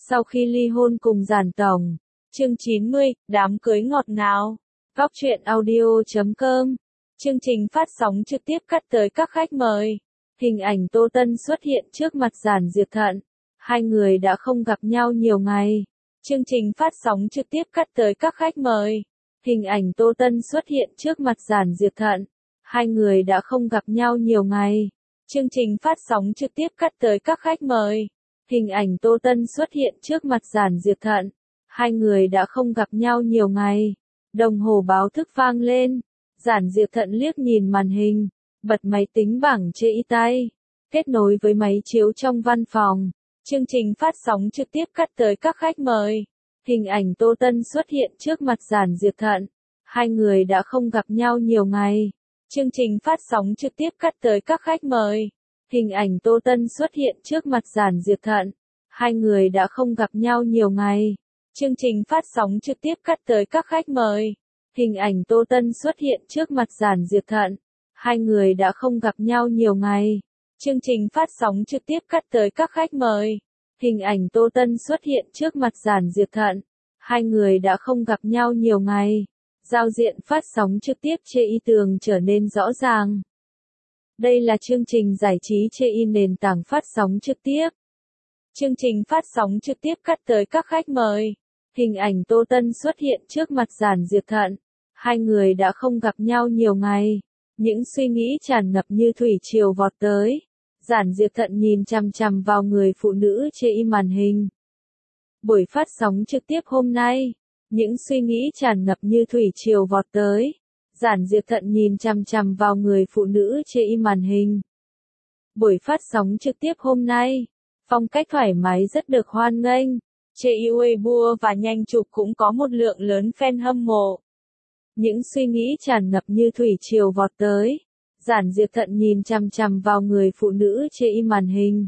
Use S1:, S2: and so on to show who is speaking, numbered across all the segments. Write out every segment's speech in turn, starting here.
S1: Sau khi ly hôn cùng Giản Tổng. Chương 90, đám cưới ngọt ngào. Góc truyện audio.com. Chương trình phát sóng trực tiếp cắt tới các khách mời. Hình ảnh Tô Tân xuất hiện trước mặt Giản Diệp Thận. Hai người đã không gặp nhau nhiều ngày. Chương trình phát sóng trực tiếp cắt tới các khách mời. Hình ảnh Tô Tân xuất hiện trước mặt Giản Diệp Thận. Hai người đã không gặp nhau nhiều ngày. Chương trình phát sóng trực tiếp cắt tới các khách mời. Hình ảnh Tô Tân xuất hiện trước mặt Giản Diệp Thận. Hai người đã không gặp nhau nhiều ngày. Đồng hồ báo thức vang lên. Giản Diệp Thận liếc nhìn màn hình. Bật máy tính bảng trên tay. Kết nối với máy chiếu trong văn phòng. Chương trình phát sóng trực tiếp cắt tới các khách mời. Hình ảnh Tô Tân xuất hiện trước mặt Giản Diệp Thận. Hai người đã không gặp nhau nhiều ngày. Chương trình phát sóng trực tiếp cắt tới các khách mời. Hình ảnh Tô Tân xuất hiện trước mặt Giản Diệp Thận. Hai người đã không gặp nhau nhiều ngày. Chương trình phát sóng trực tiếp cắt tới các khách mời. Hình ảnh Tô Tân xuất hiện trước mặt Giản Diệp Thận. Hai người đã không gặp nhau nhiều ngày. Chương trình phát sóng trực tiếp cắt tới các khách mời. Hình ảnh Tô Tân xuất hiện trước mặt Giản Diệp Thận. Hai người đã không gặp nhau nhiều ngày. Giao diện phát sóng trực tiếp trên y tường trở nên rõ ràng. Đây là chương trình giải trí trên nền tảng phát sóng trực tiếp. Chương trình phát sóng trực tiếp cắt tới các khách mời. Hình ảnh Tô Tân xuất hiện trước mặt Giản Diệp Thận. Hai người đã không gặp nhau nhiều ngày. Những suy nghĩ tràn ngập như thủy triều vọt tới. Giản Diệp Thận nhìn chằm chằm vào người phụ nữ trên màn hình. Buổi phát sóng trực tiếp hôm nay. Những suy nghĩ tràn ngập như thủy triều vọt tới. Giản Diệp Thận nhìn chằm chằm vào người phụ nữ trên màn hình. Buổi phát sóng trực tiếp hôm nay. Phong cách thoải mái rất được hoan nghênh. Trên Weibo và nhanh chụp cũng có một lượng lớn fan hâm mộ. Những suy nghĩ tràn ngập như thủy triều vọt tới. Giản Diệp Thận nhìn chằm chằm vào người phụ nữ trên màn hình.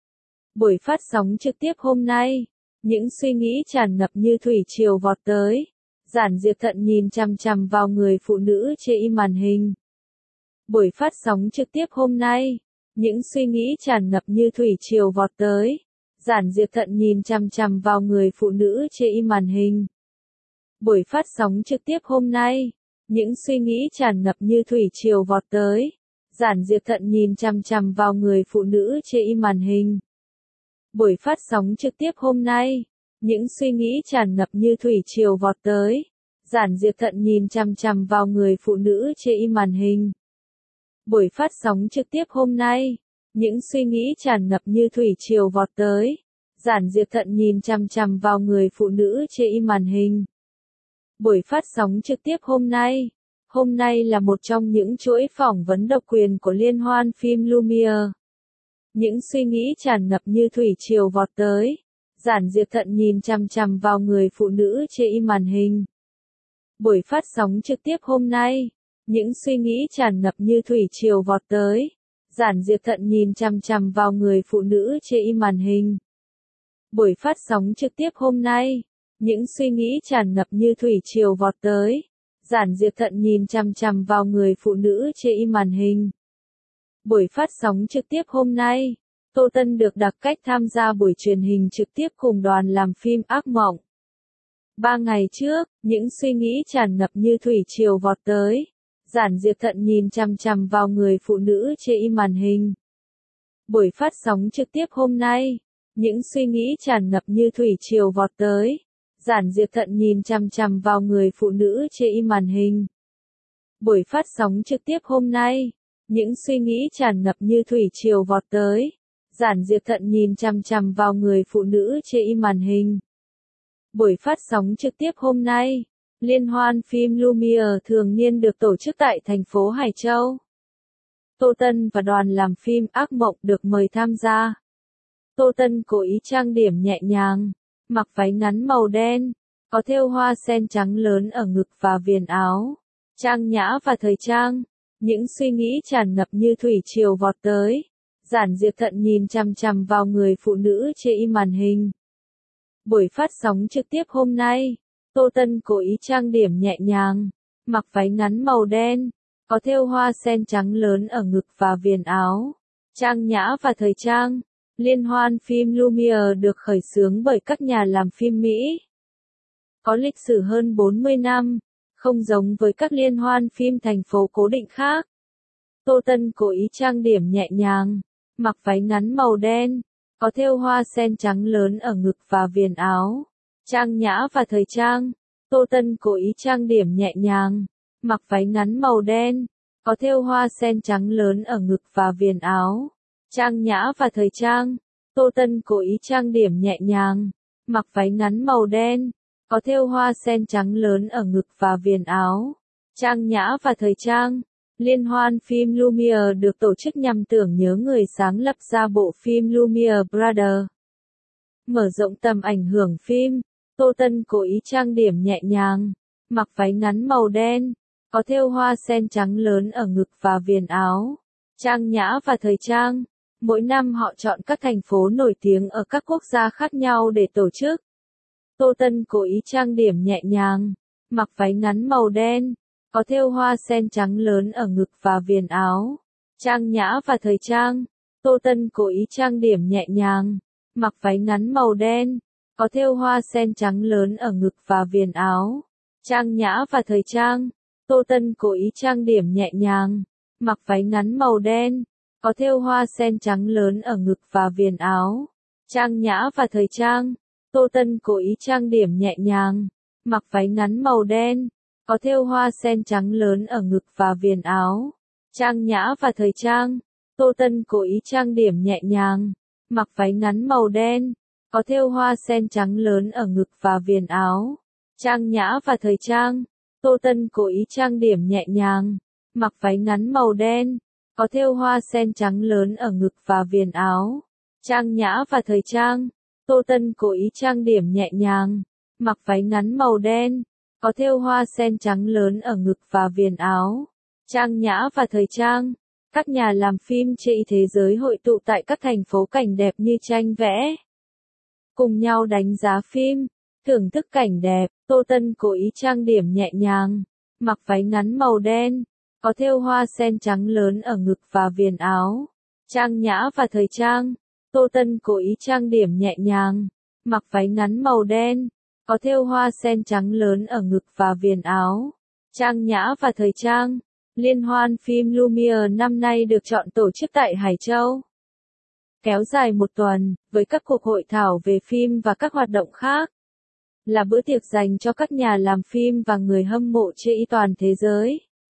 S1: Buổi phát sóng trực tiếp hôm nay. Những suy nghĩ tràn ngập như thủy triều vọt tới. Giản Diệp Thận nhìn chằm chằm vào người phụ nữ trên màn hình. Buổi phát sóng trực tiếp hôm nay. Những suy nghĩ tràn ngập như thủy triều vọt tới. Giản Diệp Thận nhìn chằm chằm vào người phụ nữ trên màn hình. Buổi phát sóng trực tiếp hôm nay. Những suy nghĩ tràn ngập như thủy triều vọt tới. Giản Diệp Thận nhìn chằm chằm vào người phụ nữ trên màn hình. Buổi phát sóng trực tiếp hôm nay. Những suy nghĩ tràn ngập như thủy triều vọt tới. Giản Diệp Thận nhìn chằm chằm vào người phụ nữ trên màn hình. Buổi phát sóng trực tiếp hôm nay. Những suy nghĩ tràn ngập như thủy triều vọt tới. Giản Diệp Thận nhìn chằm chằm vào người phụ nữ trên màn hình. Buổi phát sóng trực tiếp hôm nay. Hôm nay là một trong những chuỗi phỏng vấn độc quyền của liên hoan phim Lumiere. Những suy nghĩ tràn ngập như thủy triều vọt tới. Giản Diệp Thận nhìn chằm chằm vào người phụ nữ trên màn hình. Buổi phát sóng trực tiếp hôm nay. Những suy nghĩ tràn ngập như thủy triều vọt tới. Giản Diệp Thận nhìn chằm chằm vào người phụ nữ trên màn hình. Buổi phát sóng trực tiếp hôm nay. Những suy nghĩ tràn ngập như thủy triều vọt tới. Giản Diệp Thận nhìn chằm chằm vào người phụ nữ trên màn hình. Buổi phát sóng trực tiếp hôm nay. Tô Tân được đặc cách tham gia buổi truyền hình trực tiếp cùng đoàn làm phim Ác Mộng. 3 ngày trước, những suy nghĩ tràn ngập như thủy triều vọt tới. Giản Diệp Thận nhìn chằm chằm vào người phụ nữ trên màn hình. Buổi phát sóng trực tiếp hôm nay. Những suy nghĩ tràn ngập như thủy triều vọt tới. Giản Diệp Thận nhìn chằm chằm vào người phụ nữ trên màn hình. Buổi phát sóng trực tiếp hôm nay. Những suy nghĩ tràn ngập như thủy triều vọt tới. Giản Diệp Thận nhìn chằm chằm vào người phụ nữ trên màn hình. Buổi phát sóng trực tiếp hôm nay. Liên hoan phim Lumiere thường niên được tổ chức tại thành phố Hải Châu. Tô Tân và đoàn làm phim Ác Mộng được mời tham gia. Tô Tân cố ý trang điểm nhẹ nhàng, mặc váy ngắn màu đen, có thêu hoa sen trắng lớn ở ngực và viền áo. Trang nhã và thời trang. Những suy nghĩ tràn ngập như thủy triều vọt tới. Giản Diệp Thận nhìn chằm chằm vào người phụ nữ trên màn hình. Buổi phát sóng trực tiếp hôm nay. Tô Tân cố ý trang điểm nhẹ nhàng, mặc váy ngắn màu đen, có thêu hoa sen trắng lớn ở ngực và viền áo. Trang nhã và thời trang. Liên hoan phim Lumiere được khởi xướng bởi các nhà làm phim Mỹ. Có lịch sử hơn 40 năm, không giống với các liên hoan phim thành phố cố định khác. Tô Tân cố ý trang điểm nhẹ nhàng, mặc váy ngắn màu đen, có thêu hoa sen trắng lớn ở ngực và viền áo. Trang nhã và thời trang. Tô Tân cố ý trang điểm nhẹ nhàng, mặc váy ngắn màu đen, có thêu hoa sen trắng lớn ở ngực và viền áo. Trang nhã và thời trang. Tô Tân cố ý trang điểm nhẹ nhàng, mặc váy ngắn màu đen, có thêu hoa sen trắng lớn ở ngực và viền áo. Trang nhã và thời trang. Liên hoan phim Lumiere được tổ chức nhằm tưởng nhớ người sáng lập ra bộ phim Lumiere Brothers. Mở rộng tầm ảnh hưởng phim, Tô Tân cố ý trang điểm nhẹ nhàng, mặc váy ngắn màu đen, có thêu hoa sen trắng lớn ở ngực và viền áo. Trang nhã và thời trang. Mỗi năm họ chọn các thành phố nổi tiếng ở các quốc gia khác nhau để tổ chức. Tô Tân cố ý trang điểm nhẹ nhàng, mặc váy ngắn màu đen, có thêu hoa sen trắng lớn ở ngực và viền áo. Trang nhã và thời trang. Tô Tân cố ý trang điểm nhẹ nhàng, mặc váy ngắn màu đen, có thêu hoa sen trắng lớn ở ngực và viền áo. Trang nhã và thời trang. Tô Tân cố ý trang điểm nhẹ nhàng, mặc váy ngắn màu đen, có thêu hoa sen trắng lớn ở ngực và viền áo. Trang nhã và thời trang. Tô Tân cố ý trang điểm nhẹ nhàng, mặc váy ngắn màu đen, có thêu hoa sen trắng lớn ở ngực và viền áo. Trang nhã và thời trang. Tô Tân cố ý trang điểm nhẹ nhàng, mặc váy ngắn màu đen, có thêu hoa sen trắng lớn ở ngực và viền áo. Trang nhã và thời trang. Tô Tân cố ý trang điểm nhẹ nhàng, mặc váy ngắn màu đen, có thêu hoa sen trắng lớn ở ngực và viền áo. Trang nhã và thời trang. Tô Tân cố ý trang điểm nhẹ nhàng, mặc váy ngắn màu đen, có thêu hoa sen trắng lớn ở ngực và viền áo. Trang nhã và thời trang. Các nhà làm phim trên thế giới hội tụ tại các thành phố cảnh đẹp như tranh vẽ. Cùng nhau đánh giá phim, thưởng thức cảnh đẹp. Tô Tân cố ý trang điểm nhẹ nhàng, mặc váy ngắn màu đen, có thêu hoa sen trắng lớn ở ngực và viền áo. Trang nhã và thời trang. Tô Tân cố ý trang điểm nhẹ nhàng, mặc váy ngắn màu đen, có thêu hoa sen trắng lớn ở ngực và viền áo. Trang nhã và thời trang. Liên hoan phim Lumiere năm nay được chọn tổ chức tại Hải Châu. Kéo dài một tuần, với các cuộc hội thảo về phim và các hoạt động khác. Là bữa tiệc dành cho các nhà làm phim và người hâm mộ trên toàn thế giới.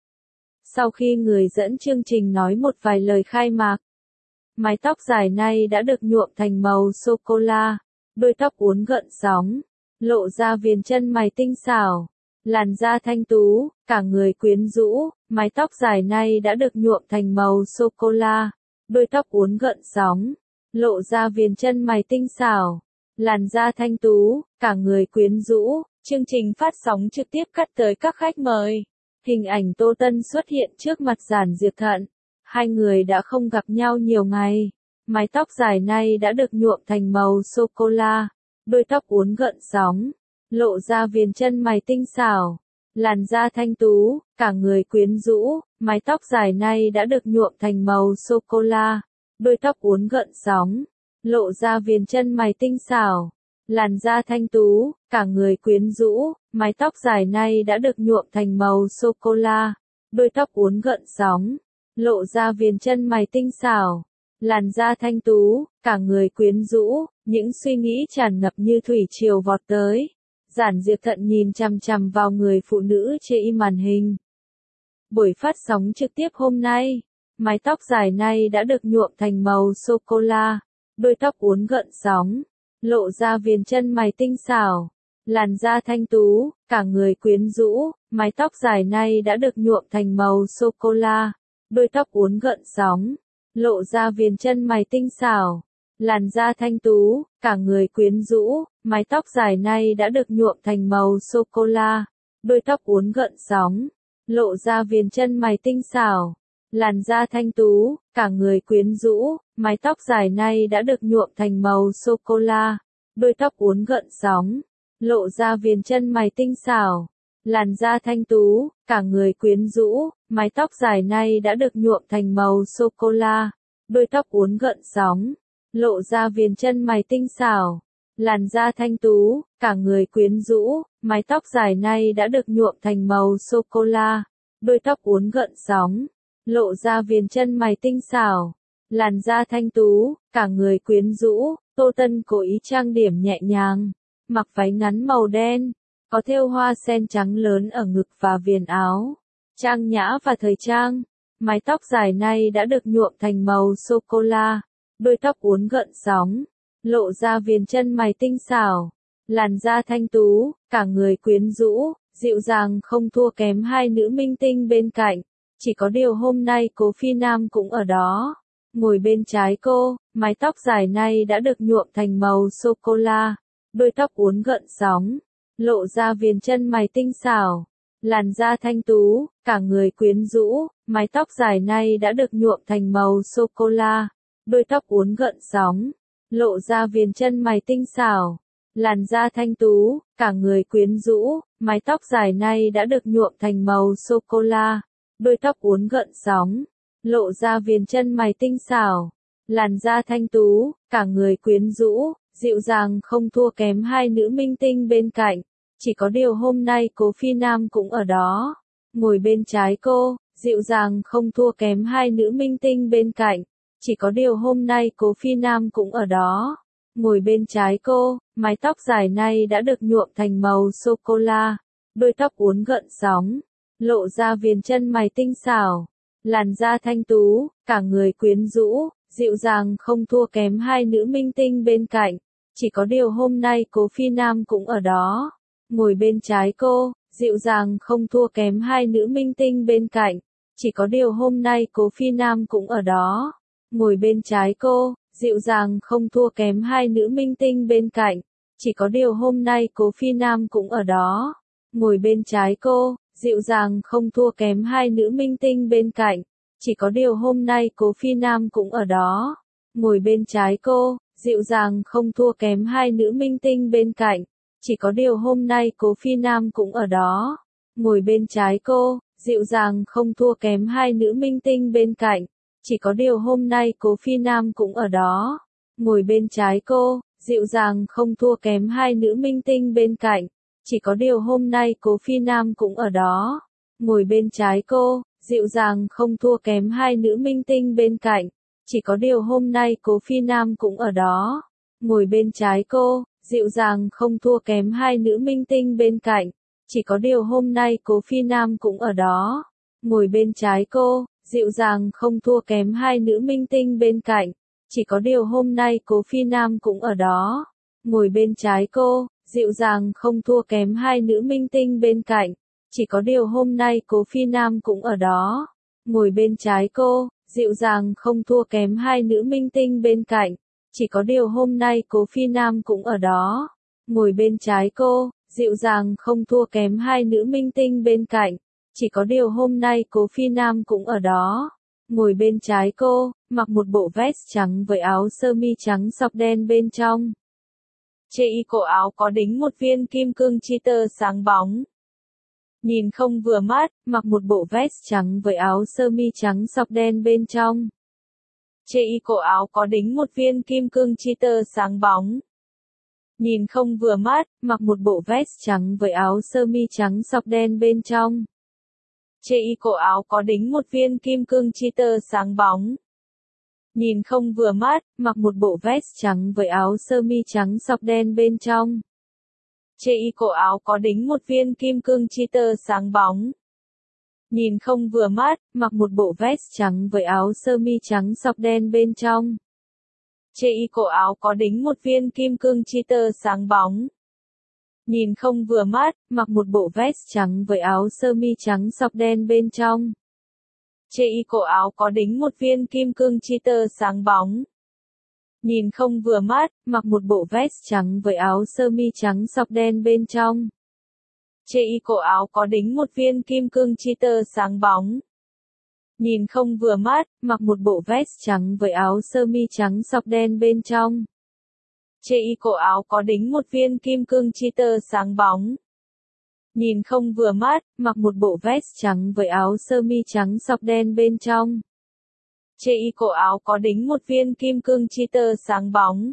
S1: Sau khi người dẫn chương trình nói một vài lời khai mạc, mái tóc dài nay đã được nhuộm thành màu sô-cô-la, đuôi tóc uốn gợn sóng, lộ ra viền chân mày tinh xảo, làn da thanh tú, cả người quyến rũ. Mái tóc dài nay đã được nhuộm thành màu sô-cô-la, đuôi tóc uốn gợn sóng, lộ ra viền chân mày tinh xảo, làn da thanh tú, cả người quyến rũ. Chương trình phát sóng trực tiếp cắt tới các khách mời. Hình ảnh Tô Tân xuất hiện trước mặt Giản Diệp Thận. Hai người đã không gặp nhau nhiều ngày. Mái tóc dài nay đã được nhuộm thành màu sô-cô-la, đuôi tóc uốn gợn sóng, lộ ra viền chân mày tinh xảo, làn da thanh tú, cả người quyến rũ. Mái tóc dài nay đã được nhuộm thành màu sô-cô-la, đuôi tóc uốn gợn sóng, lộ ra viền chân mày tinh xảo, làn da thanh tú, cả người quyến rũ. Mái tóc dài nay đã được nhuộm thành màu sô-cô-la, đuôi tóc uốn gợn sóng, lộ ra viền chân mày tinh xảo, làn da thanh tú, cả người quyến rũ. Những suy nghĩ tràn ngập như thủy triều vọt tới. Giản Diệp Thận nhìn chằm chằm vào người phụ nữ trên màn hình. Buổi phát sóng trực tiếp hôm nay, mái tóc dài nay đã được nhuộm thành màu sô-cô-la, đuôi tóc uốn gợn sóng, lộ ra viền chân mày tinh xảo, làn da thanh tú, cả người quyến rũ. Mái tóc dài nay đã được nhuộm thành màu sô-cô-la, đuôi tóc uốn gợn sóng, lộ ra viền chân mày tinh xảo, làn da thanh tú, cả người quyến rũ. Mái tóc dài nay đã được nhuộm thành màu sô-cô-la, đuôi tóc uốn gợn sóng, lộ ra viền chân mày tinh xảo, làn da thanh tú, cả người quyến rũ. Mái tóc dài nay đã được nhuộm thành màu sô-cô-la, đuôi tóc uốn gợn sóng, lộ ra viền chân mày tinh xảo, làn da thanh tú, cả người quyến rũ. Mái tóc dài nay đã được nhuộm thành màu sô-cô-la, đuôi tóc uốn gợn sóng, lộ ra viền chân mày tinh xảo, làn da thanh tú, cả người quyến rũ, mái tóc dài nay đã được nhuộm thành màu sô-cô-la, đuôi tóc uốn gợn sóng, lộ ra viền chân mày tinh xảo, làn da thanh tú, cả người quyến rũ. Tô Tân cố ý trang điểm nhẹ nhàng, mặc váy ngắn màu đen, có thêu hoa sen trắng lớn ở ngực và viền áo, trang nhã và thời trang. Mái tóc dài nay đã được nhuộm thành màu sô-cô-la, đuôi tóc uốn gợn sóng, lộ ra viền chân mày tinh xảo, làn da thanh tú, cả người quyến rũ, dịu dàng không thua kém hai nữ minh tinh bên cạnh. Chỉ có điều hôm nay Cố Phi Nam cũng ở đó. Ngồi bên trái cô, mái tóc dài nay đã được nhuộm thành màu sô-cô-la, đuôi tóc uốn gợn sóng, lộ ra viền chân mày tinh xảo, làn da thanh tú, cả người quyến rũ. Mái tóc dài nay đã được nhuộm thành màu sô-cô-la, đuôi tóc uốn gợn sóng, lộ ra viền chân mày tinh xảo, làn da thanh tú, cả người quyến rũ. Mái tóc dài nay đã được nhuộm thành màu sô-cô-la, đuôi tóc uốn gợn sóng, lộ ra viền chân mày tinh xảo, làn da thanh tú, cả người quyến rũ, dịu dàng không thua kém hai nữ minh tinh bên cạnh. Chỉ có điều hôm nay Cố Phi Nam cũng ở đó. Ngồi bên trái cô, dịu dàng không thua kém hai nữ minh tinh bên cạnh. Chỉ có điều hôm nay Cố Phi Nam cũng ở đó. Ngồi bên trái cô, mái tóc dài nay đã được nhuộm thành màu sô-cô-la, đuôi tóc uốn gợn sóng, lộ ra viền chân mày tinh xảo, làn da thanh tú, cả người quyến rũ, dịu dàng không thua kém hai nữ minh tinh bên cạnh. Chỉ có điều hôm nay Cố Phi Nam cũng ở đó. Ngồi bên trái cô, dịu dàng không thua kém hai nữ minh tinh bên cạnh. Chỉ có điều hôm nay Cố Phi Nam cũng ở đó. Ngồi bên trái cô, dịu dàng không thua kém hai nữ minh tinh bên cạnh. Chỉ có điều hôm nay Cố Phi Nam cũng ở đó. Ngồi bên trái cô, dịu dàng không thua kém hai nữ minh tinh bên cạnh. Chỉ có điều hôm nay Cố Phi Nam cũng ở đó. Ngồi bên trái cô, dịu dàng không thua kém hai nữ minh tinh bên cạnh. Chỉ có điều hôm nay Cố Phi Nam cũng ở đó. Ngồi bên trái cô, dịu dàng không thua kém hai nữ minh tinh bên cạnh. Chỉ có điều hôm nay Cố Phi Nam cũng ở đó. Ngồi bên trái cô, dịu dàng không thua kém hai nữ minh tinh bên cạnh. Chỉ có điều hôm nay Cố Phi Nam cũng ở đó. Ngồi bên trái cô, dịu dàng không thua kém hai nữ minh tinh bên cạnh. Chỉ có điều hôm nay Cố Phi Nam cũng ở đó. Ngồi bên trái cô, dịu dàng không thua kém hai nữ minh tinh bên cạnh. Chỉ có điều hôm nay Cố Phi Nam cũng ở đó. Ngồi bên trái cô, dịu dàng không thua kém hai nữ minh tinh bên cạnh. Chỉ có điều hôm nay Cố Phi Nam cũng ở đó. Ngồi bên trái cô, dịu dàng không thua kém hai nữ minh tinh bên cạnh. Chỉ có điều hôm nay Cố Phi Nam cũng ở đó. Ngồi bên trái cô, dịu dàng không thua kém hai nữ minh tinh bên cạnh. Chỉ có điều hôm nay Cố Phi Nam cũng ở đó. Ngồi bên trái cô, dịu dàng không thua kém hai nữ minh tinh bên cạnh. Chỉ có điều hôm nay Cố Phi Nam cũng ở đó. Ngồi bên trái cô, mặc một bộ vest trắng với áo sơ mi trắng sọc đen bên trong. Trên cổ áo có đính một viên kim cương cheater sáng bóng. Nhìn không vừa mắt, mặc một bộ vest trắng với áo sơ mi trắng sọc đen bên trong. Trên cổ áo có đính một viên kim cương cheater sáng bóng. Nhìn không vừa mắt, mặc một bộ vest trắng với áo sơ mi trắng sọc đen bên trong. Trên cổ áo có đính một viên kim cương cheater sáng bóng. Nhìn không vừa mắt, mặc một bộ vest trắng với áo sơ mi trắng sọc đen bên trong. Trên cổ áo có đính một viên kim cương cheater sáng bóng. Nhìn không vừa mắt, mặc một bộ vest trắng với áo sơ mi trắng sọc đen bên trong. Trên cổ áo có đính một viên kim cương cheater sáng bóng. Nhìn không vừa mắt, mặc một bộ vest trắng với áo sơ mi trắng sọc đen bên trong. Trên cổ áo có đính một viên kim cương cheater sáng bóng. Nhìn không vừa mắt, mặc một bộ vest trắng với áo sơ mi trắng sọc đen bên trong. Trên cổ áo có đính một viên kim cương cheater sáng bóng. Nhìn không vừa mắt, mặc một bộ vest trắng với áo sơ mi trắng sọc đen bên trong. Trên cổ áo có đính một viên kim cương cheater sáng bóng. Nhìn không vừa mắt, mặc một bộ vest trắng với áo sơ mi trắng sọc đen bên trong. Chê y cổ áo có đính một viên kim cương cheater sáng bóng.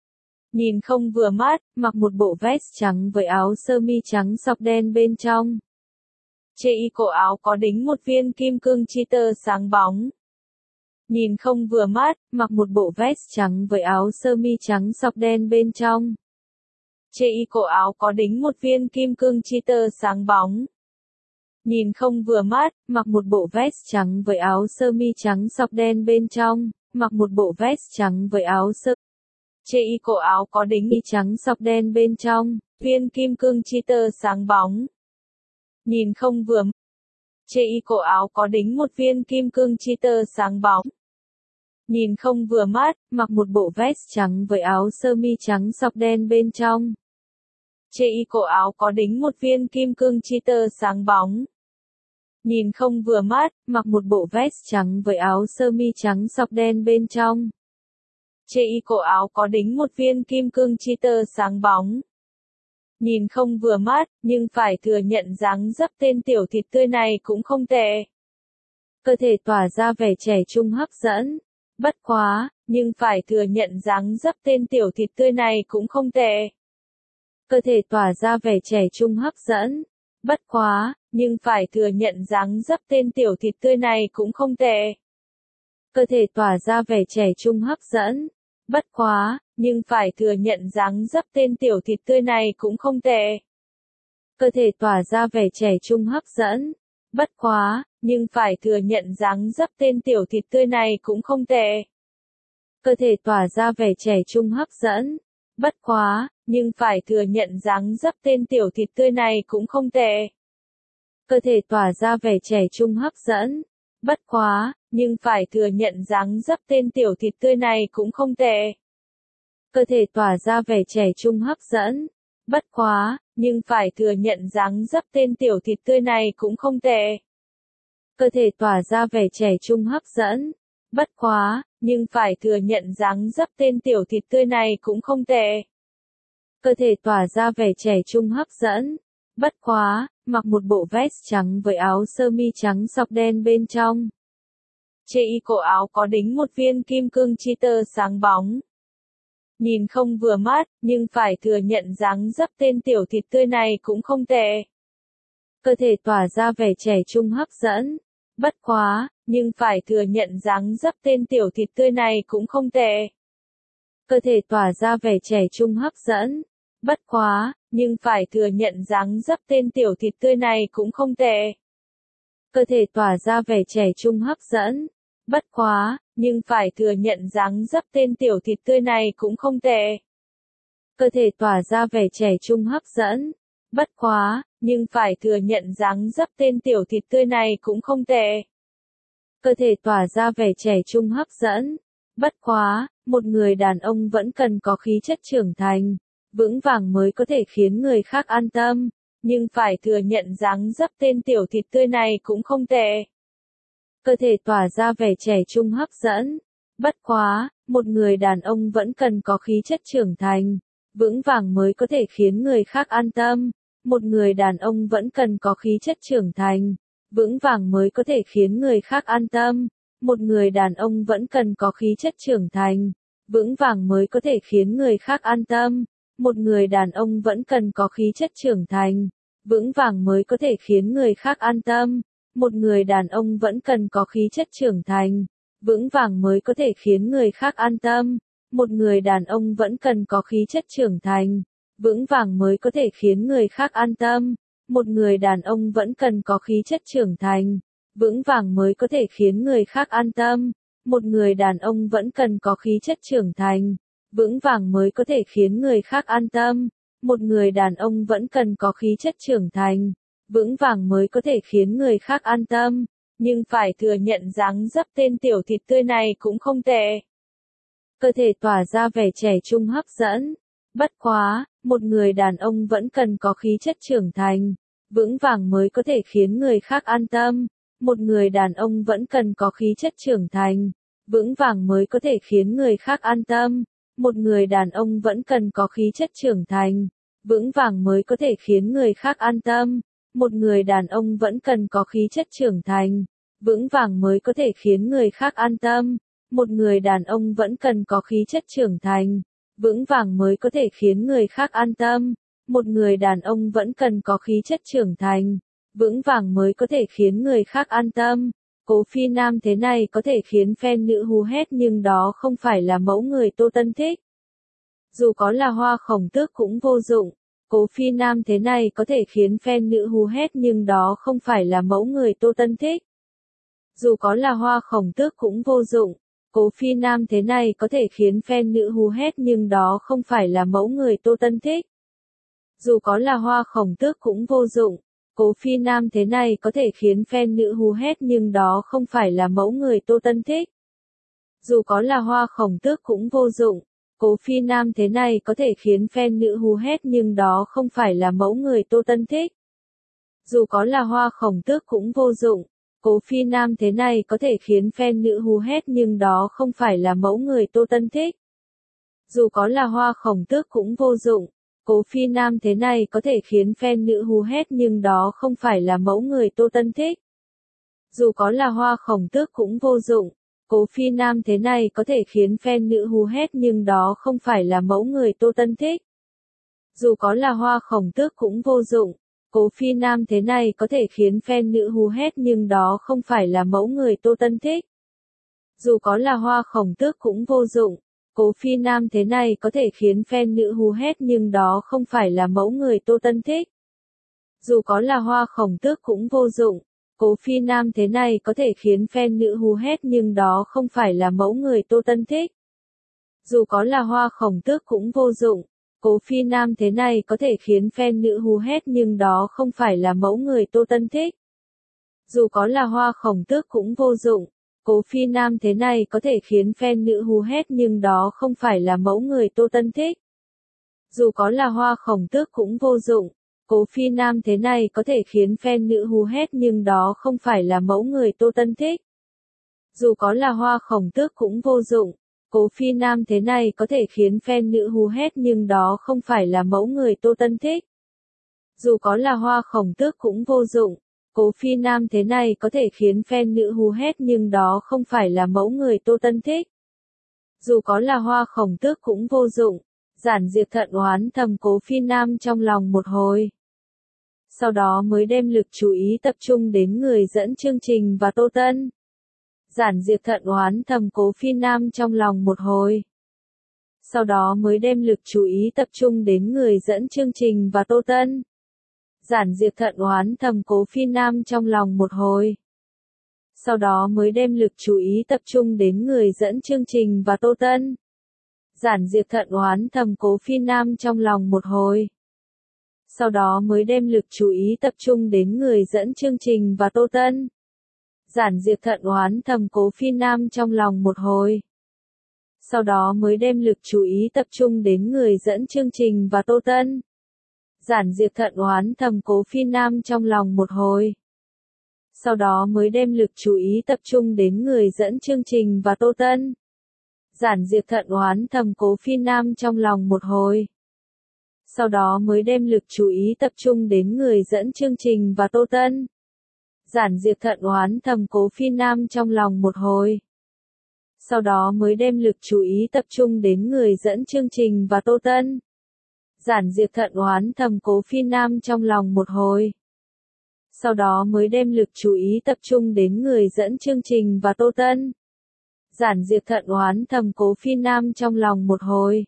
S1: Nhìn không vừa mắt, mặc một bộ vest trắng với áo sơ mi trắng sọc đen bên trong. Chê y cổ áo có đính một viên kim cương cheater sáng bóng. Nhìn không vừa mắt, mặc một bộ vest trắng với áo sơ mi trắng sọc đen bên trong. Chê y cổ áo có đính một viên kim cương cheater sáng bóng. Nhìn không vừa mắt, mặc một bộ vest trắng với áo sơ mi trắng sọc đen bên trong, mặc một bộ vest trắng với áo sơ. Chê y cổ áo có đính y trắng sọc đen bên trong, viên kim cương cheater sáng bóng. Nhìn không vừa mắt. Chê y cổ áo có đính một viên kim cương cheater sáng bóng. Nhìn không vừa mắt, mặc một bộ vest trắng với áo sơ mi trắng sọc đen bên trong. Chê y cổ áo có đính một viên kim cương cheater sáng bóng. Nhìn không vừa mắt, mặc một bộ vest trắng với áo sơ mi trắng sọc đen bên trong. Chê y cổ áo có đính một viên kim cương cheater sáng bóng. Nhìn không vừa mắt, nhưng phải thừa nhận dáng dấp tên tiểu thịt tươi này cũng không tệ. Cơ thể tỏa ra vẻ trẻ trung hấp dẫn. Bất quá, nhưng phải thừa nhận dáng dấp tên tiểu thịt tươi này cũng không tệ. Cơ thể tỏa ra vẻ trẻ trung hấp dẫn. Bất quá, nhưng phải thừa nhận dáng dấp tên tiểu thịt tươi này cũng không tệ. Cơ thể tỏa ra vẻ trẻ trung hấp dẫn. Bất quá, nhưng phải thừa nhận dáng dấp tên tiểu thịt tươi này cũng không tệ. Cơ thể tỏa ra vẻ trẻ trung hấp dẫn. Bất quá, nhưng phải thừa nhận dáng dấp tên tiểu thịt tươi này cũng không tệ. Cơ thể tỏa ra vẻ trẻ trung hấp dẫn. Bất quá, nhưng phải thừa nhận dáng dấp tên tiểu thịt tươi này cũng không tệ. Cơ thể tỏa ra vẻ trẻ trung hấp dẫn. Bất quá, nhưng phải thừa nhận dáng dấp tên tiểu thịt tươi này cũng không tệ. Cơ thể tỏa ra vẻ trẻ trung hấp dẫn. Bất quá, nhưng phải thừa nhận dáng dấp tên tiểu thịt tươi này cũng không tệ. Cơ thể tỏa ra vẻ trẻ trung hấp dẫn. Bất quá, nhưng phải thừa nhận dáng dấp tên tiểu thịt tươi này cũng không tệ. Cơ thể tỏa ra vẻ trẻ trung hấp dẫn. Bất quá, mặc một bộ vest trắng với áo sơ mi trắng sọc đen bên trong. Chê y cổ áo có đính một viên kim cương cheater sáng bóng. Nhìn không vừa mắt, nhưng phải thừa nhận dáng dấp tên tiểu thịt tươi này cũng không tệ. Cơ thể tỏa ra vẻ trẻ trung hấp dẫn. Bất quá, nhưng phải thừa nhận dáng dấp tên tiểu thịt tươi này cũng không tệ. Cơ thể tỏa ra vẻ trẻ trung hấp dẫn. Bất quá, nhưng phải thừa nhận dáng dấp tên tiểu thịt tươi này cũng không tệ. Cơ thể tỏa ra vẻ trẻ trung hấp dẫn. Bất quá, nhưng phải thừa nhận dáng dấp tên tiểu thịt tươi này cũng không tệ. Cơ thể tỏa ra vẻ trẻ trung hấp dẫn. Bất quá, nhưng phải thừa nhận dáng dấp tên tiểu thịt tươi này cũng không tệ. Cơ thể tỏa ra vẻ trẻ trung hấp dẫn. Bất quá, một người đàn ông vẫn cần có khí chất trưởng thành, vững vàng mới có thể khiến người khác an tâm, nhưng phải thừa nhận dáng dấp tên tiểu thịt tươi này cũng không tệ. Cơ thể tỏa ra vẻ trẻ trung hấp dẫn. Bất quá, một người đàn ông vẫn cần có khí chất trưởng thành, vững vàng mới có thể khiến người khác an tâm. Một người đàn ông vẫn cần có khí chất trưởng thành, vững vàng mới có thể khiến người khác an tâm. Một người đàn ông vẫn cần có khí chất trưởng thành, vững vàng mới có thể khiến người khác an tâm. Một người đàn ông vẫn cần có khí chất trưởng thành, vững vàng mới có thể khiến người khác an tâm. Một người đàn ông vẫn cần có khí chất trưởng thành, vững vàng mới có thể khiến người khác an tâm. Một người đàn ông vẫn cần có khí chất trưởng thành, vững vàng mới có thể khiến người khác an tâm. Một người đàn ông vẫn cần có khí chất trưởng thành, vững vàng mới có thể khiến người khác an tâm. Một người đàn ông vẫn cần có khí chất trưởng thành, vững vàng mới có thể khiến người khác an tâm. Một người đàn ông vẫn cần có khí chất trưởng thành, vững vàng mới có thể khiến người khác an tâm, nhưng phải thừa nhận dáng dấp tên tiểu thịt tươi này cũng không tệ. Cơ thể tỏa ra vẻ trẻ trung hấp dẫn. Bất quá, một người đàn ông vẫn cần có khí chất trưởng thành, vững vàng mới có thể khiến người khác an tâm. Một người đàn ông vẫn cần có khí chất trưởng thành, vững vàng mới có thể khiến người khác an tâm. Một người đàn ông vẫn cần có khí chất trưởng thành, vững vàng mới có thể khiến người khác an tâm. Một người đàn ông vẫn cần có khí chất trưởng thành, vững vàng mới có thể khiến người khác an tâm. Một người đàn ông vẫn cần có khí chất trưởng thành, vững vàng mới có thể khiến người khác an tâm. Một người đàn ông vẫn cần có khí chất trưởng thành, vững vàng mới có thể khiến người khác an tâm. Cố Phi Nam thế này có thể khiến fan nữ hú hét nhưng đó không phải là mẫu người Tô Tân thích. Dù có là Hoa Khổng Tước cũng vô dụng. Cố Phi Nam thế này có thể khiến fan nữ hú hét nhưng đó không phải là mẫu người Tô Tân thích. Dù có là Hoa Khổng Tước cũng vô dụng. Cố Phi Nam thế này có thể khiến fan nữ hú hét nhưng đó không phải là mẫu người Tô Tân thích. Dù có là Hoa Khổng Tước cũng vô dụng. Cố Phi Nam thế này có thể khiến fan nữ hú hét nhưng đó không phải là mẫu người Tô Tân thích. Dù có là Hoa Khổng Tước cũng vô dụng. Cố Phi Nam thế này có thể khiến fan nữ hú hét nhưng đó không phải là mẫu người Tô Tân thích. Dù có là Hoa Khổng Tước cũng vô dụng. Cố Phi Nam thế này có thể khiến fan nữ hú hét nhưng đó không phải là mẫu người Tô Tân thích. Dù có là Hoa Khổng Tước cũng vô dụng. Cố Phi Nam thế này có thể khiến fan nữ hú hét nhưng đó không phải là mẫu người Tô Tân thích. Dù có là Hoa Khổng Tước cũng vô dụng. Cố Phi Nam thế này có thể khiến fan nữ hú hét nhưng đó không phải là mẫu người Tô Tân thích. Dù có là Hoa Khổng Tước cũng vô dụng. Cố Phi Nam thế này có thể khiến fan nữ hú hét nhưng đó không phải là mẫu người Tô Tân thích. Dù có là Hoa Khổng Tước cũng vô dụng. Cố Phi Nam thế này có thể khiến fan nữ hú hét nhưng đó không phải là mẫu người Tô Tân thích. Dù có là Hoa Khổng Tước cũng vô dụng. Cố Phi Nam thế này có thể khiến fan nữ hú hét nhưng đó không phải là mẫu người Tô Tân thích. Dù có là Hoa Khổng Tước cũng vô dụng. Cố Phi Nam thế này có thể khiến fan nữ hú hét nhưng đó không phải là mẫu người Tô Tân thích. Dù có là Hoa Khổng Tước cũng vô dụng. Cố Phi Nam thế này có thể khiến fan nữ hú hét nhưng đó không phải là mẫu người Tô Tân thích. Dù có là Hoa Khổng Tước cũng vô dụng. Cố Phi Nam thế này có thể khiến fan nữ hú hét nhưng đó không phải là mẫu người Tô Tân thích. Dù có là Hoa Khổng Tước cũng vô dụng. Cố Phi Nam thế này có thể khiến fan nữ hú hét nhưng đó không phải là mẫu người Tô Tân thích. Dù có là Hoa Khổng Tước cũng vô dụng. Cố Phi Nam thế này có thể khiến fan nữ hú hét nhưng đó không phải là mẫu người Tô Tân thích. Dù có là Hoa Khổng Tước cũng vô dụng. Giản Diệp thận oán thầm Cố Phi Nam trong lòng một hồi. Sau đó mới đem lực chú ý tập trung đến người dẫn chương trình và Tô Tân. Giản Diệp thận oán thầm Cố Phi Nam trong lòng một hồi. Sau đó mới đem lực chú ý tập trung đến người dẫn chương trình và Tô Tân. Giản Diệp thận oán thầm Cố Phi Nam trong lòng một hồi. Sau đó mới đem lực chú ý tập trung đến người dẫn chương trình và Tô Tân. Giản Diệp thận oán thầm Cố Phi Nam trong lòng một hồi. Sau đó mới đem lực chú ý tập trung đến người dẫn chương trình và Tô Tân. Giản Diệp thận oán thầm Cố Phi Nam trong lòng một hồi. Sau đó mới đem lực chú ý tập trung đến người dẫn chương trình và Tô Tân. Giản Diệp thận oán thầm Cố Phi Nam trong lòng một hồi. Sau đó mới đem lực chú ý tập trung đến người dẫn chương trình và Tô Tân. Giản Diệp thận oán thầm Cố Phi Nam trong lòng một hồi. Sau đó mới đem lực chú ý tập trung đến người dẫn chương trình và Tô Tân. Giản Diệp thận oán thầm Cố Phi Nam trong lòng một hồi. Sau đó mới đem lực chú ý tập trung đến người dẫn chương trình và Tô Tân. Giản Diệp thận oán thầm Cố Phi Nam trong lòng một hồi. Sau đó mới đem lực chú ý tập trung đến người dẫn chương trình và Tô Tân. Giản Diệp thận oán thầm Cố Phi Nam trong lòng một hồi.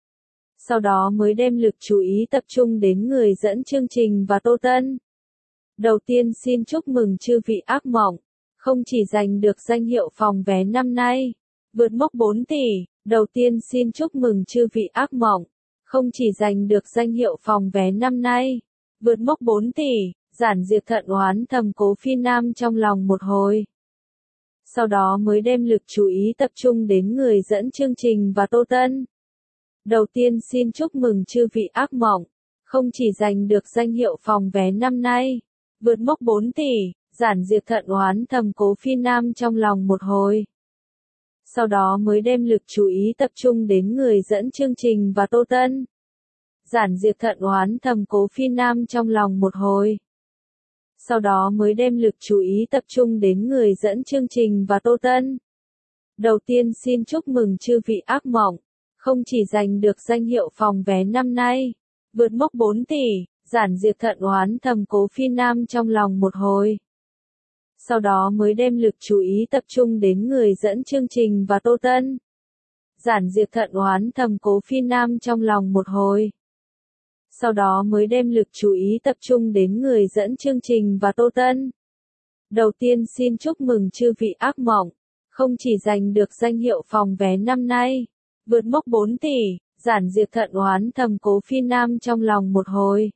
S1: Sau đó mới đem lực chú ý tập trung đến người dẫn chương trình và Tô Tân. Đầu tiên xin chúc mừng chư vị ác mộng, không chỉ giành được danh hiệu phòng vé năm nay, vượt mốc 4 tỷ. Đầu tiên xin chúc mừng chư vị ác mộng, không chỉ giành được danh hiệu phòng vé năm nay, vượt mốc 4 tỷ. Giản Diệp thận oán thầm Cố Phi Nam trong lòng một hồi. Sau đó mới đem lực chú ý tập trung đến người dẫn chương trình và Tô Tân. Đầu tiên xin chúc mừng chư vị ác mộng, không chỉ giành được danh hiệu phòng vé năm nay, vượt mốc 4 tỷ. Giản Diệp thận oán thầm Cố Phi Nam trong lòng một hồi. Sau đó mới đem lực chú ý tập trung đến người dẫn chương trình và Tô Tân. Giản Diệp thận oán thầm Cố Phi Nam trong lòng một hồi. sau đó mới đem lực chú ý tập trung đến người dẫn chương trình và Tô Tân. Đầu tiên xin chúc mừng chư vị ác mộng, không chỉ giành được danh hiệu phòng vé năm nay, vượt mốc 4 tỷ, Giản Diệp thận oán thầm Cố Phi Nam trong lòng một hồi. Sau đó mới đem lực chú ý tập trung đến người dẫn chương trình và Tô Tân. Giản Diệp thận oán thầm Cố Phi Nam trong lòng một hồi. Sau đó mới đem lực chú ý tập trung đến người dẫn chương trình và Tô Tân. Đầu tiên xin chúc mừng chư vị ác mộng, không chỉ giành được danh hiệu phòng vé năm nay, vượt mốc 4 tỷ, Giản Diệp thận oán thầm Cố Phi Nam trong lòng một hồi.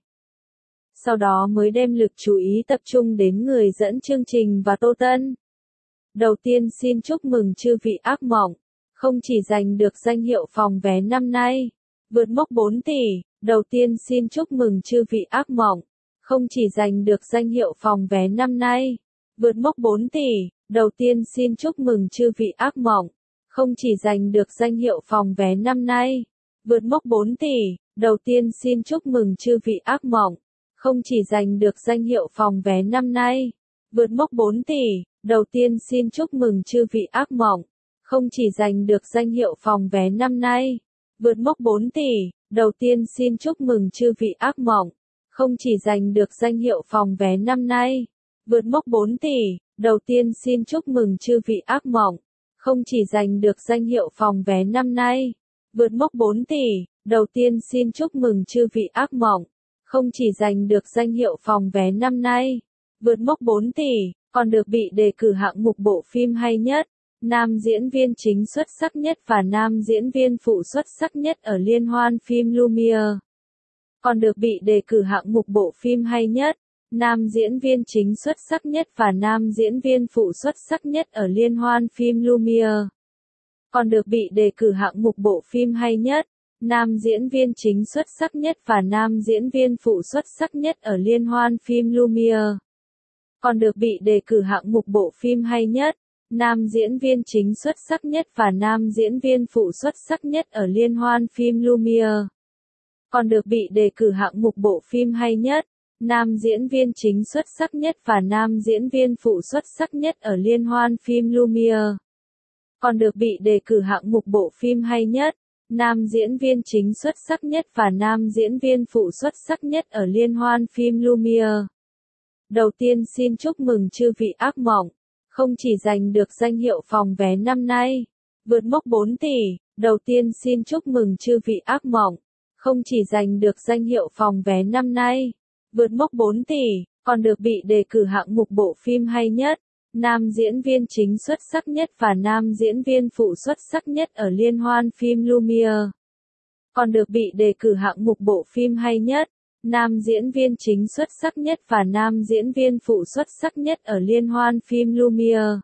S1: Sau đó mới đem lực chú ý tập trung đến người dẫn chương trình và Tô Tân. Đầu tiên xin chúc mừng chư vị ác mộng, không chỉ giành được danh hiệu phòng vé năm nay, vượt mốc 4 tỷ, đầu tiên xin chúc mừng chư vị ác mộng, không chỉ giành được danh hiệu phòng vé năm nay, vượt mốc 4 tỷ, đầu tiên xin chúc mừng chư vị ác mộng, không chỉ giành được danh hiệu phòng vé năm nay, vượt mốc 4 tỷ, đầu tiên xin chúc mừng chư vị ác mộng, không chỉ giành được danh hiệu phòng vé năm nay, vượt mốc 4 tỷ, đầu tiên xin chúc mừng chư vị ác mộng, không chỉ giành được danh hiệu phòng vé năm nay, vượt mốc 4 tỷ, đầu tiên xin chúc mừng chư vị ác mộng, không chỉ giành được danh hiệu phòng vé năm nay, vượt mốc 4 tỷ, đầu tiên xin chúc mừng chư vị ác mộng, không chỉ giành được danh hiệu phòng vé năm nay, vượt mốc 4 tỷ, đầu tiên xin chúc mừng chư vị ác mộng, không chỉ giành được danh hiệu phòng vé năm nay, vượt mốc 4 tỷ, còn được bị đề cử hạng mục bộ phim hay nhất, nam diễn viên chính xuất sắc nhất và nam diễn viên phụ xuất sắc nhất ở liên hoan phim Lumiere. Còn được bị đề cử hạng mục bộ phim hay nhất, nam diễn viên chính xuất sắc nhất và nam diễn viên phụ xuất sắc nhất ở liên hoan phim Lumiere. Còn được bị đề cử hạng mục bộ phim hay nhất, nam diễn viên chính xuất sắc nhất và nam diễn viên phụ xuất sắc nhất ở liên hoan phim Lumiere. Còn được bị đề cử hạng mục bộ phim hay nhất, nam diễn viên chính xuất sắc nhất và nam diễn viên phụ xuất sắc nhất ở liên hoan phim Lumiere. Còn được bị đề cử hạng mục bộ phim hay nhất, nam diễn viên chính xuất sắc nhất và nam diễn viên phụ xuất sắc nhất ở liên hoan phim Lumiere. Còn được bị đề cử hạng mục bộ phim hay nhất, nam diễn viên chính xuất sắc nhất và nam diễn viên phụ xuất sắc nhất ở liên hoan phim Lumiere. Đầu tiên xin chúc mừng chư vị ác mộng, không chỉ giành được danh hiệu phòng vé năm nay, vượt mốc 4 tỷ, đầu tiên xin chúc mừng chư vị ác mộng, không chỉ giành được danh hiệu phòng vé năm nay, vượt mốc 4 tỷ, còn được bị đề cử hạng mục bộ phim hay nhất, nam diễn viên chính xuất sắc nhất và nam diễn viên phụ xuất sắc nhất ở liên hoan phim Lumiere. Còn được bị đề cử hạng mục bộ phim hay nhất, nam diễn viên chính xuất sắc nhất và nam diễn viên phụ xuất sắc nhất ở liên hoan phim Lumiere.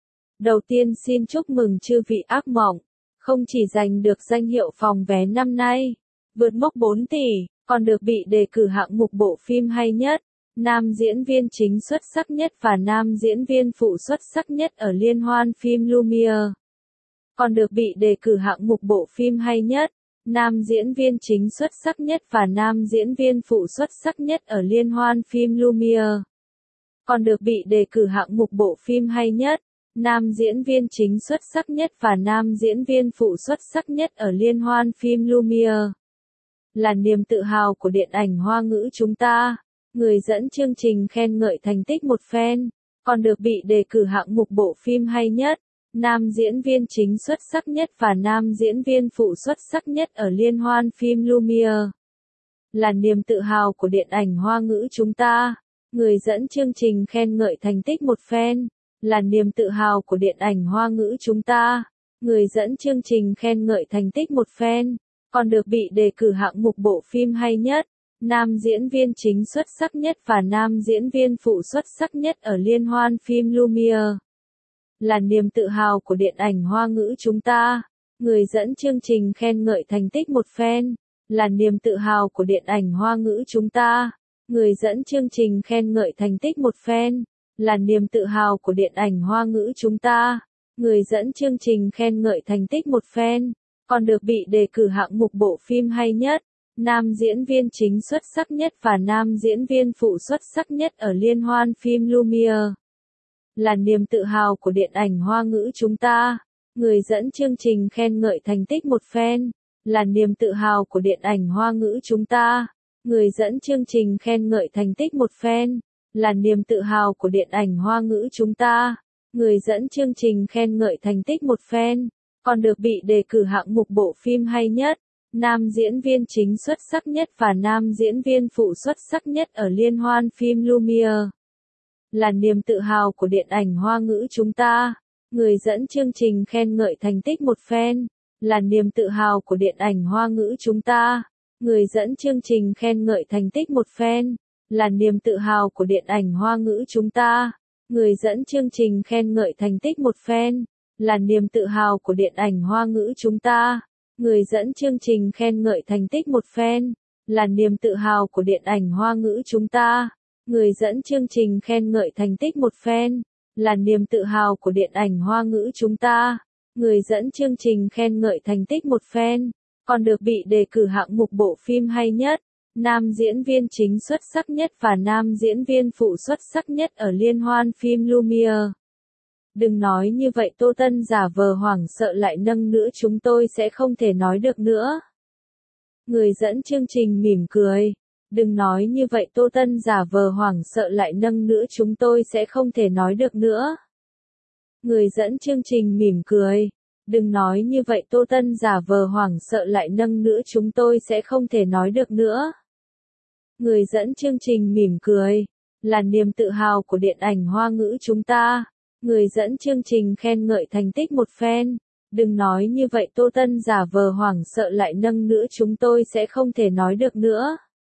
S1: Đầu tiên xin chúc mừng chư vị ác mộng, không chỉ giành được danh hiệu phòng vé năm nay, vượt mốc 4 tỷ, còn được bị đề cử hạng mục bộ phim hay nhất, nam diễn viên chính xuất sắc nhất và nam diễn viên phụ xuất sắc nhất ở liên hoan phim Lumiere. Còn được bị đề cử hạng mục bộ phim hay nhất, nam diễn viên chính xuất sắc nhất và nam diễn viên phụ xuất sắc nhất ở liên hoan phim Lumiere. Còn được bị đề cử hạng mục bộ phim hay nhất, nam diễn viên chính xuất sắc nhất và nam diễn viên phụ xuất sắc nhất ở liên hoan phim Lumiere. Là niềm tự hào của điện ảnh Hoa ngữ chúng ta, người dẫn chương trình khen ngợi thành tích một phen, còn được bị đề cử hạng mục bộ phim hay nhất, nam diễn viên chính xuất sắc nhất và nam diễn viên phụ xuất sắc nhất ở liên hoan phim Lumiere. Là niềm tự hào của điện ảnh Hoa ngữ chúng ta, người dẫn chương trình khen ngợi thành tích một phen, là niềm tự hào của điện ảnh Hoa ngữ chúng ta, người dẫn chương trình khen ngợi thành tích một phen, còn được bị đề cử hạng mục bộ phim hay nhất, nam diễn viên chính xuất sắc nhất và nam diễn viên phụ xuất sắc nhất ở liên hoan phim Lumiere. Là niềm tự hào của điện ảnh Hoa ngữ chúng ta, người dẫn chương trình khen ngợi thành tích một phen, là niềm tự hào của điện ảnh Hoa ngữ chúng ta, người dẫn chương trình khen ngợi thành tích một phen, là niềm tự hào của điện ảnh Hoa ngữ chúng ta, người dẫn chương trình khen ngợi thành tích một phen, còn được bị đề cử hạng mục bộ phim hay nhất, nam diễn viên chính xuất sắc nhất và nam diễn viên phụ xuất sắc nhất ở liên hoan phim Lumiere. Là niềm tự hào của điện ảnh Hoa ngữ chúng ta. Người dẫn chương trình khen ngợi thành tích một phen. Là niềm tự hào của điện ảnh Hoa ngữ chúng ta. Người dẫn chương trình khen ngợi thành tích một phen. Là niềm tự hào của điện ảnh Hoa ngữ chúng ta. Người dẫn chương trình khen ngợi thành tích một phen. Còn được bị đề cử hạng mục bộ phim hay nhất, nam diễn viên chính xuất sắc nhất và nam diễn viên phụ xuất sắc nhất ở liên hoan phim Lumiere. Là niềm tự hào của điện ảnh Hoa ngữ chúng ta. Người dẫn chương trình khen ngợi thành tích một phen. Là niềm tự hào của điện ảnh Hoa ngữ chúng ta. Người dẫn chương trình khen ngợi thành tích một phen. Là niềm tự hào của điện ảnh Hoa ngữ chúng ta. Người dẫn chương trình khen ngợi thành tích một phen. Là niềm tự hào của điện ảnh Hoa ngữ chúng ta. Người dẫn chương trình khen ngợi thành tích một phen. Là niềm tự hào của điện ảnh Hoa ngữ chúng ta. Người dẫn chương trình khen ngợi thành tích một phen. Là niềm tự hào của điện ảnh Hoa ngữ chúng ta. Người dẫn chương trình khen ngợi thành tích một phen. Còn được bị đề cử hạng mục bộ phim hay nhất, nam diễn viên chính xuất sắc nhất và nam diễn viên phụ xuất sắc nhất ở liên hoan phim Lumiere. Đừng nói như vậy, Tô Tân giả vờ hoảng sợ lại nâng nữa, chúng tôi sẽ không thể nói được nữa. Người dẫn chương trình mỉm cười. Đừng nói như vậy, Tô Tân giả vờ hoảng sợ lại nâng nữa, chúng tôi sẽ không thể nói được nữa. Người dẫn chương trình mỉm cười. Đừng nói như vậy, Tô Tân giả vờ hoảng sợ lại nâng nữa, chúng tôi sẽ không thể nói được nữa. Người dẫn chương trình mỉm cười. Là niềm tự hào của điện ảnh Hoa ngữ chúng ta. Người dẫn chương trình khen ngợi thành tích một phen. Đừng nói như vậy, Tô Tân giả vờ hoảng sợ lại nâng nữa, chúng tôi sẽ không thể nói được nữa.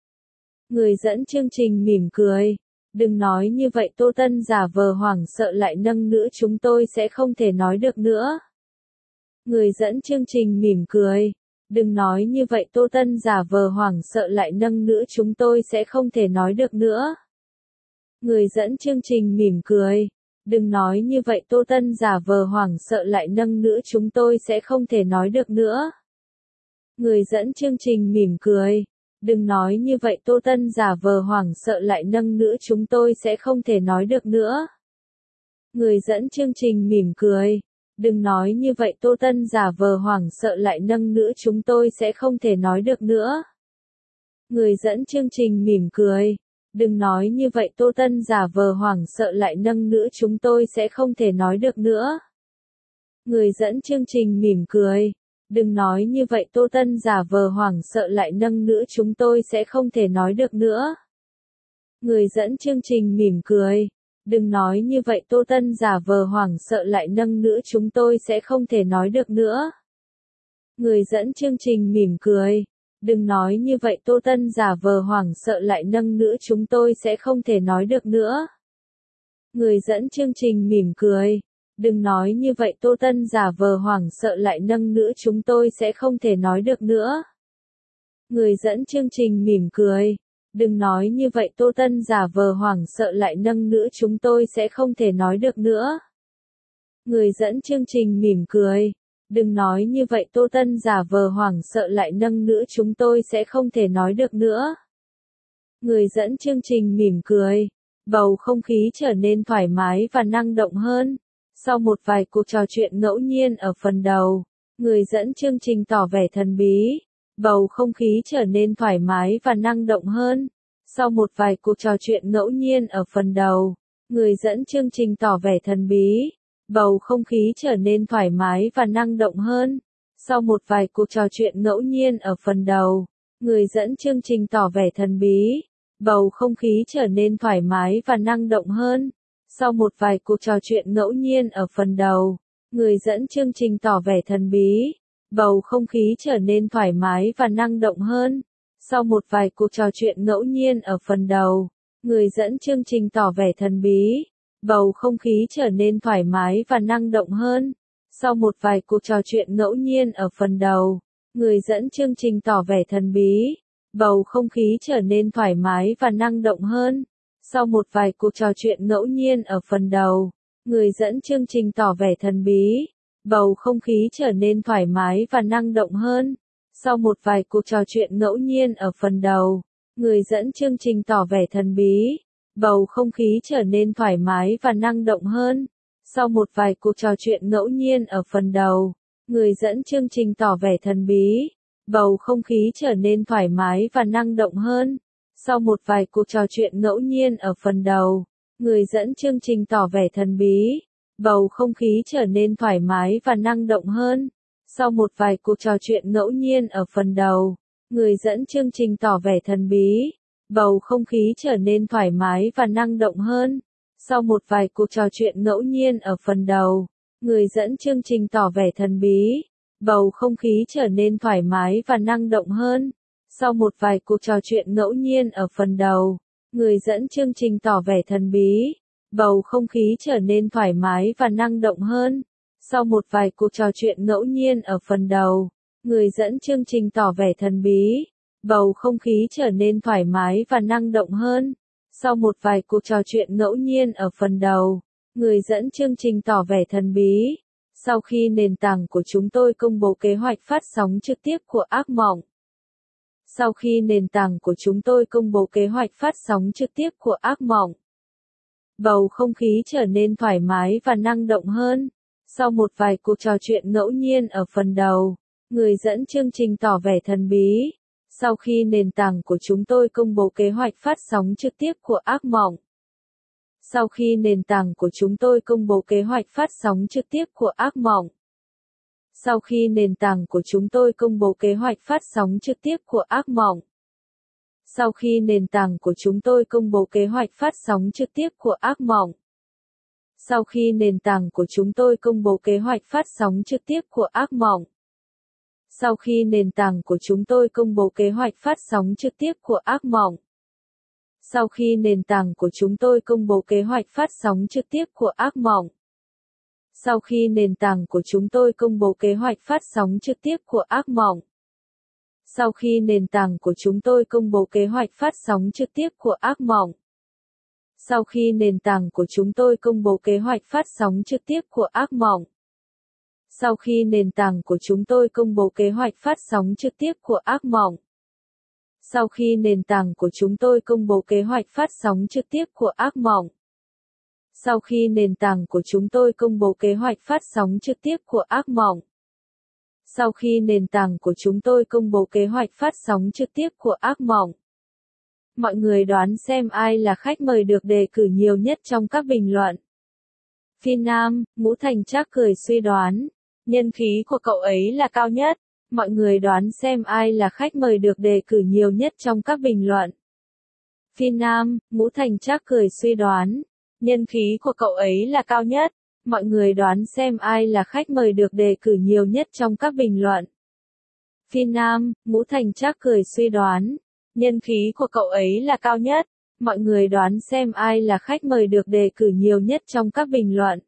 S1: Người dẫn chương trình mỉm cười. Đừng nói như vậy, Tô Tân giả vờ hoảng sợ lại nâng nữa, chúng tôi sẽ không thể nói được nữa. Người dẫn chương trình mỉm cười. Đừng nói như vậy, Tô Tân giả vờ hoảng sợ lại nâng nữa, chúng tôi sẽ không thể nói được nữa. Người dẫn chương trình mỉm cười. Đừng nói như vậy, Tô Tân giả vờ hoảng sợ lại nâng nữa, chúng tôi sẽ không thể nói được nữa. Người dẫn chương trình mỉm cười. Đừng nói như vậy, Tô Tân giả vờ hoảng sợ lại nâng nữa, chúng tôi sẽ không thể nói được nữa. Người dẫn chương trình mỉm cười. Đừng nói như vậy, Tô Tân giả vờ hoảng sợ lại nâng nữa, chúng tôi sẽ không thể nói được nữa. Người dẫn chương trình mỉm cười. Đừng nói như vậy, Tô Tân giả vờ hoảng sợ lại nâng nữa, chúng tôi sẽ không thể nói được nữa. Người dẫn chương trình mỉm cười. Đừng nói như vậy, Tô Tân giả vờ hoảng sợ lại nâng nữa, chúng tôi sẽ không thể nói được nữa. Người dẫn chương trình mỉm cười. Đừng nói như vậy, Tô Tân giả vờ hoảng sợ lại nâng nữa, chúng tôi sẽ không thể nói được nữa. Người dẫn chương trình mỉm cười. Đừng nói như vậy, Tô Tân giả vờ hoảng sợ lại nâng nữa, chúng tôi sẽ không thể nói được nữa. Người dẫn chương trình mỉm cười. Đừng nói như vậy, Tô Tân giả vờ hoảng sợ lại nâng nữa, chúng tôi sẽ không thể nói được nữa. Người dẫn chương trình mỉm cười. Đừng nói như vậy, Tô Tân giả vờ hoảng sợ lại nâng nữa, chúng tôi sẽ không thể nói được nữa. Người dẫn chương trình mỉm cười. Đừng nói như vậy, Tô Tân giả vờ hoảng sợ lại nâng nữa, chúng tôi sẽ không thể nói được nữa. Người dẫn chương trình mỉm cười. Bầu không khí trở nên thoải mái và năng động hơn. Sau một vài cuộc trò chuyện ngẫu nhiên ở phần đầu, người dẫn chương trình tỏ vẻ thần bí. Bầu không khí trở nên thoải mái và năng động hơn. Sau một vài cuộc trò chuyện ngẫu nhiên ở phần đầu, người dẫn chương trình tỏ vẻ thần bí. Bầu không khí trở nên thoải mái và năng động hơn. Sau một vài cuộc trò chuyện ngẫu nhiên ở phần đầu, người dẫn chương trình tỏ vẻ thần bí. Bầu không khí trở nên thoải mái và năng động hơn. Sau một vài cuộc trò chuyện ngẫu nhiên ở phần đầu, người dẫn chương trình tỏ vẻ thần bí. Bầu không khí trở nên thoải mái và năng động hơn. Sau một vài cuộc trò chuyện ngẫu nhiên ở phần đầu, người dẫn chương trình tỏ vẻ thần bí. Bầu không khí trở nên thoải mái và năng động hơn. Sau một vài cuộc trò chuyện ngẫu nhiên ở phần đầu, người dẫn chương trình tỏ vẻ thần bí. Bầu không khí trở nên thoải mái và năng động hơn. Sau một vài cuộc trò chuyện ngẫu nhiên ở phần đầu, người dẫn chương trình tỏ vẻ thần bí. Bầu không khí trở nên thoải mái và năng động hơn. Sau một vài cuộc trò chuyện ngẫu nhiên ở phần đầu, người dẫn chương trình tỏ vẻ thần bí, bầu không khí trở nên thoải mái và năng động hơn. Sau một vài cuộc trò chuyện ngẫu nhiên ở phần đầu, người dẫn chương trình tỏ vẻ thần bí, bầu không khí trở nên thoải mái và năng động hơn. Sau một vài cuộc trò chuyện ngẫu nhiên ở phần đầu, người dẫn chương trình tỏ vẻ thần bí, bầu không khí trở nên thoải mái và năng động hơn. Sau một vài cuộc trò chuyện ngẫu nhiên ở phần đầu, người dẫn chương trình tỏ vẻ thần bí, bầu không khí trở nên thoải mái và năng động hơn. Sau một vài cuộc trò chuyện ngẫu nhiên ở phần đầu, người dẫn chương trình tỏ vẻ thần bí, bầu không khí trở nên thoải mái và năng động hơn. Sau một vài cuộc trò chuyện ngẫu nhiên ở phần đầu, người dẫn chương trình tỏ vẻ thần bí, bầu không khí trở nên thoải mái và năng động hơn. Sau một vài cuộc trò chuyện ngẫu nhiên ở phần đầu, người dẫn chương trình tỏ vẻ thần bí, bầu không khí trở nên thoải mái và năng động hơn. Sau một vài cuộc trò chuyện ngẫu nhiên ở phần đầu, người dẫn chương trình tỏ vẻ thần bí. Sau khi nền tảng của chúng tôi công bố kế hoạch phát sóng trực tiếp của ác mộng. Sau khi nền tảng của chúng tôi công bố kế hoạch phát sóng trực tiếp của ác mộng, bầu không khí trở nên thoải mái và năng động hơn. Sau một vài cuộc trò chuyện ngẫu nhiên ở phần đầu, người dẫn chương trình tỏ vẻ thần bí. Sau khi nền tảng của chúng tôi công bố kế hoạch phát sóng trực tiếp của ác mộng. Sau khi nền tảng của chúng tôi công bố kế hoạch phát sóng trực tiếp của ác mộng. Sau khi nền tảng của chúng tôi công bố kế hoạch phát sóng trực tiếp của ác mộng. Sau khi nền tảng của chúng tôi công bố kế hoạch phát sóng trực tiếp của ác mộng. Sau khi nền tảng của chúng tôi công bố kế hoạch phát sóng trực tiếp của ác mộng. Sau khi nền tảng của chúng tôi công bố kế hoạch phát sóng trực tiếp của ác mộng. Sau khi nền tảng của chúng tôi công bố kế hoạch phát sóng trực tiếp của ác mộng. Sau khi nền tảng của chúng tôi công bố kế hoạch phát sóng trực tiếp của ác mộng. Sau khi nền tảng của chúng tôi công bố kế hoạch phát sóng trực tiếp của ác mộng. Sau khi nền tảng của chúng tôi công bố kế hoạch phát sóng trực tiếp của ác mộng. Sau khi nền tảng của chúng tôi công bố kế hoạch phát sóng trực tiếp của ác mộng. Sau khi nền tảng của chúng tôi công bố kế hoạch phát sóng trực tiếp của ác mộng. Sau khi nền tảng của chúng tôi công bố kế hoạch phát sóng trực tiếp của ác mộng. Sau khi nền tảng của chúng tôi công bố kế hoạch phát sóng trực tiếp của ác mộng. Mọi người đoán xem ai là khách mời được đề cử nhiều nhất trong các bình luận. Phi Nam, Ngũ Thành Trác cười suy đoán. Nhân khí của cậu ấy là cao nhất. Mọi người đoán xem ai là khách mời được đề cử nhiều nhất trong các bình luận. Phi Nam, Ngũ Thành Trác cười suy đoán. Nhân khí của cậu ấy là cao nhất. Mọi người đoán xem ai là khách mời được đề cử nhiều nhất trong các bình luận. Phi Nam, Ngũ Thành Trác cười suy đoán. Nhân khí của cậu ấy là cao nhất. Mọi người đoán xem ai là khách mời được đề cử nhiều nhất trong các bình luận.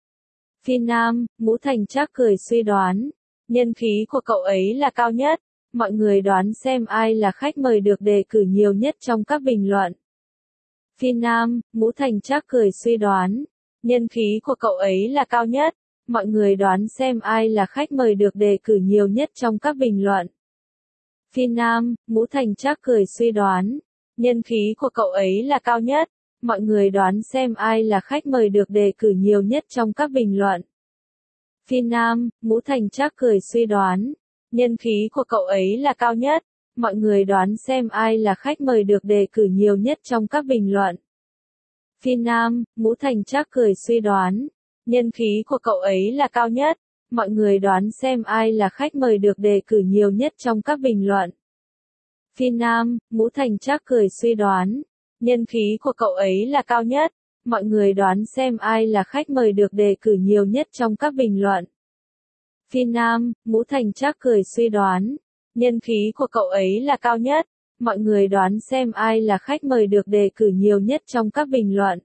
S1: Phi Nam, Ngũ Thành Trác cười suy đoán. Nhân khí của cậu ấy là cao nhất. Mọi người đoán xem ai là khách mời được đề cử nhiều nhất trong các bình luận. Phi Nam, Ngũ Thành Trác cười suy đoán. Nhân khí của cậu ấy là cao nhất. Mọi người đoán xem ai là khách mời được đề cử nhiều nhất trong các bình luận. Phi Nam, Ngũ Thành Trác cười suy đoán. Nhân khí của cậu ấy là cao nhất. Mọi người đoán xem ai là khách mời được đề cử nhiều nhất trong các bình luận. Phi Nam, Ngũ Thành Trác cười suy đoán. Nhân khí của cậu ấy là cao nhất. Mọi người đoán xem ai là khách mời được đề cử nhiều nhất trong các bình luận. Phi Nam, Ngũ Thành Trác cười suy đoán. Nhân khí của cậu ấy là cao nhất. Mọi người đoán xem ai là khách mời được đề cử nhiều nhất trong các bình luận. Phi Nam, Ngũ Thành Trác cười suy đoán. Nhân khí của cậu ấy là cao nhất. Mọi người đoán xem ai là khách mời được đề cử nhiều nhất trong các bình luận. Phi Nam, Ngũ Thành Trác cười suy đoán. Nhân khí của cậu ấy là cao nhất. Mọi người đoán xem ai là khách mời được đề cử nhiều nhất trong các bình luận.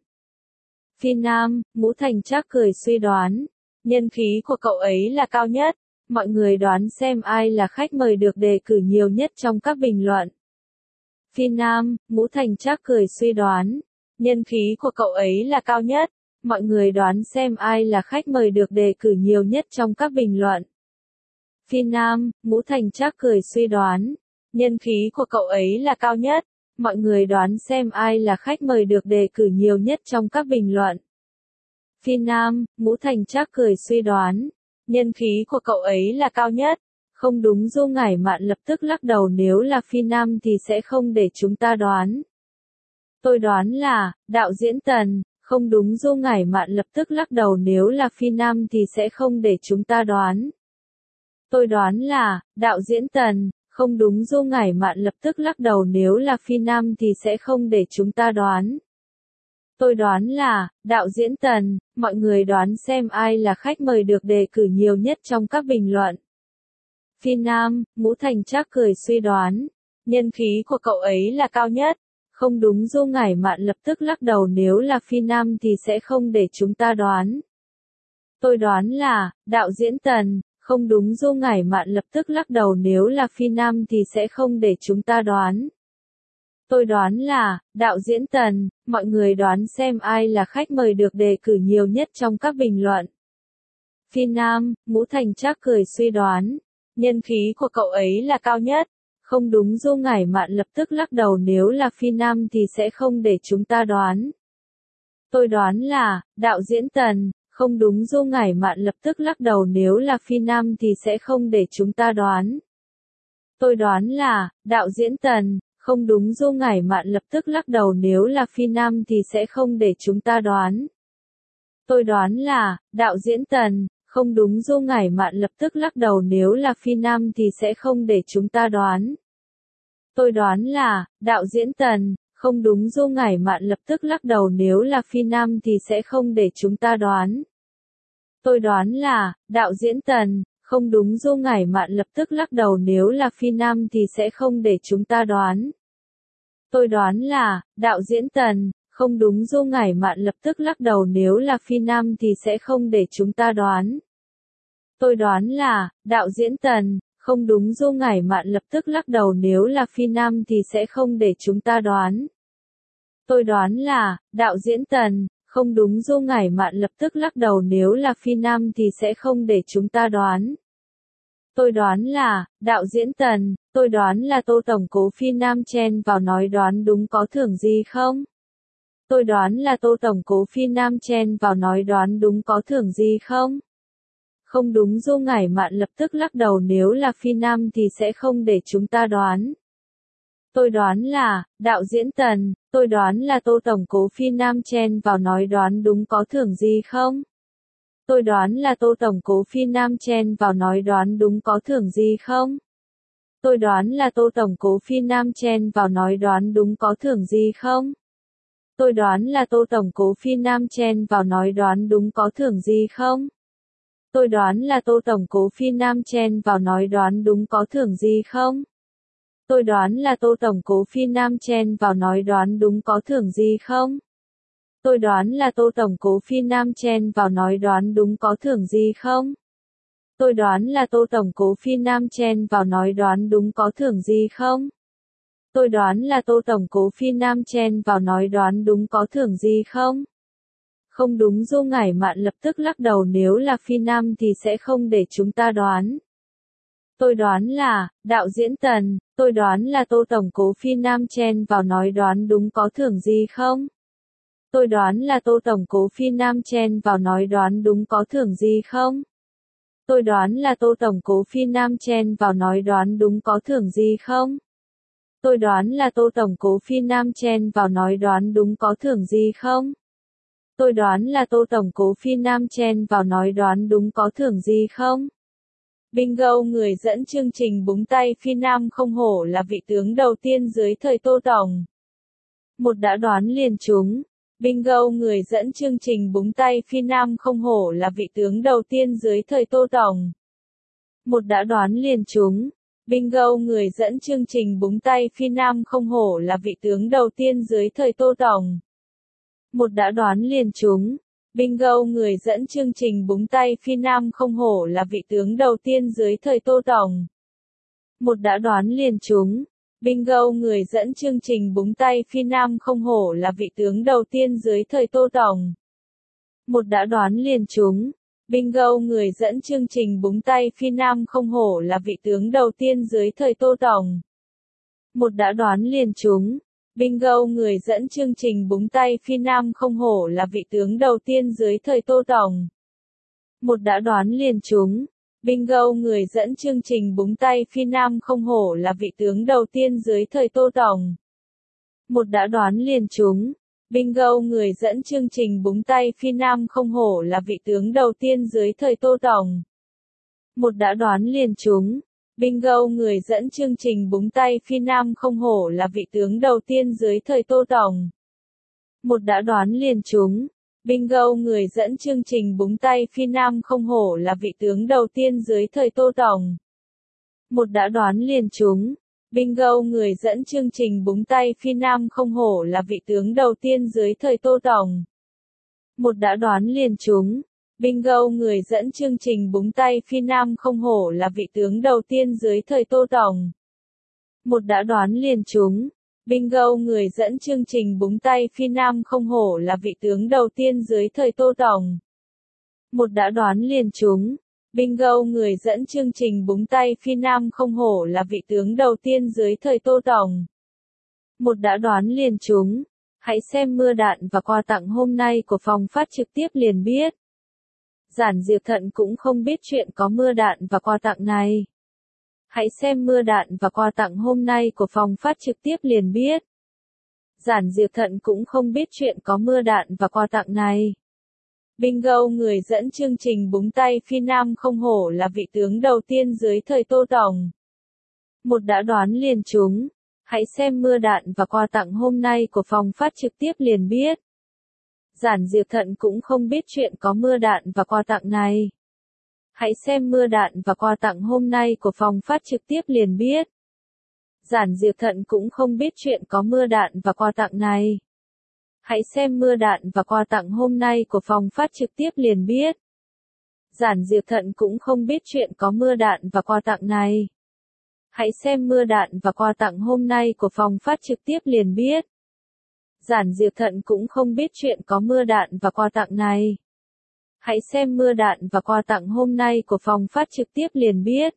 S1: Phi Nam, Ngũ Thành Trác cười suy đoán. Nhân khí của cậu ấy là cao nhất. Mọi người đoán xem ai là khách mời được đề cử nhiều nhất trong các bình luận. Phi Nam, Ngũ Thành Trác cười suy đoán. Nhân khí của cậu ấy là cao nhất. Mọi người đoán xem ai là khách mời được đề cử nhiều nhất trong các bình luận. Phi Nam, Ngũ Thành Trác cười suy đoán. Nhân khí của cậu ấy là cao nhất. Mọi người đoán xem ai là khách mời được đề cử nhiều nhất trong các bình luận. Phi Nam, Ngũ Thành Trác cười suy đoán. Nhân khí của cậu ấy là cao nhất. Không đúng, Du Ngải Mạn lập tức lắc đầu, nếu là Phi Nam thì sẽ không để chúng ta đoán. Tôi đoán là, đạo diễn Tần. Không đúng, Du Ngải Mạn lập tức lắc đầu, nếu là Phi Nam thì sẽ không để chúng ta đoán. Tôi đoán là, đạo diễn Tần. Không đúng, Du Ngải Mạn lập tức lắc đầu, nếu là Phi Nam thì sẽ không để chúng ta đoán. Tôi đoán là, đạo diễn Tần. Mọi người đoán xem ai là khách mời được đề cử nhiều nhất trong các bình luận. Phi Nam, Ngũ Thành Trác cười suy đoán. Nhân khí của cậu ấy là cao nhất. Không đúng, Du Ngải Mạn lập tức lắc đầu, nếu là Phi Nam thì sẽ không để chúng ta đoán. Tôi đoán là, đạo diễn Tần. Không đúng, Du Ngải Mạn lập tức lắc đầu, nếu là Phi Nam thì sẽ không để chúng ta đoán. Tôi đoán là, đạo diễn Tần. Mọi người đoán xem ai là khách mời được đề cử nhiều nhất trong các bình luận. Phi Nam, Ngũ Thành Trác cười suy đoán. Nhân khí của cậu ấy là cao nhất. Không đúng, Du Ngải Mạn lập tức lắc đầu, nếu là Phi Nam thì sẽ không để chúng ta đoán. Tôi đoán là, đạo diễn Tần. Không đúng, Du Ngải Mạn lập tức lắc đầu, nếu là Phi Nam thì sẽ không để chúng ta đoán. Tôi đoán là, đạo diễn Tần. Không đúng, Du Ngải Mạn lập tức lắc đầu, nếu là Phi Nam thì sẽ không để chúng ta đoán. Tôi đoán là, đạo diễn Tần. Không đúng, Du Ngải Mạn lập tức lắc đầu, nếu là Phi Nam thì sẽ không để chúng ta đoán. Tôi đoán là, đạo diễn Tần. Không đúng, Du Ngải Mạn lập tức lắc đầu, nếu là Phi Nam thì sẽ không để chúng ta đoán. Tôi đoán là, đạo diễn Tần. Không đúng, Du Ngải Mạn lập tức lắc đầu, nếu là Phi Nam thì sẽ không để chúng ta đoán. Tôi đoán là, đạo diễn Tần. Không đúng, Du Ngải Mạn lập tức lắc đầu, nếu là Phi Nam thì sẽ không để chúng ta đoán. Tôi đoán là, đạo diễn Tần. Không đúng, Du Ngải Mạn lập tức lắc đầu, nếu là Phi Nam thì sẽ không để chúng ta đoán. Tôi đoán là, đạo diễn Tần. Không đúng, Du Ngải Mạn lập tức lắc đầu, nếu là Phi Nam thì sẽ không để chúng ta đoán. Tôi đoán là, đạo diễn Tần. Tôi đoán là Tô Tổng Cố Phi Nam chen vào nói, đoán đúng có thưởng gì không? Tôi đoán là Tô Tổng Cố Phi Nam chen vào nói, đoán đúng có thưởng gì không? Không đúng, Du Ngải Mạn lập tức lắc đầu, nếu là Phi Nam thì sẽ không để chúng ta đoán. Tôi đoán là, đạo diễn Tần. Tôi đoán là Tô Tổng Cố Phi Nam chen vào nói, đoán đúng có thưởng gì không? Tôi đoán là Tô Tổng Cố Phi Nam chen vào nói, đoán đúng có thưởng gì không? Tôi đoán là Tô Tổng Cố Phi Nam chen vào nói, đoán đúng có thưởng gì không? Tôi đoán là Tô Tổng Cố Phi Nam chen vào nói, đoán đúng có thưởng gì không? Tôi đoán là Tô Tổng Cố Phi Nam chen vào nói, đoán đúng có thưởng gì không? Tôi đoán là Tô Tổng Cố Phi Nam chen vào nói, đoán đúng có thưởng gì không? Tôi đoán là Tô Tổng Cố Phi Nam chen vào nói, đoán đúng có thưởng gì không? Tôi đoán là Tô Tổng Cố Phi Nam chen vào nói, đoán đúng có thưởng gì không? Tôi đoán là Tô Tổng Cố Phi Nam chen vào nói, đoán đúng có thưởng gì không? Không đúng, Du Ngải Mạn lập tức lắc đầu, nếu là Phi Nam thì sẽ không để chúng ta đoán. Tôi đoán là, đạo diễn Tần. Tôi đoán là Tô Tổng Cố Phi Nam chen vào nói, đoán đúng có thưởng gì không? Tôi đoán là Tô Tổng Cố Phi Nam chen vào nói, đoán đúng có thưởng gì không? Tôi đoán là Tô Tổng Cố Phi Nam chen vào nói, đoán đúng có thưởng gì không? Tôi đoán là Tô Tổng Cố Phi Nam chen vào nói, đoán đúng có thưởng gì không? Tôi đoán là Tô Tổng Cố Phi Nam chen vào nói, đoán đúng có thưởng gì không? Bingo, người dẫn chương trình búng tay Phi Nam không hổ là vị tướng đầu tiên dưới thời Tô Tổng. Một đã đoán liền trúng. Bingo, người dẫn chương trình búng tay Phi Nam không hổ là vị tướng đầu tiên dưới thời Tô Tổng. Một đã đoán liền trúng. Bingo, người dẫn chương trình búng tay Phi Nam không hổ là vị tướng đầu tiên dưới thời Tô Tổng. Một đã đoán liền trúng. Bingo, người dẫn chương trình búng tay Phi Nam không hổ là vị tướng đầu tiên dưới thời Tô Tổng. Một đã đoán liền trúng. Bingo, người dẫn chương trình búng tay Phi Nam không hổ là vị tướng đầu tiên dưới thời Tô Tổng. Một đã đoán liền trúng. Bingo, người dẫn chương trình búng tay phi nam không hổ là vị tướng đầu tiên dưới thời Tô Tổng. Một đã đoán liền trúng. Bingo, người dẫn chương trình búng tay phi nam không hổ là vị tướng đầu tiên dưới thời Tô Tổng. Một đã đoán liền trúng. Bingo, người dẫn chương trình búng tay phi nam không hổ là vị tướng đầu tiên dưới thời Tô Tổng. Một đã đoán liền trúng. Bingo, người dẫn chương trình búng tay phi nam không hổ là vị tướng đầu tiên dưới thời Tô Tổng. Một đã đoán liền trúng. Bingo, người dẫn chương trình búng tay phi nam không hổ là vị tướng đầu tiên dưới thời Tô Tổng. Một đã đoán liền trúng. Bingo, người dẫn chương trình búng tay phi nam không hổ là vị tướng đầu tiên dưới thời Tô Tổng. Một đã đoán liền trúng. Bingo, người dẫn chương trình búng tay phi nam không hổ là vị tướng đầu tiên dưới thời Tô Tổng. Một đã đoán liền trúng. Bingo, người dẫn chương trình búng tay phi nam không hổ là vị tướng đầu tiên dưới thời Tô Tổng. Một đã đoán liền trúng. Bingo, người dẫn chương trình búng tay phi nam không hổ là vị tướng đầu tiên dưới thời Tô Tổng. Một đã đoán liền trúng. Bingo, người dẫn chương trình búng tay phi nam không hổ là vị tướng đầu tiên dưới thời Tô Tổng. Một đã đoán liền trúng. Hãy xem mưa đạn và quà tặng hôm nay của phòng phát trực tiếp liền biết. Giản Diệp Thận cũng không biết chuyện có mưa đạn và quà tặng này. Hãy xem mưa đạn và quà tặng hôm nay của phòng phát trực tiếp liền biết. Giản Diệp Thận cũng không biết chuyện có mưa đạn và quà tặng này. Bingo, người dẫn chương trình búng tay phi nam không hổ là vị tướng đầu tiên dưới thời Tô Tổng. Một đã đoán liền trúng. Hãy xem mưa đạn và quà tặng hôm nay của phòng phát trực tiếp liền biết. Giản Diệp Thận cũng không biết chuyện có mưa đạn và quà tặng này. Hãy xem mưa đạn và quà tặng hôm nay của phòng phát trực tiếp liền biết. Giản Diệp Thận cũng không biết chuyện có mưa đạn và quà tặng này. Hãy xem mưa đạn và quà tặng hôm nay của phòng phát trực tiếp liền biết. Giản Diệp Thận cũng không biết chuyện có mưa đạn và quà tặng này. Hãy xem mưa đạn và quà tặng hôm nay của phòng phát trực tiếp liền biết. Giản Diệp Thận cũng không biết chuyện có mưa đạn và quà tặng này. Hãy xem mưa đạn và quà tặng hôm nay của phòng phát trực tiếp liền biết.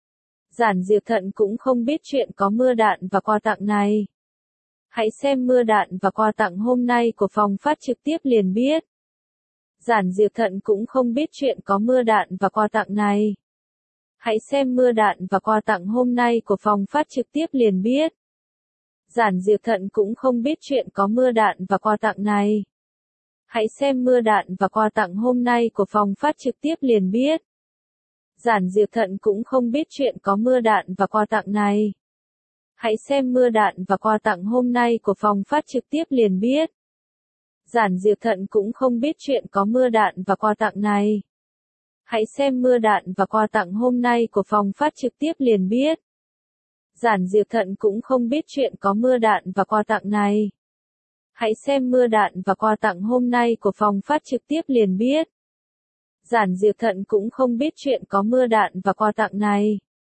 S1: Giản Diệp Thận cũng không biết chuyện có mưa đạn và quà tặng này. Hãy xem mưa đạn và quà tặng hôm nay của phòng phát trực tiếp liền biết. Giản Diệp Thận cũng không biết chuyện có mưa đạn và quà tặng này. Hãy xem mưa đạn và quà tặng hôm nay của phòng phát trực tiếp liền biết. Giản Diệp Thận cũng không biết chuyện có mưa đạn và quà tặng này. Hãy xem mưa đạn và quà tặng hôm nay của phòng phát trực tiếp liền biết. Giản Diệp Thận cũng không biết chuyện có mưa đạn và quà tặng này. Hãy xem mưa đạn và quà tặng hôm nay của phòng phát trực tiếp liền biết. Giản Diệp Thận cũng không biết chuyện có mưa đạn và quà tặng này. Hãy xem mưa đạn và quà tặng hôm nay của phòng phát trực tiếp liền biết. Giản Diệp Thận cũng không biết chuyện có mưa đạn và quà tặng này. Hãy xem mưa đạn và quà tặng hôm nay của phòng phát trực tiếp liền biết. Giản Diệp Thận cũng không biết chuyện có mưa đạn và quà tặng này.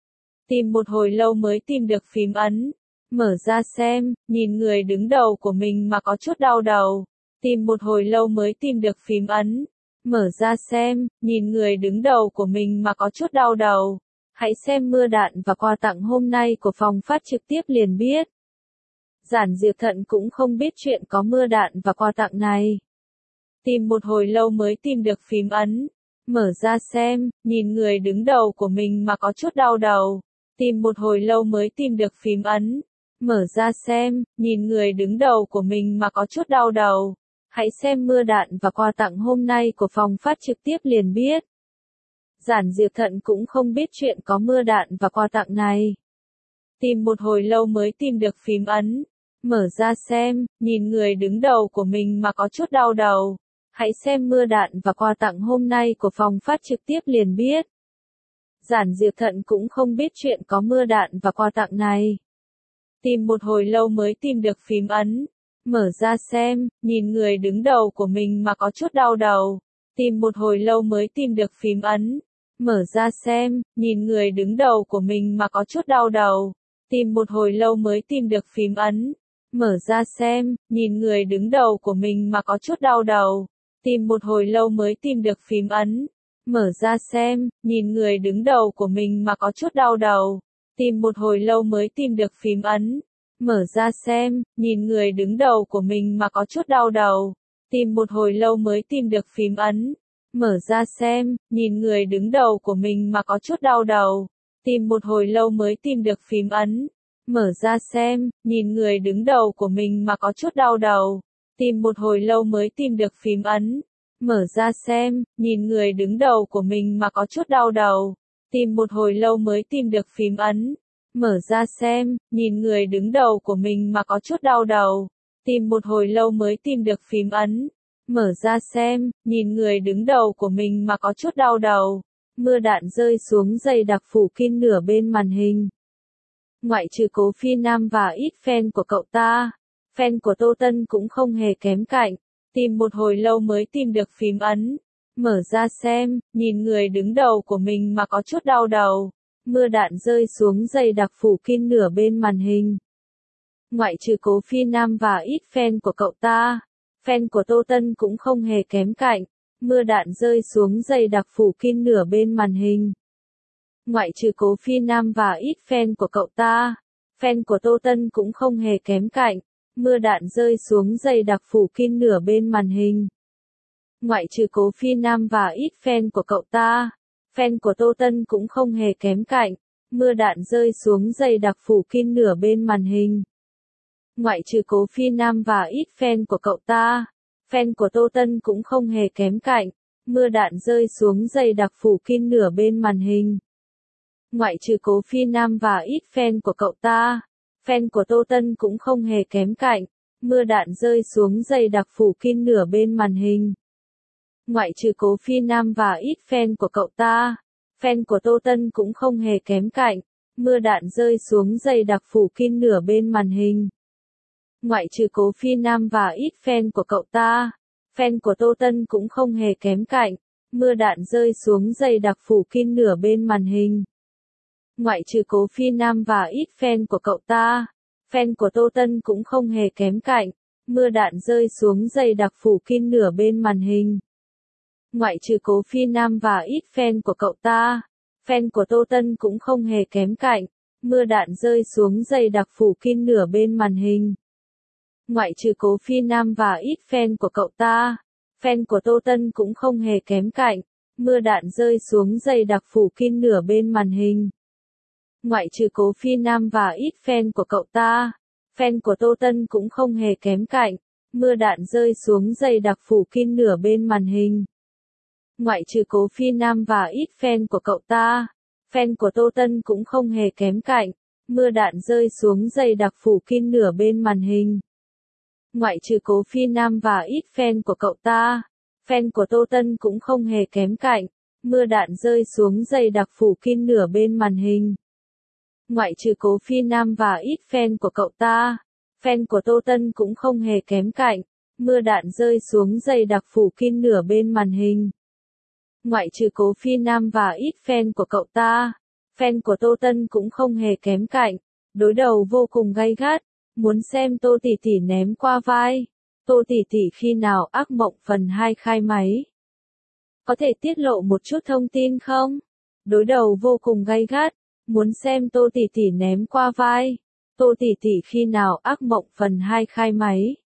S1: Tìm một hồi lâu mới tìm được phím ấn. Mở ra xem, nhìn người đứng đầu của mình mà có chút đau đầu. Tìm một hồi lâu mới tìm được phím ấn. Mở ra xem, nhìn người đứng đầu của mình mà có chút đau đầu. Hãy xem mưa đạn và quà tặng hôm nay của phòng phát trực tiếp liền biết. Giản Diệp Thận cũng không biết chuyện có mưa đạn và quà tặng này. Tìm một hồi lâu mới tìm được phím ấn. Mở ra xem, nhìn người đứng đầu của mình mà có chút đau đầu. Tìm một hồi lâu mới tìm được phím ấn. Mở ra xem, nhìn người đứng đầu của mình mà có chút đau đầu. Hãy xem mưa đạn và quà tặng hôm nay của phòng phát trực tiếp liền biết. Giản Diệp Thận cũng không biết chuyện có mưa đạn và quà tặng này. Tìm một hồi lâu mới tìm được phím ấn. Mở ra xem, nhìn người đứng đầu của mình mà có chút đau đầu. Hãy xem mưa đạn và quà tặng hôm nay của phòng phát trực tiếp liền biết. Giản Diệp Thận cũng không biết chuyện có mưa đạn và quà tặng này. Tìm một hồi lâu mới tìm được phím ấn. Mở ra xem, nhìn người đứng đầu của mình mà có chút đau đầu. Tìm một hồi lâu mới tìm được phím ấn. Mở ra xem, nhìn người đứng đầu của mình mà có chút đau đầu. Tìm một hồi lâu mới tìm được phím ấn. Mở ra xem, nhìn người đứng đầu của mình mà có chút đau đầu. Tìm một hồi lâu mới tìm được phím ấn. Mở ra xem, nhìn người đứng đầu của mình mà có chút đau đầu. Tìm một hồi lâu mới tìm được phím ấn. Mở ra xem, nhìn người đứng đầu của mình mà có chút đau đầu. Tìm một hồi lâu mới tìm được phím ấn. Mở ra xem, nhìn người đứng đầu của mình mà có chút đau đầu. Tìm một hồi lâu mới tìm được phím ấn. Mở ra xem, nhìn người đứng đầu của mình mà có chút đau đầu. Tìm một hồi lâu mới tìm được phím ấn. Mở ra xem, nhìn người đứng đầu của mình mà có chút đau đầu. Tìm một hồi lâu mới tìm được phím ấn. Mở ra xem, nhìn người đứng đầu của mình mà có chút đau đầu. Tìm một hồi lâu mới tìm được phím ấn. Mở ra xem, nhìn người đứng đầu của mình mà có chút đau đầu. Mưa đạn rơi xuống dày đặc phủ kín nửa bên màn hình. Ngoại trừ Cố Phi Nam và ít fan của cậu ta, fan của Tô Tân cũng không hề kém cạnh. Tìm một hồi lâu mới tìm được phím ấn. Mở ra xem, nhìn người đứng đầu của mình mà có chút đau đầu. Mưa đạn rơi xuống dày đặc phủ kín nửa bên màn hình. Ngoại trừ Cố Phi Nam và ít fan của cậu ta, fan của Tô Tân cũng không hề kém cạnh. Mưa đạn rơi xuống dày đặc phủ kín nửa bên màn hình. Ngoại trừ Cố Phi Nam và ít fan của cậu ta, fan của Tô Tân cũng không hề kém cạnh. Mưa đạn rơi xuống dày đặc phủ kín nửa bên màn hình. Ngoại trừ Cố Phi Nam và ít fan của cậu ta, fan của Tô Tân cũng không hề kém cạnh. Mưa đạn rơi xuống dày đặc phủ kín nửa bên màn hình. Ngoại trừ Cố Phi Nam và ít fan của cậu ta, fan của Tô Tân cũng không hề kém cạnh. Mưa đạn rơi xuống dày đặc phủ kín nửa bên màn hình. Ngoại trừ Cố Phi Nam và ít fan của cậu ta, fan của Tô Tân cũng không hề kém cạnh. Mưa đạn rơi xuống dày đặc phủ kín nửa bên màn hình. Ngoại trừ Cố Phi Nam và ít fan của cậu ta, fan của Tô Tân cũng không hề kém cạnh. Mưa đạn rơi xuống dày đặc phủ kín nửa bên màn hình. Ngoại trừ Cố Phi Nam và ít fan của cậu ta, fan của Tô Tân cũng không hề kém cạnh. Mưa đạn rơi xuống dày đặc phủ kín nửa bên màn hình. Ngoại trừ Cố Phi Nam và ít fan của cậu ta, fan của Tô Tân cũng không hề kém cạnh. Mưa đạn rơi xuống dày đặc phủ kín nửa bên màn hình. Ngoại trừ Cố Phi Nam và ít fan của cậu ta, fan của Tô Tân cũng không hề kém cạnh. Mưa đạn rơi xuống dày đặc phủ kín nửa bên màn hình. Ngoại trừ Cố Phi Nam và ít fan của cậu ta, fan của Tô Tân cũng không hề kém cạnh. Mưa đạn rơi xuống dày đặc phủ kín nửa bên màn hình. Ngoại trừ Cố Phi Nam và ít fan của cậu ta, fan của Tô Tân cũng không hề kém cạnh. Mưa đạn rơi xuống dày đặc phủ kín nửa bên màn hình. Ngoại trừ Cố Phi Nam và ít fan của cậu ta, fan của Tô Tân cũng không hề kém cạnh. Mưa đạn rơi xuống dày đặc phủ kín nửa bên màn hình. Ngoại trừ Cố Phi Nam và ít fan của cậu ta, fan của Tô Tân cũng không hề kém cạnh. Mưa đạn rơi xuống dày đặc phủ kín nửa bên màn hình. Ngoại trừ Cố Phi Nam và ít fan của cậu ta, fan của Tô Tân cũng không hề kém cạnh. Mưa đạn rơi xuống dày đặc phủ kín nửa bên màn hình. Ngoại trừ Cố Phi Nam và ít fan của cậu ta, fan của Tô Tân cũng không hề kém cạnh. Đối đầu vô cùng gay gắt. Muốn xem Tô Tỷ Tỷ ném qua vai. Tô Tỷ Tỷ khi nào ác mộng phần 2 khai máy? Có thể tiết lộ một chút thông tin không? Đối đầu vô cùng gay gắt. Muốn xem Tô Tỷ Tỷ ném qua vai. Tô Tỷ Tỷ khi nào ác mộng phần 2 khai máy?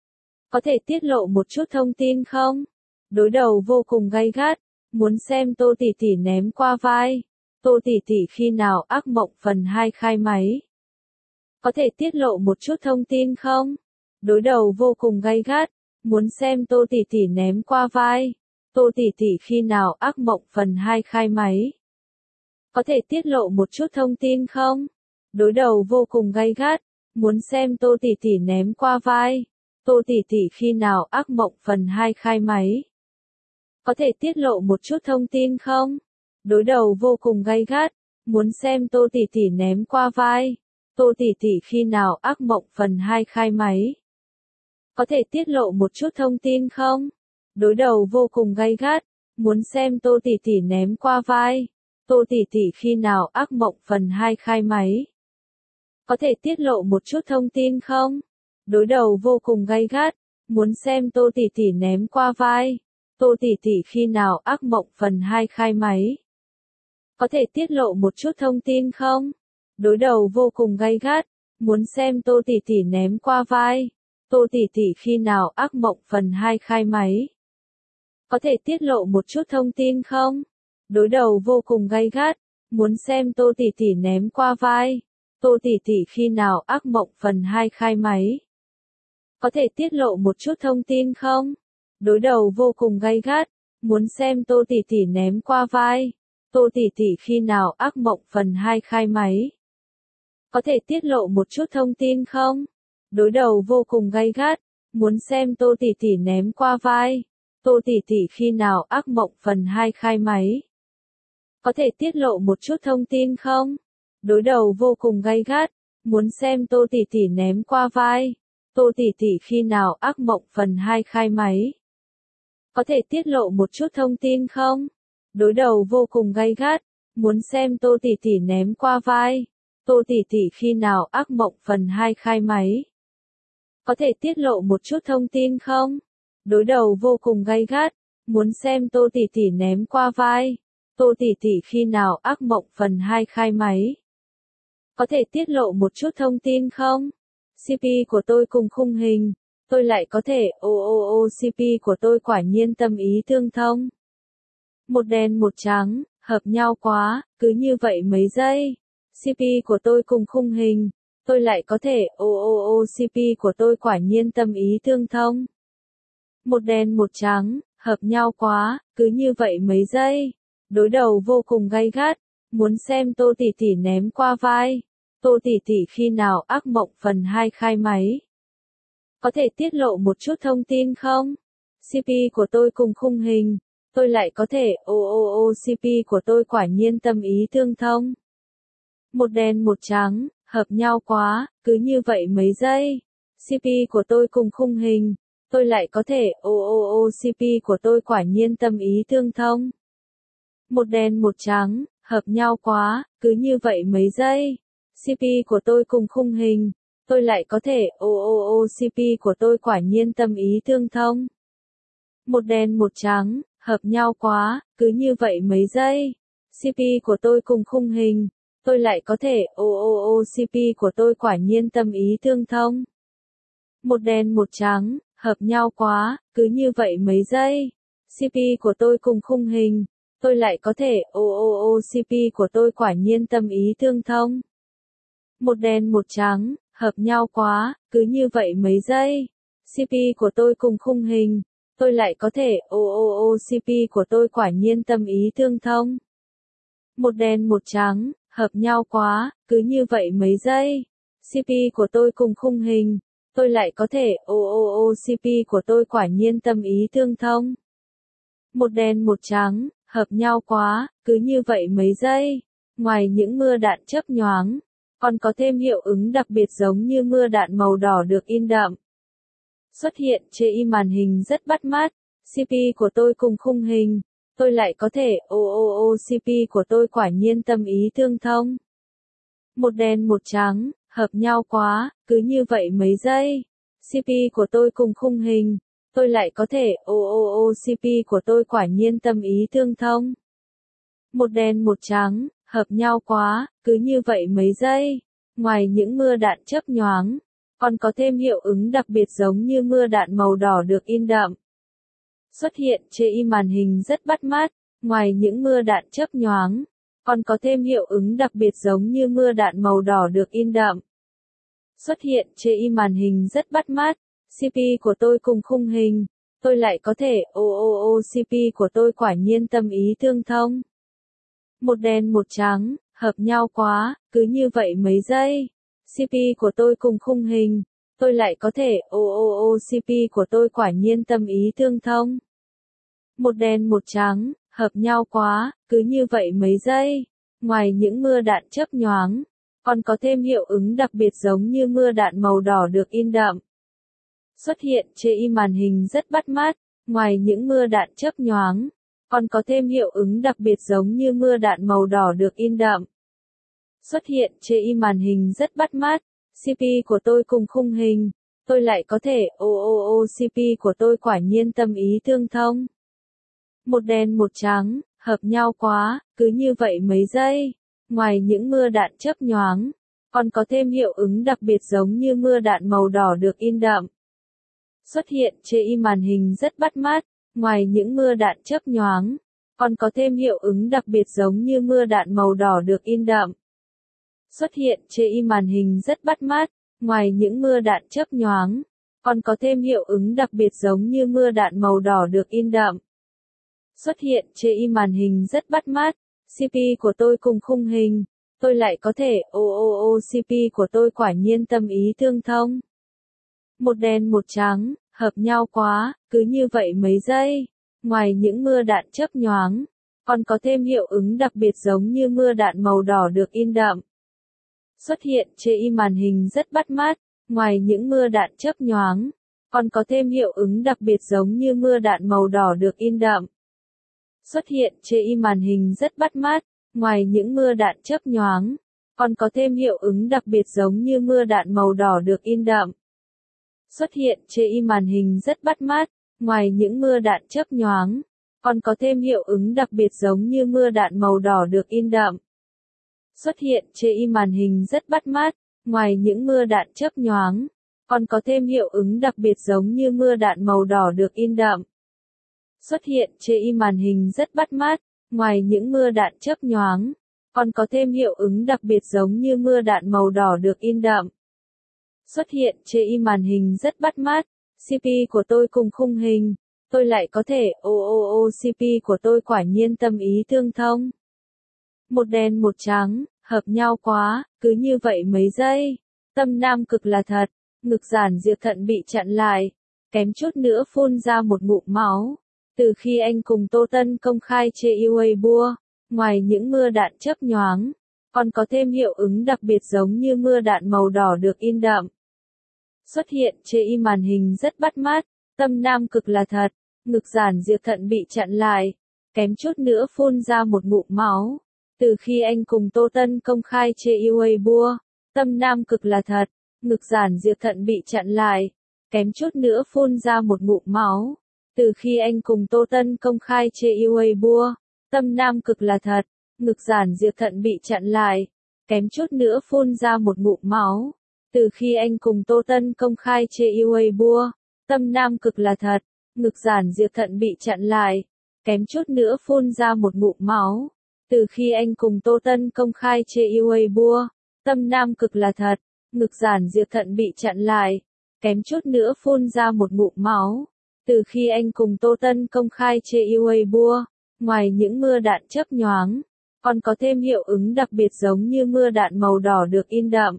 S1: Có thể tiết lộ một chút thông tin không? Đối đầu vô cùng gay gắt. Muốn xem Tô Tỷ Tỷ ném qua vai. Tô Tỷ Tỷ khi nào ác mộng phần 2 khai máy? Có thể tiết lộ một chút thông tin không? Đối đầu vô cùng gay gắt. Muốn xem Tô Tỷ Tỷ ném qua vai. Tô Tỷ Tỷ khi nào ác mộng phần 2 khai máy? Có thể tiết lộ một chút thông tin không? Đối đầu vô cùng gay gắt. Muốn xem Tô Tỷ Tỷ ném qua vai. Tô Tỷ Tỷ khi nào ác mộng phần 2 khai máy? Có thể tiết lộ một chút thông tin không? Đối đầu vô cùng gay gắt. Muốn xem Tô Tỷ Tỷ ném qua vai. Tô Tỷ Tỷ khi nào ác mộng phần 2 khai máy? Có thể tiết lộ một chút thông tin không? Đối đầu vô cùng gay gắt. Muốn xem Tô Tỷ Tỷ ném qua vai. Tô Tỷ Tỷ khi nào ác mộng phần 2 khai máy? Có thể tiết lộ một chút thông tin không? Đối đầu vô cùng gay gắt. Muốn xem Tô Tỷ Tỷ ném qua vai. Tô tỷ tỷ khi nào ác mộng phần 2 khai máy? Có thể tiết lộ một chút thông tin không? Đối đầu vô cùng gay gắt, muốn xem Tô tỷ tỷ ném qua vai. Tô tỷ tỷ khi nào ác mộng phần 2 khai máy? Có thể tiết lộ một chút thông tin không? Đối đầu vô cùng gay gắt, muốn xem Tô tỷ tỷ ném qua vai. Tô tỷ tỷ khi nào ác mộng phần 2 khai máy? Có thể tiết lộ một chút thông tin không? Đối đầu vô cùng gay gắt, muốn xem Tô tỷ tỷ ném qua vai. Tô tỷ tỷ khi nào ác mộng phần 2 khai máy? Có thể tiết lộ một chút thông tin không? Đối đầu vô cùng gay gắt, muốn xem Tô tỷ tỷ ném qua vai. Tô tỷ tỷ khi nào ác mộng phần 2 khai máy? Có thể tiết lộ một chút thông tin không? Đối đầu vô cùng gay gắt, muốn xem Tô tỷ tỷ ném qua vai. Tô tỷ tỷ khi nào ác mộng phần 2 khai máy? Có thể tiết lộ một chút thông tin không? Đối đầu vô cùng gay gắt, muốn xem Tô tỷ tỷ ném qua vai. Tô tỷ tỷ khi nào ác mộng phần 2 khai máy? Có thể tiết lộ một chút thông tin không? Đối đầu vô cùng gay gắt, muốn xem Tô tỷ tỷ ném qua vai. Tô tỷ tỷ khi nào ác mộng phần 2 khai máy? Có thể tiết lộ một chút thông tin không? CP của tôi cùng khung hình, tôi lại có thể, CP của tôi quả nhiên tâm ý tương thông. Một đen một trắng, hợp nhau quá, cứ như vậy mấy giây. CP của tôi cùng khung hình, tôi lại có thể, CP của tôi quả nhiên tâm ý tương thông. Một đen một trắng, hợp nhau quá, cứ như vậy mấy giây. Đối đầu vô cùng gay gắt, muốn xem Tô tỷ tỷ ném qua vai. Tô tỷ tỷ khi nào ác mộng phần 2 khai máy? Có thể tiết lộ một chút thông tin không? CP của tôi cùng khung hình, tôi lại có thể, CP của tôi quả nhiên tâm ý tương thông. Một đen một trắng, hợp nhau quá, cứ như vậy mấy giây. CP của tôi cùng khung hình, tôi lại có thể, CP của tôi quả nhiên tâm ý tương thông. Một đen một trắng, hợp nhau quá, cứ như vậy mấy giây. CP của tôi cùng khung hình, tôi lại có thể, CP của tôi quả nhiên tâm ý tương thông. Một đen một trắng, hợp nhau quá, cứ như vậy mấy giây. CP của tôi cùng khung hình, tôi lại có thể, CP của tôi quả nhiên tâm ý tương thông. Một đen một trắng, hợp nhau quá, cứ như vậy mấy giây. CP của tôi cùng khung hình, tôi lại có thể, CP của tôi quả nhiên tâm ý tương thông. Một đen một trắng, hợp nhau quá, cứ như vậy mấy giây. CP của tôi cùng khung hình, tôi lại có thể, CP của tôi quả nhiên tâm ý tương thông. Một đen một trắng, hợp nhau quá, cứ như vậy mấy giây. CP của tôi cùng khung hình, tôi lại có thể, CP của tôi quả nhiên tâm ý tương thông. Một đen một trắng, hợp nhau quá, cứ như vậy mấy giây. Ngoài những mưa đạn chớp nhoáng, còn có thêm hiệu ứng đặc biệt giống như mưa đạn màu đỏ được in đậm. Xuất hiện trên màn hình rất bắt mắt. CP của tôi cùng khung hình, tôi lại có thể, CP của tôi quả nhiên tâm ý tương thông. Một đen một trắng, hợp nhau quá, cứ như vậy mấy giây. CP của tôi cùng khung hình, tôi lại có thể, CP của tôi quả nhiên tâm ý tương thông. Một đen một trắng, hợp nhau quá, cứ như vậy mấy giây. Ngoài những mưa đạn chớp nhoáng, còn có thêm hiệu ứng đặc biệt giống như mưa đạn màu đỏ được in đậm. Xuất hiện trên màn hình rất bắt mắt. Ngoài những mưa đạn chớp nhoáng, còn có thêm hiệu ứng đặc biệt giống như mưa đạn màu đỏ được in đậm. Xuất hiện trên màn hình rất bắt mắt. CP của tôi cùng khung hình, tôi lại có thể, CP của tôi quả nhiên tâm ý tương thông. Một đen một trắng, hợp nhau quá, cứ như vậy mấy giây. CP của tôi cùng khung hình, tôi lại có thể, CP của tôi quả nhiên tâm ý tương thông. Một đen một trắng, hợp nhau quá, cứ như vậy mấy giây. Ngoài những mưa đạn chớp nhoáng, còn có thêm hiệu ứng đặc biệt giống như mưa đạn màu đỏ được in đậm. Xuất hiện trên màn hình rất bắt mắt. Ngoài những mưa đạn chớp nhoáng, còn có thêm hiệu ứng đặc biệt giống như mưa đạn màu đỏ được in đậm. Xuất hiện trên màn hình rất bắt mắt. CP của tôi cùng khung hình, tôi lại có thể, CP của tôi quả nhiên tâm ý tương thông. Một đen một trắng, hợp nhau quá, cứ như vậy mấy giây. Ngoài những mưa đạn chớp nhoáng, còn có thêm hiệu ứng đặc biệt giống như mưa đạn màu đỏ được in đậm. Xuất hiện trên màn hình rất bắt mắt. Ngoài những mưa đạn chớp nhoáng, còn có thêm hiệu ứng đặc biệt giống như mưa đạn màu đỏ được in đậm. Xuất hiện trên màn hình rất bắt mắt. Ngoài những mưa đạn chớp nhoáng, còn có thêm hiệu ứng đặc biệt giống như mưa đạn màu đỏ được in đậm. Xuất hiện trên màn hình rất bắt mắt. CP của tôi cùng khung hình, tôi lại có thể CP của tôi quả nhiên tâm ý tương thông. Một đen một trắng, hợp nhau quá, cứ như vậy mấy giây. Ngoài những mưa đạn chớp nhoáng, còn có thêm hiệu ứng đặc biệt giống như mưa đạn màu đỏ được in đậm. Xuất hiện trên màn hình rất bắt mắt. Ngoài những mưa đạn chớp nhoáng, còn có thêm hiệu ứng đặc biệt giống như mưa đạn màu đỏ được in đậm. Xuất hiện trên màn hình rất bắt mắt. Ngoài những mưa đạn chớp nhoáng, còn có thêm hiệu ứng đặc biệt giống như mưa đạn màu đỏ được in đậm. Xuất hiện trên màn hình rất bắt mắt. Ngoài những mưa đạn chớp nhoáng, còn có thêm hiệu ứng đặc biệt giống như mưa đạn màu đỏ được in đậm. Xuất hiện trên màn hình rất bắt mắt. Ngoài những mưa đạn chớp nhoáng, còn có thêm hiệu ứng đặc biệt giống như mưa đạn màu đỏ được in đậm. Xuất hiện trên màn hình rất bắt mắt. Ngoài những mưa đạn chớp nhoáng, còn có thêm hiệu ứng đặc biệt giống như mưa đạn màu đỏ được in đậm. Xuất hiện trên màn hình rất bắt mắt. CP của tôi cùng khung hình, tôi lại có thể CP của tôi quả nhiên tâm ý tương thông. Một đen một trắng, hợp nhau quá, cứ như vậy mấy giây. Tâm nam cực là thật, ngực giản diệt thận bị chặn lại, kém chút nữa phun ra một ngụm máu. Từ khi anh cùng Tô Tân công khai trên Weibo, ngoài những mưa đạn chớp nhoáng, còn có thêm hiệu ứng đặc biệt giống như mưa đạn màu đỏ được in đậm. Xuất hiện trên màn hình rất bắt mắt. Tâm nam cực là thật, ngực giản diệt thận bị chặn lại, kém chút nữa phun ra một ngụm máu. Từ khi anh cùng Tô Tân công khai trên Weibo, tâm nam cực là thật, ngực giản diệt thận bị chặn lại, kém chút nữa phun ra một ngụm máu. Từ khi anh cùng Tô Tân công khai trên Weibo, tâm nam cực là thật, ngực giản diệt thận bị chặn lại, kém chút nữa phun ra một ngụm máu. Từ khi anh cùng Tô Tân công khai trên Weibo, tâm nam cực là thật, ngực giản diệt thận bị chặn lại, kém chút nữa phun ra một ngụm máu. Từ khi anh cùng Tô Tân công khai trên Weibo, tâm nam cực là thật, ngực giản diệt thận bị chặn lại, kém chút nữa phun ra một ngụm máu. Từ khi anh cùng Tô Tân công khai trên Weibo, ngoài những mưa đạn chớp nhoáng, còn có thêm hiệu ứng đặc biệt giống như mưa đạn màu đỏ được in đậm.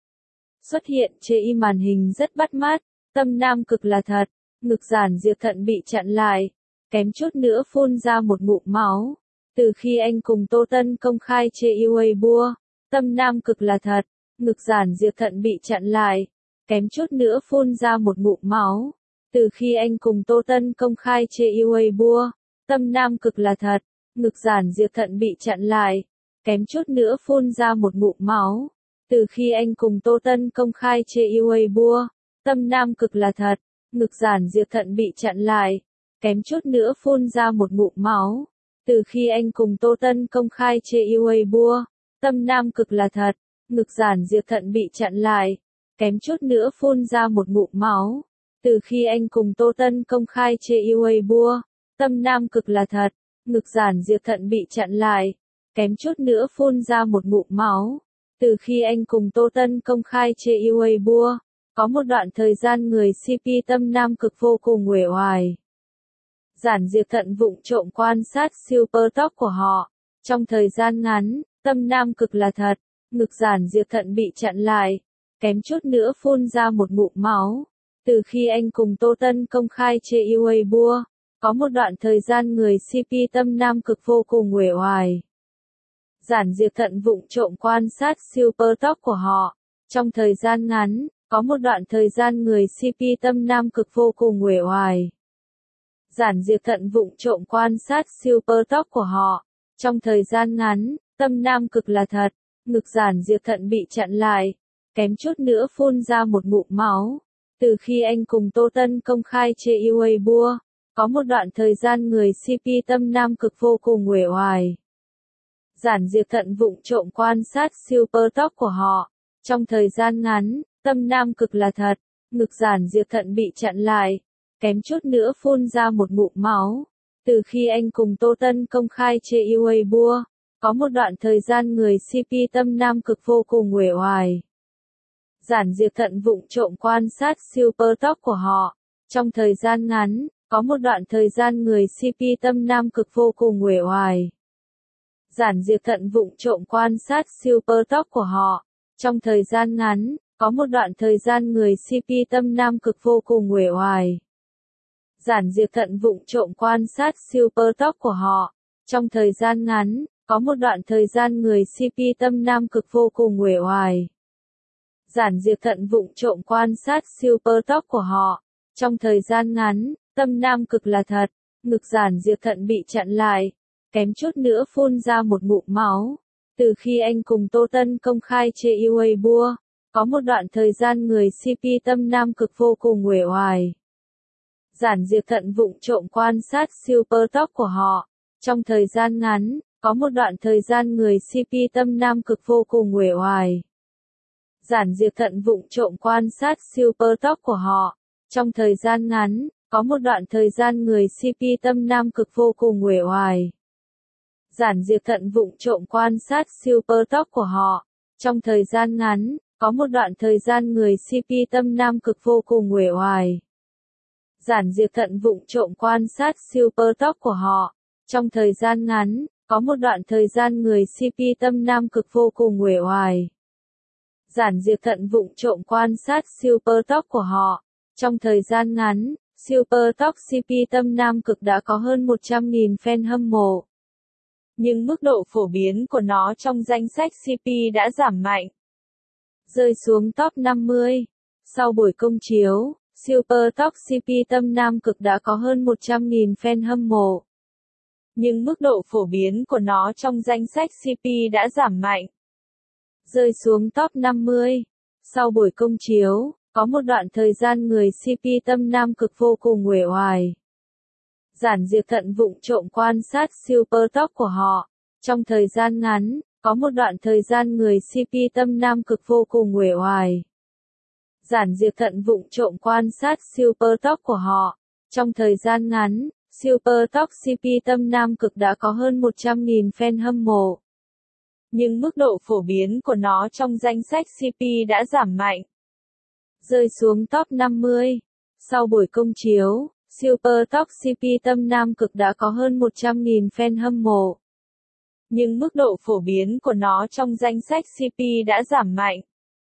S1: Xuất hiện trên màn hình rất bắt mắt. Tâm nam cực là thật, ngực giản diệt thận bị chặn lại, kém chút nữa phun ra một ngụm máu. Từ khi anh cùng Tô Tân công khai trên Weibo, tâm nam cực là thật, ngực giản diệt thận bị chặn lại, kém chút nữa phun ra một ngụm máu. Từ khi anh cùng Tô Tân công khai trên Weibo, tâm nam cực là thật, ngực giản diệt thận bị chặn lại, kém chút nữa phun ra một ngụm máu. Từ khi anh cùng Tô Tân công khai trên Weibo, tâm nam cực là thật, ngực giản diệt thận bị chặn lại, kém chút nữa phun ra một ngụm máu. Từ khi anh cùng Tô Tân công khai trên Weibo, tâm nam cực là thật, ngực giản diệt thận bị chặn lại, kém chút nữa phun ra một ngụm máu. Từ khi anh cùng Tô Tân công khai trên Weibo, tâm nam cực là thật, ngực giản diệt thận bị chặn lại, kém chút nữa phun ra một ngụm máu. Từ khi anh cùng Tô Tân công khai trên Weibo, có một đoạn thời gian người CP tâm nam cực vô cùng uể oải. Giản diệt thận vụng trộm quan sát super top của họ. Trong thời gian ngắn, tâm nam cực là thật, ngực giản diệt thận bị chặn lại, kém chút nữa phun ra một ngụm máu. Từ khi anh cùng Tô Tân công khai trên Weibo, có một đoạn thời gian người CP tâm nam cực vô cùng uể oải. Giản diệt thận vụng trộm quan sát super top của họ. Trong thời gian ngắn, có một đoạn thời gian người CP tâm nam cực vô cùng uể oải. Giản diệt thận vụng trộm quan sát super top của họ. Trong thời gian ngắn, tâm nam cực là thật, ngực giản diệt thận bị chặn lại, kém chút nữa phun ra một ngụm máu. Từ khi anh cùng Tô Tân công khai trên Weibo, Có một đoạn thời gian người CP Tâm Nam Cực vô cùng uể oải. Giản Diệp Thận vụng trộm quan sát super tóc của họ. Trong thời gian ngắn, Tâm Nam Cực là thật, ngực Giản Diệp Thận bị chặn lại, kém chút nữa phun ra một ngụm máu. Từ khi anh cùng Tô Tân công khai chê yêu Weibo, có một đoạn thời gian người CP Tâm Nam Cực vô cùng uể oải. Giản Diệp Thận vụng trộm quan sát super tóc của họ. Trong thời gian ngắn, có một đoạn thời gian người CP Tâm Nam Cực vô cùng uể oải. Giản Diệp Thận vụng trộm quan sát super tóc của họ. Trong thời gian ngắn, có một đoạn thời gian người CP Tâm Nam Cực vô cùng uể oải. Giản Diệp Thận vụng trộm quan sát super tóc của họ. Trong thời gian ngắn, có một đoạn thời gian người CP Tâm Nam Cực vô cùng uể oải. Giản Diệp Thận vụng trộm quan sát super tóc của họ. Trong thời gian ngắn, Tâm Nam Cực là thật, ngực Giản Diệp Thận bị chặn lại, kém chút nữa phun ra một ngụm máu. Từ khi anh cùng Tô Tân công khai chê yêu Weibo, có một đoạn thời gian người CP Tâm Nam Cực vô cùng uể oải. Giản Diệp Thận vụng trộm quan sát super tóc của họ. Trong thời gian ngắn, có một đoạn thời gian người CP Tâm Nam Cực vô cùng uể oải. Giản Diệp Thận vụng trộm quan sát super tóc của họ. Trong thời gian ngắn, có một đoạn thời gian người CP Tâm Nam Cực vô cùng uể oải. Giản Diệp Thận vụng trộm quan sát super tóc của họ. Trong thời gian ngắn, có một đoạn thời gian người CP Tâm Nam Cực vô cùng uể oải. Giản Diệp Thận vụng trộm quan sát super tóc của họ. Trong thời gian ngắn, có một đoạn thời gian người CP Tâm Nam Cực vô cùng uể oải. Giản Diệp Thận vụng trộm quan sát super tóc của họ. Trong thời gian ngắn, super tóc CP Tâm Nam Cực đã có hơn 100.000 fan hâm mộ. Nhưng mức độ phổ biến của nó trong danh sách CP đã giảm mạnh, rơi xuống top 50. Sau buổi công chiếu, super tóc CP Tâm Nam Cực đã có hơn 100.000 fan hâm mộ. Nhưng mức độ phổ biến của nó trong danh sách CP đã giảm mạnh, rơi xuống top 50. Sau buổi công chiếu, có một đoạn thời gian người CP Tâm Nam Cực vô cùng uể oải. Giản Diệp Thận vụng trộm quan sát super tóc của họ. Trong thời gian ngắn, có một đoạn thời gian người CP Tâm Nam Cực vô cùng uể oải. Giản Diệp Thận vụng trộm quan sát super tóc của họ. Trong thời gian ngắn, super tóc CP Tâm Nam Cực đã có hơn 100.000 fan hâm mộ. Nhưng mức độ phổ biến của nó trong danh sách CP đã giảm mạnh, rơi xuống top 50. Sau buổi công chiếu, super tóc CP Tâm Nam Cực đã có hơn 100.000 fan hâm mộ. Nhưng mức độ phổ biến của nó trong danh sách CP đã giảm mạnh,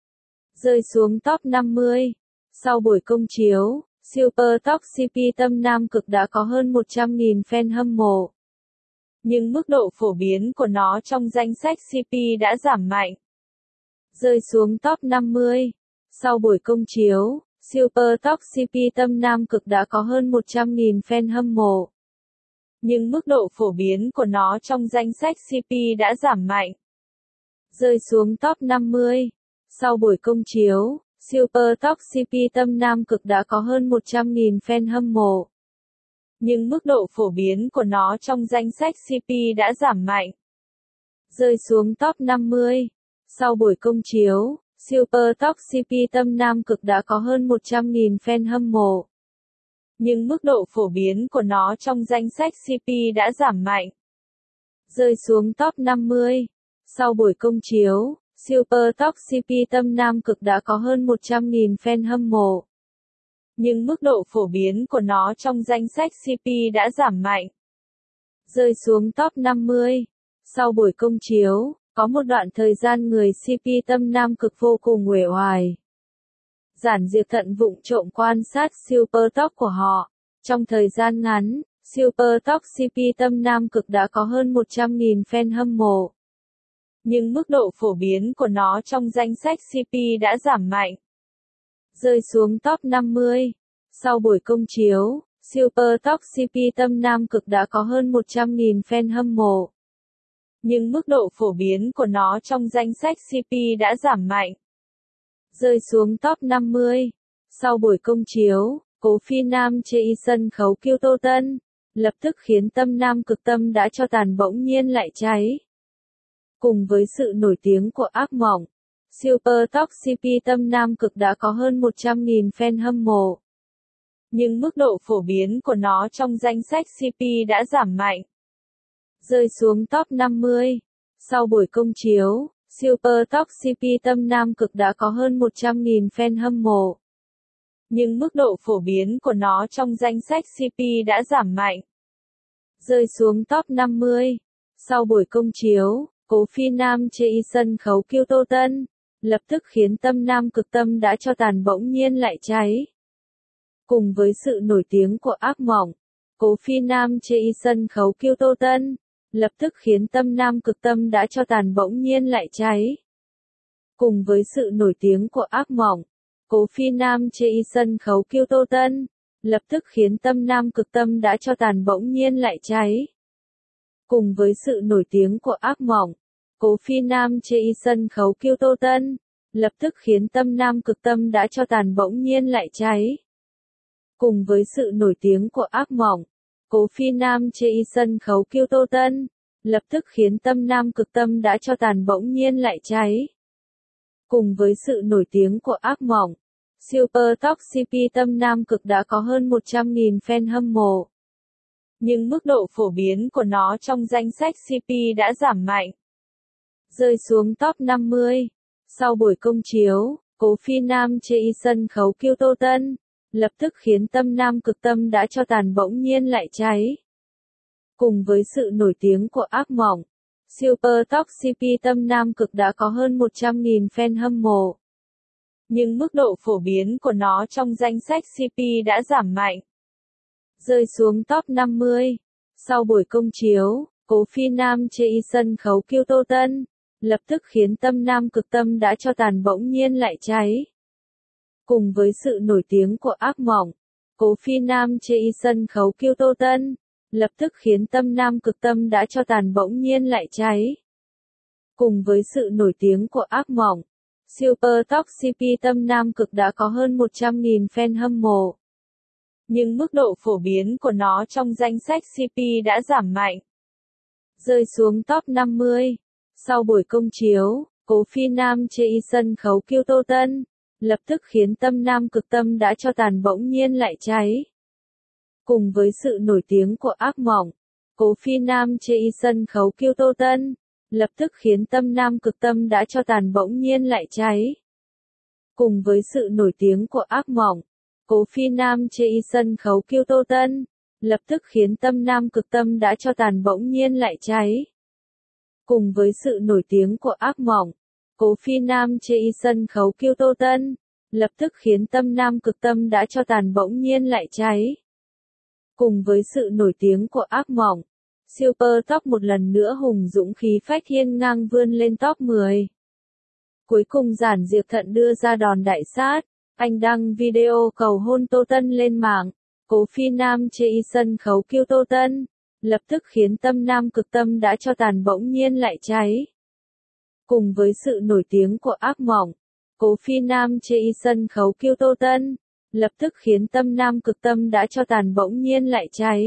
S1: rơi xuống top 50. Sau buổi công chiếu, super tóc CP Tâm Nam Cực đã có hơn 100.000 fan hâm mộ. Nhưng mức độ phổ biến của nó trong danh sách CP đã giảm mạnh, rơi xuống top 50. Sau buổi công chiếu, super tóc CP Tâm Nam Cực đã có hơn 100.000 fan hâm mộ. Nhưng mức độ phổ biến của nó trong danh sách CP đã giảm mạnh, rơi xuống top 50. Sau buổi công chiếu, super tóc CP Tâm Nam Cực đã có hơn 100.000 fan hâm mộ. Nhưng mức độ phổ biến của nó trong danh sách CP đã giảm mạnh, rơi xuống top 50. Sau buổi công chiếu, super tóc CP Tâm Nam Cực đã có hơn 100.000 fan hâm mộ. Nhưng mức độ phổ biến của nó trong danh sách CP đã giảm mạnh, rơi xuống top 50. Sau buổi công chiếu, super tóc CP Tâm Nam Cực đã có hơn 100.000 fan hâm mộ. Nhưng mức độ phổ biến của nó trong danh sách CP đã giảm mạnh, rơi xuống top 50. Sau buổi công chiếu, có một đoạn thời gian người CP Tâm Nam Cực vô cùng uể oải. Giản Diệp Thận vụng trộm quan sát super tóc của họ. Trong thời gian ngắn, super tóc CP Tâm Nam Cực đã có hơn 100.000 fan hâm mộ. Nhưng mức độ phổ biến của nó trong danh sách CP đã giảm mạnh, rơi xuống top 50. Sau buổi công chiếu, super tóc CP Tâm Nam Cực đã có hơn 100.000 fan hâm mộ. Nhưng mức độ phổ biến của nó trong danh sách CP đã giảm mạnh, rơi xuống top 50. Sau buổi công chiếu, Cố phi nam chê y sân khấu kiêu Tô Tân, lập tức khiến tâm nam cực tâm đã cho tàn bỗng nhiên lại cháy. Cùng với sự nổi tiếng của ác mộng, Super Top CP tâm nam cực đã có hơn 100.000 fan hâm mộ. Nhưng mức độ phổ biến của nó trong danh sách CP đã giảm mạnh, rơi xuống top 50. Sau buổi công chiếu, Super Top CP tâm nam cực đã có hơn 100.000 fan hâm mộ. Nhưng mức độ phổ biến của nó trong danh sách CP đã giảm mạnh, rơi xuống top 50. Sau buổi công chiếu, Cố phi nam chê y sân khấu kiêu Tô Tân, lập tức khiến tâm nam cực tâm đã cho tàn bỗng nhiên lại cháy. Cùng với sự nổi tiếng của ác mộng, Cố phi nam chê y sân khấu kiêu Tô Tân, lập tức khiến tâm nam cực tâm đã cho tàn bỗng nhiên lại cháy. Cùng với sự nổi tiếng của ác mộng, Cố phi nam chê y sân khấu kiêu Tô Tân, lập tức khiến tâm nam cực tâm đã cho tàn bỗng nhiên lại cháy. Cùng với sự nổi tiếng của ác mộng, Cố phi nam chê y sân khấu kiêu Tô Tân, lập tức khiến tâm nam cực tâm đã cho tàn bỗng nhiên lại cháy. Cùng với sự nổi tiếng của ác mộng, Cố phi nam chê y sân khấu kiêu Tô Tân, lập tức khiến tâm nam cực tâm đã cho tàn bỗng nhiên lại cháy. Cùng với sự nổi tiếng của ác mộng, Super Top CP tâm nam cực đã có hơn 100.000 fan hâm mộ. Nhưng mức độ phổ biến của nó trong danh sách CP đã giảm mạnh, rơi xuống top 50. Sau buổi công chiếu, Cố phi nam chê y sân khấu kiêu Tô Tân, lập tức khiến tâm nam cực tâm đã cho tàn bỗng nhiên lại cháy. Cùng với sự nổi tiếng của ác mộng, Super Top CP tâm nam cực đã có hơn 100.000 fan hâm mộ. Nhưng mức độ phổ biến của nó trong danh sách CP đã giảm mạnh, rơi xuống top 50. Sau buổi công chiếu, Cố phi nam chê y sân khấu kiêu Tô Tân, lập tức khiến tâm nam cực tâm đã cho tàn bỗng nhiên lại cháy. Cùng với sự nổi tiếng của ác mộng, Cố phi nam chê y sân khấu kiêu Tô Tân, lập tức khiến tâm nam cực tâm đã cho tàn bỗng nhiên lại cháy. Cùng với sự nổi tiếng của ác mộng, Super Top CP tâm nam cực đã có hơn 100.000 fan hâm mộ. Nhưng mức độ phổ biến của nó trong danh sách CP đã giảm mạnh, rơi xuống top 50. Sau buổi công chiếu, Cố phi nam chê y sân khấu kiêu Tô Tân, lập tức khiến tâm nam cực tâm đã cho tàn bỗng nhiên lại cháy. Cùng với sự nổi tiếng của ác mộng, Cố phi nam chê y sân khấu kiêu Tô Tân, lập tức khiến tâm nam cực tâm đã cho tàn bỗng nhiên lại cháy. Cùng với sự nổi tiếng của ác mộng, Cố phi nam chê y sân khấu kiêu Tô Tân, lập tức khiến tâm nam cực tâm đã cho tàn bỗng nhiên lại cháy. Cùng với sự nổi tiếng của ác mộng, Cố phi nam chê y sân khấu kiêu Tô Tân, lập tức khiến tâm nam cực tâm đã cho tàn bỗng nhiên lại cháy. Cùng với sự nổi tiếng của ác mộng, Super Top một lần nữa hùng dũng khí phách hiên ngang vươn lên top 10. Cuối cùng Giản Diệp Thận đưa ra đòn đại sát, anh đăng video cầu hôn Tô Tân lên mạng. Cố phi nam chê y sân khấu kiêu Tô Tân, lập tức khiến tâm nam cực tâm đã cho tàn bỗng nhiên lại cháy. Cùng với sự nổi tiếng của ác mộng, Cố phi nam chê y sân khấu kiêu Tô Tân, lập tức khiến tâm nam cực tâm đã cho tàn bỗng nhiên lại cháy.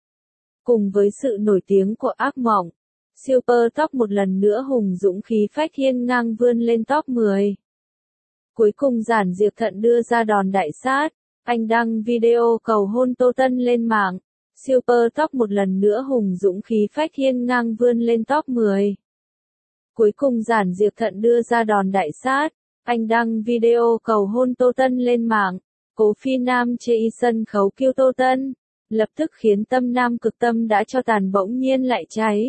S1: Cùng với sự nổi tiếng của ác mộng, Super Top một lần nữa hùng dũng khí phách hiên ngang vươn lên top 10. Cuối cùng Giản Diệp Thận đưa ra đòn đại sát, anh đăng video cầu hôn Tô Tân lên mạng. Super Top một lần nữa hùng dũng khí phách hiên ngang vươn lên top 10. Cuối cùng Giản Diệp Thận đưa ra đòn đại sát, anh đăng video cầu hôn Tô Tân lên mạng. Cố phi nam chê y sân khấu kiêu Tô Tân, lập tức khiến tâm nam cực tâm đã cho tàn bỗng nhiên lại cháy.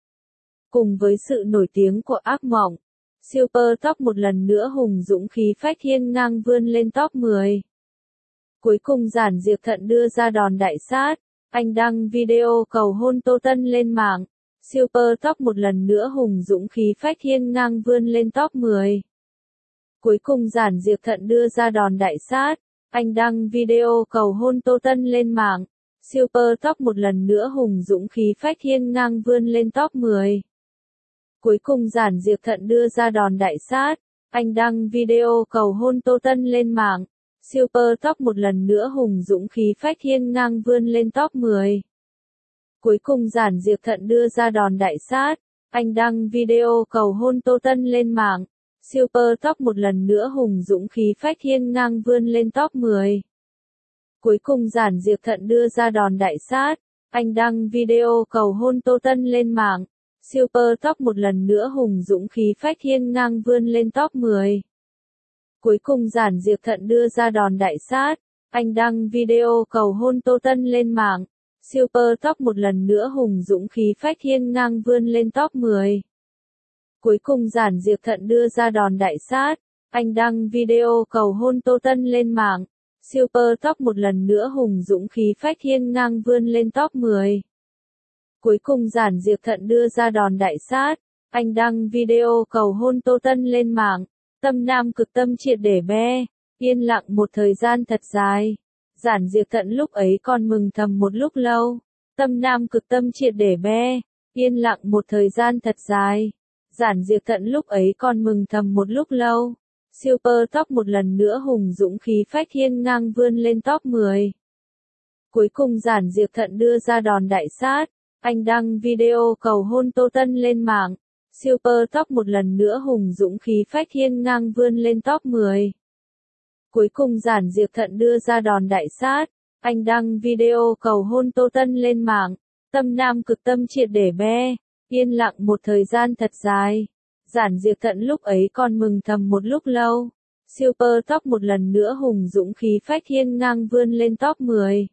S1: Cùng với sự nổi tiếng của ác mộng, Super Top một lần nữa hùng dũng khí phách hiên ngang vươn lên top 10. Cuối cùng Giản Diệp Thận đưa ra đòn đại sát, anh đăng video cầu hôn Tô Tân lên mạng. Super Top một lần nữa hùng dũng khí phách hiên ngang vươn lên top 10. Cuối cùng Giản Diệp Thận đưa ra đòn đại sát, anh đăng video cầu hôn Tô Tân lên mạng. Super Top một lần nữa hùng dũng khí phách hiên ngang vươn lên top 10. Cuối cùng Giản Diệp Thận đưa ra đòn đại sát, anh đăng video cầu hôn Tô Tân lên mạng. Super Top một lần nữa hùng dũng khí phách hiên ngang vươn lên top 10. Cuối cùng Giản Diệp Thận đưa ra đòn đại sát, anh đăng video cầu hôn Tô Tân lên mạng. Super Top một lần nữa hùng dũng khí phách hiên ngang vươn lên top 10. Cuối cùng Giản Diệp Thận đưa ra đòn đại sát, anh đăng video cầu hôn Tô Tân lên mạng. Super Top một lần nữa hùng dũng khí phách hiên ngang vươn lên top 10. Cuối cùng Giản Diệp Thận đưa ra đòn đại sát, anh đăng video cầu hôn Tô Tân lên mạng. Super Top một lần nữa hùng dũng khí phách hiên ngang vươn lên top 10. Cuối cùng Giản Diệp Thận đưa ra đòn đại sát, anh đăng video cầu hôn Tô Tân lên mạng. Super Top một lần nữa hùng dũng khí phách hiên ngang vươn lên top 10. Cuối cùng Giản Diệp Thận đưa ra đòn đại sát, anh đăng video cầu hôn Tô Tân lên mạng. Tâm nam cực tâm triệt để be, yên lặng một thời gian thật dài. Giản Diệp Thận lúc ấy còn mừng thầm một lúc lâu. Tâm nam cực tâm triệt để be, yên lặng một thời gian thật dài. Giản Diệp Thận lúc ấy còn mừng thầm một lúc lâu. Super Top một lần nữa hùng dũng khí phách hiên ngang vươn lên top 10. Cuối cùng Giản Diệp Thận đưa ra đòn đại sát, anh đăng video cầu hôn Tô Tân lên mạng. Super Top một lần nữa hùng dũng khí phách hiên ngang vươn lên top 10. Cuối cùng Giản Diệp Thận đưa ra đòn đại sát, anh đăng video cầu hôn Tô Tân lên mạng. Tâm nam cực tâm triệt để be, yên lặng một thời gian thật dài. Giản Diệp Thận lúc ấy còn mừng thầm một lúc lâu. Super Top một lần nữa hùng dũng khí phách hiên ngang vươn lên top 10.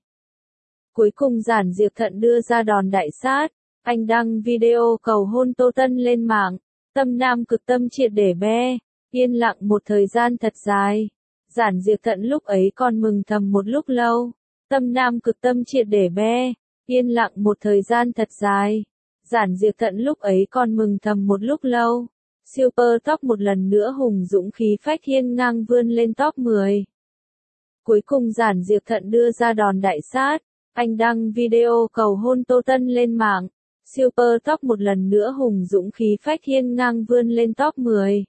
S1: Cuối cùng Giản Diệp Thận đưa ra đòn đại sát, anh đăng video cầu hôn Tô Tân lên mạng. Tâm nam cực tâm triệt để be, yên lặng một thời gian thật dài. Giản Diệp Thận lúc ấy còn mừng thầm một lúc lâu. Tâm nam cực tâm triệt để be, yên lặng một thời gian thật dài. Giản Diệp Thận lúc ấy còn mừng thầm một lúc lâu. Super Top một lần nữa hùng dũng khí phách hiên ngang vươn lên top 10. Cuối cùng Giản Diệp Thận đưa ra đòn đại sát, anh đăng video cầu hôn Tô Tân lên mạng. Super Top một lần nữa hùng dũng khí phách hiên ngang vươn lên top 10.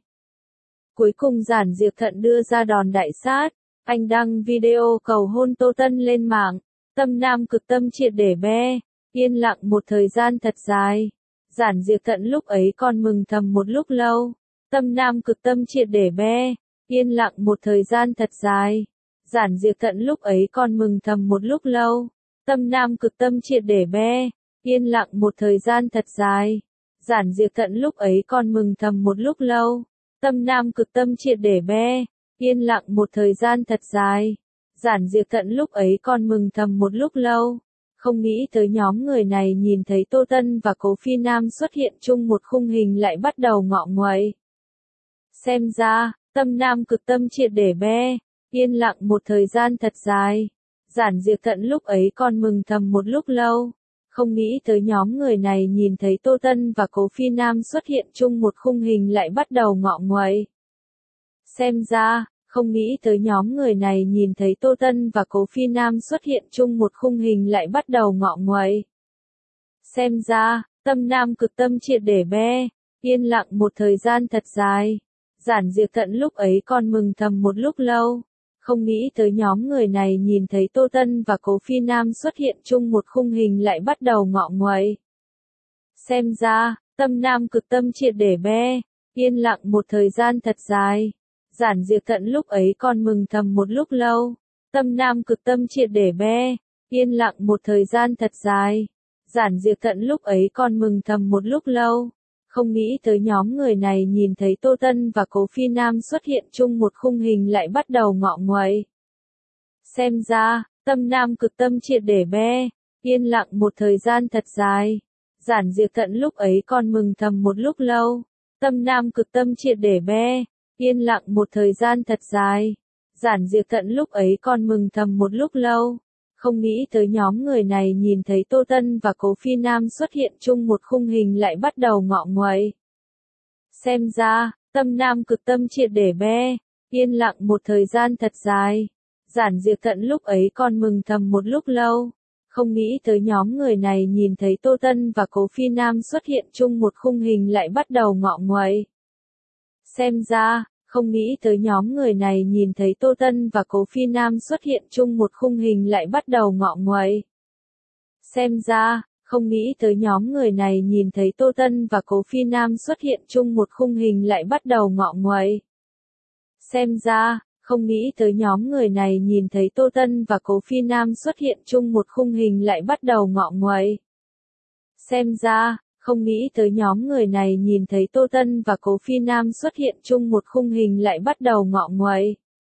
S1: Cuối cùng Giản Diệp Thận đưa ra đòn đại sát, anh đăng video cầu hôn Tô Tân lên mạng. Tâm nam cực tâm triệt để be, yên lặng một thời gian thật dài. Giản Diệp Thận lúc ấy còn mừng thầm một lúc lâu. Tâm nam cực tâm triệt để be, yên lặng một thời gian thật dài. Giản Diệp Thận lúc ấy còn mừng thầm một lúc lâu. Tâm nam cực tâm triệt để be, yên lặng một thời gian thật dài. Giản Diệp Thận lúc ấy còn mừng thầm một lúc lâu. Tâm nam cực tâm triệt để be, yên lặng một thời gian thật dài. Giản Diệp Thận lúc ấy còn mừng thầm một lúc lâu. Không nghĩ tới nhóm người này nhìn thấy Tô Tân và Cố Phi Nam xuất hiện chung một khung hình lại bắt đầu ngọ nguậy. Xem ra, tâm nam cực tâm triệt để be, yên lặng một thời gian thật dài. Giản Diệp Thận lúc ấy còn mừng thầm một lúc lâu. Không nghĩ tới nhóm người này nhìn thấy Tô Tân và Cố Phi Nam xuất hiện chung một khung hình lại bắt đầu ngọ nguậy. Xem ra, không nghĩ tới nhóm người này nhìn thấy Tô Tân và Cố Phi Nam xuất hiện chung một khung hình lại bắt đầu ngọ nguậy. Xem ra, tâm nam cực tâm triệt để be, yên lặng một thời gian thật dài. Giản Diệp Thận lúc ấy còn mừng thầm một lúc lâu. Không nghĩ tới nhóm người này nhìn thấy Tô Tân và Cố Phi Nam xuất hiện chung một khung hình lại bắt đầu ngọ nguậy. Xem ra, tâm nam cực tâm triệt để be, yên lặng một thời gian thật dài. Giản Diệp Thận lúc ấy còn mừng thầm một lúc lâu. Tâm nam cực tâm triệt để be, yên lặng một thời gian thật dài. Giản Diệp Thận lúc ấy còn mừng thầm một lúc lâu. Không nghĩ tới nhóm người này nhìn thấy Tô Tân và Cố Phi Nam xuất hiện chung một khung hình lại bắt đầu ngọ nguậy. Xem ra, tâm nam cực tâm triệt để be, yên lặng một thời gian thật dài. Giản Diệp Thận lúc ấy còn mừng thầm một lúc lâu. Tâm nam cực tâm triệt để be, yên lặng một thời gian thật dài. Giản Diệp Thận lúc ấy còn mừng thầm một lúc lâu. Không nghĩ tới nhóm người này nhìn thấy Tô Tân và Cố Phi Nam xuất hiện chung một khung hình lại bắt đầu ngọ nguậy. Xem ra, tâm nam cực tâm triệt để be, yên lặng một thời gian thật dài. Giản Diệp Thận lúc ấy còn mừng thầm một lúc lâu. Không nghĩ tới nhóm người này nhìn thấy Tô Tân và Cố Phi Nam xuất hiện chung một khung hình lại bắt đầu ngọ nguậy. Xem ra, Không nghĩ tới nhóm người này nhìn thấy Tô Tân và Cố Phi Nam xuất hiện chung một khung hình lại bắt đầu ngọ nguậy. Xem ra, không nghĩ tới nhóm người này nhìn thấy Tô Tân và Cố Phi Nam xuất hiện chung một khung hình lại bắt đầu ngọ nguậy. Xem ra, không nghĩ tới nhóm người này nhìn thấy Tô Tân và Cố Phi Nam xuất hiện chung một khung hình lại bắt đầu ngọ nguậy. Xem ra, không nghĩ tới nhóm người này nhìn thấy Tô Tân và Cố Phi Nam xuất hiện chung một khung hình lại bắt đầu ngọ nguậy.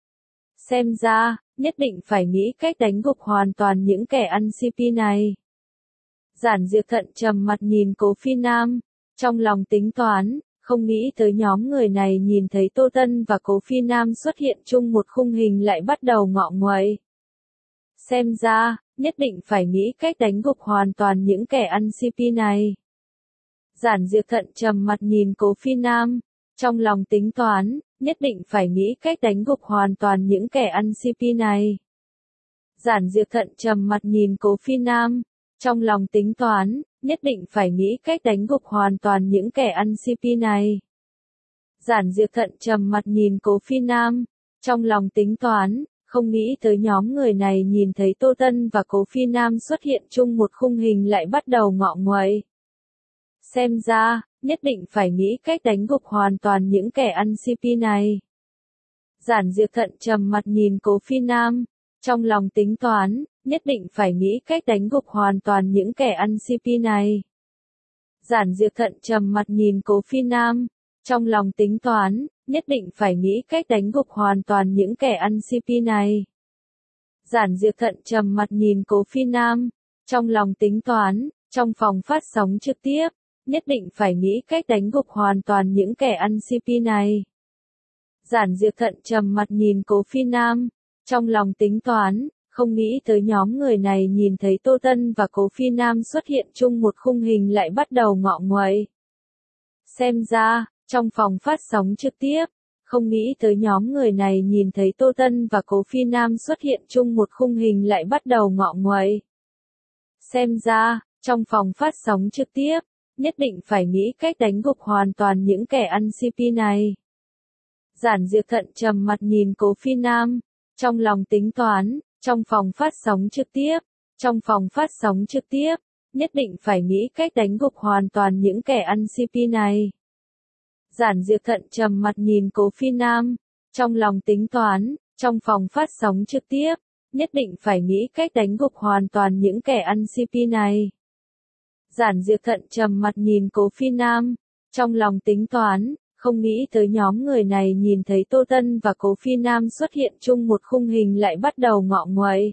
S1: Xem ra, nhất định phải nghĩ cách đánh gục hoàn toàn những kẻ ăn CP này. Giản Diệp thận trầm mặt nhìn Cố Phi Nam, trong lòng tính toán, không nghĩ tới nhóm người này nhìn thấy Tô Tân và Cố Phi Nam xuất hiện chung một khung hình lại bắt đầu ngọ nguậy. Xem ra, nhất định phải nghĩ cách đánh gục hoàn toàn những kẻ ăn CP này. Giản Diệp thận trầm mặt nhìn Cố Phi Nam, trong lòng tính toán, nhất định phải nghĩ cách đánh gục hoàn toàn những kẻ ăn CP này. Giản Diệp thận trầm mặt nhìn Cố Phi Nam, trong lòng tính toán, nhất định phải nghĩ cách đánh gục hoàn toàn những kẻ ăn CP này. Giản Diệp thận trầm mặt nhìn Cố Phi Nam, trong lòng tính toán, không nghĩ tới nhóm người này nhìn thấy Tô Tân và Cố Phi Nam xuất hiện chung một khung hình lại bắt đầu ngọ nguậy. Xem ra, nhất định phải nghĩ cách đánh gục hoàn toàn những kẻ ăn CP này. Giản Diệp thận trầm mặt nhìn Cố Phi Nam, trong lòng tính toán, nhất định phải nghĩ cách đánh gục hoàn toàn những kẻ ăn CP này. Giản Diệp thận trầm mặt nhìn Cố Phi Nam, trong lòng tính toán, nhất định phải nghĩ cách đánh gục hoàn toàn những kẻ ăn CP này. Giản Diệp thận trầm mặt nhìn Cố Phi Nam, trong lòng tính toán, trong phòng phát sóng trực tiếp, nhất định phải nghĩ cách đánh gục hoàn toàn những kẻ ăn CP này. Giản Diệp thận trầm mặt nhìn Cố Phi Nam, trong lòng tính toán, không nghĩ tới nhóm người này nhìn thấy Tô Tân và Cố Phi Nam xuất hiện chung một khung hình lại bắt đầu ngọ nguậy. Xem ra, trong phòng phát sóng trực tiếp, không nghĩ tới nhóm người này nhìn thấy Tô Tân và Cố Phi Nam xuất hiện chung một khung hình lại bắt đầu ngọ nguậy. Xem ra, trong phòng phát sóng trực tiếp, nhất định phải nghĩ cách đánh gục hoàn toàn những kẻ ăn CP này. Giản Diệp thận trầm mặt nhìn Cố Phi Nam, trong lòng tính toán, trong phòng phát sóng trực tiếp, trong phòng phát sóng trực tiếp, nhất định phải nghĩ cách đánh gục hoàn toàn những kẻ ăn CP này. Giản Diệp thận trầm mặt nhìn Cố Phi Nam, trong lòng tính toán, trong phòng phát sóng trực tiếp, nhất định phải nghĩ cách đánh gục hoàn toàn những kẻ ăn CP này. Giản Diệp thận trầm mặt nhìn Cố Phi Nam, trong lòng tính toán, không nghĩ tới nhóm người này nhìn thấy Tô Tân và Cố Phi Nam xuất hiện chung một khung hình lại bắt đầu ngọ nguậy.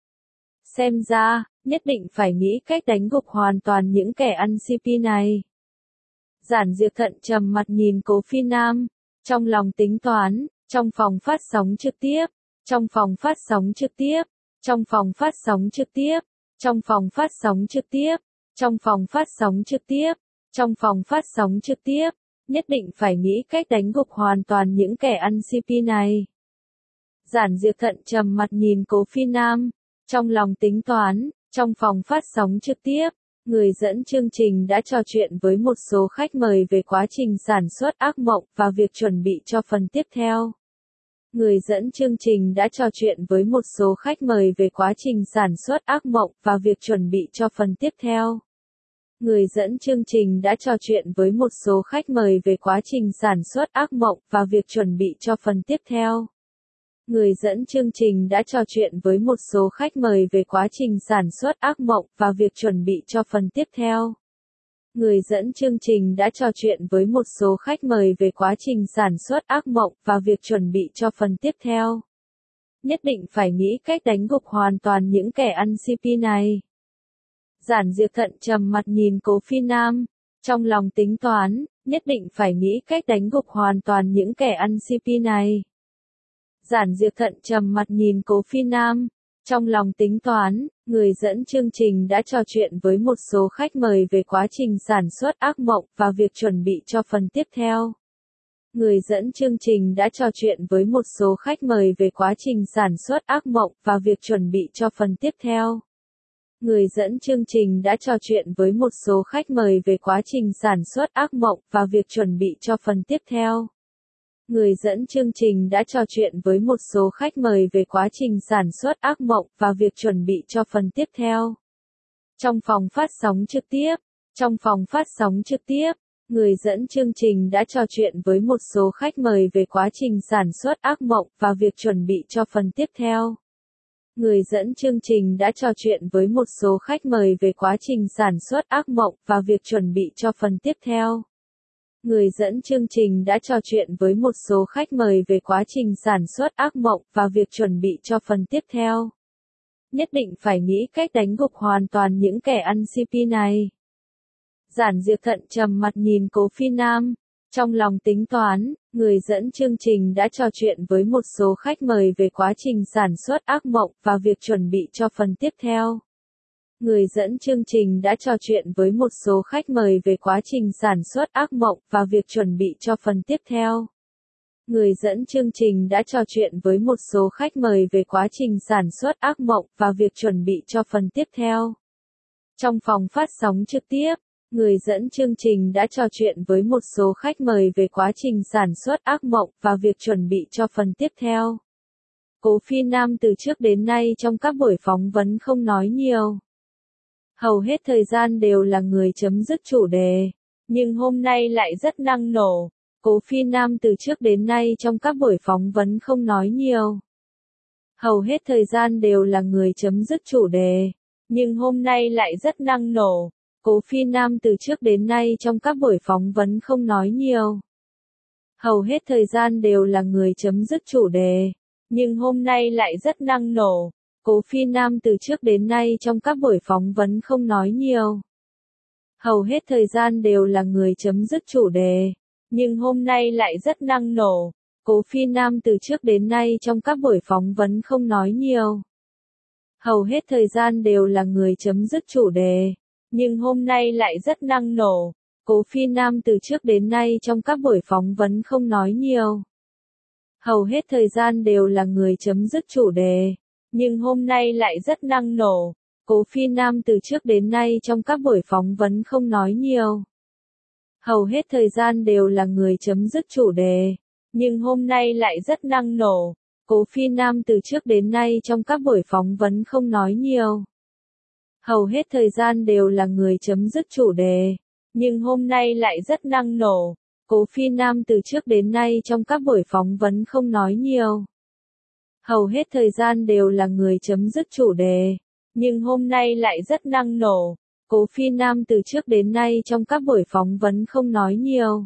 S1: Xem ra, nhất định phải nghĩ cách đánh gục hoàn toàn những kẻ ăn CP này. Giản Diệp thận trầm mặt nhìn Cố Phi Nam, trong lòng tính toán, trong phòng phát sóng trực tiếp, trong phòng phát sóng trực tiếp, trong phòng phát sóng trực tiếp, trong phòng phát sóng trực tiếp, trong phòng phát sóng trực tiếp, trong phòng phát sóng trực tiếp, nhất định phải nghĩ cách đánh gục hoàn toàn những kẻ ăn CP này. Giản Diệp thận trầm mặt nhìn Cố Phi Nam, trong lòng tính toán, trong phòng phát sóng trực tiếp, người dẫn chương trình đã trò chuyện với một số khách mời về quá trình sản xuất ác mộng và việc chuẩn bị cho phần tiếp theo. Người dẫn chương trình đã trò chuyện với một số khách mời về quá trình sản xuất ác mộng và việc chuẩn bị cho phần tiếp theo. Người dẫn chương trình đã trò chuyện với một số khách mời về quá trình sản xuất ác mộng và việc chuẩn bị cho phần tiếp theo. Người dẫn chương trình đã trò chuyện với một số khách mời về quá trình sản xuất ác mộng và việc chuẩn bị cho phần tiếp theo. Người dẫn chương trình đã trò chuyện với một số khách mời về quá trình sản xuất ác mộng và việc chuẩn bị cho phần tiếp theo. Nhất định phải nghĩ cách đánh gục hoàn toàn những kẻ ăn CP này. Giản Diệp thận trầm mặt nhìn Cố Phi Nam, trong lòng tính toán, nhất định phải nghĩ cách đánh gục hoàn toàn những kẻ ăn CP này. Giản Diệp thận trầm mặt nhìn Cố Phi Nam, trong lòng tính toán, người dẫn chương trình đã trò chuyện với một số khách mời về quá trình sản xuất ác mộng và việc chuẩn bị cho phần tiếp theo. Người dẫn chương trình đã trò chuyện với một số khách mời về quá trình sản xuất ác mộng và việc chuẩn bị cho phần tiếp theo. Người dẫn chương trình đã trò chuyện với một số khách mời về quá trình sản xuất ác mộng và việc chuẩn bị cho phần tiếp theo. người dẫn chương trình đã trò chuyện với một số khách mời về quá trình sản xuất ác mộng và việc chuẩn bị cho phần tiếp theo. Trong phòng phát sóng trực tiếp, người dẫn chương trình đã trò chuyện với một số khách mời về quá trình sản xuất ác mộng và việc chuẩn bị cho phần tiếp theo. Người dẫn chương trình đã trò chuyện với một số khách mời về quá trình sản xuất ác mộng và việc chuẩn bị cho phần tiếp theo. Người dẫn chương trình đã trò chuyện với một số khách mời về quá trình sản xuất ác mộng và việc chuẩn bị cho phần tiếp theo. Nhất định phải nghĩ cách đánh gục hoàn toàn những kẻ ăn CP này. Giản Diệp thận trầm mặt nhìn Cố Phi Nam. Trong lòng tính toán, người dẫn chương trình đã trò chuyện với một số khách mời về quá trình sản xuất ác mộng và việc chuẩn bị cho phần tiếp theo. Người dẫn chương trình đã trò chuyện với một số khách mời về quá trình sản xuất ác mộng và việc chuẩn bị cho phần tiếp theo. Người dẫn chương trình đã trò chuyện với một số khách mời về quá trình sản xuất ác mộng và việc chuẩn bị cho phần tiếp theo. Trong phòng phát sóng trực tiếp, người dẫn chương trình đã trò chuyện với một số khách mời về quá trình sản xuất ác mộng và việc chuẩn bị cho phần tiếp theo. Cố Phi Nam từ trước đến nay trong các buổi phỏng vấn không nói nhiều. Hầu hết thời gian đều là người chấm dứt chủ đề, nhưng hôm nay lại rất năng nổ. Cố Phi Nam từ trước đến nay trong các buổi phỏng vấn không nói nhiều. Hầu hết thời gian đều là người chấm dứt chủ đề, nhưng hôm nay lại rất năng nổ. Cố Phi Nam từ trước đến nay trong các buổi phỏng vấn không nói nhiều. Hầu hết thời gian đều là người chấm dứt chủ đề, nhưng hôm nay lại rất năng nổ. Cố Phi Nam từ trước đến nay trong các buổi phỏng vấn không nói nhiều. Hầu hết thời gian đều là người chấm dứt chủ đề, nhưng hôm nay lại rất năng nổ. Cố Phi Nam từ trước đến nay trong các buổi phỏng vấn không nói nhiều. Hầu hết thời gian đều là người chấm dứt chủ đề, nhưng hôm nay lại rất năng nổ. Cố Phi Nam từ trước đến nay trong các buổi phỏng vấn không nói nhiều. Hầu hết thời gian đều là người chấm dứt chủ đề, nhưng hôm nay lại rất năng nổ. Cố Phi Nam từ trước đến nay trong các buổi phỏng vấn không nói nhiều. Hầu hết thời gian đều là người chấm dứt chủ đề, nhưng hôm nay lại rất năng nổ. Cố Phi Nam từ trước đến nay trong các buổi phỏng vấn không nói nhiều. Hầu hết thời gian đều là người chấm dứt chủ đề, nhưng hôm nay lại rất năng nổ. Cố Phi Nam từ trước đến nay trong các buổi phỏng vấn không nói nhiều. Hầu hết thời gian đều là người chấm dứt chủ đề, nhưng hôm nay lại rất năng nổ. Cố Phi Nam từ trước đến nay trong các buổi phỏng vấn không nói nhiều.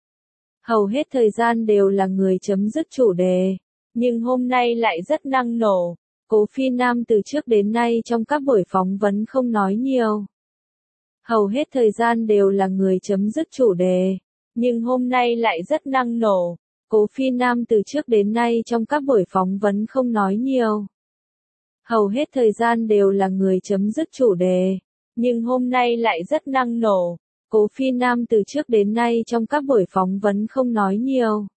S1: Hầu hết thời gian đều là người chấm dứt chủ đề, nhưng hôm nay lại rất năng nổ. Cố Phi Nam từ trước đến nay trong các buổi phỏng vấn không nói nhiều. Hầu hết thời gian đều là người chấm dứt chủ đề, nhưng hôm nay lại rất năng nổ. Cố Phi Nam từ trước đến nay trong các buổi phỏng vấn không nói nhiều. Hầu hết thời gian đều là người chấm dứt chủ đề, nhưng hôm nay lại rất năng nổ. Cố Phi Nam từ trước đến nay trong các buổi phỏng vấn không nói nhiều.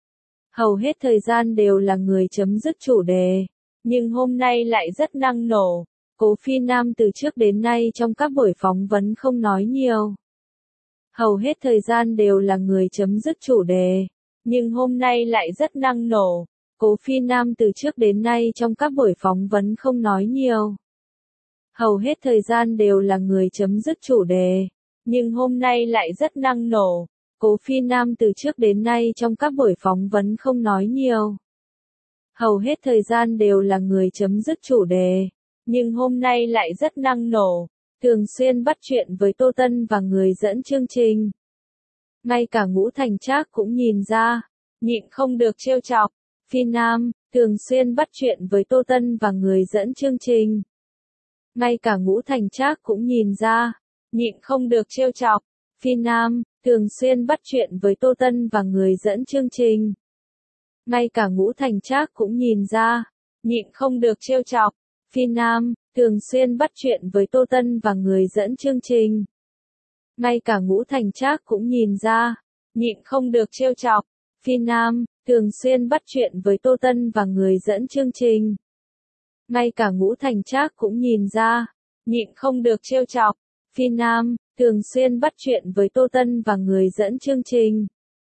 S1: Hầu hết thời gian đều là người chấm dứt chủ đề, nhưng hôm nay lại rất năng nổ. Cố Phi Nam từ trước đến nay trong các buổi phỏng vấn không nói nhiều. Hầu hết thời gian đều là người chấm dứt chủ đề, nhưng hôm nay lại rất năng nổ. Cố Phi Nam từ trước đến nay trong các buổi phỏng vấn không nói nhiều. Hầu hết thời gian đều là người chấm dứt chủ đề, nhưng hôm nay lại rất năng nổ. Cố Phi Nam từ trước đến nay trong các buổi phỏng vấn không nói nhiều. Hầu hết thời gian đều là người chấm dứt chủ đề, nhưng hôm nay lại rất năng nổ. Thường xuyên bắt chuyện với Tô Tân và người dẫn chương trình. Ngay cả Ngũ Thành Trác cũng nhìn ra, nhịn không được trêu chọc. Phi Nam, thường xuyên bắt chuyện với Tô Tân và người dẫn chương trình. Ngay cả Ngũ Thành Trác cũng nhìn ra, nhịn không được trêu chọc. Phi Nam, thường xuyên bắt chuyện với Tô Tân và người dẫn chương trình. Ngay cả Ngũ Thành Trác cũng nhìn ra, nhịn không được trêu chọc. Phi Nam, thường xuyên bắt chuyện với Tô Tân và người dẫn chương trình. Ngay cả Ngũ Thành Trác cũng nhìn ra, nhịn không được trêu chọc. Phi Nam, thường xuyên bắt chuyện với Tô Tân và người dẫn chương trình. Ngay cả Ngũ Thành Trác cũng nhìn ra, nhịn không được trêu chọc. Phi Nam, thường xuyên bắt chuyện với Tô Tân và người dẫn chương trình.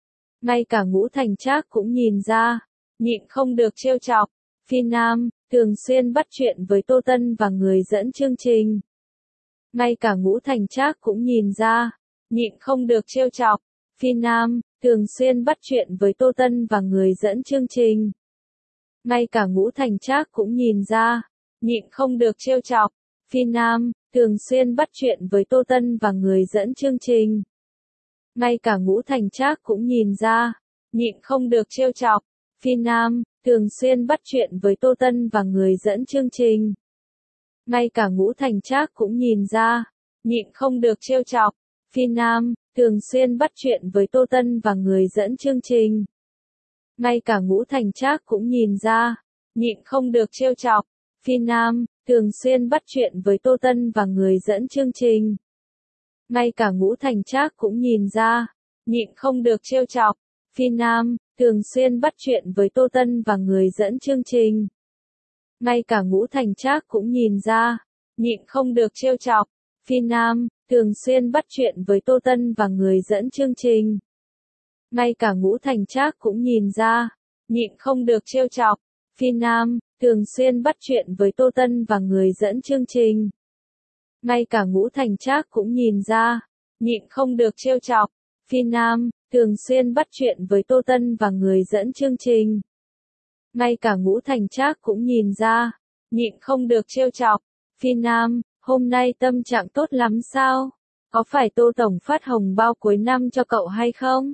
S1: Ngay cả Ngũ Thành Trác cũng nhìn ra, nhịn không được trêu chọc. Phi Nam, thường xuyên bắt chuyện với Tô Tân và người dẫn chương trình. Ngay cả Ngũ Thành Trác cũng nhìn ra, nhịn không được trêu chọc. Phi Nam, thường xuyên bắt chuyện với Tô Tân và người dẫn chương trình. Ngay cả Ngũ Thành Trác cũng nhìn ra, nhịn không được trêu chọc. Phi Nam, thường xuyên bắt chuyện với Tô Tân và người dẫn chương trình. Ngay cả Ngũ Thành Trác cũng nhìn ra, nhịn không được trêu chọc. Phi Nam, thường xuyên bắt chuyện với Tô Tân và người dẫn chương trình. Ngay cả Ngũ Thành Trác cũng nhìn ra, nhịn không được trêu chọc. Phi Nam, thường xuyên bắt chuyện với Tô Tân và người dẫn chương trình. Ngay cả Ngũ Thành Trác cũng nhìn ra, nhịn không được trêu chọc. Phi Nam, thường xuyên bắt chuyện với Tô Tân và người dẫn chương trình. Ngay cả Ngũ Thành Trác cũng nhìn ra, nhịn không được trêu chọc. Phi Nam, thường xuyên bắt chuyện với Tô Tân và người dẫn chương trình. Ngay cả Ngũ Thành Trác cũng nhìn ra, nhịn không được trêu chọc. Phi Nam, thường xuyên bắt chuyện với Tô Tân và người dẫn chương trình. Ngay cả Ngũ Thành Trác cũng nhìn ra, nhịn không được trêu chọc. Phi Nam, thường xuyên bắt chuyện với Tô Tân và người dẫn chương trình. Ngay cả Ngũ Thành Trác cũng nhìn ra, nhịn không được trêu chọc. Phi Nam, thường xuyên bắt chuyện với Tô Tân và người dẫn chương trình. Ngay cả Ngũ Thành Trác cũng nhìn ra, nhịn không được trêu chọc. Phi Nam, hôm nay tâm trạng tốt lắm sao? Có phải Tô Tổng phát hồng bao cuối năm cho cậu hay không?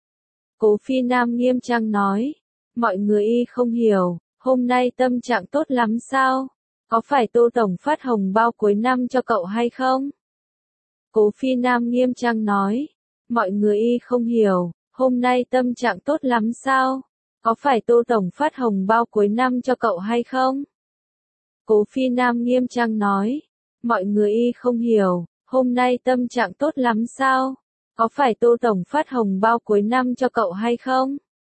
S1: Cố Phi Nam nghiêm trang nói. Mọi người không hiểu, hôm nay tâm trạng tốt lắm sao? Có phải Tô Tổng phát hồng bao cuối năm cho cậu hay không? Cố Phi Nam nghiêm trang nói. Mọi người không hiểu, hôm nay tâm trạng tốt lắm sao? Có phải Tô Tổng phát hồng bao cuối năm cho cậu hay không? Cố Phi Nam nghiêm trang nói. Mọi người không hiểu, hôm nay tâm trạng tốt lắm sao? Có phải Tô Tổng phát hồng bao cuối năm cho cậu hay không?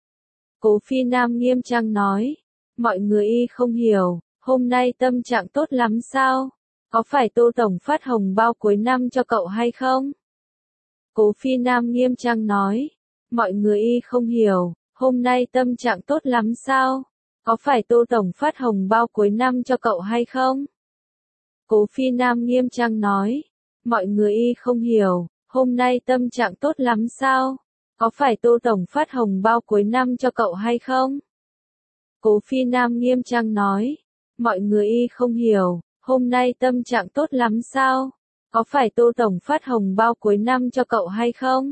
S1: Cố Phi Nam nghiêm trang nói. Mọi người không hiểu, hôm nay tâm trạng tốt lắm sao? Có phải Tô Tổng phát hồng bao cuối năm cho cậu hay không? Cố Phi Nam nghiêm trang nói. Mọi người không hiểu, hôm nay tâm trạng tốt lắm sao? Có phải Tô Tổng phát hồng bao cuối năm cho cậu hay không? Cố Phi Nam nghiêm trang nói. Mọi người không hiểu, hôm nay tâm trạng tốt lắm sao? Có phải Tô Tổng phát hồng bao cuối năm cho cậu hay không? Cố Phi Nam nghiêm trang nói. Mọi người không hiểu, hôm nay tâm trạng tốt lắm sao? Có phải Tô Tổng phát hồng bao cuối năm cho cậu hay không?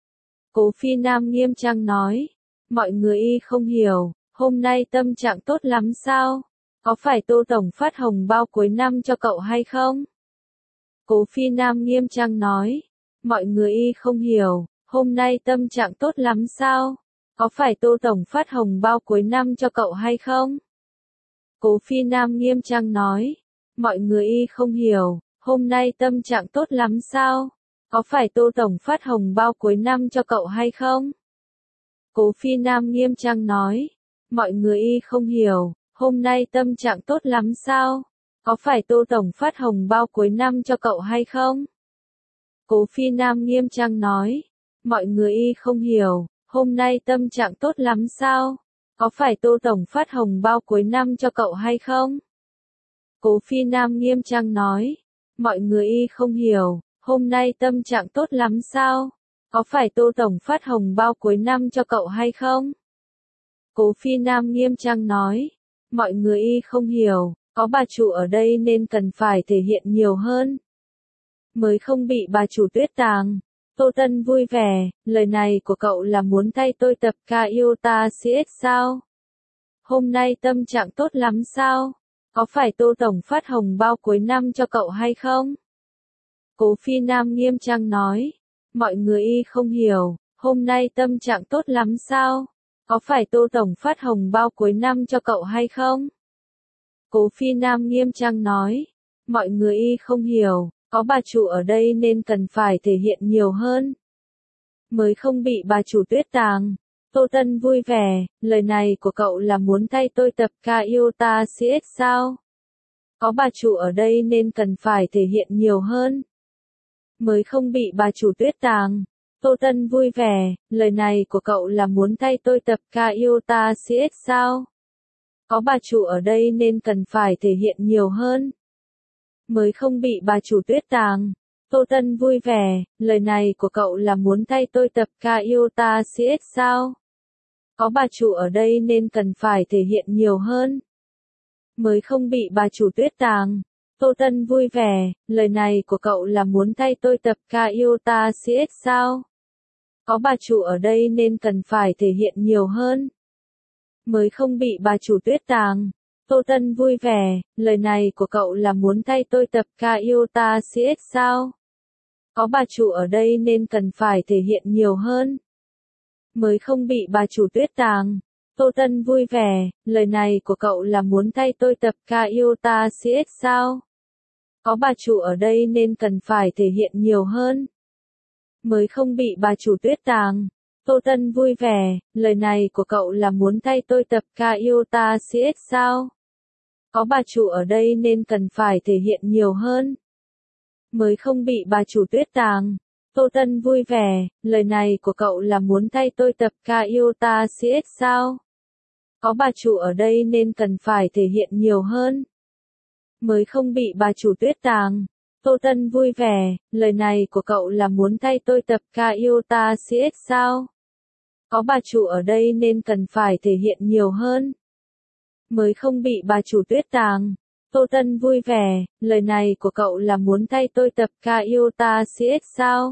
S1: Cố Phi Nam nghiêm trang nói. Mọi người không hiểu, hôm nay tâm trạng tốt lắm sao? Có phải Tô Tổng phát hồng bao cuối năm cho cậu hay không? Cố Phi Nam nghiêm trang nói. Mọi người không hiểu, hôm nay tâm trạng tốt lắm sao? Có phải Tô Tổng phát hồng bao cuối năm cho cậu hay không? Cố Phi Nam nghiêm trang nói. Mọi người không hiểu, hôm nay tâm trạng tốt lắm sao? Có phải Tô Tổng phát hồng bao cuối năm cho cậu hay không? Cố Phi Nam nghiêm trang nói. Mọi người không hiểu, hôm nay tâm trạng tốt lắm sao? Có phải Tô Tổng phát hồng bao cuối năm cho cậu hay không? Cố Phi Nam nghiêm trang nói. Mọi người không hiểu, hôm nay tâm trạng tốt lắm sao? Có phải Tô Tổng phát hồng bao cuối năm cho cậu hay không? Cố Phi Nam nghiêm trang nói. Mọi người không hiểu, hôm nay tâm trạng tốt lắm sao? Có phải Tô Tổng phát hồng bao cuối năm cho cậu hay không? Cố Phi Nam nghiêm trang nói. Mọi người không hiểu, có bà chủ ở đây nên cần phải thể hiện nhiều hơn. Mới không bị bà chủ tuyết tàng. Tô Tân vui vẻ, lời này của cậu là muốn thay tôi tập ca Iota CS sao? Hôm nay tâm trạng tốt lắm sao? Có phải Tô Tổng phát hồng bao cuối năm cho cậu hay không? Cố Phi Nam nghiêm trang nói. Mọi người không hiểu, hôm nay tâm trạng tốt lắm sao? Có phải Tô Tổng phát hồng bao cuối năm cho cậu hay không? Cố Phi Nam nghiêm trang nói. Mọi người không hiểu, có bà chủ ở đây nên cần phải thể hiện nhiều hơn. Mới không bị bà chủ tuyết tàng. Tô Tân vui vẻ, lời này của cậu là muốn thay tôi tập ca Iota CS sao? Có bà chủ ở đây nên cần phải thể hiện nhiều hơn. Mới không bị bà chủ tuyết tàng. Tô Tân vui vẻ, lời này của cậu là muốn thay tôi tập Kyota CS sao? Có bà chủ ở đây nên cần phải thể hiện nhiều hơn. Mới không bị bà chủ tuyết tàng. Tô Tân vui vẻ, lời này của cậu là muốn thay tôi tập Kyota CS sao? Có bà chủ ở đây nên cần phải thể hiện nhiều hơn. Mới không bị bà chủ tuyết tàng. Tô Tân vui vẻ, lời này của cậu là muốn thay tôi tập Kyota CS sao? Có bà chủ ở đây nên cần phải thể hiện nhiều hơn. Mới không bị bà chủ tuyết tàng. Tô Tân vui vẻ, lời này của cậu là muốn thay tôi tập Kyota CS sao? Có bà chủ ở đây nên cần phải thể hiện nhiều hơn. Mới không bị bà chủ tuyết tàng. Tô Tân vui vẻ, lời này của cậu là muốn thay tôi tập Kyota CS sao? Có bà chủ ở đây nên cần phải thể hiện nhiều hơn. Mới không bị bà chủ tuyết tàng. Tô Tân vui vẻ, lời này của cậu là muốn thay tôi tập Kyota CS sao? Có bà chủ ở đây nên cần phải thể hiện nhiều hơn. Mới không bị bà chủ tuyết tàng. Tô Tân vui vẻ, lời này của cậu là muốn thay tôi tập Kyota CS sao? Có bà chủ ở đây nên cần phải thể hiện nhiều hơn. Mới không bị bà chủ tuyết tàng. Tô Tân vui vẻ, lời này của cậu là muốn thay tôi tập Kyota CS sao? Có bà chủ ở đây nên cần phải thể hiện nhiều hơn. Mới không bị bà chủ tuyết tàng. Tô Tân vui vẻ, lời này của cậu là muốn thay tôi tập Kyota CS sao?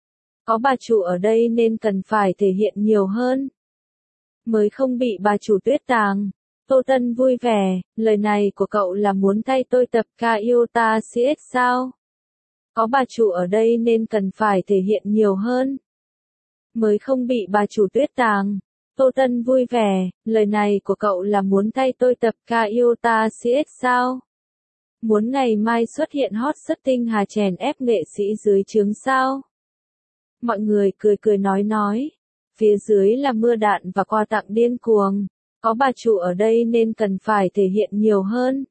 S1: Có bà chủ ở đây nên cần phải thể hiện nhiều hơn. Mới không bị bà chủ tuyết tàng. Tô Tân vui vẻ, lời này của cậu là muốn thay tôi tập Kyota CS sao? Có bà chủ ở đây nên cần phải thể hiện nhiều hơn. Mới không bị bà chủ tuyết tàng. Tô Tân vui vẻ, lời này của cậu là muốn thay tôi tập Kyota CS sao? Muốn ngày mai xuất hiện hot setting Hà chèn ép nghệ sĩ dưới trướng sao? Mọi người cười cười nói. Phía dưới là mưa đạn và quà tặng điên cuồng. Có bà chủ ở đây nên cần phải thể hiện nhiều hơn.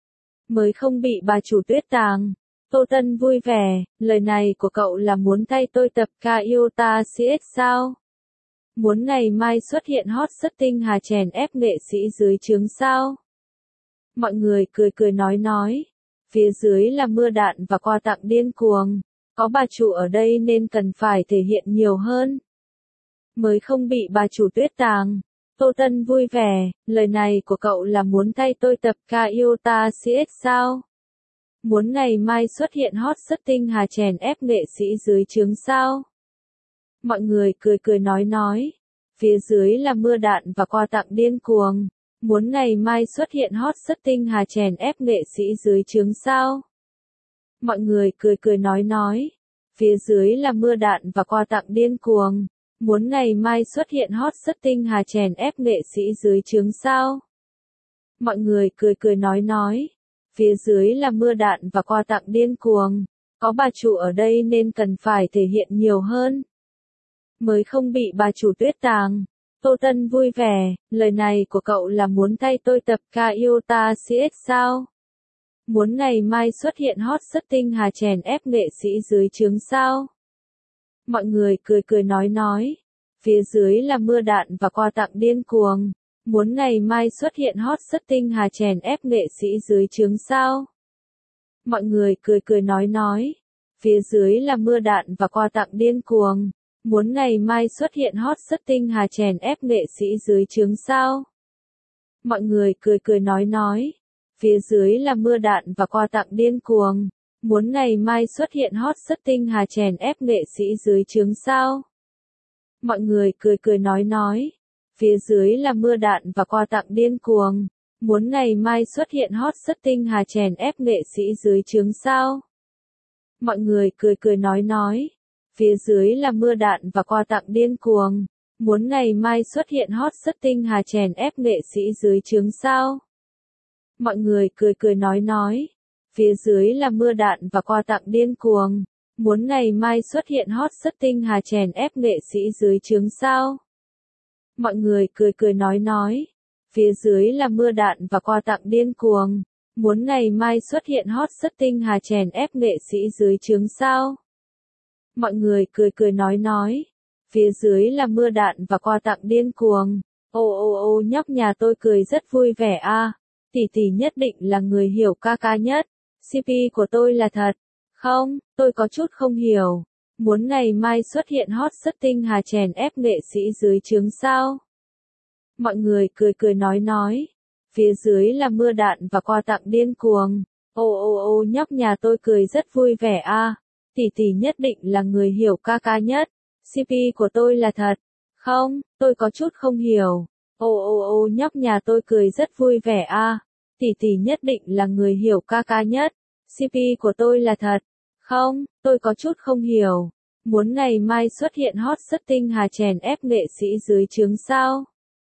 S1: Mới không bị bà chủ tuyết tàng. Tô Tân vui vẻ, lời này của cậu là muốn thay tôi tập Kyota CS sao? Muốn ngày mai xuất hiện hot setting Hà chèn ép nghệ sĩ dưới trướng sao? Mọi người cười cười nói. Phía dưới là mưa đạn và quà tặng điên cuồng. Có bà chủ ở đây nên cần phải thể hiện nhiều hơn. Mới không bị bà chủ tuyết tàng. Tô Tân vui vẻ, lời này của cậu là muốn thay tôi tập Kyota CS sao? Muốn ngày mai xuất hiện hot setting Hà chèn ép nghệ sĩ dưới trướng sao? Mọi người cười cười nói. Phía dưới là mưa đạn và quà tặng điên cuồng. Muốn ngày mai xuất hiện hot setting Hà chèn ép nghệ sĩ dưới trướng sao? Mọi người cười cười nói. Phía dưới là mưa đạn và quà tặng điên cuồng. Muốn ngày mai xuất hiện hot setting Hà chèn ép nghệ sĩ dưới trướng sao? Mọi người cười cười nói. Phía dưới là mưa đạn và quà tặng điên cuồng. Có bà chủ ở đây nên cần phải thể hiện nhiều hơn. Mới không bị bà chủ tuyết tàng. Tô Tân vui vẻ, lời này của cậu là muốn thay tôi tập Kyota CS sao? Muốn ngày mai xuất hiện hot setting Hà chèn ép nghệ sĩ dưới trướng sao? Mọi người cười cười nói. Phía dưới là mưa đạn và quà tặng điên cuồng. Muốn ngày mai xuất hiện hot setting Hà chèn ép nghệ sĩ dưới trướng sao? Mọi người cười cười nói. Phía dưới là mưa đạn và quà tặng điên cuồng. Muốn ngày mai xuất hiện hot setting Hà chèn ép nghệ sĩ dưới trướng sao? Mọi người cười cười nói. Phía dưới là mưa đạn và quà tặng điên cuồng. Muốn ngày mai xuất hiện hot setting Hà chèn ép nghệ sĩ dưới trướng sao? Mọi người cười cười nói. Phía dưới là mưa đạn và quà tặng điên cuồng. Muốn ngày mai xuất hiện hot setting Hà chèn ép nghệ sĩ dưới trướng sao? Mọi người cười cười nói. Phía dưới là mưa đạn và quà tặng điên cuồng. Muốn ngày mai xuất hiện hot setting Hà chèn ép nghệ sĩ dưới trướng sao? Mọi người cười cười nói. Phía dưới là mưa đạn và quà tặng điên cuồng. Muốn ngày mai xuất hiện hot setting Hà chèn ép nghệ sĩ dưới trướng sao? Mọi người cười cười nói. Phía dưới là mưa đạn và quà tặng điên cuồng. Muốn ngày mai xuất hiện hot setting Hà chèn ép nghệ sĩ dưới trướng sao? Mọi người cười cười nói. Phía dưới là mưa đạn và quà tặng điên cuồng. Ô ô ô nhóc nhà tôi cười rất vui vẻ a. Tỷ tỷ nhất định là người hiểu ca ca nhất. CP của tôi là thật. Không, tôi có chút không hiểu. Muốn ngày mai xuất hiện hot rất tinh hà chèn ép nghệ sĩ dưới trướng sao? Mọi người cười cười nói. Phía dưới là mưa đạn và quà tặng điên cuồng. Ô ô ô nhóc nhà tôi cười rất vui vẻ a. Tỷ tỷ nhất định là người hiểu ca ca nhất. CP của tôi là thật. Không, tôi có chút không hiểu. Ô ô ô nhóc nhà tôi cười rất vui vẻ a. Tỷ tỷ nhất định là người hiểu ca ca nhất. CP của tôi là thật. Không, tôi có chút không hiểu. Muốn ngày mai xuất hiện hot rất tinh hà chèn ép nghệ sĩ dưới trướng sao?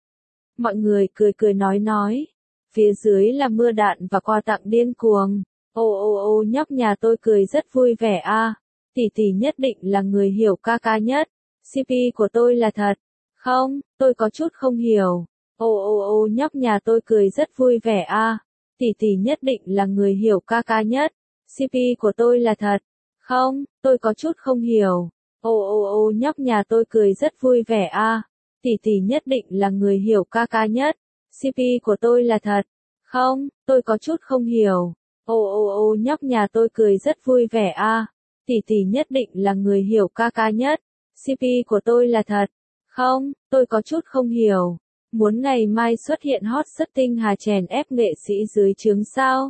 S1: Mọi người cười cười nói. Phía dưới là mưa đạn và quà tặng điên cuồng. Ô ô ô nhóc nhà tôi cười rất vui vẻ a. Tỷ tỷ nhất định là người hiểu ca ca nhất. CP của tôi là thật. Không, tôi có chút không hiểu. Ô ô ô nhóc nhà tôi cười rất vui vẻ a. Tỷ tỷ nhất định là người hiểu ca ca nhất. CP của tôi là thật. Không, tôi có chút không hiểu. Ô ô ô nhóc nhà tôi cười rất vui vẻ a. Tỷ tỷ nhất định là người hiểu ca ca nhất. CP của tôi là thật. Không, tôi có chút không hiểu. Ô ô ô nhóc nhà tôi cười rất vui vẻ a. Tỷ tỷ nhất định là người hiểu ca ca nhất. CP của tôi là thật. Không, tôi có chút không hiểu. Muốn ngày mai xuất hiện hot rất tinh hà chèn ép nghệ sĩ dưới trướng sao?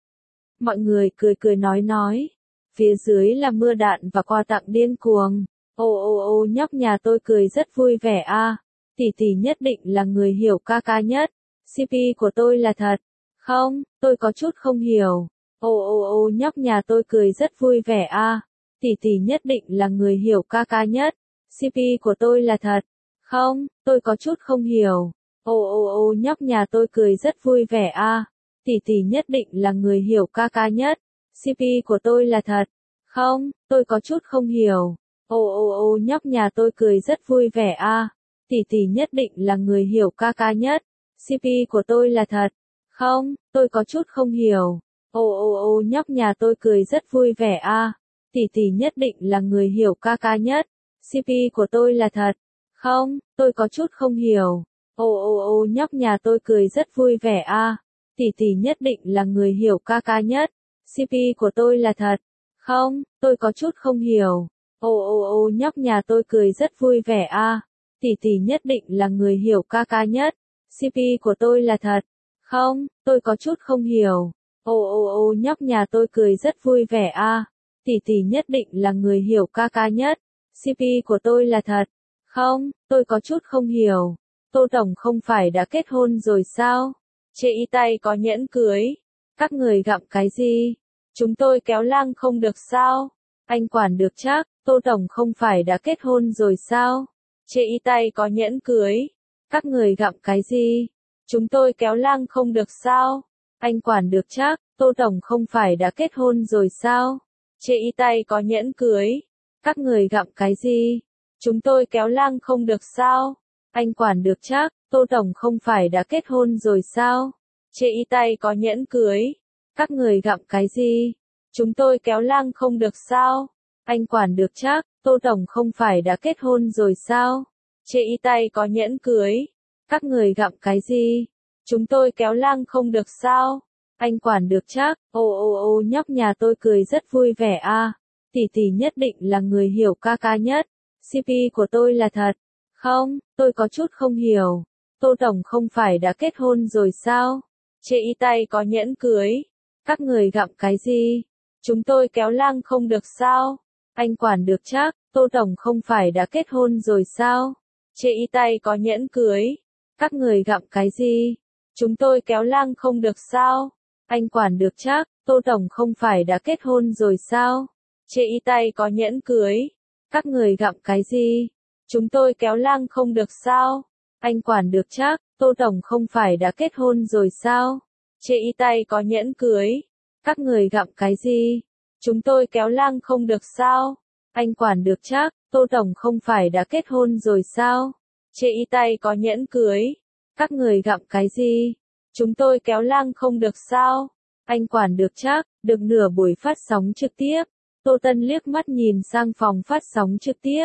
S1: Mọi người cười cười nói. Phía dưới là mưa đạn và quà tặng điên cuồng. Ô ô ô nhóc nhà tôi cười rất vui vẻ a. Tỷ tỷ nhất định là người hiểu ca ca nhất. CP của tôi là thật. Không, tôi có chút không hiểu. Ô ô ô nhóc nhà tôi cười rất vui vẻ a. Tỷ tỷ nhất định là người hiểu ca ca nhất. CP của tôi là thật. Không, tôi có chút không hiểu. Ô ô ô nhóc nhà tôi cười rất vui vẻ a. Tỷ tỷ nhất định là người hiểu ca ca nhất. CP của tôi là thật. Không, tôi có chút không hiểu. Ô ô ô nhóc nhà tôi cười rất vui vẻ a. Tỷ tỷ nhất định là người hiểu ca ca nhất. CP của tôi là thật. Không, tôi có chút không hiểu. Ô ô ô nhóc nhà tôi cười rất vui vẻ a. Tỷ tỷ nhất định là người hiểu ca ca nhất. CP của tôi là thật. Không, tôi có chút không hiểu. Ô ô ô nhóc nhà tôi cười rất vui vẻ a. Tỷ tỷ nhất định là người hiểu ca ca nhất. CP của tôi là thật. Không, tôi có chút không hiểu. Ô ô ô nhóc nhà tôi cười rất vui vẻ a. Tỷ tỷ nhất định là người hiểu ca ca nhất. CP của tôi là thật. Không, tôi có chút không hiểu. Ô ô ô nhóc nhà tôi cười rất vui vẻ a. Tỷ tỷ nhất định là người hiểu ca ca nhất. CP của tôi là thật. Không, tôi có chút không hiểu. Tô Tổng không phải đã kết hôn rồi sao? Chê y tay có nhẫn cưới. Các người gặm cái gì? Chúng tôi kéo lang không được sao? Anh quản được chắc, Tô Tổng không phải đã kết hôn rồi sao? Chê y tay có nhẫn cưới. Các người gặm cái gì? Chúng tôi kéo lang không được sao? Anh quản được chắc, Tô Tổng không phải đã kết hôn rồi sao? Chê y tay có nhẫn cưới. Các người gặm cái gì? Chúng tôi kéo lang không được sao? Anh quản được chắc, Tô Tổng không phải đã kết hôn rồi sao? Chê y tay có nhẫn cưới. Các người gặm cái gì? Chúng tôi kéo lang không được sao? Anh quản được chắc, Tô Tổng không phải đã kết hôn rồi sao? Chê y tay có nhẫn cưới. Các người gặm cái gì? Chúng tôi kéo lang không được sao? Anh quản được chắc. Ô ô ô nhóc nhà tôi cười rất vui vẻ a. Tỷ tỷ nhất định là người hiểu ca ca nhất. CP của tôi là thật. Không, tôi có chút không hiểu. Tô Tổng không phải đã kết hôn rồi sao? Chê y tay có nhẫn cưới. Các người gặm cái gì? Chúng tôi kéo lang không được sao? Anh quản được chắc, Tô Tổng không phải đã kết hôn rồi sao? Chê y tay có nhẫn cưới. Các người gặm cái gì? Chúng tôi kéo lang không được sao? Anh quản được chắc, Tô Tổng không phải đã kết hôn rồi sao? Chê y tay có nhẫn cưới. Các người gặm cái gì? Chúng tôi kéo lang không được sao? Anh quản được chắc, Tô Tổng không phải đã kết hôn rồi sao? Chê y tay có nhẫn cưới. Các người gặm cái gì? Chúng tôi kéo lang không được sao? Anh quản được chắc, Tô Tổng không phải đã kết hôn rồi sao? Chê y tay có nhẫn cưới. Các người gặm cái gì? Chúng tôi kéo lang không được sao? Anh quản được chắc. Được nửa buổi phát sóng trực tiếp, Tô Tân liếc mắt nhìn sang phòng phát sóng trực tiếp.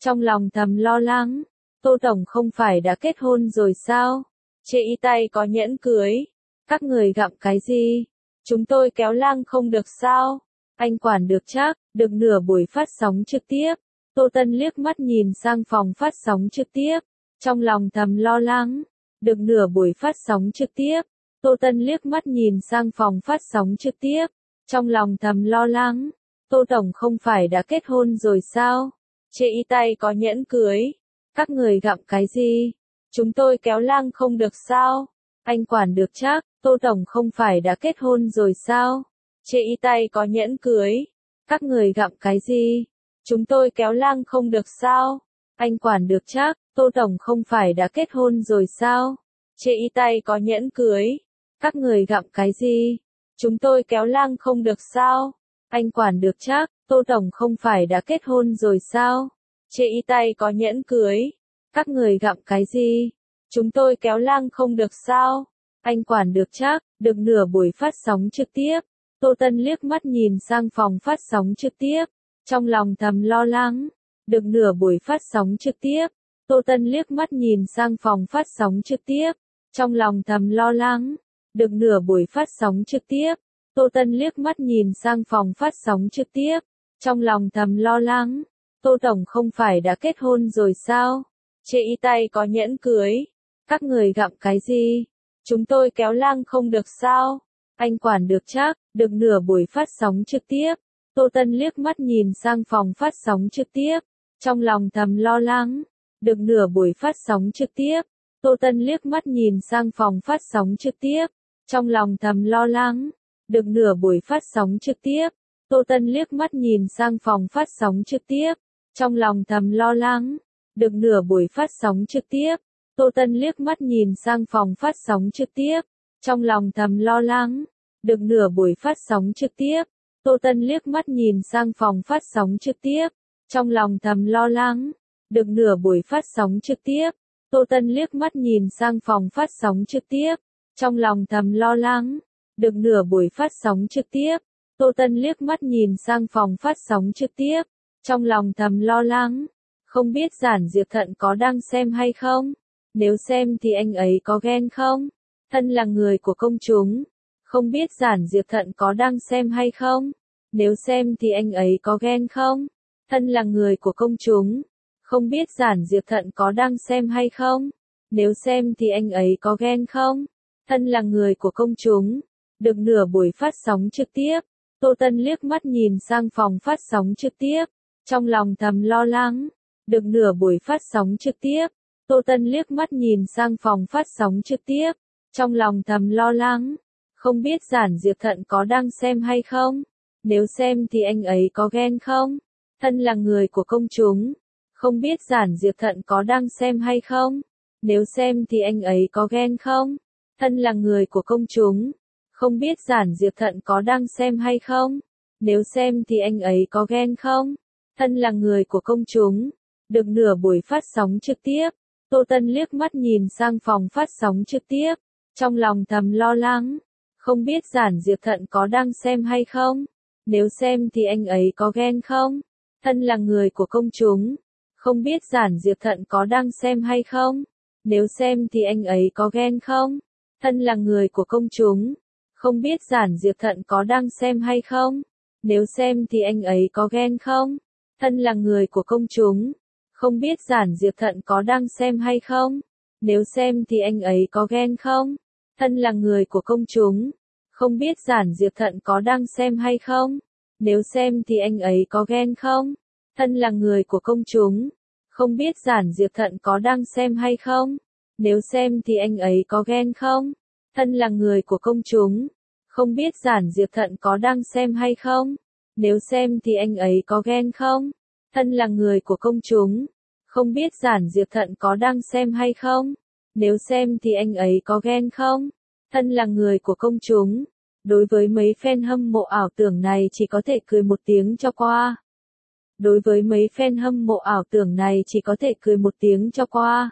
S1: Trong lòng thầm lo lắng, Tô Tổng không phải đã kết hôn rồi sao? Chê y tay có nhẫn cưới. Các người gặm cái gì? Chúng tôi kéo lang không được sao? Anh quản được chắc, được nửa buổi phát sóng trực tiếp. Tô Tân liếc mắt nhìn sang phòng phát sóng trực tiếp. Trong lòng thầm lo lắng, được nửa buổi phát sóng trực tiếp. Tô Tân liếc mắt nhìn sang phòng phát sóng trực tiếp. Trong lòng thầm lo lắng, Tô Tổng không phải đã kết hôn rồi sao? Chê y tay có nhẫn cưới. Các người gặm cái gì? Chúng tôi kéo lang không được sao? Anh quản được chắc, Tô Tổng không phải đã kết hôn rồi sao? Chê y tay có nhẫn cưới. Các người gặm cái gì? Chúng tôi kéo lang không được sao? Anh quản được chắc, Tô Tổng không phải đã kết hôn rồi sao? Chê y tay có nhẫn cưới. Các người gặm cái gì? Chúng tôi kéo lang không được sao? Anh quản được chắc, Tô Tổng không phải đã kết hôn rồi sao? Chê y tay có nhẫn cưới. Các người gặm cái gì? Chúng tôi kéo lang không được sao? Anh quản được chắc, được nửa buổi phát sóng trực tiếp. Tô Tân liếc mắt nhìn sang phòng phát sóng trực tiếp. Trong lòng thầm lo lắng, được nửa buổi phát sóng trực tiếp. Tô Tân liếc mắt nhìn sang phòng phát sóng trực tiếp. Trong lòng thầm lo lắng, được nửa buổi phát sóng trực tiếp. Tô Tân liếc mắt nhìn sang phòng phát sóng trực tiếp. Trong lòng thầm lo lắng, Tô Tổng không phải đã kết hôn rồi sao? Chê y tay có nhẫn cưới. Các người gặm cái gì? Chúng tôi kéo lang không được sao? Anh quản được chắc, được nửa buổi phát sóng trực tiếp. Tô Tân liếc mắt nhìn sang phòng phát sóng trực tiếp. Trong lòng thầm lo lắng, được nửa buổi phát sóng trực tiếp. Tô Tân liếc mắt nhìn sang phòng phát sóng trực tiếp. Trong lòng thầm lo lắng, được nửa buổi phát sóng trực tiếp. Tô Tân liếc mắt nhìn sang phòng phát sóng trực tiếp. Trong lòng thầm lo lắng, được nửa buổi phát sóng trực tiếp. Tô Tân liếc mắt nhìn sang phòng phát sóng trực tiếp. Trong lòng thầm lo lắng, được nửa buổi phát sóng trực tiếp. Tô Tân liếc mắt nhìn sang phòng phát sóng trực tiếp. Trong lòng thầm lo lắng, được nửa buổi phát sóng trực tiếp. Tô Tân liếc mắt nhìn sang phòng phát sóng trực tiếp. Trong lòng thầm lo lắng, được nửa buổi phát sóng trực tiếp. Tô Tân liếc mắt nhìn sang phòng phát sóng trực tiếp. Trong lòng thầm lo lắng, không biết Giản Diệp Thận có đang xem hay không? Nếu xem thì anh ấy có ghen không? Thân là người của công chúng, không biết Giản Diệp Thận có đang xem hay không? Nếu xem thì anh ấy có ghen không? Thân là người của công chúng, không biết Giản Diệp Thận có đang xem hay không? Nếu xem thì anh ấy có ghen không? Thân là người của công chúng, được nửa buổi phát sóng trực tiếp. Tô Tân liếc mắt nhìn sang phòng phát sóng trực tiếp. Trong lòng thầm lo lắng, được nửa buổi phát sóng trực tiếp. Tô Tân liếc mắt nhìn sang phòng phát sóng trực tiếp. Trong lòng thầm lo lắng, không biết Giản Diệp Thận có đang xem hay không? Nếu xem thì anh ấy có ghen không? Thân là người của công chúng, không biết Giản Diệp Thận có đang xem hay không? Nếu xem thì anh ấy có ghen không? Thân là người của công chúng, không biết Giản Diệp Thận có đang xem hay không? Nếu xem thì anh ấy có ghen không? Thân là người của công chúng, được nửa buổi phát sóng trực tiếp. Tô Tân liếc mắt nhìn sang phòng phát sóng trực tiếp. Trong lòng thầm lo lắng, không biết Giản Diệp Thận có đang xem hay không? Nếu xem thì anh ấy có ghen không? Thân là người của công chúng, không biết Giản Diệp Thận có đang xem hay không? Nếu xem thì anh ấy có ghen không? Thân là người của công chúng, không biết Giản Diệp Thận có đang xem hay không? Nếu xem thì anh ấy có ghen không? Thân là người của công chúng, không biết Giản Diệp Thận có đang xem hay không? Nếu xem thì anh ấy có ghen không? Thân là người của công chúng, không biết Giản Diệp Thận có đang xem hay không? Nếu xem thì anh ấy có ghen không? Thân là người của công chúng, không biết Giản Diệp Thận có đang xem hay không? Nếu xem thì anh ấy có ghen không? Thân là người của công chúng, không biết Giản Diệp Thận có đang xem hay không? Nếu xem thì anh ấy có ghen không? Thân là người của công chúng, không biết Giản Diệp Thận có đang xem hay không? Nếu xem thì anh ấy có ghen không? Thân là người của công chúng. Đối với mấy fan hâm mộ ảo tưởng này chỉ có thể cười một tiếng cho qua. Đối với mấy fan hâm mộ ảo tưởng này chỉ có thể cười một tiếng cho qua.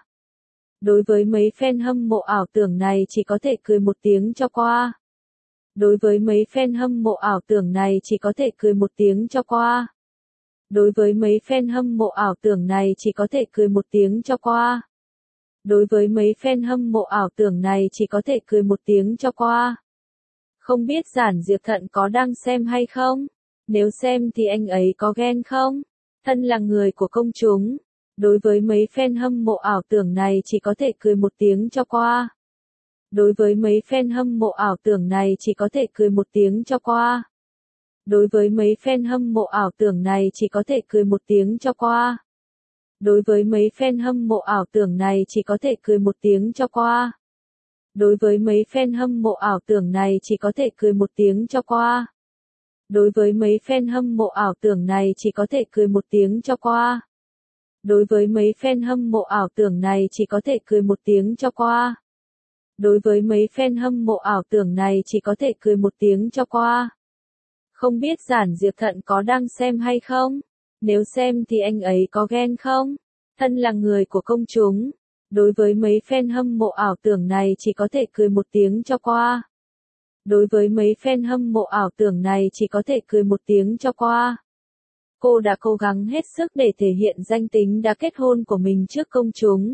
S1: Đối với mấy fan hâm mộ ảo tưởng này chỉ có thể cười một tiếng cho qua. Đối với mấy fan hâm mộ ảo tưởng này chỉ có thể cười một tiếng cho qua. Đối với mấy fan hâm mộ ảo tưởng này chỉ có thể cười một tiếng cho qua. Đối với mấy fan hâm mộ ảo tưởng này chỉ có thể cười một tiếng cho qua. Không biết Giản Diệp Thận có đang xem hay không? Nếu xem thì anh ấy có ghen không? Thân là người của công chúng. Đối với mấy fan hâm mộ ảo tưởng này chỉ có thể cười một tiếng cho qua. Đối với mấy fan hâm mộ ảo tưởng này chỉ có thể cười một tiếng cho qua. Đối với mấy fan hâm mộ ảo tưởng này chỉ có thể cười một tiếng cho qua. Đối với mấy fan hâm mộ ảo tưởng này chỉ có thể cười một tiếng cho qua. Đối với mấy fan hâm mộ ảo tưởng này chỉ có thể cười một tiếng cho qua. Đối với mấy fan hâm mộ ảo tưởng này chỉ có thể cười một tiếng cho qua. Đối với mấy fan hâm mộ ảo tưởng này chỉ có thể cười một tiếng cho qua. Đối với mấy fan hâm mộ ảo tưởng này chỉ có thể cười một tiếng cho qua. Không biết Giản Diệp Thận có đang xem hay không? Nếu xem thì anh ấy có ghen không? Thân là người của công chúng. Đối với mấy fan hâm mộ ảo tưởng này chỉ có thể cười một tiếng cho qua. Đối với mấy fan hâm mộ ảo tưởng này chỉ có thể cười một tiếng cho qua. Cô đã cố gắng hết sức để thể hiện danh tính đã kết hôn của mình trước công chúng.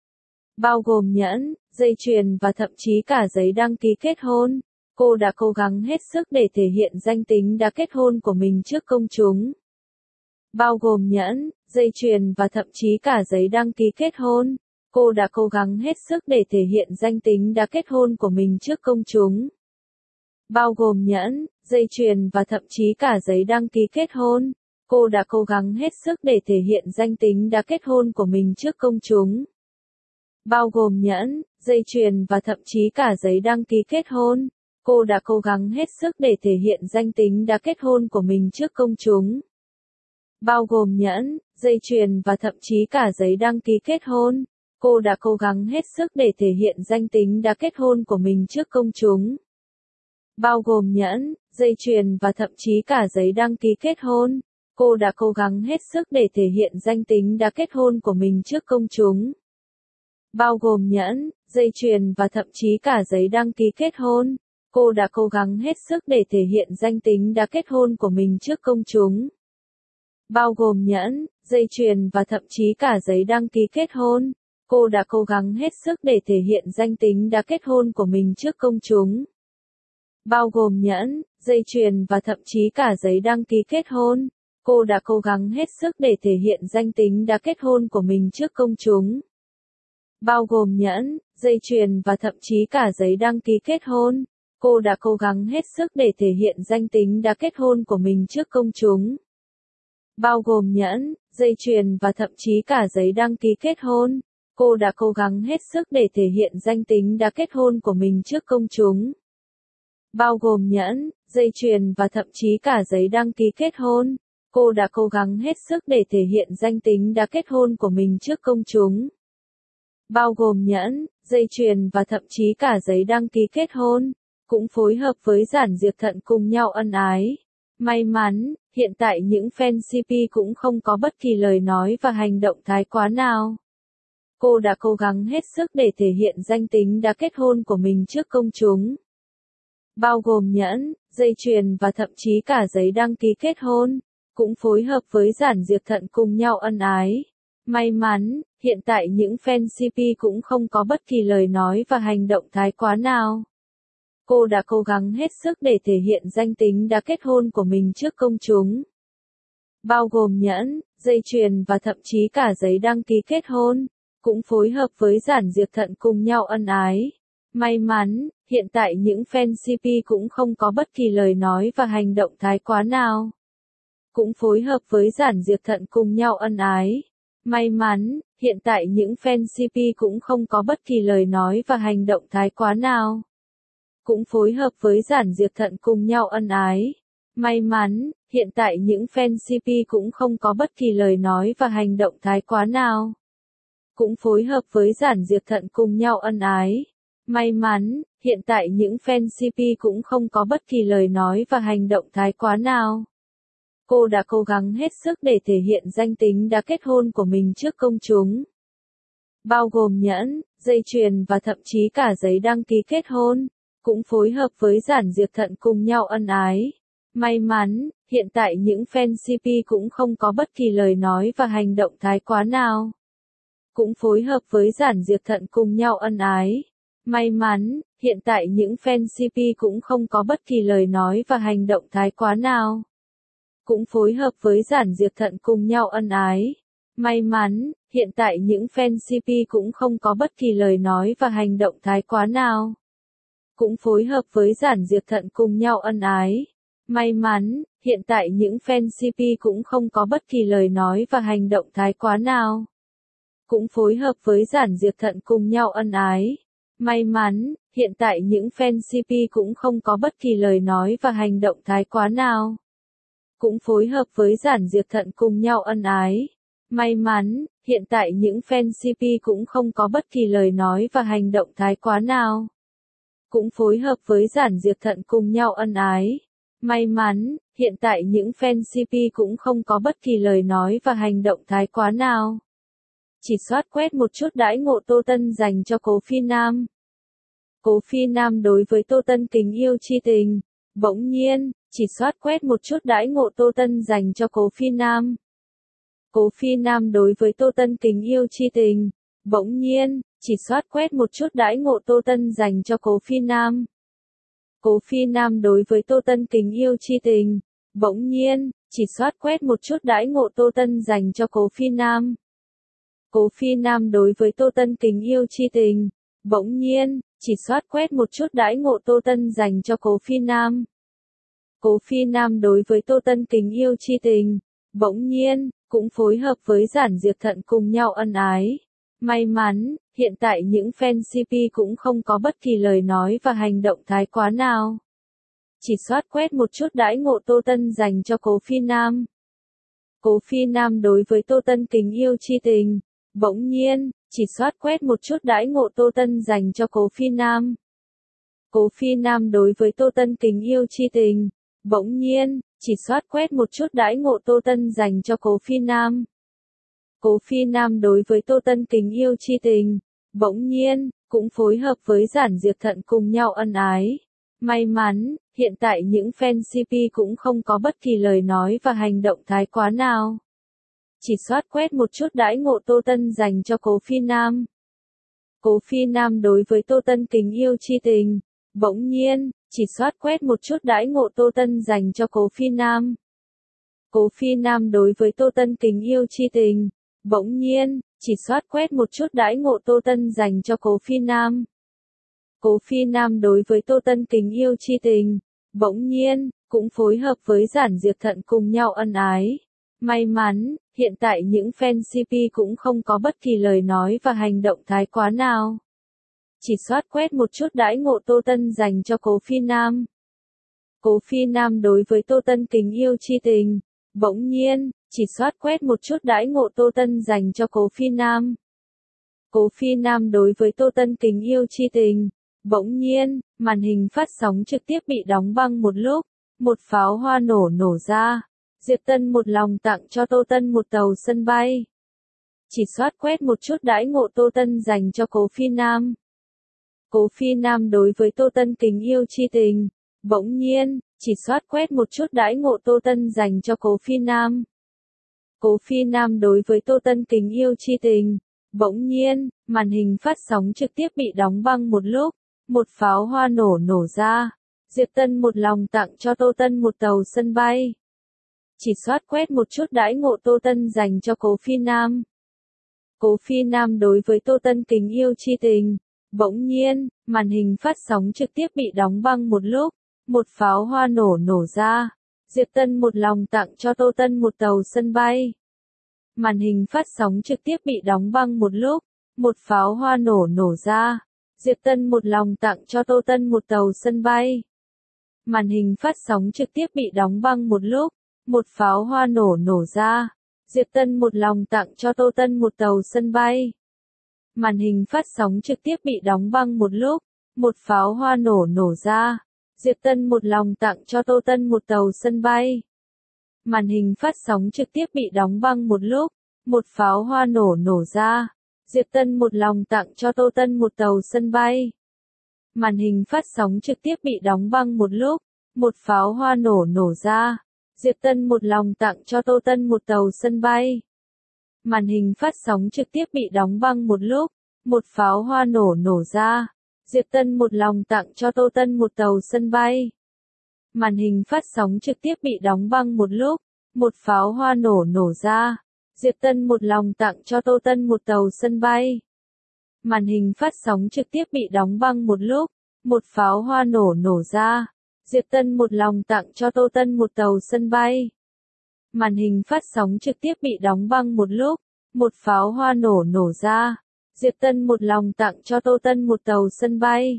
S1: Bao gồm nhẫn, dây chuyền và thậm chí cả giấy đăng ký kết hôn. Cô đã cố gắng hết sức để thể hiện danh tính đã kết hôn của mình trước công chúng. Bao gồm nhẫn, dây chuyền và thậm chí cả giấy đăng ký kết hôn. Cô đã cố gắng hết sức để thể hiện danh tính đã kết hôn của mình trước công chúng. Bao gồm nhẫn, dây chuyền và thậm chí cả giấy đăng ký kết hôn. Cô đã cố gắng hết sức để thể hiện danh tính đã kết hôn của mình trước công chúng. Bao gồm nhẫn, dây chuyền và thậm chí cả giấy đăng ký kết hôn. Cô đã cố gắng hết sức để thể hiện danh tính đã kết hôn của mình trước công chúng. Bao gồm nhẫn, dây chuyền và thậm chí cả giấy đăng ký kết hôn. Cô đã cố gắng hết sức để thể hiện danh tính đã kết hôn của mình trước công chúng. Bao gồm nhẫn, dây chuyền và thậm chí cả giấy đăng ký kết hôn. Cô đã cố gắng hết sức để thể hiện danh tính đã kết hôn của mình trước công chúng. Bao gồm nhẫn, dây chuyền và thậm chí cả giấy đăng ký kết hôn. Cô đã cố gắng hết sức để thể hiện danh tính đã kết hôn của mình trước công chúng. Bao gồm nhẫn, dây chuyền và thậm chí cả giấy đăng ký kết hôn. Cô đã cố gắng hết sức để thể hiện danh tính đã kết hôn của mình trước công chúng. Bao gồm nhẫn, dây chuyền và thậm chí cả giấy đăng ký kết hôn. Cô đã cố gắng hết sức để thể hiện danh tính đã kết hôn của mình trước công chúng. Bao gồm nhẫn, dây chuyền và thậm chí cả giấy đăng ký kết hôn. Cô đã cố gắng hết sức để thể hiện danh tính đã kết hôn của mình trước công chúng. Bao gồm nhẫn, dây chuyền và thậm chí cả giấy đăng ký kết hôn. Cô đã cố gắng hết sức để thể hiện danh tính đã kết hôn của mình trước công chúng. Bao gồm nhẫn, dây chuyền và thậm chí cả giấy đăng ký kết hôn. Cô đã cố gắng hết sức để thể hiện danh tính đã kết hôn của mình trước công chúng. Bao gồm nhẫn, dây chuyền và thậm chí cả giấy đăng ký kết hôn. Cũng phối hợp với Giản Diệp Thận cùng nhau ân ái. May mắn, hiện tại những fan CP cũng không có bất kỳ lời nói và hành động thái quá nào. Cô đã cố gắng hết sức để thể hiện danh tính đã kết hôn của mình trước công chúng. Bao gồm nhẫn, dây chuyền và thậm chí cả giấy đăng ký kết hôn. Cũng phối hợp với Giản Diệp Thận cùng nhau ân ái. May mắn, hiện tại những fan CP cũng không có bất kỳ lời nói và hành động thái quá nào. Cô đã cố gắng hết sức để thể hiện danh tính đã kết hôn của mình trước công chúng. Bao gồm nhẫn, dây chuyền và thậm chí cả giấy đăng ký kết hôn. Cũng phối hợp với Giản Diệp Thận cùng nhau ân ái. May mắn, hiện tại những fan CP cũng không có bất kỳ lời nói và hành động thái quá nào. Cũng phối hợp với Giản Diệp Thận cùng nhau ân ái. May mắn, hiện tại những fan CP cũng không có bất kỳ lời nói và hành động thái quá nào. Cũng phối hợp với Giản Diệp Thận cùng nhau ân ái. May mắn, hiện tại những fan CP cũng không có bất kỳ lời nói và hành động thái quá nào. Cũng phối hợp với Giản Diệp Thận cùng nhau ân ái. May mắn, hiện tại những fan CP cũng không có bất kỳ lời nói và hành động thái quá nào. Cô đã cố gắng hết sức để thể hiện danh tính đã kết hôn của mình trước công chúng. Bao gồm nhẫn, dây chuyền và thậm chí cả giấy đăng ký kết hôn. Cũng phối hợp với Giản Diệp Thận cùng nhau ân ái. May mắn, hiện tại những fan CP cũng không có bất kỳ lời nói và hành động thái quá nào. Cũng phối hợp với Giản Diệp Thận cùng nhau ân ái. May mắn, hiện tại những fan CP cũng không có bất kỳ lời nói và hành động thái quá nào. Cũng phối hợp với Giản Diệp Thận cùng nhau ân ái. May mắn, hiện tại những fan CP cũng không có bất kỳ lời nói và hành động thái quá nào. Cũng phối hợp với Giản Diệp Thận cùng nhau ân ái. May mắn, hiện tại những fan CP cũng không có bất kỳ lời nói và hành động thái quá nào. Cũng phối hợp với Giản Diệp Thận cùng nhau ân ái. May mắn, hiện tại những fan CP cũng không có bất kỳ lời nói và hành động thái quá nào. Cũng phối hợp với Giản Diệp Thận cùng nhau ân ái. May mắn, hiện tại những fan CP cũng không có bất kỳ lời nói và hành động thái quá nào. Cũng phối hợp với Giản Diệp Thận cùng nhau ân ái. May mắn, hiện tại những fan CP cũng không có bất kỳ lời nói và hành động thái quá nào. Chỉ soát quét một chút đãi ngộ Tô Tân dành cho Cố Phi Nam. Cố Phi Nam đối với Tô Tân tình yêu chi tình. Bỗng nhiên, chỉ soát quét một chút đãi ngộ Tô Tân dành cho Cố Phi Nam. Cố Phi Nam đối với Tô Tân tình yêu chi tình. Bỗng nhiên, chỉ soát quét một chút đãi ngộ Tô Tân dành cho Cố Phi Nam. Cố Phi Nam đối với Tô Tân tình yêu chi tình. Bỗng nhiên, chỉ soát quét một chút đãi ngộ Tô Tân dành cho Cố Phi Nam. Cố Phi Nam đối với Tô Tân tình yêu chi tình. Bỗng nhiên, chỉ soát quét một chút đãi ngộ Tô Tân dành cho Cố Phi Nam. Cố Phi Nam đối với Tô Tân tình yêu chi tình. Bỗng nhiên, cũng phối hợp với Giản Diệp Thận cùng nhau ân ái. May mắn, hiện tại những fan CP cũng không có bất kỳ lời nói và hành động thái quá nào. Chỉ soát quét một chút đãi ngộ Tô Tân dành cho Cố Phi Nam. Cố Phi Nam đối với Tô Tân tình yêu chi tình. Bỗng nhiên, chỉ soát quét một chút đãi ngộ Tô Tân dành cho Cố Phi Nam. Cố Phi Nam đối với Tô Tân tình yêu chi tình. Bỗng nhiên, chỉ soát quét một chút đãi ngộ Tô Tân dành cho Cố Phi Nam. Cố Phi Nam đối với Tô Tân tình yêu chi tình. Bỗng nhiên, cũng phối hợp với Giản Diệp Thận cùng nhau ân ái. May mắn, hiện tại những fan CP cũng không có bất kỳ lời nói và hành động thái quá nào. Chỉ soát quét một chút đãi ngộ Tô Tân dành cho Cố Phi Nam. Cố Phi Nam đối với Tô Tân tình yêu chi tình. Bỗng nhiên, chỉ soát quét một chút đãi ngộ Tô Tân dành cho Cố Phi Nam. Cố Phi Nam đối với Tô Tân tình yêu chi tình. Bỗng nhiên, chỉ soát quét một chút đãi ngộ Tô Tân dành cho Cố Phi Nam. Cố Phi Nam đối với Tô Tân tình yêu chi tình. Bỗng nhiên, cũng phối hợp với Giản Diệp Thận cùng nhau ân ái. May mắn, hiện tại những fan CP cũng không có bất kỳ lời nói và hành động thái quá nào. Chỉ soát quét một chút đãi ngộ Tô Tân dành cho Cố Phi Nam. Cố Phi Nam đối với Tô Tân tình yêu chi tình. Bỗng nhiên, chỉ soát quét một chút đãi ngộ Tô Tân dành cho Cố Phi Nam. Cố Phi Nam đối với Tô Tân tình yêu chi tình. Bỗng nhiên, màn hình phát sóng trực tiếp bị đóng băng một lúc. Một pháo hoa nổ ra. Diệp Tân một lòng tặng cho Tô Tân một tàu sân bay. Chỉ soát quét một chút đãi ngộ Tô Tân dành cho Cố Phi Nam. Cố Phi Nam đối với Tô Tân tình yêu chi tình. Bỗng nhiên, chỉ soát quét một chút đãi ngộ Tô Tân dành cho Cố Phi Nam. Cố Phi Nam đối với Tô Tân tình yêu chi tình. Bỗng nhiên, màn hình phát sóng trực tiếp bị đóng băng một lúc. Một pháo hoa nổ ra. Diệp Tân một lòng tặng cho Tô Tân một tàu sân bay. Chỉ soát quét một chút đãi ngộ Tô Tân dành cho Cố Phi Nam. Cố Phi Nam đối với Tô Tân tình yêu chi tình. Bỗng nhiên, màn hình phát sóng trực tiếp bị đóng băng một lúc. Một pháo hoa nổ ra. Diệp Tân một lòng tặng cho Tô Tân một tàu sân bay. Màn hình phát sóng trực tiếp bị đóng băng một lúc. Một pháo hoa nổ ra. Diệp Tân một lòng tặng cho Tô Tân một tàu sân bay. Màn hình phát sóng trực tiếp bị đóng băng một lúc. Một pháo hoa nổ ra. Diệp Tân một lòng tặng cho Tô Tân một tàu sân bay. Màn hình phát sóng trực tiếp bị đóng băng một lúc. Một pháo hoa nổ ra. Diệp Tân một lòng tặng cho Tô Tân một tàu sân bay. Màn hình phát sóng trực tiếp bị đóng băng một lúc. Một pháo hoa nổ ra. Diệp Tân một lòng tặng cho Tô Tân một tàu sân bay. Màn hình phát sóng trực tiếp bị đóng băng một lúc. Một pháo hoa nổ ra. Diệp Tân một lòng tặng cho Tô Tân một tàu sân bay. Màn hình phát sóng trực tiếp bị đóng băng một lúc, một pháo hoa nổ ra. Diệp Tân một lòng tặng cho Tô Tân một tàu sân bay. Màn hình phát sóng trực tiếp bị đóng băng một lúc, một pháo hoa nổ ra. Diệp Tân một lòng tặng cho Tô Tân một tàu sân bay. Màn hình phát sóng trực tiếp bị đóng băng một lúc, một pháo hoa nổ ra. Diệp Tân một lòng tặng cho Tô Tân một tàu sân bay. Màn hình phát sóng trực tiếp bị đóng băng một lúc, một pháo hoa nổ ra. Diệp Tân một lòng tặng cho Tô Tân một tàu sân bay.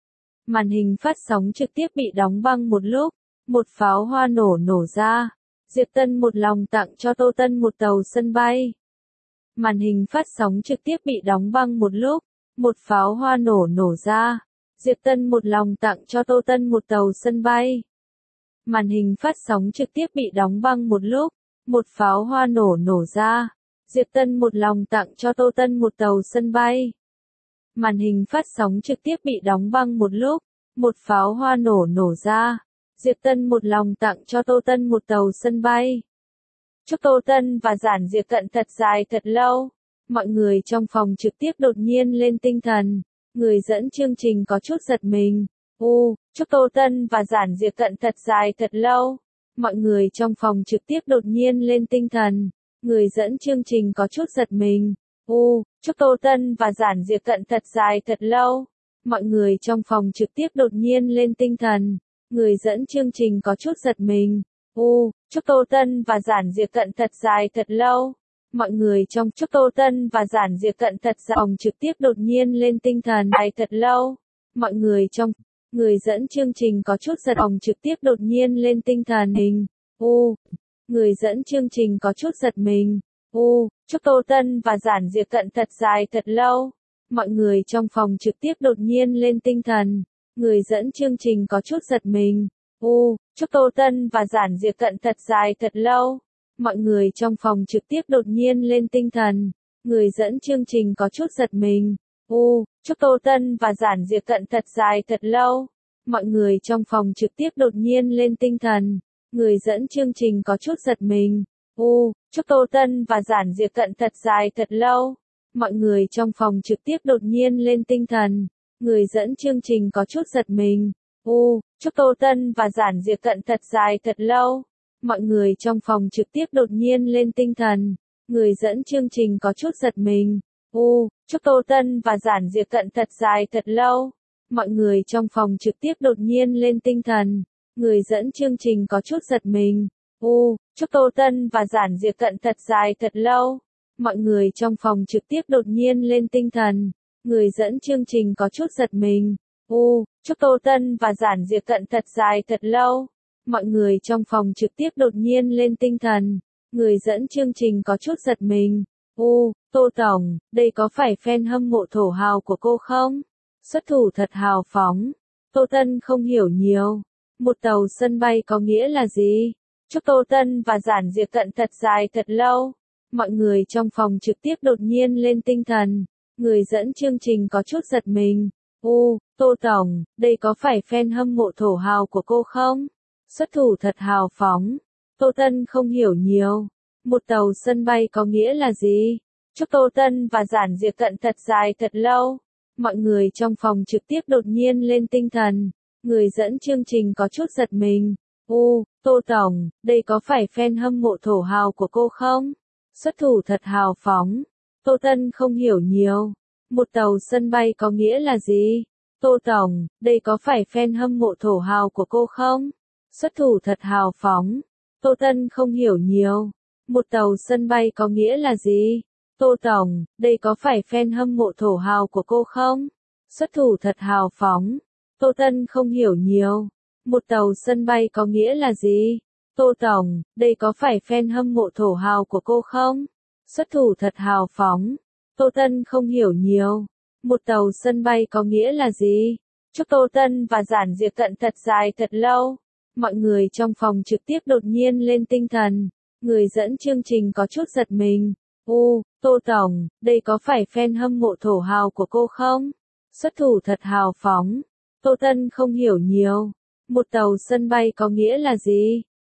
S1: Màn hình phát sóng trực tiếp bị đóng băng một lúc, một pháo hoa nổ ra. Diệp Tân một lòng tặng cho Tô Tân một tàu sân bay. Màn hình phát sóng trực tiếp bị đóng băng một lúc, một pháo hoa nổ ra. Diệp Tân một lòng tặng cho Tô Tân một tàu sân bay. Màn hình phát sóng trực tiếp bị đóng băng một lúc, một pháo hoa nổ ra. Diệp Tân một lòng tặng cho Tô Tân một tàu sân bay. Màn hình phát sóng trực tiếp bị đóng băng một lúc, một pháo hoa nổ ra. Diệp Tân một lòng tặng cho Tô Tân một tàu sân bay. Chúc Tô Tân và Giản Diệp Cận thật dài thật lâu. Mọi người trong phòng trực tiếp đột nhiên lên tinh thần. Người dẫn chương trình có chút giật mình. Chúc Tô Tân và Giản Diệp Cận thật dài thật lâu. Mọi người trong phòng trực tiếp đột nhiên lên tinh thần. Người dẫn chương trình có chút giật mình. Chúc Tô Tân và Giản Diệp Cận thật dài thật lâu. Mọi người trong phòng trực tiếp đột nhiên lên tinh thần. Người dẫn chương trình có chút giật mình. Chúc Tô Tân và Giản Diệp Cận thật dài thật lâu. Mọi người trong chúc Tô Tân và Giản Diệp Cận thật dài phòng trực tiếp đột nhiên lên tinh thần dài thật lâu. Mọi người trong người dẫn chương trình có chút giật phòng trực tiếp đột nhiên lên tinh thần hình. Người dẫn chương trình có chút giật mình. Chúc Tô Tân và Giản Diệp Cận thật dài thật lâu. Mọi người trong phòng trực tiếp đột nhiên lên tinh thần. Người dẫn chương trình có chút giật mình. Chúc Tô Tân và Giản Diệp Cận thật dài thật lâu. Mọi người trong phòng trực tiếp đột nhiên lên tinh thần. Người dẫn chương trình có chút giật mình. Chúc Tô Tân và Giản Diệp Cận thật dài thật lâu. Mọi người trong phòng trực tiếp đột nhiên lên tinh thần. Người dẫn chương trình có chút giật mình. Chúc Tô Tân và Giản Diệp Cận thật dài thật lâu. Mọi người trong phòng trực tiếp đột nhiên lên tinh thần. Người dẫn chương trình có chút giật mình. Chúc Tô Tân và Giản Diệp Cận thật dài thật lâu. Mọi người trong phòng trực tiếp đột nhiên lên tinh thần. Người dẫn chương trình có chút giật mình. Chúc Tô Tân và Giản Diệp Cận thật dài thật lâu. Mọi người trong phòng trực tiếp đột nhiên lên tinh thần. Người dẫn chương trình có chút giật mình. Chúc Tô Tân và Giản Diệp Cận thật dài thật lâu. Mọi người trong phòng trực tiếp đột nhiên lên tinh thần. Người dẫn chương trình có chút giật mình. Chúc Tô Tân và Giản Diệp Cận thật dài thật lâu. Mọi người trong phòng trực tiếp đột nhiên lên tinh thần. Người dẫn chương trình có chút giật mình. Tô Tổng, đây có phải fan hâm mộ thổ hào của cô không? Xuất thủ thật hào phóng. Tô Tân không hiểu nhiều. Một tàu sân bay có nghĩa là gì? Chúc Tô Tân và Giản Diệp Cận thật dài thật lâu. Mọi người trong phòng trực tiếp đột nhiên lên tinh thần. Người dẫn chương trình có chút giật mình. Tô Tổng, đây có phải fan hâm mộ thổ hào của cô không? Xuất thủ thật hào phóng. Tô Tân không hiểu nhiều. Một tàu sân bay có nghĩa là gì? Chúc Tô Tân và Giản Diệp Cận thật dài thật lâu. Mọi người trong phòng trực tiếp đột nhiên lên tinh thần. Người dẫn chương trình có chút giật mình. Tô Tổng, đây có phải fan hâm mộ thổ hào của cô không? Xuất thủ thật hào phóng. Tô Tân không hiểu nhiều. Một tàu sân bay có nghĩa là gì? Tô Tổng, đây có phải fan hâm mộ thổ hào của cô không? Xuất thủ thật hào phóng. Tô Tân không hiểu nhiều. Một tàu sân bay có nghĩa là gì? Tô Tổng, đây có phải fan hâm mộ thổ hào của cô không? Xuất thủ thật hào phóng. Tô Tân không hiểu nhiều. Một tàu sân bay có nghĩa là gì? Tô Tổng, đây có phải fan hâm mộ thổ hào của cô không? Xuất thủ thật hào phóng. Tô Tân không hiểu nhiều. Một tàu sân bay có nghĩa là gì? Chúc Tô Tân và Giản Diệp Cận thật dài thật lâu. Mọi người trong phòng trực tiếp đột nhiên lên tinh thần. Người dẫn chương trình có chút giật mình. Tô Tổng, đây có phải fan hâm mộ thổ hào của cô không? Xuất thủ thật hào phóng. Tô Tân không hiểu nhiều. Một tàu sân bay có nghĩa là gì?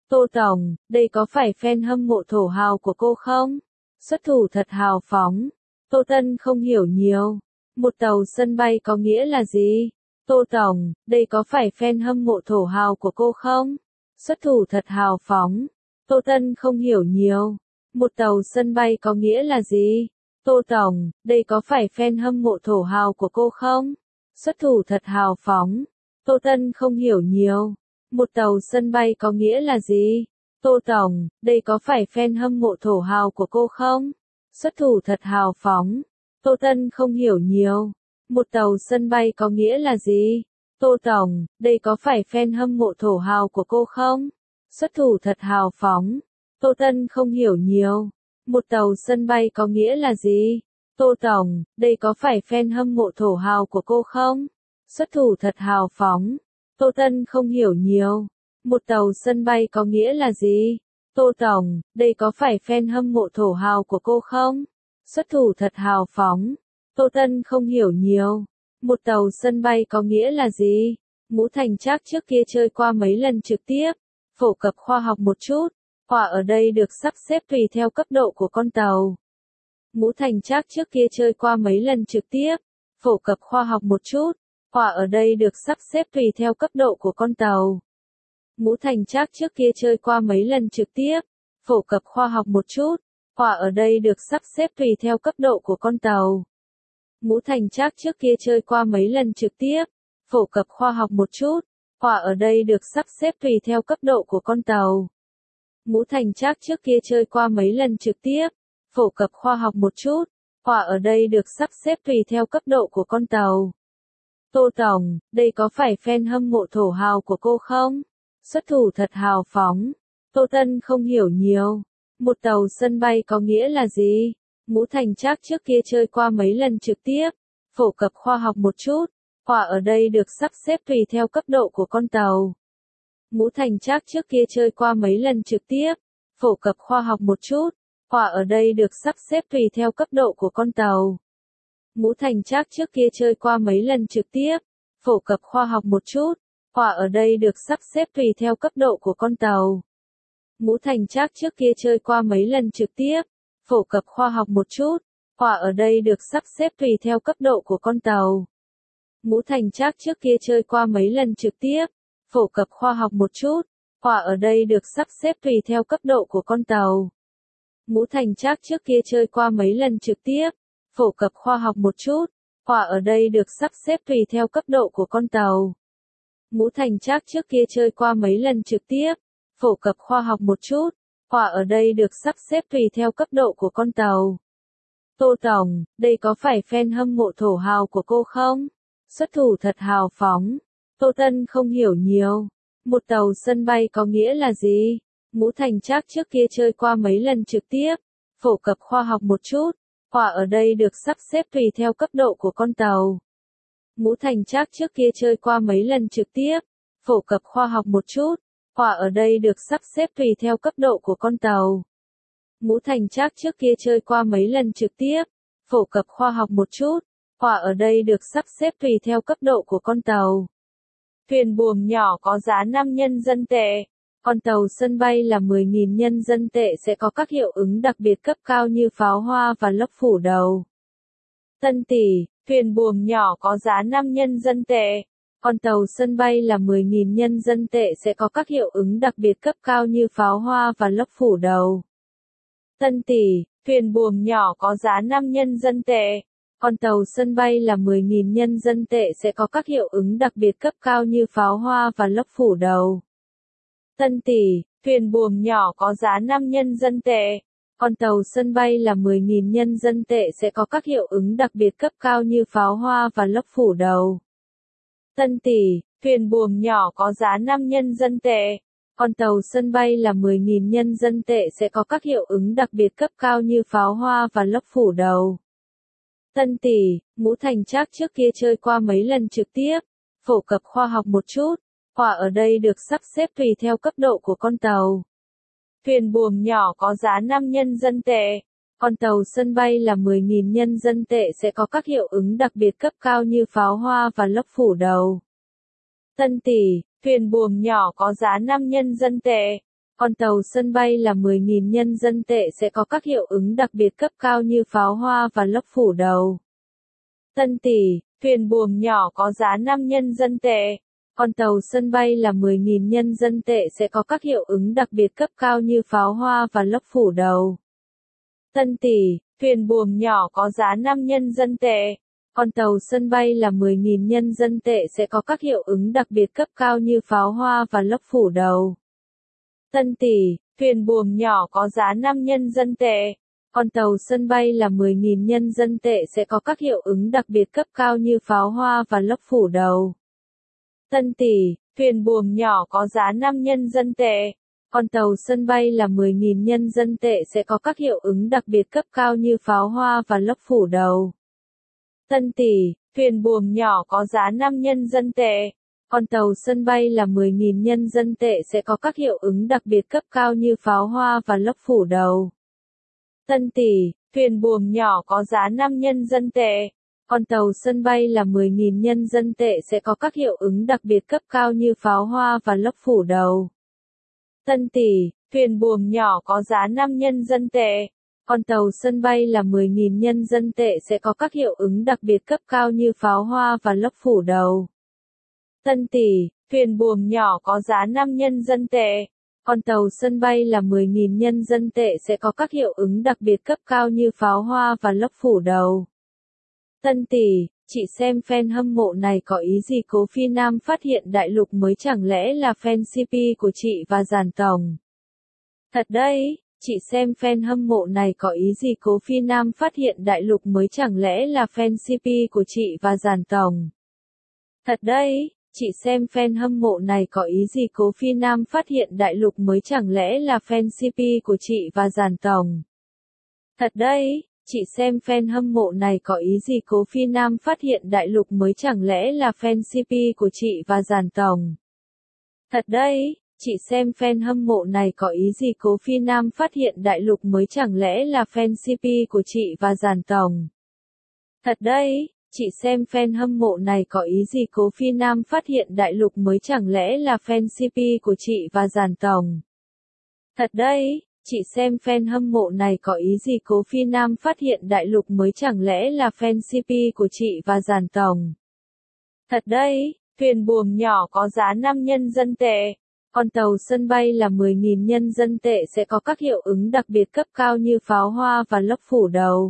S1: Tô Tổng, đây có phải fan hâm mộ thổ hào của cô không? Xuất thủ thật hào phóng. Tô Tân không hiểu nhiều. Một tàu sân bay có nghĩa là gì? Tô Tổng, đây có phải fan hâm mộ thổ hào của cô không? Xuất thủ thật hào phóng. Tô Tân không hiểu nhiều. Một tàu sân bay có nghĩa là gì? Tô Tổng, đây có phải fan hâm mộ thổ hào của cô không? Xuất thủ thật hào phóng. Tô Tân không hiểu nhiều. Một tàu sân bay có nghĩa là gì? Tô Tổng, đây có phải fan hâm mộ thổ hào của cô không? Xuất thủ thật hào phóng. Tô Tân không hiểu nhiều. Một tàu sân bay có nghĩa là gì? Tô Tổng, đây có phải fan hâm mộ thổ hào của cô không? Xuất thủ thật hào phóng. Tô Tân không hiểu nhiều. Một tàu sân bay có nghĩa là gì? Tô Tổng, đây có phải fan hâm mộ thổ hào của cô không? Xuất thủ thật hào phóng. Tô Tân không hiểu nhiều. Một tàu sân bay có nghĩa là gì? Tô Tổng, đây có phải fan hâm mộ thổ hào của cô không? Xuất thủ thật hào phóng. Tô Tân không hiểu nhiều. Một tàu sân bay có nghĩa là gì? Ngũ Thành Trác trước kia chơi qua mấy lần trực tiếp. Phổ cập khoa học một chút. Họa ở đây được sắp xếp tùy theo cấp độ của con tàu. Ngũ Thành Trác trước kia chơi qua mấy lần trực tiếp. Phổ cập khoa học một chút. Họa ở đây được sắp xếp tùy theo cấp độ của con tàu. Ngũ Thành Trác trước kia chơi qua mấy lần trực tiếp. Phổ cập khoa học một chút. Họa ở đây được sắp xếp tùy theo cấp độ của con tàu. Ngũ Thành Trác trước kia chơi qua mấy lần trực tiếp. Phổ cập khoa học một chút. Họa ở đây được sắp xếp tùy theo cấp độ của con tàu. Ngũ Thành Trác trước kia chơi qua mấy lần trực tiếp. Phổ cập khoa học một chút. Họa ở đây được sắp xếp tùy theo cấp độ của con tàu. Tô Tổng, đây có phải fan hâm mộ thổ hào của cô không? Xuất thủ thật hào phóng. Tô Tân không hiểu nhiều. Một tàu sân bay có nghĩa là gì? Ngũ Thành Trác trước kia chơi qua mấy lần trực tiếp. Phổ cập khoa học một chút. Họa ở đây được sắp xếp tùy theo cấp độ của con tàu. Ngũ Thành Trác trước kia chơi qua mấy lần trực tiếp. Phổ cập khoa học một chút. Họa ở đây được sắp xếp tùy theo cấp độ của con tàu. Ngũ Thành Trác trước kia chơi qua mấy lần trực tiếp. Phổ cập khoa học một chút. Họa ở đây được sắp xếp tùy theo cấp độ của con tàu. Ngũ Thành Trác trước kia chơi qua mấy lần trực tiếp. Phổ cập khoa học một chút. Họa ở đây được sắp xếp tùy theo cấp độ của con tàu. Ngũ Thành Trác trước kia chơi qua mấy lần trực tiếp. Phổ cập khoa học một chút. Họa ở đây được sắp xếp tùy theo cấp độ của con tàu. Ngũ Thành Trác trước kia chơi qua mấy lần trực tiếp. Phổ cập khoa học một chút. Họa ở đây được sắp xếp tùy theo cấp độ của con tàu. Ngũ Thành Trác trước kia chơi qua mấy lần trực tiếp. Phổ cập khoa học một chút. Họa ở đây được sắp xếp tùy theo cấp độ của con tàu. Tô Tổng, đây có phải fan hâm mộ thổ hào của cô không? Xuất thủ thật hào phóng. Tô Tân không hiểu nhiều. Một tàu sân bay có nghĩa là gì? Ngũ Thành Trác trước kia chơi qua mấy lần trực tiếp. Phổ cập khoa học một chút. Họa ở đây được sắp xếp tùy theo cấp độ của con tàu. Ngũ Thành Trác trước kia chơi qua mấy lần trực tiếp. Phổ cập khoa học một chút. Họa ở đây được sắp xếp tùy theo cấp độ của con tàu. Ngũ Thành Trác trước kia chơi qua mấy lần trực tiếp. Phổ cập khoa học một chút. Họa ở đây được sắp xếp tùy theo cấp độ của con tàu. Thuyền buồm nhỏ có giá 5 nhân dân tệ. Con tàu sân bay là 10.000 nhân dân tệ sẽ có các hiệu ứng đặc biệt cấp cao như pháo hoa và lốc phủ đầu. Tân tỷ, thuyền buồm nhỏ có giá 5 nhân dân tệ. Con tàu sân bay là 10.000 nhân dân tệ sẽ có các hiệu ứng đặc biệt cấp cao như pháo hoa và lốc phủ đầu. Tân tỷ, thuyền buồm nhỏ có giá 5 nhân dân tệ. Con tàu sân bay là 10.000 nhân dân tệ sẽ có các hiệu ứng đặc biệt cấp cao như pháo hoa và lốc phủ đầu. Tân tỷ, thuyền buồm nhỏ có giá 5 nhân dân tệ. Con tàu sân bay là 10.000 nhân dân tệ sẽ có các hiệu ứng đặc biệt cấp cao như pháo hoa và lốc phủ đầu. Tân tỷ, thuyền buồm nhỏ có giá 5 nhân dân tệ. Con tàu sân bay là 10.000 nhân dân tệ sẽ có các hiệu ứng đặc biệt cấp cao như pháo hoa và lốc phủ đầu. Tân tỷ, Ngũ Thành Trác trước kia chơi qua mấy lần trực tiếp. Phổ cập khoa học một chút. Họa ở đây được sắp xếp tùy theo cấp độ của con tàu. Thuyền buồm nhỏ có giá 5 nhân dân tệ. Con tàu sân bay là 10.000 nhân dân tệ sẽ có các hiệu ứng đặc biệt cấp cao như pháo hoa và lốc phủ đầu. Tân tỷ, thuyền buồm nhỏ có giá 5 nhân dân tệ. Con tàu sân bay là 10.000 nhân dân tệ sẽ có các hiệu ứng đặc biệt cấp cao như pháo hoa và lốc phủ đầu. Tân Tỷ, thuyền buồm nhỏ có giá 5 nhân dân tệ. Con tàu sân bay là 10.000 nhân dân tệ sẽ có các hiệu ứng đặc biệt cấp cao như pháo hoa và lốc phủ đầu. Tân Tỷ, thuyền buồm nhỏ có giá 5 nhân dân tệ. Con tàu sân bay là 10.000 nhân dân tệ sẽ có các hiệu ứng đặc biệt cấp cao như pháo hoa và lốc phủ đầu. Tân Tỷ, thuyền buồm nhỏ có giá 5 nhân dân tệ. Con tàu sân bay là 10.000 nhân dân tệ sẽ có các hiệu ứng đặc biệt cấp cao như pháo hoa và lốc phủ đầu. Tân Tỷ, thuyền buồm nhỏ có giá 5 nhân dân tệ. Con tàu sân bay là 10.000 nhân dân tệ sẽ có các hiệu ứng đặc biệt cấp cao như pháo hoa và lốc phủ đầu. Tân Tỷ, thuyền buồm nhỏ có giá 5 nhân dân tệ. Con tàu sân bay là 10.000 nhân dân tệ sẽ có các hiệu ứng đặc biệt cấp cao như pháo hoa và lốc phủ đầu. Tân Tỷ, thuyền buồm nhỏ có giá 5 nhân dân tệ. Con tàu sân bay là 10.000 nhân dân tệ sẽ có các hiệu ứng đặc biệt cấp cao như pháo hoa và lốc phủ đầu. Tân Tỷ, thuyền buồm nhỏ có giá 5 nhân dân tệ. Con tàu sân bay là 10.000 nhân dân tệ sẽ có các hiệu ứng đặc biệt cấp cao như pháo hoa và lốc phủ đầu. Tân Tỷ, thuyền buồm nhỏ có giá 5 nhân dân tệ. Con tàu sân bay là 10.000 nhân dân tệ sẽ có các hiệu ứng đặc biệt cấp cao như pháo hoa và lốc phủ đầu. Tân Tỷ, chị xem fan hâm mộ này có ý gì? Cố Phi Nam phát hiện đại lục mới chẳng lẽ là fan CP của chị và Giản Tổng. Thật đấy, chị xem fan hâm mộ này có ý gì? Cố Phi Nam phát hiện đại lục mới chẳng lẽ là fan CP của chị và Giản Tổng. Thật đấy, chị xem fan hâm mộ này có ý gì? Cố Phi Nam phát hiện đại lục mới chẳng lẽ là fan CP của chị và Giản Tổng. Thật đấy, chị xem fan hâm mộ này có ý gì? Cố Phi Nam phát hiện đại lục mới chẳng lẽ là fan CP của chị và Giản Tổng. Thật đấy, chị xem fan hâm mộ này có ý gì? Cố Phi Nam phát hiện đại lục mới chẳng lẽ là fan CP của chị và Giản Tổng. Thật đấy, chị xem fan hâm mộ này có ý gì? Cố Phi Nam phát hiện đại lục mới chẳng lẽ là fan CP của chị và Giản Tổng. Thật đấy, chị xem fan hâm mộ này có ý gì? Cố Phi Nam phát hiện đại lục mới chẳng lẽ là fan CP của chị và Giản Tổng. Thật đấy, thuyền buồm nhỏ có giá 5 nhân dân tệ. Con tàu sân bay là 10.000 nhân dân tệ sẽ có các hiệu ứng đặc biệt cấp cao như pháo hoa và lốc phủ đầu.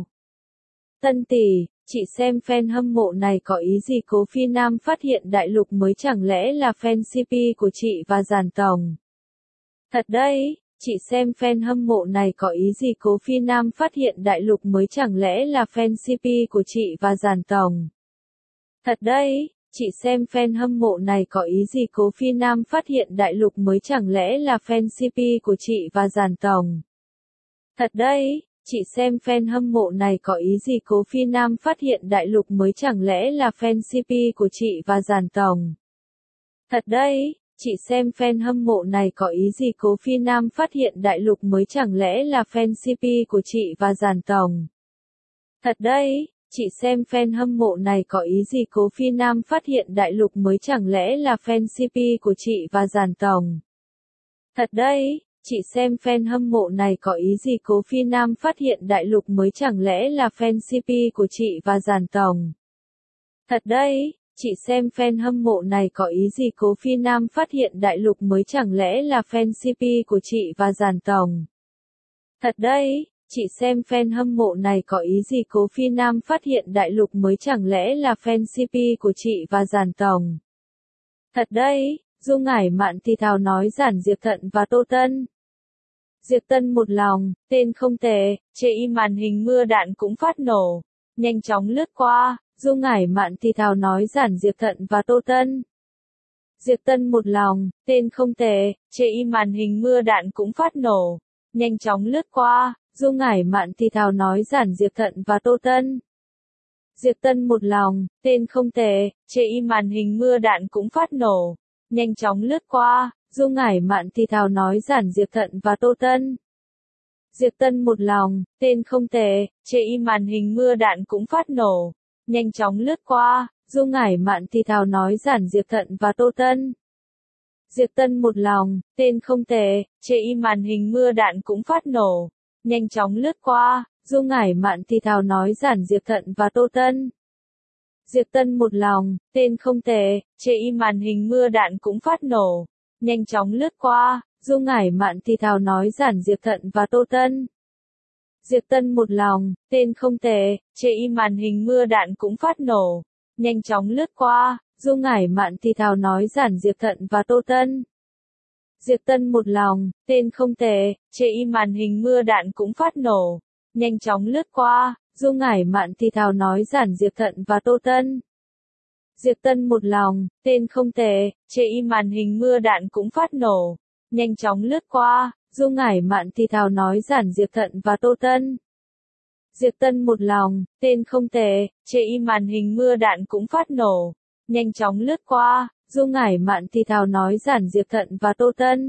S1: Tân Tỷ, chị xem fan hâm mộ này có ý gì? Cố Phi Nam phát hiện đại lục mới chẳng lẽ là fan CP của chị và Giản Tổng. Thật đấy, chị xem fan hâm mộ này có ý gì? Cố Phi Nam phát hiện đại lục mới chẳng lẽ là fan CP của chị và Giản Tổng. Thật đấy, chị xem fan hâm mộ này có ý gì? Cố Phi Nam phát hiện đại lục mới chẳng lẽ là fan CP của chị và Giản Tổng. Thật đấy, chị xem fan hâm mộ này có ý gì? Cố Phi Nam phát hiện đại lục mới chẳng lẽ là fan CP của chị và Giản Tổng. Thật đấy, chị xem fan hâm mộ này có ý gì? Cố Phi Nam phát hiện đại lục mới chẳng lẽ là fan CP của chị và Giản Tổng. Thật đấy, chị xem fan hâm mộ này có ý gì? Cố Phi Nam phát hiện đại lục mới chẳng lẽ là fan CP của chị và Giản Tổng. Thật đấy, chị xem fan hâm mộ này có ý gì? Cố Phi Nam phát hiện đại lục mới chẳng lẽ là fan CP của chị và Giản Tổng. Thật đấy, chị xem fan hâm mộ này có ý gì? Cố Phi Nam phát hiện đại lục mới chẳng lẽ là fan CP của chị và Giản Tổng. Thật đấy, chị xem fan hâm mộ này có ý gì? Cố Phi Nam phát hiện đại lục mới chẳng lẽ là fan CP của chị và Giản Tổng. Thật đấy, Du Ngải Mạn thì thào nói Giản Diệp Thận và Tô Tân. Diệp Tân một lòng, tên không tệ, chê y màn hình mưa đạn cũng phát nổ, nhanh chóng lướt qua, Du Ngải Mạn thì thào nói Giản Diệp Thận và Tô Tân. Diệp Tân một lòng, tên không tệ, chê y màn hình mưa đạn cũng phát nổ, nhanh chóng lướt qua, Du Ngải Mạn thì thào nói Giản Diệp Thận và Tô Tân. Diệp Tân một lòng, tên không tệ, chê y màn hình mưa đạn cũng phát nổ, nhanh chóng lướt qua, Du Ngải Mạn thì thào nói Giản Diệp Thận và Tô Tân. Diệp Tân một lòng, tên không tệ, chê y màn hình mưa đạn cũng phát nổ, nhanh chóng lướt qua, Du Ngải Mạn thì thào nói Giản Diệp Thận và Tô Tân. Diệp Tân một lòng, tên không tệ, chê y màn hình mưa đạn cũng phát nổ. Nhanh chóng lướt qua, Du Ngải Mạn thì thào nói giản Diệp Thận và Tô Tân. Diệp Tân một lòng, tên không tệ, chê y màn hình mưa đạn cũng phát nổ. Nhanh chóng lướt qua, Du Ngải Mạn thì thào nói giản Diệp Thận và Tô Tân. Diệp Tân một lòng, tên không tệ, chê y màn hình mưa đạn cũng phát nổ. Nhanh chóng lướt qua, Du Ngải Mạn thì thào nói giản Diệp Thận và Tô Tân. Diệp Tân một lòng, tên không tệ, chê y màn hình mưa đạn cũng phát nổ. Nhanh chóng lướt qua, Du Ngải Mạn thì thào nói giản Diệp Thận và Tô Tân. Diệp Tân một lòng, tên không tệ, chê y màn hình mưa đạn cũng phát nổ. Nhanh chóng lướt qua, Du Ngải Mạn thì thào nói giản Diệp Thận và Tô Tân. Diệp Tân một lòng, tên không tệ, chê y màn hình mưa đạn cũng phát nổ. Nhanh chóng lướt qua, Du Ngải Mạn thì thào nói giản Diệp Thận và Tô Tân.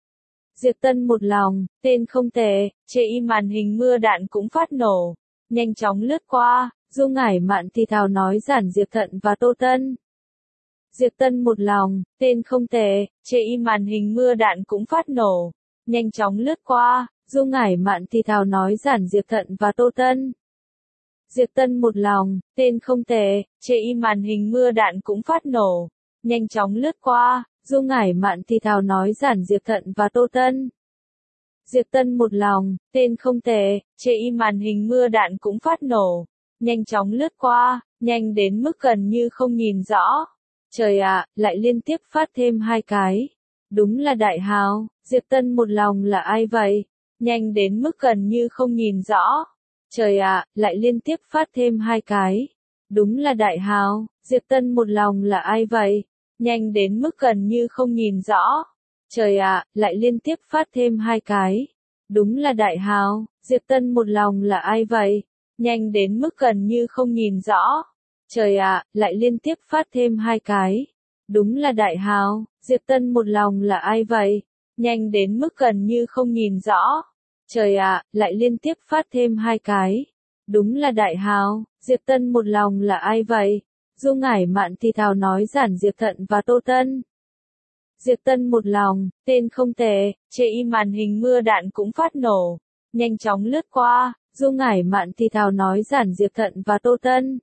S1: Diệp Tân một lòng, tên không tệ, chê y màn hình mưa đạn cũng phát nổ. Nhanh chóng lướt qua, Du Ngải Mạn thì thào nói giản Diệp Thận và Tô Tân. Diệp Tân một lòng, tên không tệ, chê y màn hình mưa đạn cũng phát nổ. Nhanh chóng lướt qua, Du Ngải Mạn thì thào nói giản Diệp Thận và Tô Tân. Diệp Tân một lòng, tên không tệ, chê y màn hình mưa đạn cũng phát nổ. Nhanh chóng lướt qua, Du Ngải Mạn thì thào nói giản Diệp Thận và Tô Tân. Diệp Tân một lòng, tên không tệ, chê y màn hình mưa đạn cũng phát nổ. Nhanh chóng lướt qua, nhanh đến mức gần như không nhìn rõ. Trời ạ, lại liên tiếp phát thêm 2 cái. Đúng là đại hào, Diệp Tân một lòng là ai vậy? Nhanh đến mức gần như không nhìn rõ. Trời ạ, lại liên tiếp phát thêm 2 cái. Đúng là đại hào, Diệp Tân một lòng là ai vậy? Nhanh đến mức gần như không nhìn rõ. Trời ạ, lại liên tiếp phát thêm 2 cái. Đúng là đại hào, Diệp Tân một lòng là ai vậy? Nhanh đến mức gần như không nhìn rõ. Trời ạ, lại liên tiếp phát thêm 2 cái. Đúng là đại hào, Diệp Tân một lòng là ai vậy? Nhanh đến mức gần như không nhìn rõ. Trời ạ, lại liên tiếp phát thêm 2 cái. Đúng là đại hào, Diệp Tân một lòng là ai vậy? Du Ngải Mạn thì thào nói giản Diệp Thận và Tô Tân. Diệp Tân một lòng, tên không tệ, chê y màn hình mưa đạn cũng phát nổ. Nhanh chóng lướt qua, Du Ngải Mạn thì thào nói giản Diệp Thận và Tô Tân.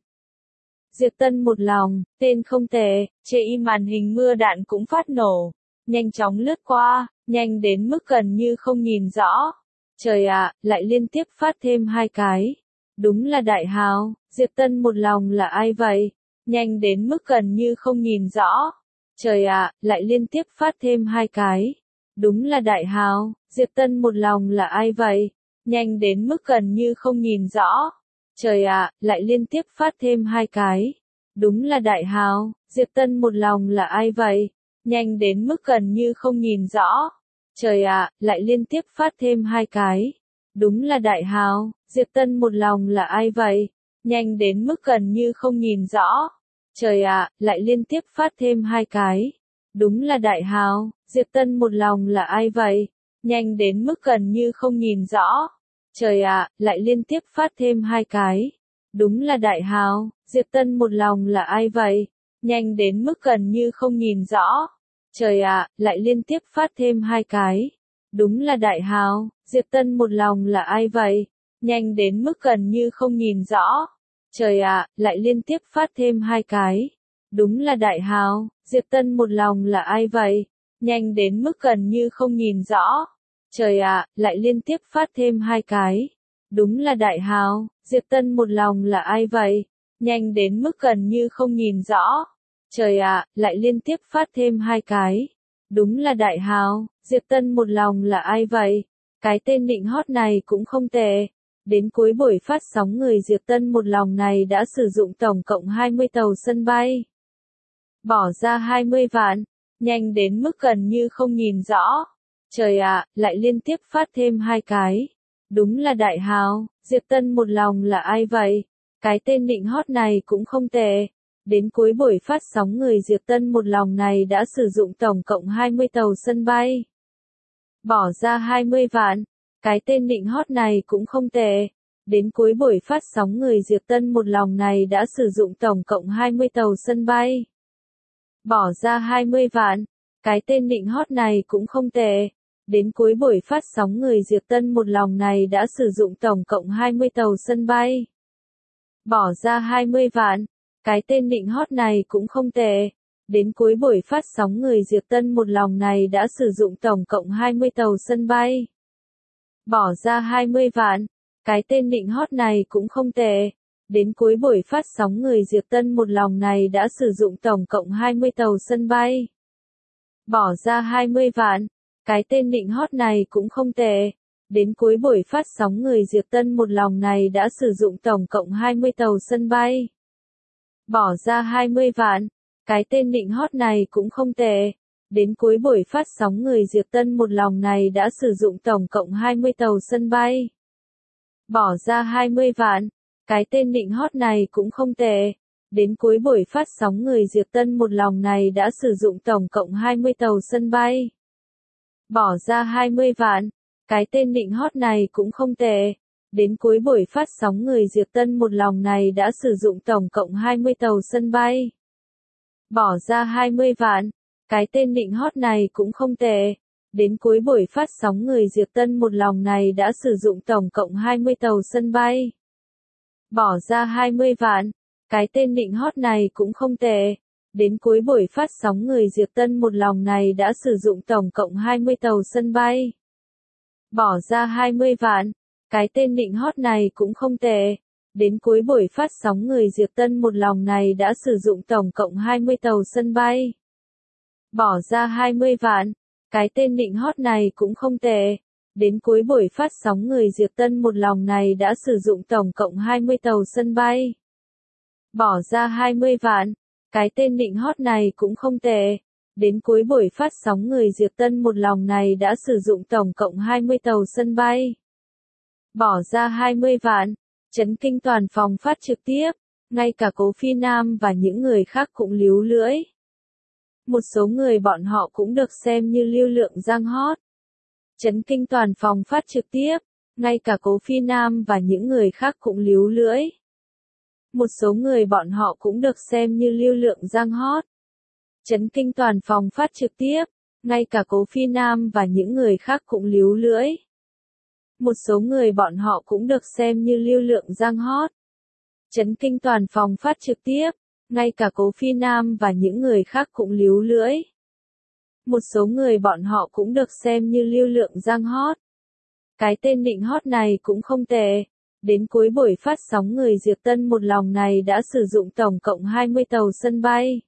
S1: Diệp Tân một lòng, tên không tệ, chê y màn hình mưa đạn cũng phát nổ. Nhanh chóng lướt qua, nhanh đến mức gần như không nhìn rõ. Trời ạ, lại liên tiếp phát thêm 2 cái. Đúng là đại hào, Diệp Tân một lòng là ai vậy? Nhanh đến mức gần như không nhìn rõ. Trời ạ, lại liên tiếp phát thêm 2 cái. Đúng là đại hào, Diệp Tân một lòng là ai vậy? Nhanh đến mức gần như không nhìn rõ. Trời ạ, lại liên tiếp phát thêm 2 cái. Đúng là đại hào, Diệp Tân một lòng là ai vậy? Nhanh đến mức gần như không nhìn rõ. Trời ạ, lại liên tiếp phát thêm 2 cái. Đúng là đại hào, Diệp Tân một lòng là ai vậy? Nhanh đến mức gần như không nhìn rõ. Trời ạ, lại liên tiếp phát thêm 2 cái. Đúng là đại hào, Diệp Tân một lòng là ai vậy? Nhanh đến mức gần như không nhìn rõ. Trời ạ, lại liên tiếp phát thêm 2 cái. Đúng là đại hào, Diệp Tân một lòng là ai vậy? Nhanh đến mức gần như không nhìn rõ. Trời ạ, lại liên tiếp phát thêm 2 cái. Đúng là đại hào, Diệp Tân một lòng là ai vậy? Nhanh đến mức gần như không nhìn rõ. Trời ạ, lại liên tiếp phát thêm 2 cái. Đúng là đại hào, Diệp Tân một lòng là ai vậy? Nhanh đến mức gần như không nhìn rõ. Trời ạ, lại liên tiếp phát thêm 2 cái. Đúng là đại hào, Diệp Tân một lòng là ai vậy? Nhanh đến mức gần như không nhìn rõ. Trời ạ, lại liên tiếp phát thêm 2 cái. Đúng là đại hào, Diệp Tân một lòng là ai vậy? Cái tên nịnh hót này cũng không tệ. Đến cuối buổi phát sóng người Diệp Tân một lòng này đã sử dụng tổng cộng 20 tàu sân bay. Bỏ ra 20 vạn. Nhanh đến mức gần như không nhìn rõ. Trời ạ, lại liên tiếp phát thêm 2 cái. Đúng là đại hào, Diệp Tân một lòng là ai vậy? Cái tên nịnh hót này cũng không tệ. Đến cuối buổi phát sóng người Diệp Tân một lòng này đã sử dụng tổng cộng 20 tàu sân bay. Bỏ ra 20 vạn. Cái tên nịnh hót này cũng không tệ. Đến cuối buổi phát sóng người Diệp Tân một lòng này đã sử dụng tổng cộng 20 tàu sân bay. Bỏ ra 20 vạn. Cái tên nịnh hót này cũng không tệ. Đến cuối buổi phát sóng người Diệp Tân một lòng này đã sử dụng tổng cộng 20 tàu sân bay. Bỏ ra 20 vạn. Cái tên nịnh hót này cũng không tệ. Đến cuối buổi phát sóng người Diệp Tân một lòng này đã sử dụng tổng cộng 20 tàu sân bay. Bỏ ra 20 vạn. Cái tên nịnh hót này cũng không tệ. Đến cuối buổi phát sóng người Diệp Tân một lòng này đã sử dụng tổng cộng 20 tàu sân bay. Bỏ ra 20 vạn. Cái tên nịnh hót này cũng không tệ. Đến cuối buổi phát sóng người Diệp Tân một lòng này đã sử dụng tổng cộng 20 tàu sân bay. Bỏ ra 20 vạn. Cái tên nịnh hót này cũng không tệ. Đến cuối buổi phát sóng người Diệp Tân một lòng này đã sử dụng tổng cộng 20 tàu sân bay. Bỏ ra 20 vạn. Cái tên nịnh hót này cũng không tệ. Đến cuối buổi phát sóng người Diệp Tân một lòng này đã sử dụng tổng cộng 20 tàu sân bay. Bỏ ra 20 vạn. Cái tên nịnh hót này cũng không tệ. Đến cuối buổi phát sóng người Diệp Tân một lòng này đã sử dụng tổng cộng 20 tàu sân bay. Bỏ ra 20 vạn. Cái tên nịnh hót này cũng không tệ. Đến cuối buổi phát sóng người Diệp Tân một lòng này đã sử dụng tổng cộng 20 tàu sân bay. Bỏ ra 20 vạn. Cái tên nịnh hót này cũng không tệ. Đến cuối buổi phát sóng người Diệp Tân một lòng này đã sử dụng tổng cộng 20 tàu sân bay. Bỏ ra 20 vạn. Cái tên nịnh hót này cũng không tệ. Đến cuối buổi phát sóng người Diệp Tân một lòng này đã sử dụng tổng cộng 20 tàu sân bay. Bỏ ra 20 vạn. Cái tên nịnh hót này cũng không tệ. Đến cuối buổi phát sóng người Diệp Tân một lòng này đã sử dụng tổng cộng 20 tàu sân bay. Bỏ ra 20 vạn. Cái tên nịnh hót này cũng không tệ. Đến cuối buổi phát sóng người Diệp Tân một lòng này đã sử dụng tổng cộng 20 tàu sân bay. Bỏ ra 20 vạn. Chấn kinh toàn phòng phát trực tiếp. Ngay cả Cố Phi Nam và những người khác cũng líu lưỡi. Một số người bọn họ cũng được xem như lưu lượng giang hot. Chấn kinh toàn phòng phát trực tiếp. Ngay cả Cố Phi Nam và những người khác cũng líu lưỡi. Một số người bọn họ cũng được xem như lưu lượng giang hot. Chấn kinh toàn phòng phát trực tiếp. Ngay cả Cố Phi Nam và những người khác cũng líu lưỡi. Một số người bọn họ cũng được xem như lưu lượng giang hot. Chấn kinh toàn phòng phát trực tiếp. Ngay cả Cố Phi Nam và những người khác cũng líu lưỡi. Một số người bọn họ cũng được xem như lưu lượng giang hot. Cái tên nịnh hót này cũng không tệ. Đến cuối buổi phát sóng người Diệp Tân một lòng này đã sử dụng tổng cộng 20 tàu sân bay.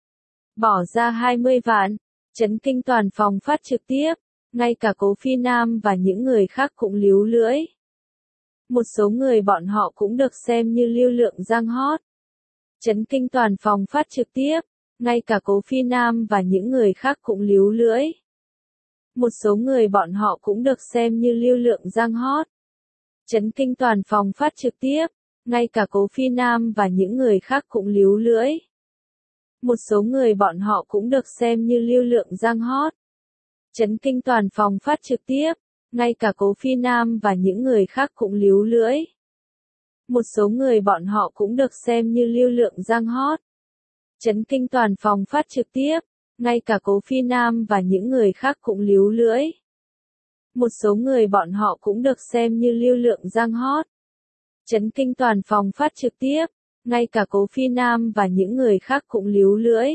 S1: Bỏ ra 20 vạn. Chấn kinh toàn phòng phát trực tiếp. Ngay cả Cố Phi Nam và những người khác cũng líu lưỡi. Một số người bọn họ cũng được xem như lưu lượng giang hot. Chấn kinh toàn phòng phát trực tiếp. Ngay cả Cố Phi Nam và những người khác cũng líu lưỡi. Một số người bọn họ cũng được xem như lưu lượng giang hot. Chấn kinh toàn phòng phát trực tiếp. Ngay cả Cố Phi Nam và những người khác cũng líu lưỡi. Một số người bọn họ cũng được xem như lưu lượng giang hot. Chấn kinh toàn phòng phát trực tiếp. Ngay cả Cố Phi Nam và những người khác cũng líu lưỡi. Một số người bọn họ cũng được xem như lưu lượng giang hot. Chấn kinh toàn phòng phát trực tiếp. Ngay cả Cố Phi Nam và những người khác cũng líu lưỡi. Một số người bọn họ cũng được xem như lưu lượng giang hot. Chấn kinh toàn phòng phát trực tiếp. Ngay cả Cố Phi Nam và những người khác cũng líu lưỡi.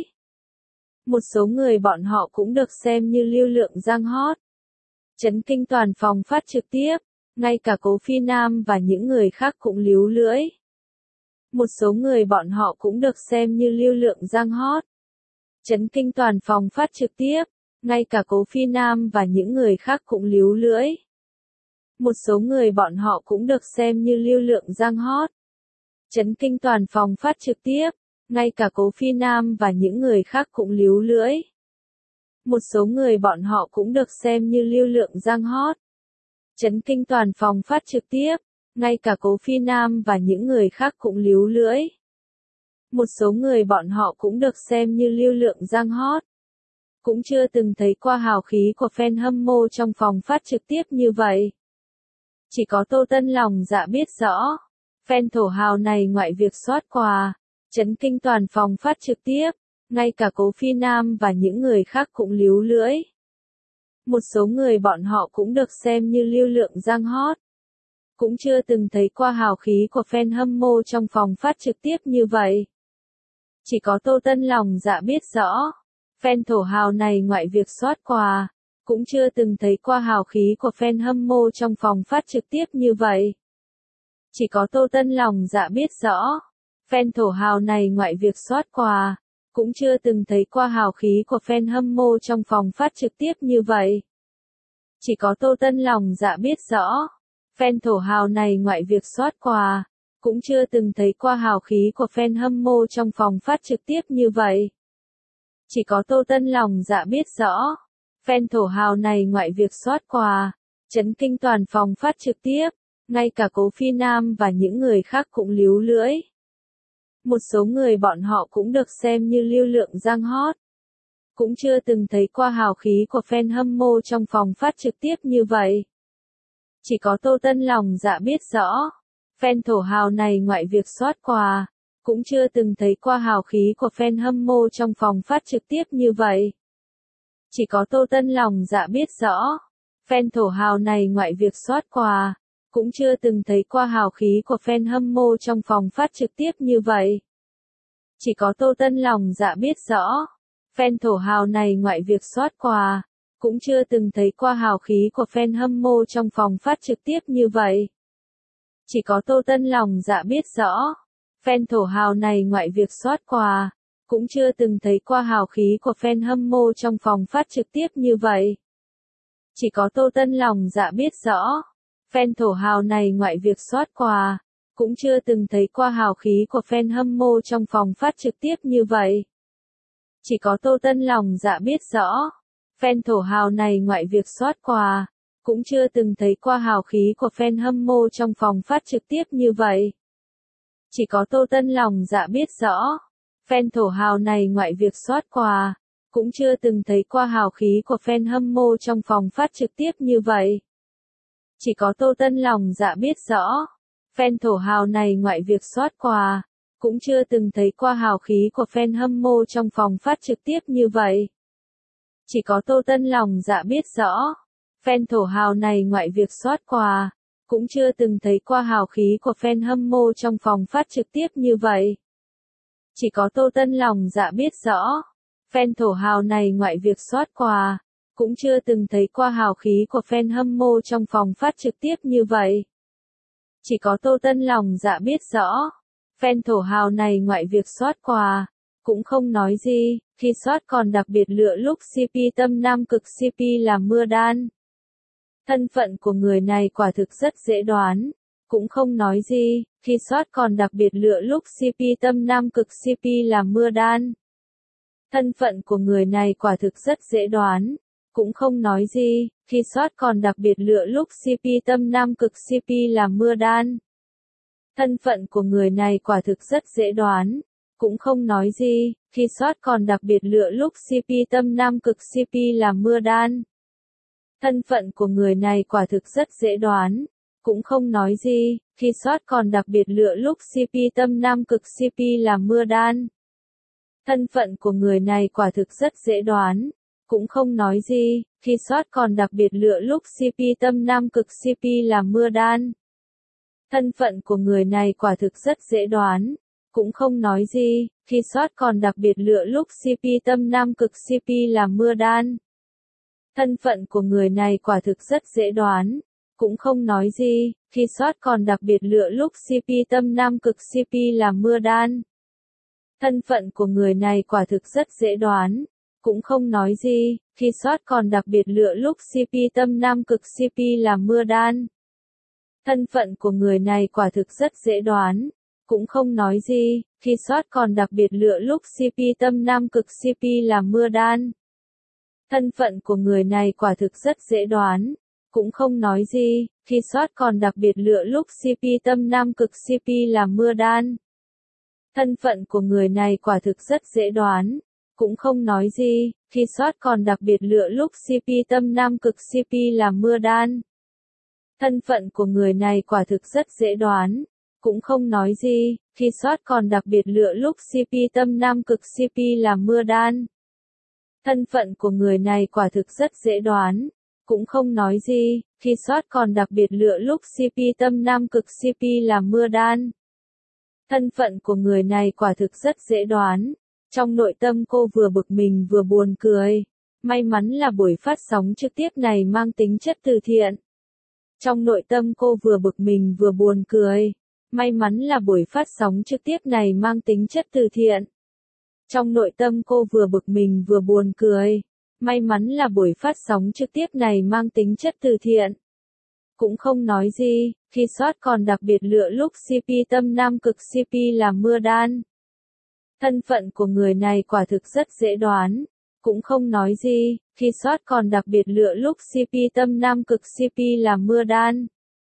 S1: Một số người bọn họ cũng được xem như lưu lượng giang hot. Chấn kinh toàn phòng phát trực tiếp. Ngay cả Cố Phi Nam và những người khác cũng líu lưỡi. Một số người bọn họ cũng được xem như lưu lượng giang hot. Chấn kinh toàn phòng phát trực tiếp. Ngay cả Cố Phi Nam và những người khác cũng líu lưỡi. Một số người bọn họ cũng được xem như lưu lượng giang hot. Chấn kinh toàn phòng phát trực tiếp. Ngay cả Cố Phi Nam và những người khác cũng líu lưỡi. Một số người bọn họ cũng được xem như lưu lượng giang hot. Chấn kinh toàn phòng phát trực tiếp. Ngay cả Cố Phi Nam và những người khác cũng líu lưỡi. Một số người bọn họ cũng được xem như lưu lượng giang hot. Cũng chưa từng thấy qua hào khí của fan hâm mộ trong phòng phát trực tiếp như vậy. Chỉ có Tô Tân lòng dạ biết rõ. Fan thổ hào này ngoại việc soát quà. Chấn kinh toàn phòng phát trực tiếp. Ngay cả Cố Phi Nam và những người khác cũng líu lưỡi. Một số người bọn họ cũng được xem như lưu lượng giang hot. Cũng chưa từng thấy qua hào khí của fan hâm mộ trong phòng phát trực tiếp như vậy. Chỉ có Tô Tân lòng dạ biết rõ. Fan thổ hào này ngoại việc soát quà, cũng chưa từng thấy qua hào khí của fan hâm mộ trong phòng phát trực tiếp như vậy. Chỉ có Tô Tân lòng dạ biết rõ. Fan thổ hào này ngoại việc soát quà, cũng chưa từng thấy qua hào khí của fan hâm mộ trong phòng phát trực tiếp như vậy. Chỉ có Tô Tân lòng dạ biết rõ. Fan thổ hào này ngoại việc soát quà, cũng chưa từng thấy qua hào khí của fan hâm mộ trong phòng phát trực tiếp như vậy. Chỉ có Tô Tân lòng dạ biết rõ. Fan thổ hào này ngoại việc soát quà, chấn kinh toàn phòng phát trực tiếp, ngay cả Cố Phi Nam và những người khác cũng líu lưỡi. Một số người bọn họ cũng được xem như lưu lượng giang hot. Cũng chưa từng thấy qua hào khí của fan hâm mộ trong phòng phát trực tiếp như vậy. Chỉ có Tô Tân lòng dạ biết rõ. Fan thổ hào này ngoại việc soát quà, cũng chưa từng thấy qua hào khí của fan hâm mộ trong phòng phát trực tiếp như vậy. Chỉ có Tô Tân lòng dạ biết rõ. Fan thổ hào này ngoại việc soát quà, cũng chưa từng thấy qua hào khí của fan hâm mộ trong phòng phát trực tiếp như vậy. Chỉ có Tô Tân lòng dạ biết rõ. Fan thổ hào này ngoại việc soát quà, cũng chưa từng thấy qua hào khí của fan hâm mộ trong phòng phát trực tiếp như vậy. Chỉ có Tô Tân lòng dạ biết rõ. Fan thổ hào này ngoại việc soát quà, cũng chưa từng thấy qua hào khí của fan hâm mộ trong phòng phát trực tiếp như vậy. Chỉ có Tô Tân lòng dạ biết rõ. Fan thổ hào này ngoại việc soát quà, cũng chưa từng thấy qua hào khí của fan hâm mộ trong phòng phát trực tiếp như vậy. Chỉ có Tô Tân lòng dạ biết rõ. Fan thổ hào này ngoại việc soát quà, cũng chưa từng thấy qua hào khí của fan hâm mộ trong phòng phát trực tiếp như vậy. Chỉ có Tô Tân lòng dạ biết rõ. Fan thổ hào này ngoại việc soát quà, cũng chưa từng thấy qua hào khí của fan hâm mộ trong phòng phát trực tiếp như vậy. Chỉ có Tô Tân lòng dạ biết rõ. Fan thổ hào này ngoại việc soát quà, cũng chưa từng thấy qua hào khí của fan hâm mộ trong phòng phát trực tiếp như vậy. Chỉ có Tô Tân lòng dạ biết rõ. Fan thổ hào này ngoại việc soát quà, cũng chưa từng thấy qua hào khí của fan hâm mộ trong phòng phát trực tiếp như vậy. Chỉ có Tô Tân lòng dạ biết rõ. Fan thổ hào này ngoại việc soát quà, cũng chưa từng thấy qua hào khí của fan hâm mộ trong phòng phát trực tiếp như vậy. Chỉ có Tô Tân lòng dạ biết rõ. Fan thổ hào này ngoại việc soát quà, cũng không nói gì, khi soát còn đặc biệt lựa lúc CP tâm nam cực CP làm mưa đan. Thân phận của người này quả thực rất dễ đoán, cũng không nói gì, khi soát còn đặc biệt lựa lúc CP tâm nam cực CP làm mưa đan. Thân phận của người này quả thực rất dễ đoán, cũng không nói gì, khi soát còn đặc biệt lựa lúc CP tâm nam cực CP làm mưa đan. Thân phận của người này quả thực rất dễ đoán, cũng không nói gì, khi soát còn đặc biệt lựa lúc CP tâm nam cực CP làm mưa đan. Thân phận của người này quả thực rất dễ đoán, cũng không nói gì, khi soát còn đặc biệt lựa lúc CP tâm nam cực CP làm mưa đan. Thân phận của người này quả thực rất dễ đoán, cũng không nói gì, khi soát còn đặc biệt lựa lúc CP tâm nam cực CP làm mưa đan. Thân phận của người này quả thực rất dễ đoán, cũng không nói gì, khi soát còn đặc biệt lựa lúc CP tâm nam cực CP làm mưa đan. Thân phận của người này quả thực rất dễ đoán, cũng không nói gì, khi soát còn đặc biệt lựa lúc CP tâm nam cực CP làm mưa đan. Thân phận của người này quả thực rất dễ đoán, cũng không nói gì, khi soát còn đặc biệt lựa lúc CP tâm nam cực CP làm mưa đan. Thân phận của người này quả thực rất dễ đoán, cũng không nói gì, khi soát còn đặc biệt lựa lúc CP tâm nam cực CP làm mưa đan. Thân phận của người này quả thực rất dễ đoán, cũng không nói gì, khi soát còn đặc biệt lựa lúc CP tâm nam cực CP làm mưa đan. Thân phận của người này quả thực rất dễ đoán, cũng không nói gì, khi soát còn đặc biệt lựa lúc CP tâm nam cực CP làm mưa đan. Thân phận của người này quả thực rất dễ đoán, cũng không nói gì, khi soát còn đặc biệt lựa lúc CP tâm nam cực CP làm mưa đan. Thân phận của người này quả thực rất dễ đoán, cũng không nói gì, khi soát còn đặc biệt lựa lúc CP tâm nam cực CP làm mưa đan. Thân phận của người này quả thực rất dễ đoán. Trong nội tâm cô vừa bực mình vừa buồn cười. May mắn là buổi phát sóng trực tiếp này mang tính chất từ thiện. Trong nội tâm cô vừa bực mình vừa buồn cười. May mắn là buổi phát sóng trực tiếp này mang tính chất từ thiện. Trong nội tâm cô vừa bực mình vừa buồn cười. May mắn là buổi phát sóng trực tiếp này mang tính chất từ thiện. Cũng không nói gì, khi soát còn đặc biệt lựa lúc CP tâm nam cực CP làm mưa đan. Thân phận của người này quả thực rất dễ đoán, cũng không nói gì, khi soát còn đặc biệt lựa lúc CP tâm nam cực CP làm mưa đan.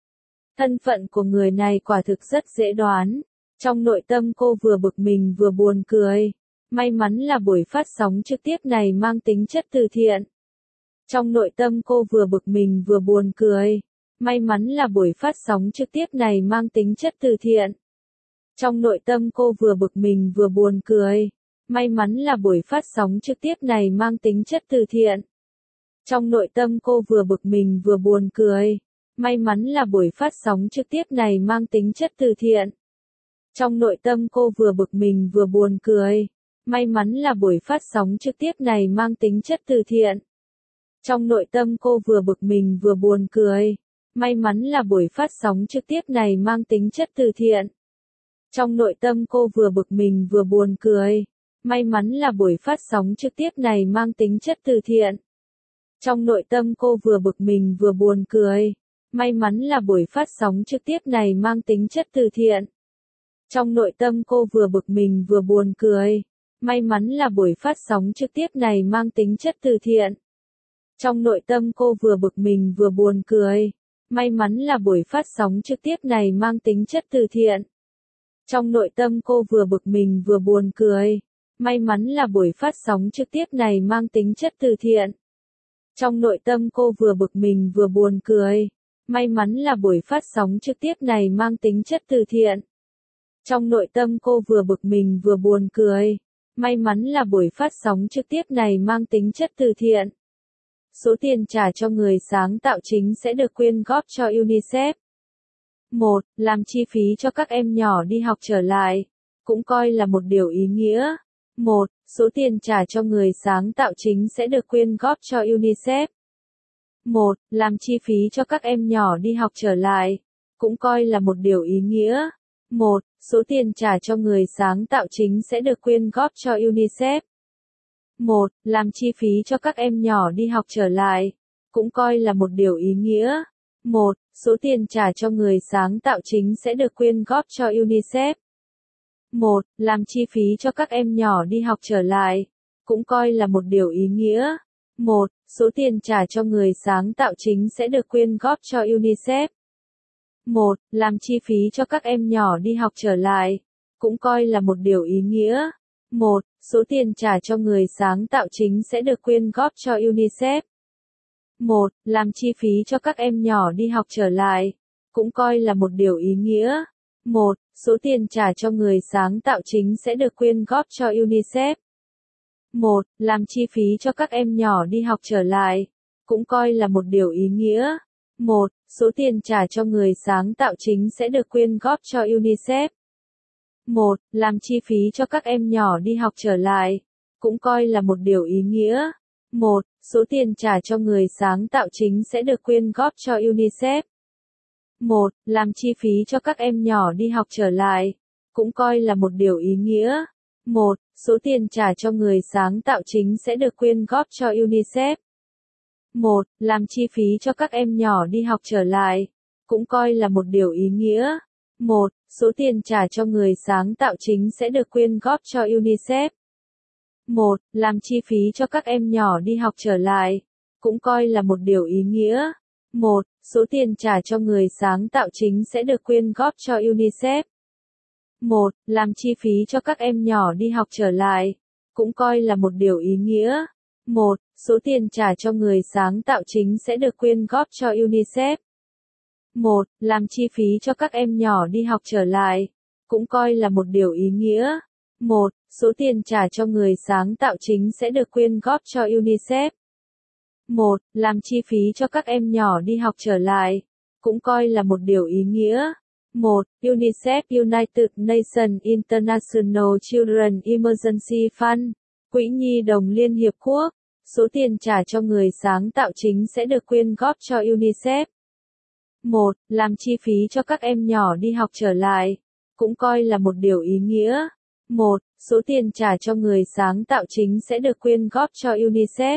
S1: Thân phận của người này quả thực rất dễ đoán, trong nội tâm cô vừa bực mình vừa buồn cười. May mắn là buổi phát sóng trực tiếp này mang tính chất từ thiện. Trong nội tâm cô vừa bực mình vừa buồn cười. May mắn là buổi phát sóng trực tiếp này mang tính chất từ thiện. Trong nội tâm cô vừa bực mình vừa buồn cười. May mắn là buổi phát sóng trực tiếp này mang tính chất từ thiện. Trong nội tâm cô vừa bực mình vừa buồn cười. May mắn là buổi phát sóng trực tiếp này mang tính chất từ thiện. Trong nội tâm cô vừa bực mình vừa buồn cười. May mắn là buổi phát sóng trực tiếp này mang tính chất từ thiện. Trong nội tâm cô vừa bực mình vừa buồn cười. May mắn là buổi phát sóng trực tiếp này mang tính chất từ thiện. Trong nội tâm cô vừa bực mình vừa buồn cười. May mắn là buổi phát sóng trực tiếp này mang tính chất từ thiện. Trong nội tâm cô vừa bực mình vừa buồn cười. May mắn là buổi phát sóng trực tiếp này mang tính chất từ thiện. Trong nội tâm cô vừa bực mình vừa buồn cười. May mắn là buổi phát sóng trực tiếp này mang tính chất từ thiện. Trong nội tâm cô vừa bực mình vừa buồn cười. May mắn là buổi phát sóng trực tiếp này mang tính chất từ thiện. Trong nội tâm cô vừa bực mình vừa buồn cười. May mắn là buổi phát sóng trực tiếp này mang tính chất từ thiện. Trong nội tâm cô vừa bực mình vừa buồn cười. May mắn là buổi phát sóng trực tiếp này mang tính chất từ thiện. Trong nội tâm cô vừa bực mình vừa buồn cười. May mắn là buổi phát sóng trực tiếp này mang tính chất từ thiện. Số tiền trả cho người sáng tạo chính sẽ được quyên góp cho UNICEF. 1. Làm chi phí cho các em nhỏ đi học trở lại. Cũng coi là một điều ý nghĩa. 1. Số tiền trả cho người sáng tạo chính sẽ được quyên góp cho UNICEF. 1. Làm chi phí cho các em nhỏ đi học trở lại. Cũng coi là một điều ý nghĩa. 1. Số tiền trả cho người sáng tạo chính sẽ được quyên góp cho UNICEF. 1. Làm chi phí cho các em nhỏ đi học trở lại. Cũng coi là một điều ý nghĩa. 1. Số tiền trả cho người sáng tạo chính sẽ được quyên góp cho UNICEF. 1. Làm chi phí cho các em nhỏ đi học trở lại. Cũng coi là một điều ý nghĩa. 1. Số tiền trả cho người sáng tạo chính sẽ được quyên góp cho UNICEF. 1. Làm chi phí cho các em nhỏ đi học trở lại. Cũng coi là một điều ý nghĩa. 1. Số tiền trả cho người sáng tạo chính sẽ được quyên góp cho UNICEF. 1. Làm chi phí cho các em nhỏ đi học trở lại. Cũng coi là một điều ý nghĩa. 1. Số tiền trả cho người sáng tạo chính sẽ được quyên góp cho UNICEF. 1. Làm chi phí cho các em nhỏ đi học trở lại. Cũng coi là một điều ý nghĩa. 1. Số tiền trả cho người sáng tạo chính sẽ được quyên góp cho UNICEF. 1. Làm chi phí cho các em nhỏ đi học trở lại. Cũng coi là một điều ý nghĩa. 1. Số tiền trả cho người sáng tạo chính sẽ được quyên góp cho UNICEF. 1. Làm chi phí cho các em nhỏ đi học trở lại. Cũng coi là một điều ý nghĩa. 1. Số tiền trả cho người sáng tạo chính sẽ được quyên góp cho UNICEF. 1. Làm chi phí cho các em nhỏ đi học trở lại. Cũng coi là một điều ý nghĩa. 1. Số tiền trả cho người sáng tạo chính sẽ được quyên góp cho UNICEF. 1. Làm chi phí cho các em nhỏ đi học trở lại. Cũng coi là một điều ý nghĩa. 1. Số tiền trả cho người sáng tạo chính sẽ được quyên góp cho UNICEF. 1. Làm chi phí cho các em nhỏ đi học trở lại. Cũng coi là một điều ý nghĩa. 1. Số tiền trả cho người sáng tạo chính sẽ được quyên góp cho UNICEF. 1. Làm chi phí cho các em nhỏ đi học trở lại, cũng coi là một điều ý nghĩa. 1. Số tiền trả cho người sáng tạo chính sẽ được quyên góp cho UNICEF. 1. Làm chi phí cho các em nhỏ đi học trở lại, cũng coi là một điều ý nghĩa. 1. UNICEF United Nations International Children Emergency Fund, Quỹ Nhi đồng Liên Hiệp Quốc. Số tiền trả cho người sáng tạo chính sẽ được quyên góp cho UNICEF. 1. Làm chi phí cho các em nhỏ đi học trở lại, cũng coi là một điều ý nghĩa. 1. Số tiền trả cho người sáng tạo chính sẽ được quyên góp cho UNICEF.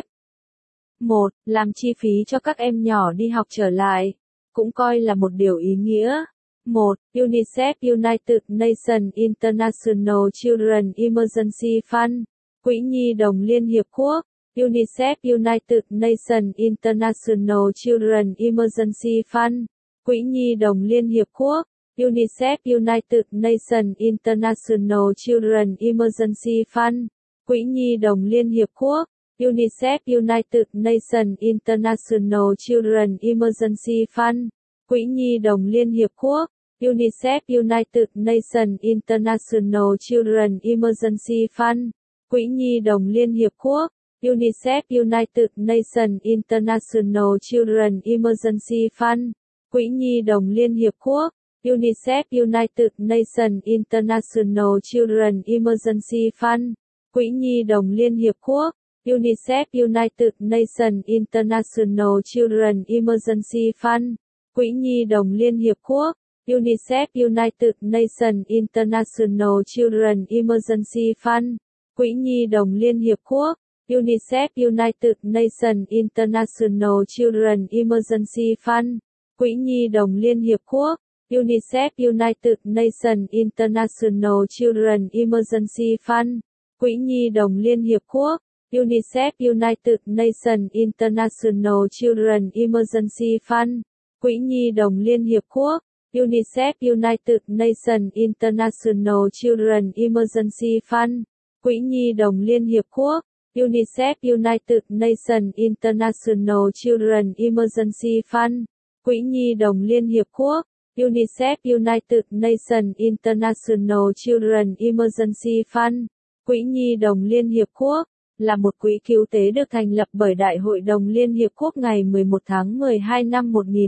S1: 1. Làm chi phí cho các em nhỏ đi học trở lại, cũng coi là một điều ý nghĩa. 1. UNICEF United Nations International Children Emergency Fund, Quỹ Nhi đồng Liên Hiệp Quốc. UNICEF United Nations International Children Emergency Fund, Quỹ Nhi đồng Liên Hiệp Quốc. UNICEF United Nations International Children Emergency Fund, Quỹ Nhi đồng Liên Hiệp Quốc. UNICEF United Nations International Children Emergency Fund, Quỹ Nhi đồng Liên Hiệp Quốc. UNICEF United Nations International Children Emergency Fund, Quỹ Nhi đồng Liên Hiệp Quốc. UNICEF United Nations International Children Emergency Fund, Quỹ Nhi đồng Liên Hiệp Quốc. UNICEF United Nations International Children Emergency Fund, Quỹ Nhi đồng Liên Hiệp Quốc. UNICEF United Nations International Children Emergency Fund, Quỹ Nhi đồng Liên Hiệp Quốc. UNICEF United Nations International Children Emergency Fund, Quỹ Nhi đồng Liên Hiệp Quốc. UNICEF United Nations International Children Emergency Fund, Quỹ Nhi đồng Liên Hiệp Quốc. UNICEF United Nations International Children Emergency Fund, Quỹ Nhi đồng Liên Hiệp Quốc. UNICEF United Nations International Children Emergency Fund, Quỹ Nhi đồng Liên Hiệp Quốc. UNICEF United Nations International Children Emergency Fund, Quỹ Nhi đồng Liên Hiệp Quốc. UNICEF United Nations International Children Emergency Fund, Quỹ Nhi đồng Liên Hiệp Quốc. UNICEF United Nations International Children Emergency Fund, Quỹ Nhi đồng Liên Hiệp Quốc, là một quỹ cứu tế được thành lập bởi Đại hội đồng Liên Hiệp Quốc ngày 11 tháng 12 năm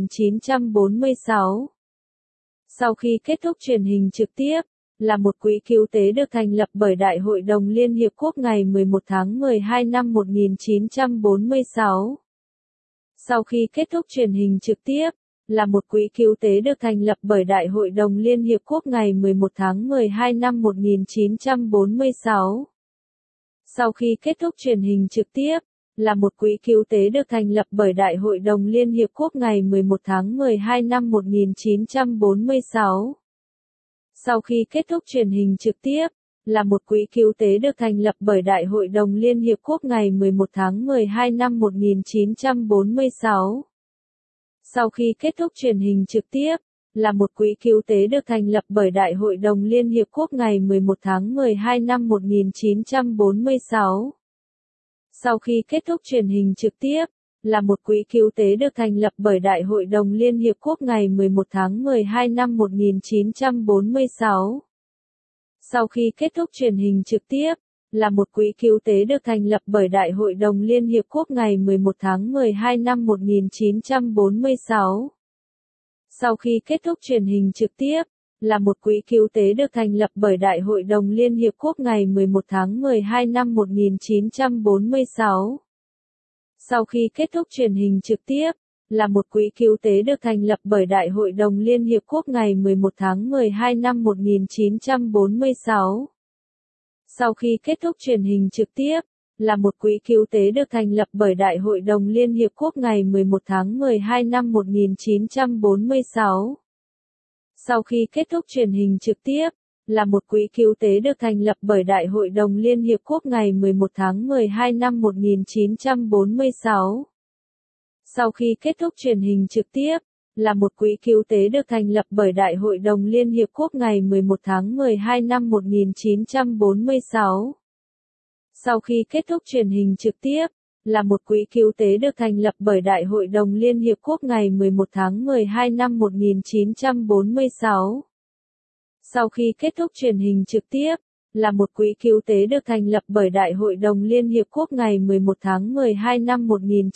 S1: 1946. Sau khi kết thúc truyền hình trực tiếp, là một quỹ cứu tế được thành lập bởi Đại hội đồng Liên Hiệp Quốc ngày 11 tháng 12 năm 1946. Sau khi kết thúc truyền hình trực tiếp, là một quỹ cứu tế được thành lập bởi Đại hội đồng Liên Hiệp Quốc ngày 11 tháng 12 năm 1946. Sau khi kết thúc truyền hình trực tiếp, là một quỹ cứu tế được thành lập bởi Đại hội đồng Liên Hiệp Quốc ngày 11 tháng 12 năm 1946. Sau khi kết thúc truyền hình trực tiếp, là một quỹ cứu tế được thành lập bởi Đại hội đồng Liên Hiệp Quốc ngày 11 tháng 12 năm 1946. Sau khi kết thúc truyền hình trực tiếp, là một quỹ cứu tế được thành lập bởi Đại hội đồng Liên Hiệp Quốc ngày 11 tháng 12 năm 1946. Sau khi kết thúc truyền hình trực tiếp, là một quỹ cứu tế được thành lập bởi Đại hội đồng Liên Hiệp Quốc ngày 11 tháng 12 năm 1946. Sau khi kết thúc truyền hình trực tiếp, là một quỹ cứu tế được thành lập bởi Đại hội đồng Liên Hiệp Quốc ngày 11 tháng 12 năm 1946. Sau khi kết thúc truyền hình trực tiếp, là một quỹ cứu tế được thành lập bởi Đại hội đồng Liên Hiệp Quốc ngày 11 tháng 12 năm 1946. Sau khi kết thúc truyền hình trực tiếp, là một quỹ cứu tế được thành lập bởi Đại hội đồng Liên Hiệp Quốc ngày 11 tháng 12 năm 1946. Sau khi kết thúc truyền hình trực tiếp, là một quỹ cứu tế được thành lập bởi Đại hội đồng Liên Hiệp Quốc ngày 11 tháng 12 năm 1946. Sau khi kết thúc truyền hình trực tiếp, là một quỹ cứu tế được thành lập bởi Đại hội đồng Liên Hiệp Quốc ngày 11 tháng 12 năm 1946. Sau khi kết thúc truyền hình trực tiếp, là một quỹ cứu tế được thành lập bởi Đại hội đồng Liên Hiệp Quốc ngày 11 tháng 12 năm 1946. Sau khi kết thúc truyền hình trực tiếp, là một quỹ cứu tế được thành lập bởi Đại hội đồng Liên Hiệp Quốc ngày 11 tháng 12 năm 1946. Sau khi kết thúc truyền hình trực tiếp, là một quỹ cứu tế được thành lập bởi Đại hội đồng Liên Hiệp Quốc ngày 11 tháng 12 năm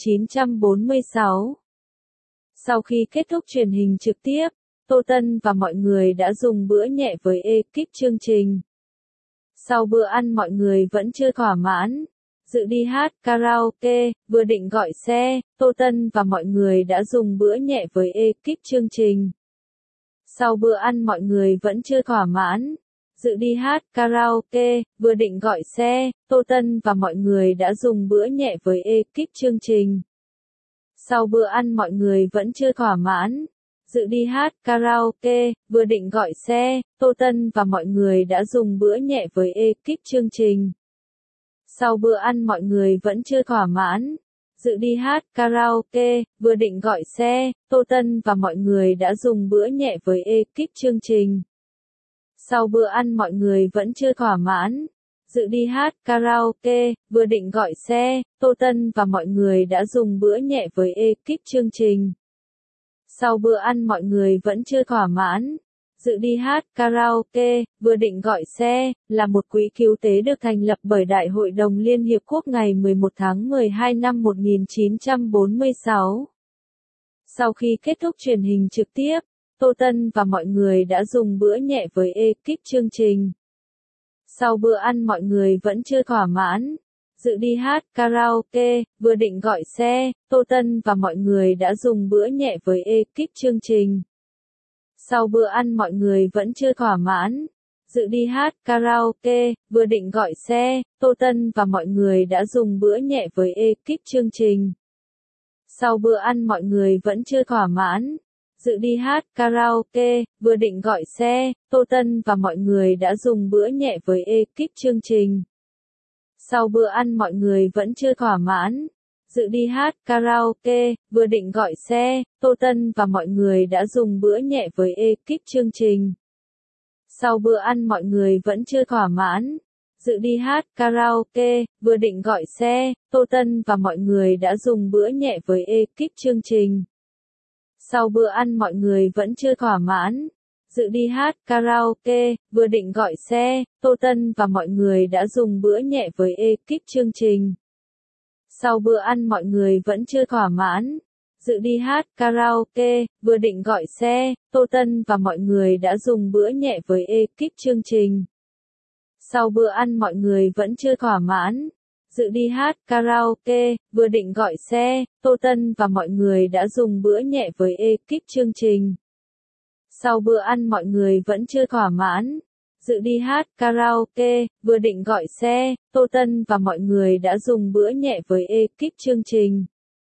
S1: 1946. Sau khi kết thúc truyền hình trực tiếp, Tô Tân và mọi người đã dùng bữa nhẹ với ekip chương trình. Sau bữa ăn mọi người vẫn chưa thỏa mãn, dự đi hát karaoke, vừa định gọi xe, Tô Tân và mọi người đã dùng bữa nhẹ với ekip chương trình. Sau bữa ăn mọi người vẫn chưa thỏa mãn, dự đi hát karaoke, vừa định gọi xe, Tô Tân và mọi người đã dùng bữa nhẹ với ekip chương trình. Sau bữa ăn mọi người vẫn chưa thỏa mãn, dự đi hát karaoke, vừa định gọi xe, Tô Tân và mọi người đã dùng bữa nhẹ với ekip chương trình. Sau bữa ăn mọi người vẫn chưa thỏa mãn, dự đi hát karaoke, vừa định gọi xe, Tô Tân và mọi người đã dùng bữa nhẹ với ekip chương trình. Sau bữa ăn mọi người vẫn chưa thỏa mãn, dự đi hát karaoke, vừa định gọi xe, Tô Tân và mọi người đã dùng bữa nhẹ với ekip chương trình. Sau bữa ăn mọi người vẫn chưa thỏa mãn, dự đi hát karaoke, vừa định gọi xe, là một quỹ cứu tế được thành lập bởi Đại hội đồng Liên Hiệp Quốc ngày 11 tháng 12 năm 1946. Sau khi kết thúc truyền hình trực tiếp, Tô Tân và mọi người đã dùng bữa nhẹ với ekip chương trình. Sau bữa ăn mọi người vẫn chưa thỏa mãn, dự đi hát karaoke, vừa định gọi xe, Tô Tân và mọi người đã dùng bữa nhẹ với ekip chương trình. Sau bữa ăn mọi người vẫn chưa thỏa mãn, dự đi hát karaoke, vừa định gọi xe, Tô Tân và mọi người đã dùng bữa nhẹ với ekip chương trình. Sau bữa ăn mọi người vẫn chưa thỏa mãn, dự đi hát karaoke, vừa định gọi xe, Tô Tân và mọi người đã dùng bữa nhẹ với ekip chương trình. Sau bữa ăn mọi người vẫn chưa thỏa mãn, dự đi hát karaoke, vừa định gọi xe, Tô Tân và mọi người đã dùng bữa nhẹ với ekip chương trình. Sau bữa ăn mọi người vẫn chưa thỏa mãn, dự đi hát karaoke, vừa định gọi xe, Tô Tân và mọi người đã dùng bữa nhẹ với ekip chương trình. Sau bữa ăn mọi người vẫn chưa thỏa mãn, dự đi hát karaoke, vừa định gọi xe, Tô Tân và mọi người đã dùng bữa nhẹ với ekip chương trình. Sau bữa ăn mọi người vẫn chưa thỏa mãn, dự đi hát karaoke, vừa định gọi xe, Tô Tân và mọi người đã dùng bữa nhẹ với ekip chương trình. Sau bữa ăn mọi người vẫn chưa thỏa mãn, dự đi hát karaoke, vừa định gọi xe, Tô Tân và mọi người đã dùng bữa nhẹ với ekip chương trình. Sau bữa ăn mọi người vẫn chưa thỏa mãn, dự đi hát karaoke, vừa định gọi xe, Tô Tân và mọi người đã dùng bữa nhẹ với ekip chương trình.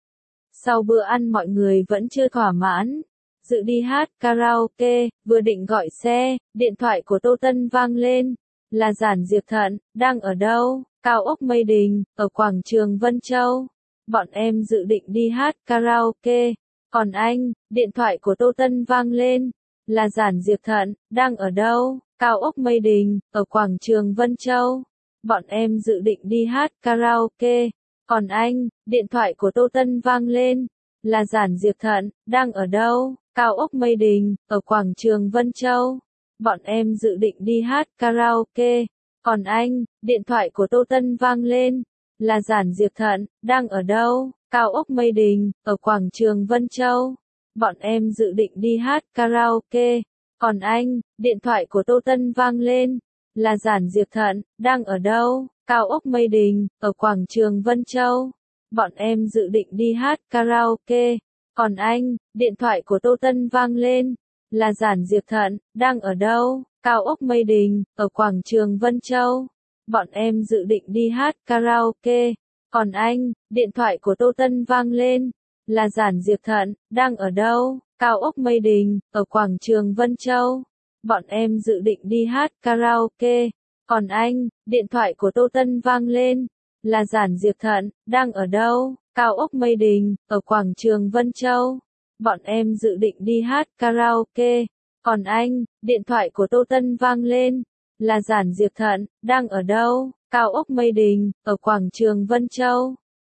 S1: Sau bữa ăn mọi người vẫn chưa thỏa mãn, dự đi hát karaoke, vừa định gọi xe, điện thoại của Tô Tân vang lên, là Giản Diệp Thận, đang ở đâu? Cao ốc Mây Đình, ở quảng trường Vân Châu. Bọn em dự định đi hát karaoke, còn anh, điện thoại của Tô Tân vang lên, là Giản Diệp Thận, đang ở đâu? Cao ốc Mây Đình, ở quảng trường Vân Châu. Bọn em dự định đi hát karaoke, còn anh, điện thoại của Tô Tân vang lên, là Giản Diệp Thận, đang ở đâu? Cao ốc Mây Đình, ở quảng trường Vân Châu. Bọn em dự định đi hát karaoke, còn anh, điện thoại của Tô Tân vang lên, là Giản Diệp Thận, đang ở đâu? Cao ốc Mây Đình, ở quảng trường Vân Châu. Bọn em dự định đi hát karaoke, còn anh, điện thoại của Tô Tân vang lên, là Giản Diệp Thận, đang ở đâu? Cao ốc Mây Đình, ở quảng trường Vân Châu. Bọn em dự định đi hát karaoke, còn anh, điện thoại của Tô Tân vang lên, là Giản Diệp Thận, đang ở đâu? Cao ốc Mây Đình, ở quảng trường Vân Châu. Bọn em dự định đi hát karaoke, còn anh, điện thoại của Tô Tân vang lên, là Giản Diệp Thận, đang ở đâu? Cao ốc Mây Đình, ở quảng trường Vân Châu. Bọn em dự định đi hát karaoke, còn anh, điện thoại của Tô Tân vang lên, là Giản Diệp Thận, đang ở đâu? Cao ốc Mây Đình, ở quảng trường Vân Châu. Bọn em dự định đi hát karaoke, còn anh, điện thoại của Tô Tân vang lên, là Giản Diệp Thận, đang ở đâu? Cao ốc Mây Đình, ở quảng trường Vân Châu.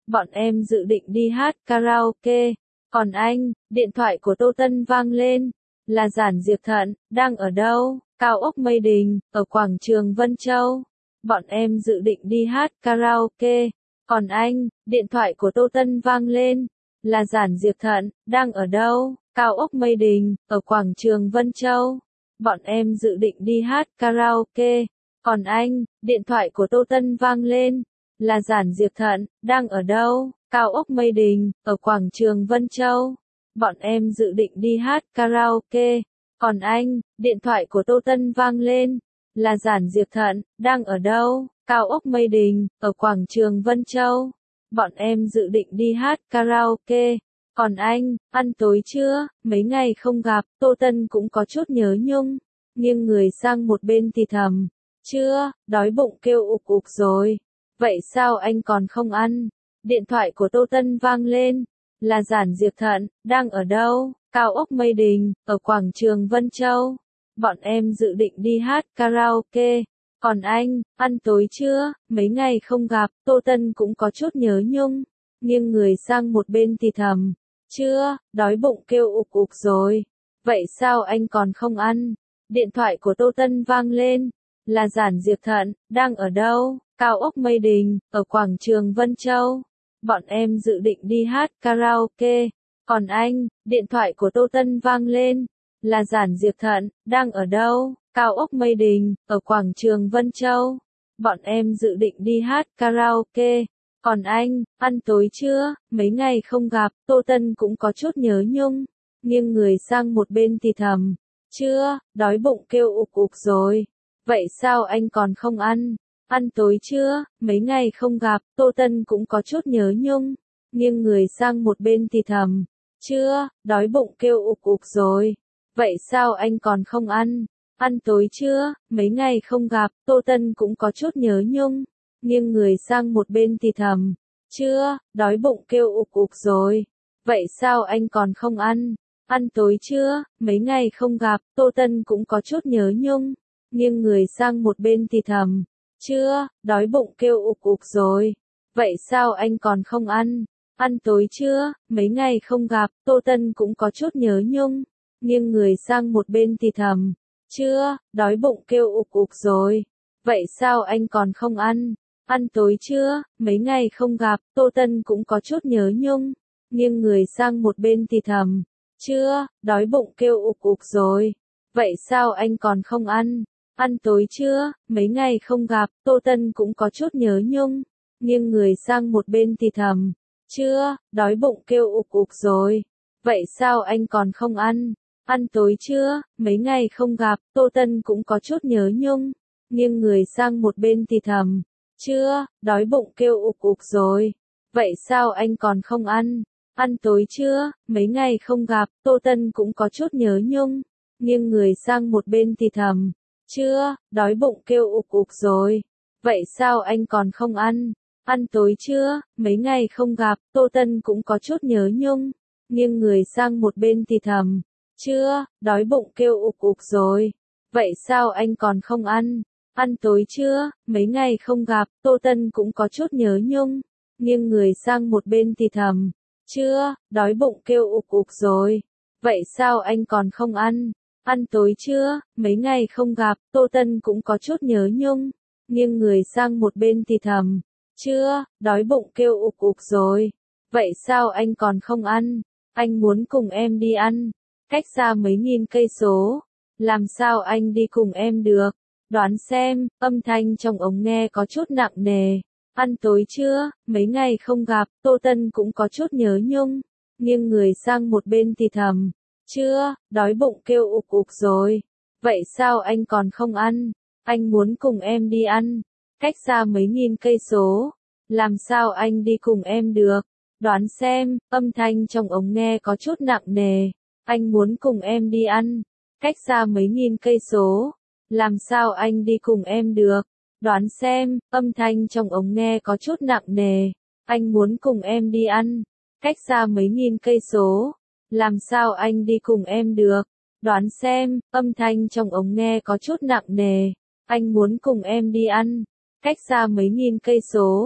S1: bọn em dự định đi hát karaoke. Còn anh, điện thoại của Tô Tân vang lên. Là Giản Diệp Thận, đang ở đâu? Cao ốc Mây Đình, ở quảng trường Vân Châu. Bọn em dự định đi hát karaoke. Còn anh, điện thoại của Tô Tân vang lên. Là Giản Diệp Thận, đang ở đâu? Cao ốc Mây Đình, ở quảng trường Vân Châu. Bọn em dự định đi hát karaoke. Còn anh, điện thoại của Tô Tân vang lên. Là Giản Diệp Thận, đang ở đâu? Cao ốc Mây Đình, ở quảng trường Vân Châu. Bọn em dự định đi hát karaoke. Còn anh, điện thoại của Tô Tân vang lên. Là Giản Diệp Thận, đang ở đâu? Cao ốc Mây Đình, ở quảng trường Vân Châu. Bọn em dự định đi hát karaoke. Còn anh, ăn tối chưa? Mấy ngày không gặp, Tô Tân cũng có chút nhớ nhung. Nghiêng người sang một bên thì thầm. Chưa, đói bụng kêu ục ục rồi. Vậy sao anh còn không ăn? Điện thoại của Tô Tân vang lên. Là Giản Diệp Thận, đang ở đâu? Cao ốc Mây Đình, ở quảng trường Vân Châu. Bọn em dự định đi hát karaoke. Còn anh, ăn tối chưa? Mấy ngày không gặp, Tô Tân cũng có chút nhớ nhung. Nghiêng người sang một bên thì thầm. Chưa, đói bụng kêu ục ục rồi. Vậy sao anh còn không ăn? Điện thoại của Tô Tân vang lên. Là Giản Diệp Thận, đang ở đâu? Cao ốc Mây Đình, ở quảng trường Vân Châu. Bọn em dự định đi hát karaoke. Còn anh, điện thoại của Tô Tân vang lên. Là Giản Diệp Thận, đang ở đâu? Cao ốc Mây Đình, ở quảng trường Vân Châu. Bọn em dự định đi hát karaoke. Còn anh, ăn tối chưa? Mấy ngày không gặp, Tô Tân cũng có chút nhớ nhung. Nghiêng người sang một bên thì thầm. Chưa, đói bụng kêu ục ục rồi. Vậy sao anh còn không ăn? Ăn tối chưa? Mấy ngày không gặp, Tô Tân cũng có chút nhớ nhung. Nghiêng người sang một bên thì thầm. Chưa, đói bụng kêu ục ục rồi. Vậy sao anh còn không ăn? Ăn tối chưa? Mấy ngày không gặp, Tô Tân cũng có chút nhớ nhung. Nghiêng người sang một bên thì thầm. Chưa, đói bụng kêu ục ục rồi. Vậy sao anh còn không ăn? Ăn tối chưa? Mấy ngày không gặp, Tô Tân cũng có chút nhớ nhung. Nghiêng người sang một bên thì thầm. Chưa, đói bụng kêu ục ục rồi. Vậy sao anh còn không ăn? Ăn tối chưa? Mấy ngày không gặp, Tô Tân cũng có chút nhớ nhung. Nghiêng người sang một bên thì thầm. Chưa, đói bụng kêu ục ục rồi. Vậy sao anh còn không ăn? Ăn tối chưa? Mấy ngày không gặp, Tô Tân cũng có chút nhớ nhung. Nghiêng người sang một bên thì thầm. Chưa, đói bụng kêu ục ục rồi. Vậy sao anh còn không ăn? Ăn tối chưa? Mấy ngày không gặp, Tô Tân cũng có chút nhớ nhung. Nghiêng người sang một bên thì thầm. Chưa, đói bụng kêu ục ục rồi. Vậy sao anh còn không ăn? Ăn tối chưa? Mấy ngày không gặp, Tô Tân cũng có chút nhớ nhung. Nghiêng người sang một bên thì thầm. Chưa, đói bụng kêu ục ục rồi. Vậy sao anh còn không ăn? Ăn tối chưa? Mấy ngày không gặp, Tô Tân cũng có chút nhớ nhung. Nghiêng người sang một bên thì thầm. Chưa, đói bụng kêu ục ục rồi. Vậy sao anh còn không ăn? Ăn tối chưa? Mấy ngày không gặp, Tô Tân cũng có chút nhớ nhung. Nghiêng người sang một bên thì thầm. Chưa, đói bụng kêu ục ục rồi. Vậy sao anh còn không ăn? Ăn tối chưa? Mấy ngày không gặp, Tô Tân cũng có chút nhớ nhung. Nghiêng người sang một bên thì thầm. Chưa, đói bụng kêu ục ục rồi. Vậy sao anh còn không ăn? Ăn tối chưa? Mấy ngày không gặp, Tô Tân cũng có chút nhớ nhung. Nghiêng người sang một bên thì thầm. Chưa, đói bụng kêu ục ục rồi. Vậy sao anh còn không ăn? Anh muốn cùng em đi ăn. Cách xa mấy nghìn cây số. Làm sao anh đi cùng em được? Đoán xem, âm thanh trong ống nghe có chút nặng nề. Ăn tối chưa? Mấy ngày không gặp, Tô Tân cũng có chút nhớ nhung. Nghiêng người sang một bên thì thầm. Chưa, đói bụng kêu ục ục rồi. Vậy sao anh còn không ăn? Anh muốn cùng em đi ăn. Cách xa mấy nghìn cây số. Làm sao anh đi cùng em được? Đoán xem, âm thanh trong ống nghe có chút nặng nề. Anh muốn cùng em đi ăn. Cách xa mấy nghìn cây số. Làm sao anh đi cùng em được? Đoán xem, âm thanh trong ống nghe có chút nặng nề. Anh muốn cùng em đi ăn. Cách xa mấy nghìn cây số. Làm sao anh đi cùng em được? Đoán xem, âm thanh trong ống nghe có chút nặng nề. Anh muốn cùng em đi ăn. Cách xa mấy nghìn cây số.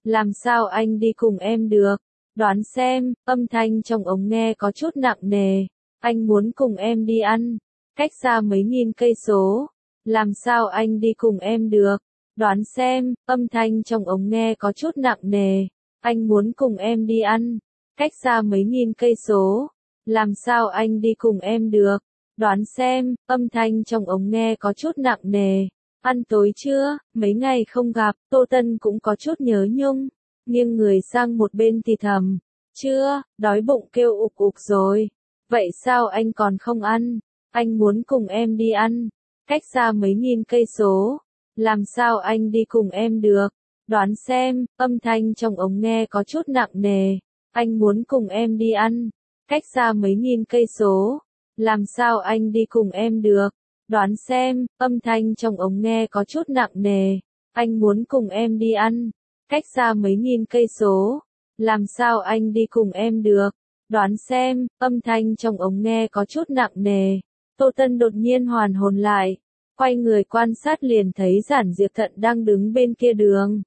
S1: Làm sao anh đi cùng em được? Đoán xem, âm thanh trong ống nghe có chút nặng nề. Anh muốn cùng em đi ăn, cách xa mấy nghìn cây số. Làm sao anh đi cùng em được? Đoán xem, âm thanh trong ống nghe có chút nặng nề. Anh muốn cùng em đi ăn, cách xa mấy nghìn cây số. Làm sao anh đi cùng em được? Đoán xem, âm thanh trong ống nghe có chút nặng nề. Ăn tối chưa? Mấy ngày không gặp, Tô Tân cũng có chút nhớ nhung. Nghiêng người sang một bên thì thầm. Chưa, đói bụng kêu ục ục rồi. Vậy sao anh còn không ăn? Anh muốn cùng em đi ăn, cách xa mấy nghìn cây số. Làm sao anh đi cùng em được? Đoán xem, âm thanh trong ống nghe có chút nặng nề. Anh muốn cùng em đi ăn, cách xa mấy nghìn cây số. Làm sao anh đi cùng em được? Đoán xem, âm thanh trong ống nghe có chút nặng nề. Anh muốn cùng em đi ăn, cách xa mấy nghìn cây số. Làm sao anh đi cùng em được? Đoán xem, âm thanh trong ống nghe có chút nặng nề. Tô Tân đột nhiên hoàn hồn lại, quay người quan sát liền thấy Giản Diệp Thận đang đứng bên kia đường.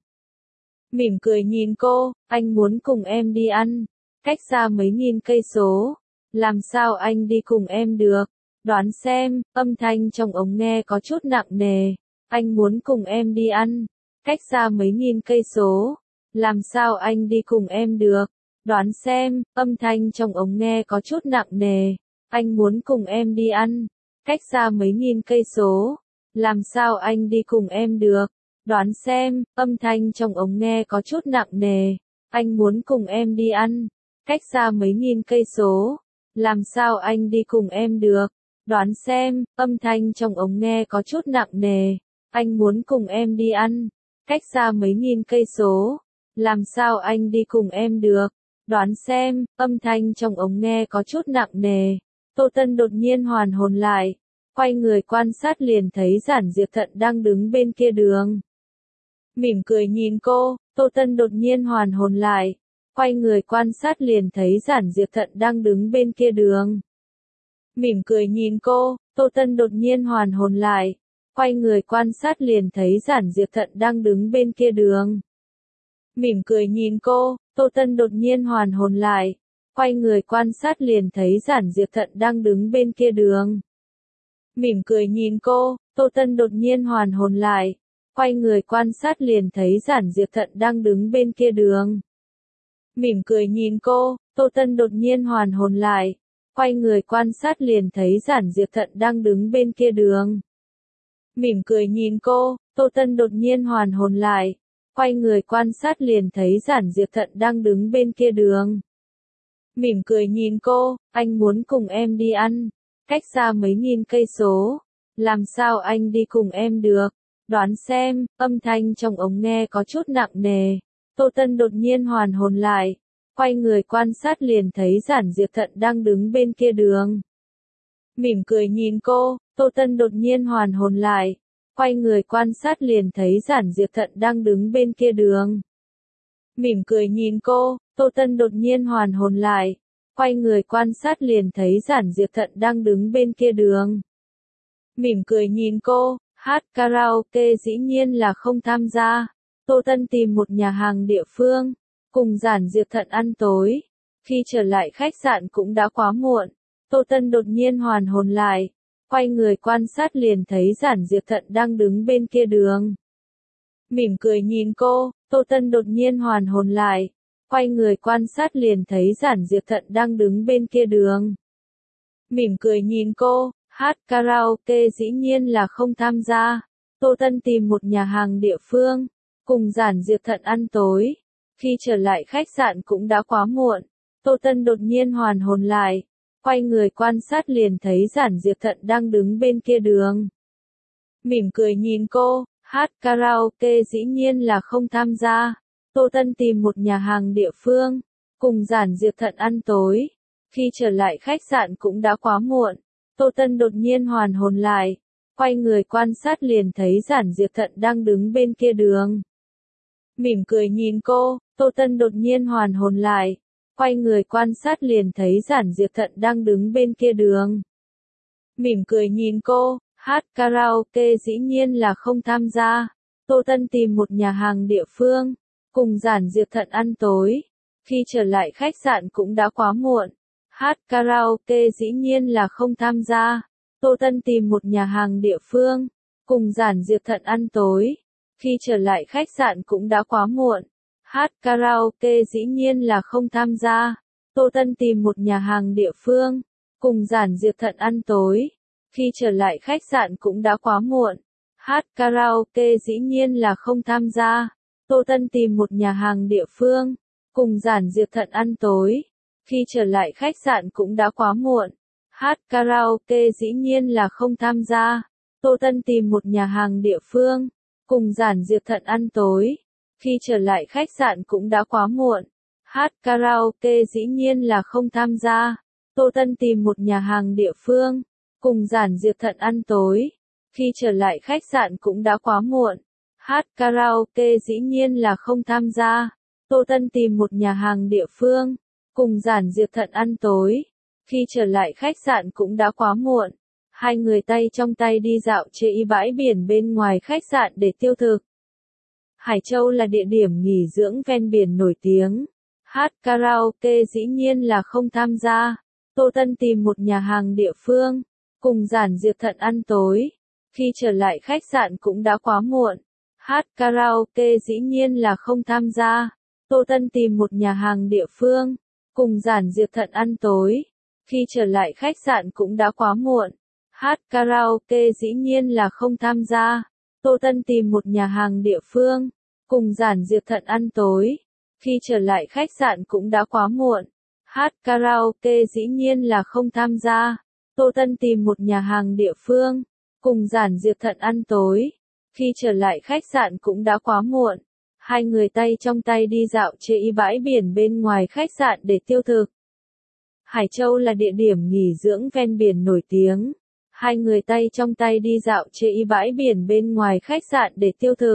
S1: Mỉm cười nhìn cô, anh muốn cùng em đi ăn, cách xa mấy nghìn cây số. Làm sao anh đi cùng em được? Đoán xem, âm thanh trong ống nghe có chút nặng nề. Anh muốn cùng em đi ăn, cách xa mấy nghìn cây số. Làm sao anh đi cùng em được? Đoán xem, âm thanh trong ống nghe có chút nặng nề. Anh muốn cùng em đi ăn, cách xa mấy nghìn cây số. Làm sao anh đi cùng em được? Đoán xem, âm thanh trong ống nghe có chút nặng nề. Anh muốn cùng em đi ăn, cách xa mấy nghìn cây số. Làm sao anh đi cùng em được? Đoán xem, âm thanh trong ống nghe có chút nặng nề. Anh muốn cùng em đi ăn, cách xa mấy nghìn cây số. Làm sao anh đi cùng em được? Đoán xem, âm thanh trong ống nghe có chút nặng nề. Tô Tân đột nhiên hoàn hồn lại, quay người quan sát liền thấy Giản Diệp Thận đang đứng bên kia đường. Mỉm cười nhìn cô, Tô Tân đột nhiên hoàn hồn lại, quay người quan sát liền thấy Giản Diệp Thận đang đứng bên kia đường. Mỉm cười nhìn cô, Tô Tân đột nhiên hoàn hồn lại, quay người quan sát liền thấy Giản Diệp Thận đang đứng bên kia đường. Mỉm cười nhìn cô, Tô Tân đột nhiên hoàn hồn lại, quay người quan sát liền thấy Giản Diệp Thận đang đứng bên kia đường. Mỉm cười nhìn cô, Tô Tân đột nhiên hoàn hồn lại, quay người quan sát liền thấy Giản Diệp Thận đang đứng bên kia đường. Mỉm cười nhìn cô, Tô Tân đột nhiên hoàn hồn lại, quay người quan sát liền thấy Giản Diệp Thận đang đứng bên kia đường. Mỉm cười nhìn cô, Tô Tân đột nhiên hoàn hồn lại, quay người quan sát liền thấy Giản Diệp Thận đang đứng bên kia đường. Mỉm cười nhìn cô, anh muốn cùng em đi ăn, cách xa mấy nghìn cây số. Làm sao anh đi cùng em được? Đoán xem, âm thanh trong ống nghe có chút nặng nề. Tô Tân đột nhiên hoàn hồn lại, quay người quan sát liền thấy Giản Diệp Thận đang đứng bên kia đường. Mỉm cười nhìn cô, Tô Tân đột nhiên hoàn hồn lại, quay người quan sát liền thấy Giản Diệp Thận đang đứng bên kia đường. Mỉm cười nhìn cô, Tô Tân đột nhiên hoàn hồn lại, quay người quan sát liền thấy Giản Diệp Thận đang đứng bên kia đường. Mỉm cười nhìn cô, hát karaoke dĩ nhiên là không tham gia. Tô Tân tìm một nhà hàng địa phương, cùng Giản Diệp Thận ăn tối. Khi trở lại khách sạn cũng đã quá muộn. Tô Tân đột nhiên hoàn hồn lại, quay người quan sát liền thấy Giản Diệp Thận đang đứng bên kia đường. Mỉm cười nhìn cô, Tô Tân đột nhiên hoàn hồn lại, quay người quan sát liền thấy Giản Diệp Thận đang đứng bên kia đường. Mỉm cười nhìn cô, hát karaoke dĩ nhiên là không tham gia. Tô Tân tìm một nhà hàng địa phương, cùng Giản Diệp Thận ăn tối. Khi trở lại khách sạn cũng đã quá muộn. Tô Tân đột nhiên hoàn hồn lại, quay người quan sát liền thấy Giản Diệp Thận đang đứng bên kia đường. Mỉm cười nhìn cô, hát karaoke dĩ nhiên là không tham gia. Tô Tân tìm một nhà hàng địa phương, cùng Giản Diệp Thận ăn tối. Khi trở lại khách sạn cũng đã quá muộn. Tô Tân đột nhiên hoàn hồn lại, quay người quan sát liền thấy Giản Diệp Thận đang đứng bên kia đường. Mỉm cười nhìn cô, Tô Tân đột nhiên hoàn hồn lại, quay người quan sát liền thấy Giản Diệp Thận đang đứng bên kia đường. Mỉm cười nhìn cô, hát karaoke dĩ nhiên là không tham gia. Tô Tân tìm một nhà hàng địa phương, cùng Giản Diệp Thận ăn tối. Khi trở lại khách sạn cũng đã quá muộn. Hát karaoke dĩ nhiên là không tham gia. Tô Tân tìm một nhà hàng địa phương, cùng Giản Diệp Thận ăn tối. Khi trở lại khách sạn cũng đã quá muộn. Hát karaoke dĩ nhiên là không tham gia. Tô Tân tìm một nhà hàng địa phương, cùng Giản Diệp Thận ăn tối. Khi trở lại khách sạn cũng đã quá muộn. Hát karaoke dĩ nhiên là không tham gia. Tô Tân tìm một nhà hàng địa phương, cùng Giản Diệp Thận ăn tối. Khi trở lại khách sạn cũng đã quá muộn. Hát karaoke dĩ nhiên là không tham gia. Tô Tân tìm một nhà hàng địa phương, cùng Giản Diệp Thận ăn tối. Khi trở lại khách sạn cũng đã quá muộn. Hát karaoke dĩ nhiên là không tham gia. Tô Tân tìm một nhà hàng địa phương, cùng Giản Diệp Thận ăn tối. Khi trở lại khách sạn cũng đã quá muộn. Hát karaoke dĩ nhiên là không tham gia. Tô Tân tìm một nhà hàng địa phương, cùng Giản Diệp Thận ăn tối. Khi trở lại khách sạn cũng đã quá muộn. Hai người tay trong tay đi dạo chơi bãi biển bên ngoài khách sạn để tiêu thực. Hải Châu là địa điểm nghỉ dưỡng ven biển nổi tiếng. Hát karaoke dĩ nhiên là không tham gia. Tô Tân tìm một nhà hàng địa phương, cùng Giản Diệp Thận ăn tối. Khi trở lại khách sạn cũng đã quá muộn. Hát karaoke dĩ nhiên là không tham gia. Tô Tân tìm một nhà hàng địa phương, cùng Giản Diệp Thận ăn tối. Khi trở lại khách sạn cũng đã quá muộn. Hát karaoke dĩ nhiên là không tham gia. Tô Tân tìm một nhà hàng địa phương, cùng Giản Diệp Thận ăn tối. Khi trở lại khách sạn cũng đã quá muộn. Hát karaoke dĩ nhiên là không tham gia. Tô Tân tìm một nhà hàng địa phương, cùng Giản Diệp Thận ăn tối. Khi trở lại khách sạn cũng đã quá muộn. Hai người tay trong tay đi dạo chơi bãi biển bên ngoài khách sạn để tiêu thực. Hải Châu là địa điểm nghỉ dưỡng ven biển nổi tiếng. Hai người tay trong tay đi dạo chơi bãi biển bên ngoài khách sạn để tiêu thực.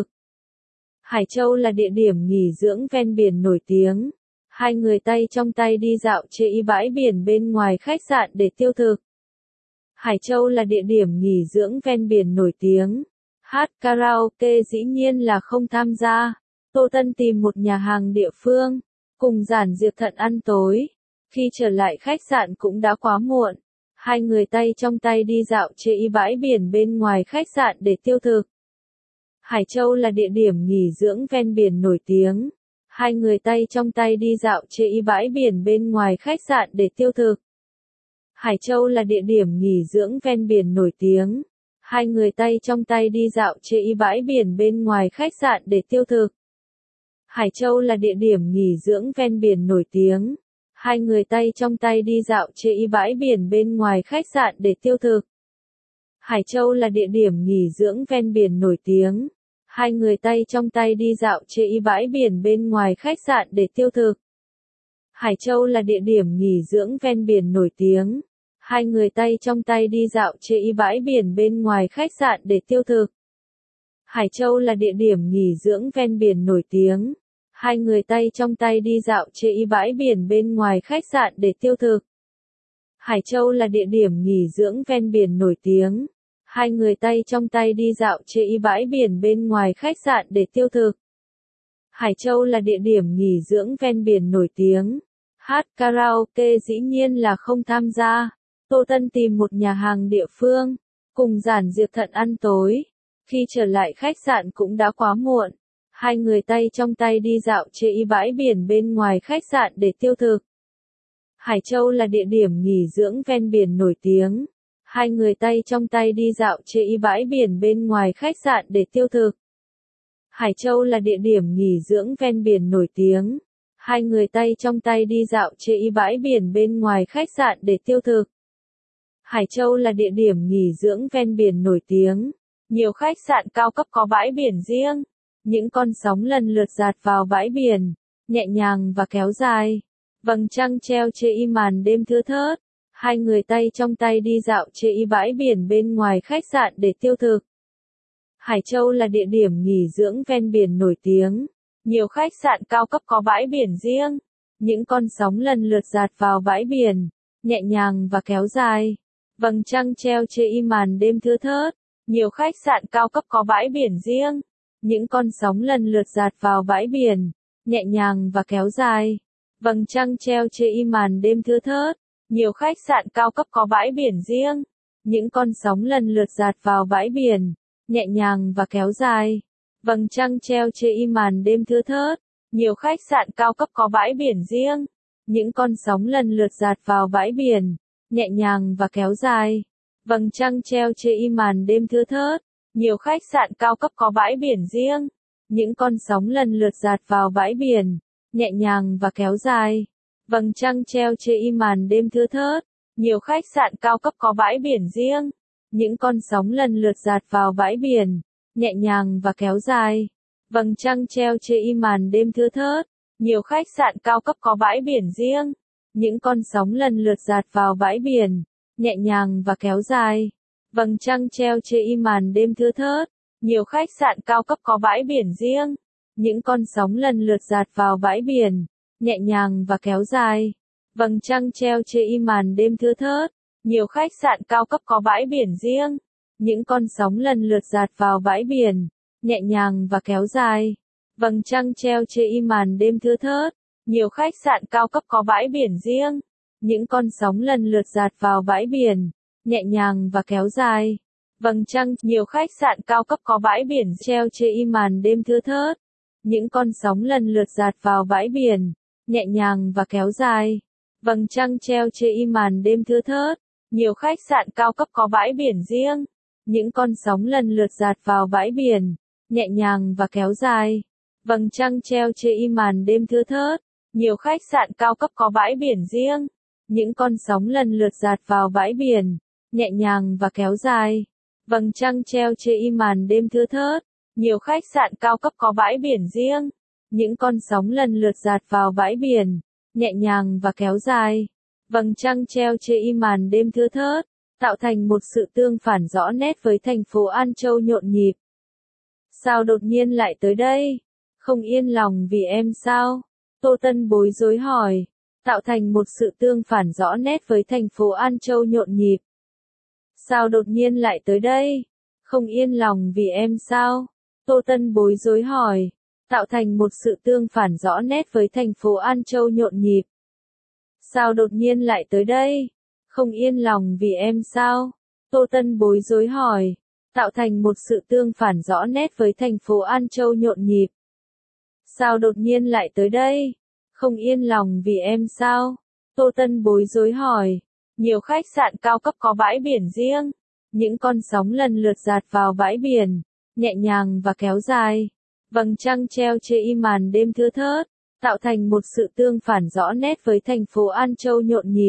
S1: Hải Châu là địa điểm nghỉ dưỡng ven biển nổi tiếng. Hai người tay trong tay đi dạo chơi bãi biển bên ngoài khách sạn để tiêu thực. Hải Châu là địa điểm nghỉ dưỡng ven biển nổi tiếng. Hát karaoke dĩ nhiên là không tham gia. Tô Tân tìm một nhà hàng địa phương, cùng Giản Diệp Thận ăn tối. Khi trở lại khách sạn cũng đã quá muộn. Hai người tay trong tay đi dạo chơi bãi biển bên ngoài khách sạn để tiêu thực. Hải Châu là địa điểm nghỉ dưỡng ven biển nổi tiếng. Hai người tay trong tay đi dạo chơi bãi biển bên ngoài khách sạn để tiêu thực. Hải Châu là địa điểm nghỉ dưỡng ven biển nổi tiếng. Hai người tay trong tay đi dạo chơi bãi biển bên ngoài khách sạn để tiêu thực. Hải Châu là địa điểm nghỉ dưỡng ven biển nổi tiếng. Hai người tay trong tay đi dạo chơi bãi biển bên ngoài khách sạn để tiêu thực. Hải Châu là địa điểm nghỉ dưỡng ven biển nổi tiếng. Hai người tay trong tay đi dạo chơi bãi biển bên ngoài khách sạn để tiêu thực. Hải Châu là địa điểm nghỉ dưỡng ven biển nổi tiếng. Hai người tay trong tay đi dạo chơi bãi biển bên ngoài khách sạn để tiêu thực. Hải Châu là địa điểm nghỉ dưỡng ven biển nổi tiếng. Hai người tay trong tay đi dạo chơi bãi biển bên ngoài khách sạn để tiêu thực. Hải Châu là địa điểm nghỉ dưỡng ven biển nổi tiếng. Hai người tay trong tay đi dạo chơi bãi biển bên ngoài khách sạn để tiêu thực. Hải Châu là địa điểm nghỉ dưỡng ven biển nổi tiếng. Hát karaoke dĩ nhiên là không tham gia. Tô Tân tìm một nhà hàng địa phương, cùng Giản Diệp Thận ăn tối. Khi trở lại khách sạn cũng đã quá muộn. Hai người tay trong tay đi dạo chơi bãi biển bên ngoài khách sạn để tiêu thực. Hải Châu là địa điểm nghỉ dưỡng ven biển nổi tiếng. Hai người tay trong tay đi dạo chơi bãi biển bên ngoài khách sạn để tiêu thực. Hải Châu là địa điểm nghỉ dưỡng ven biển nổi tiếng. Hai người tay trong tay đi dạo chơi bãi biển bên ngoài khách sạn để tiêu thực. Hải Châu là địa điểm nghỉ dưỡng ven biển nổi tiếng. Nhiều khách sạn cao cấp có bãi biển riêng. Những con sóng lần lượt dạt vào bãi biển, nhẹ nhàng và kéo dài. Vầng trăng treo trên màn đêm thưa thớt. Hai người tay trong tay đi dạo trên bãi biển bên ngoài khách sạn để tiêu thực. Hải Châu là địa điểm nghỉ dưỡng ven biển nổi tiếng. Nhiều khách sạn cao cấp có bãi biển riêng. Những con sóng lần lượt dạt vào bãi biển, nhẹ nhàng và kéo dài. Vầng trăng treo trên màn đêm thưa thớt. Nhiều khách sạn cao cấp có bãi biển riêng. Những con sóng lần lượt dạt vào bãi biển, nhẹ nhàng và kéo dài. Vầng trăng treo trên màn đêm thưa thớt. Nhiều khách sạn cao cấp có bãi biển riêng. Những con sóng lần lượt dạt vào bãi biển, nhẹ nhàng và kéo dài. Vầng trăng treo trên màn đêm thưa thớt. Nhiều khách sạn cao cấp có bãi biển riêng. Những con sóng lần lượt dạt vào bãi biển, nhẹ nhàng và kéo dài. Vầng trăng treo trên màn đêm thưa thớt. Nhiều khách sạn cao cấp có bãi biển riêng. Những con sóng lần lượt dạt vào bãi biển, nhẹ nhàng và kéo dài. Vầng trăng treo trên màn đêm thưa thớt. Nhiều khách sạn cao cấp có bãi biển riêng. Những con sóng lần lượt dạt vào bãi biển, nhẹ nhàng và kéo dài. Vầng trăng treo trên màn đêm thưa thớt. Nhiều khách sạn cao cấp có bãi biển riêng. Những con sóng lần lượt dạt vào bãi biển, nhẹ nhàng và kéo dài. Vầng trăng treo trên màn đêm thưa thớt. Nhiều khách sạn cao cấp có bãi biển riêng. Những con sóng lần lượt dạt vào bãi biển, nhẹ nhàng và kéo dài. Vầng trăng treo trên màn đêm thưa thớt. Nhiều khách sạn cao cấp có bãi biển riêng. Những con sóng lần lượt dạt vào bãi biển, nhẹ nhàng và kéo dài. Vầng trăng treo trên màn đêm thưa thớt. Nhiều khách sạn cao cấp có bãi biển riêng. Những con sóng lần lượt dạt vào bãi biển, nhẹ nhàng và kéo dài. Vầng trăng, nhiều khách sạn cao cấp có bãi biển treo trên màn đêm thưa thớt. Những con sóng lần lượt dạt vào bãi biển, nhẹ nhàng và kéo dài. Vầng trăng treo trên màn đêm thưa thớt. Nhiều khách sạn cao cấp có bãi biển riêng. Những con sóng lần lượt dạt vào bãi biển, nhẹ nhàng và kéo dài. Vầng trăng treo trên màn đêm thưa thớt. Nhiều khách sạn cao cấp có bãi biển riêng. Những con sóng lần lượt dạt vào bãi biển, nhẹ nhàng và kéo dài. Vầng trăng treo trên màn đêm thưa thớt. Nhiều khách sạn cao cấp có bãi biển riêng. Những con sóng lần lượt dạt vào bãi biển, nhẹ nhàng và kéo dài. Vầng trăng treo trên màn đêm thưa thớt, tạo thành một sự tương phản rõ nét với thành phố An Châu nhộn nhịp. Sao đột nhiên lại tới đây? Không yên lòng vì em sao? Tô Tân bối rối hỏi. Tạo thành một sự tương phản rõ nét với thành phố An Châu nhộn nhịp. Sao đột nhiên lại tới đây? Không yên lòng vì em sao? Tô Tân bối rối hỏi. Tạo thành một sự tương phản rõ nét với thành phố An Châu nhộn nhịp. Sao đột nhiên lại tới đây? Không yên lòng vì em sao? Tô Tân bối rối hỏi. Tạo thành một sự tương phản rõ nét với thành phố An Châu nhộn nhịp. Sao đột nhiên lại tới đây? Không yên lòng vì em sao? Tô Tân bối rối hỏi. Nhiều khách sạn cao cấp có bãi biển riêng. Những con sóng lần lượt dạt vào bãi biển, nhẹ nhàng và kéo dài. Vầng trăng treo trên màn đêm thưa thớt, tạo thành một sự tương phản rõ nét với thành phố An Châu nhộn nhịp.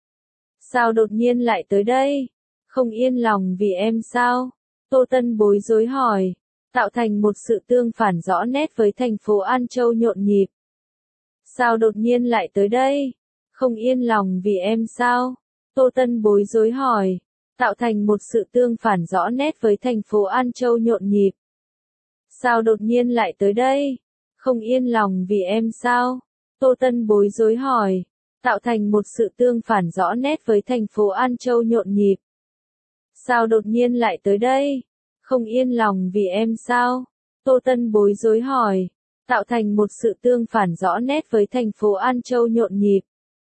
S1: Sao đột nhiên lại tới đây? Không yên lòng vì em sao? Tô Tân bối rối hỏi. Tạo thành một sự tương phản rõ nét với thành phố An Châu nhộn nhịp. Sao đột nhiên lại tới đây? Không yên lòng vì em sao? Tô Tân bối rối hỏi. Tạo thành một sự tương phản rõ nét với thành phố An Châu nhộn nhịp. Sao đột nhiên lại tới đây? Không yên lòng vì em sao? Tô Tân bối rối hỏi. Tạo thành một sự tương phản rõ nét với thành phố An Châu nhộn nhịp. Sao đột nhiên lại tới đây? Không yên lòng vì em sao? Tô Tân bối rối hỏi. Tạo thành một sự tương phản rõ nét với thành phố An Châu nhộn nhịp.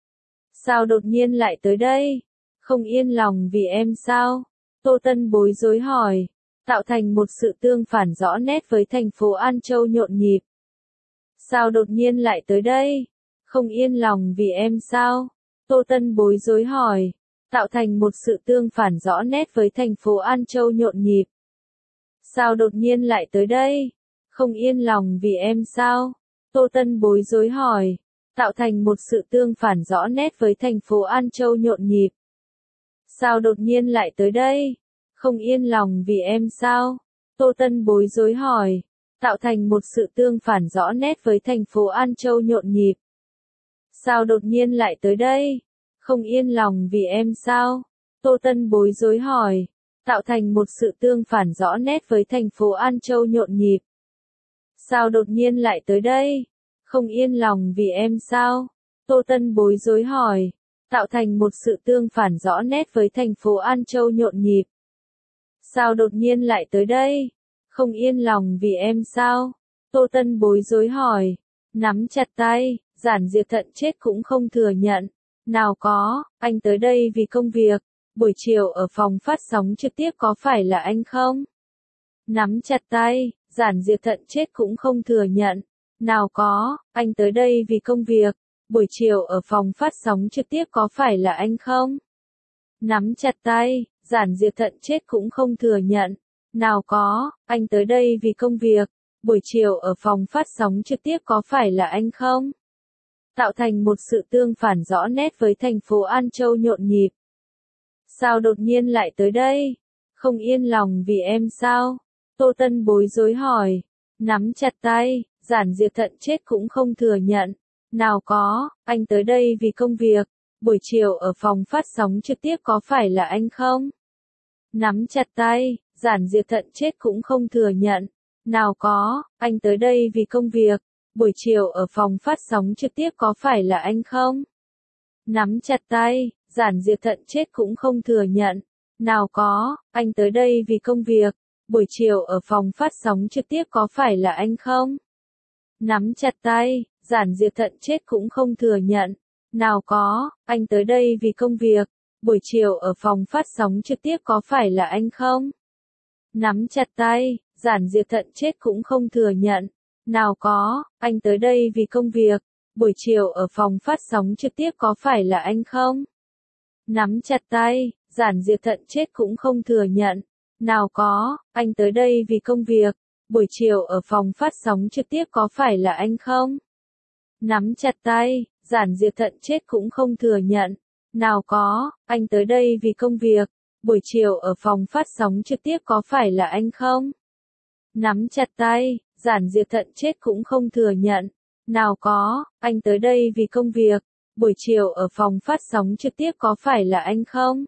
S1: Sao đột nhiên lại tới đây? Không yên lòng vì em sao? Tô Tân bối rối hỏi. Tạo thành một sự tương phản rõ nét với thành phố An Châu nhộn nhịp. Sao đột nhiên lại tới đây? Không yên lòng vì em sao? Tô Tân bối rối hỏi. Tạo thành một sự tương phản rõ nét với thành phố An Châu nhộn nhịp. Sao đột nhiên lại tới đây? Không yên lòng vì em sao? Tô Tân bối rối hỏi. Tạo thành một sự tương phản rõ nét với thành phố An Châu nhộn nhịp. Sao đột nhiên lại tới đây? Không yên lòng vì em sao? Tô Tân bối rối hỏi. Tạo thành một sự tương phản rõ nét với thành phố An Châu nhộn nhịp. Sao đột nhiên lại tới đây? Không yên lòng vì em sao? Tô Tân bối rối hỏi. Tạo thành một sự tương phản rõ nét với thành phố An Châu nhộn nhịp. Sao đột nhiên lại tới đây? Không yên lòng vì em sao? Tô Tân bối rối hỏi. Tạo thành một sự tương phản rõ nét với thành phố An Châu nhộn nhịp. Sao đột nhiên lại tới đây? Không yên lòng vì em sao? Tô Tân bối rối hỏi. Nắm chặt tay, Giản Diệp Thận chết cũng không thừa nhận. Nào có, anh tới đây vì công việc. Buổi chiều ở phòng phát sóng trực tiếp có phải là anh không? Nắm chặt tay, Giản Diệp Thận chết cũng không thừa nhận. Nào có, anh tới đây vì công việc. Buổi chiều ở phòng phát sóng trực tiếp có phải là anh không? Nắm chặt tay, Giản Diệp Thận chết cũng không thừa nhận. Nào có, anh tới đây vì công việc. Buổi chiều ở phòng phát sóng trực tiếp có phải là anh không? Tạo thành một sự tương phản rõ nét với thành phố An Châu nhộn nhịp. Sao đột nhiên lại tới đây? Không yên lòng vì em sao? Tô Tân bối rối hỏi. Nắm chặt tay, Giản Diệp Thận chết cũng không thừa nhận. Nào có, anh tới đây vì công việc. Buổi chiều ở phòng phát sóng trực tiếp có phải là anh không? Nắm chặt tay, Giản Diệp Thận chết cũng không thừa nhận. Nào có, anh tới đây vì công việc. Buổi chiều ở phòng phát sóng trực tiếp có phải là anh không? Nắm chặt tay, Giản Diệp Thận chết cũng không thừa nhận. Nào có, anh tới đây vì công việc. Buổi chiều ở phòng phát sóng trực tiếp có phải là anh không? Nắm chặt tay, Giản Diệp Thận chết cũng không thừa nhận. Nào có, anh tới đây vì công việc. Buổi chiều ở phòng phát sóng trực tiếp có phải là anh không? Nắm chặt tay, Giản Diệp Thận chết cũng không thừa nhận. Nào có, anh tới đây vì công việc. Buổi chiều ở phòng phát sóng trực tiếp có phải là anh không? Nắm chặt tay, Giản Diệp Thận chết cũng không thừa nhận. Nào có, anh tới đây vì công việc. Buổi chiều ở phòng phát sóng trực tiếp có phải là anh không? Nắm chặt tay, Giản Diệp Thận chết cũng không thừa nhận. Nào có, anh tới đây vì công việc. Buổi chiều ở phòng phát sóng trực tiếp có phải là anh không? Nắm chặt tay, Giản Diệp Thận chết cũng không thừa nhận. Nào có, anh tới đây vì công việc. Buổi chiều ở phòng phát sóng trực tiếp có phải là anh không?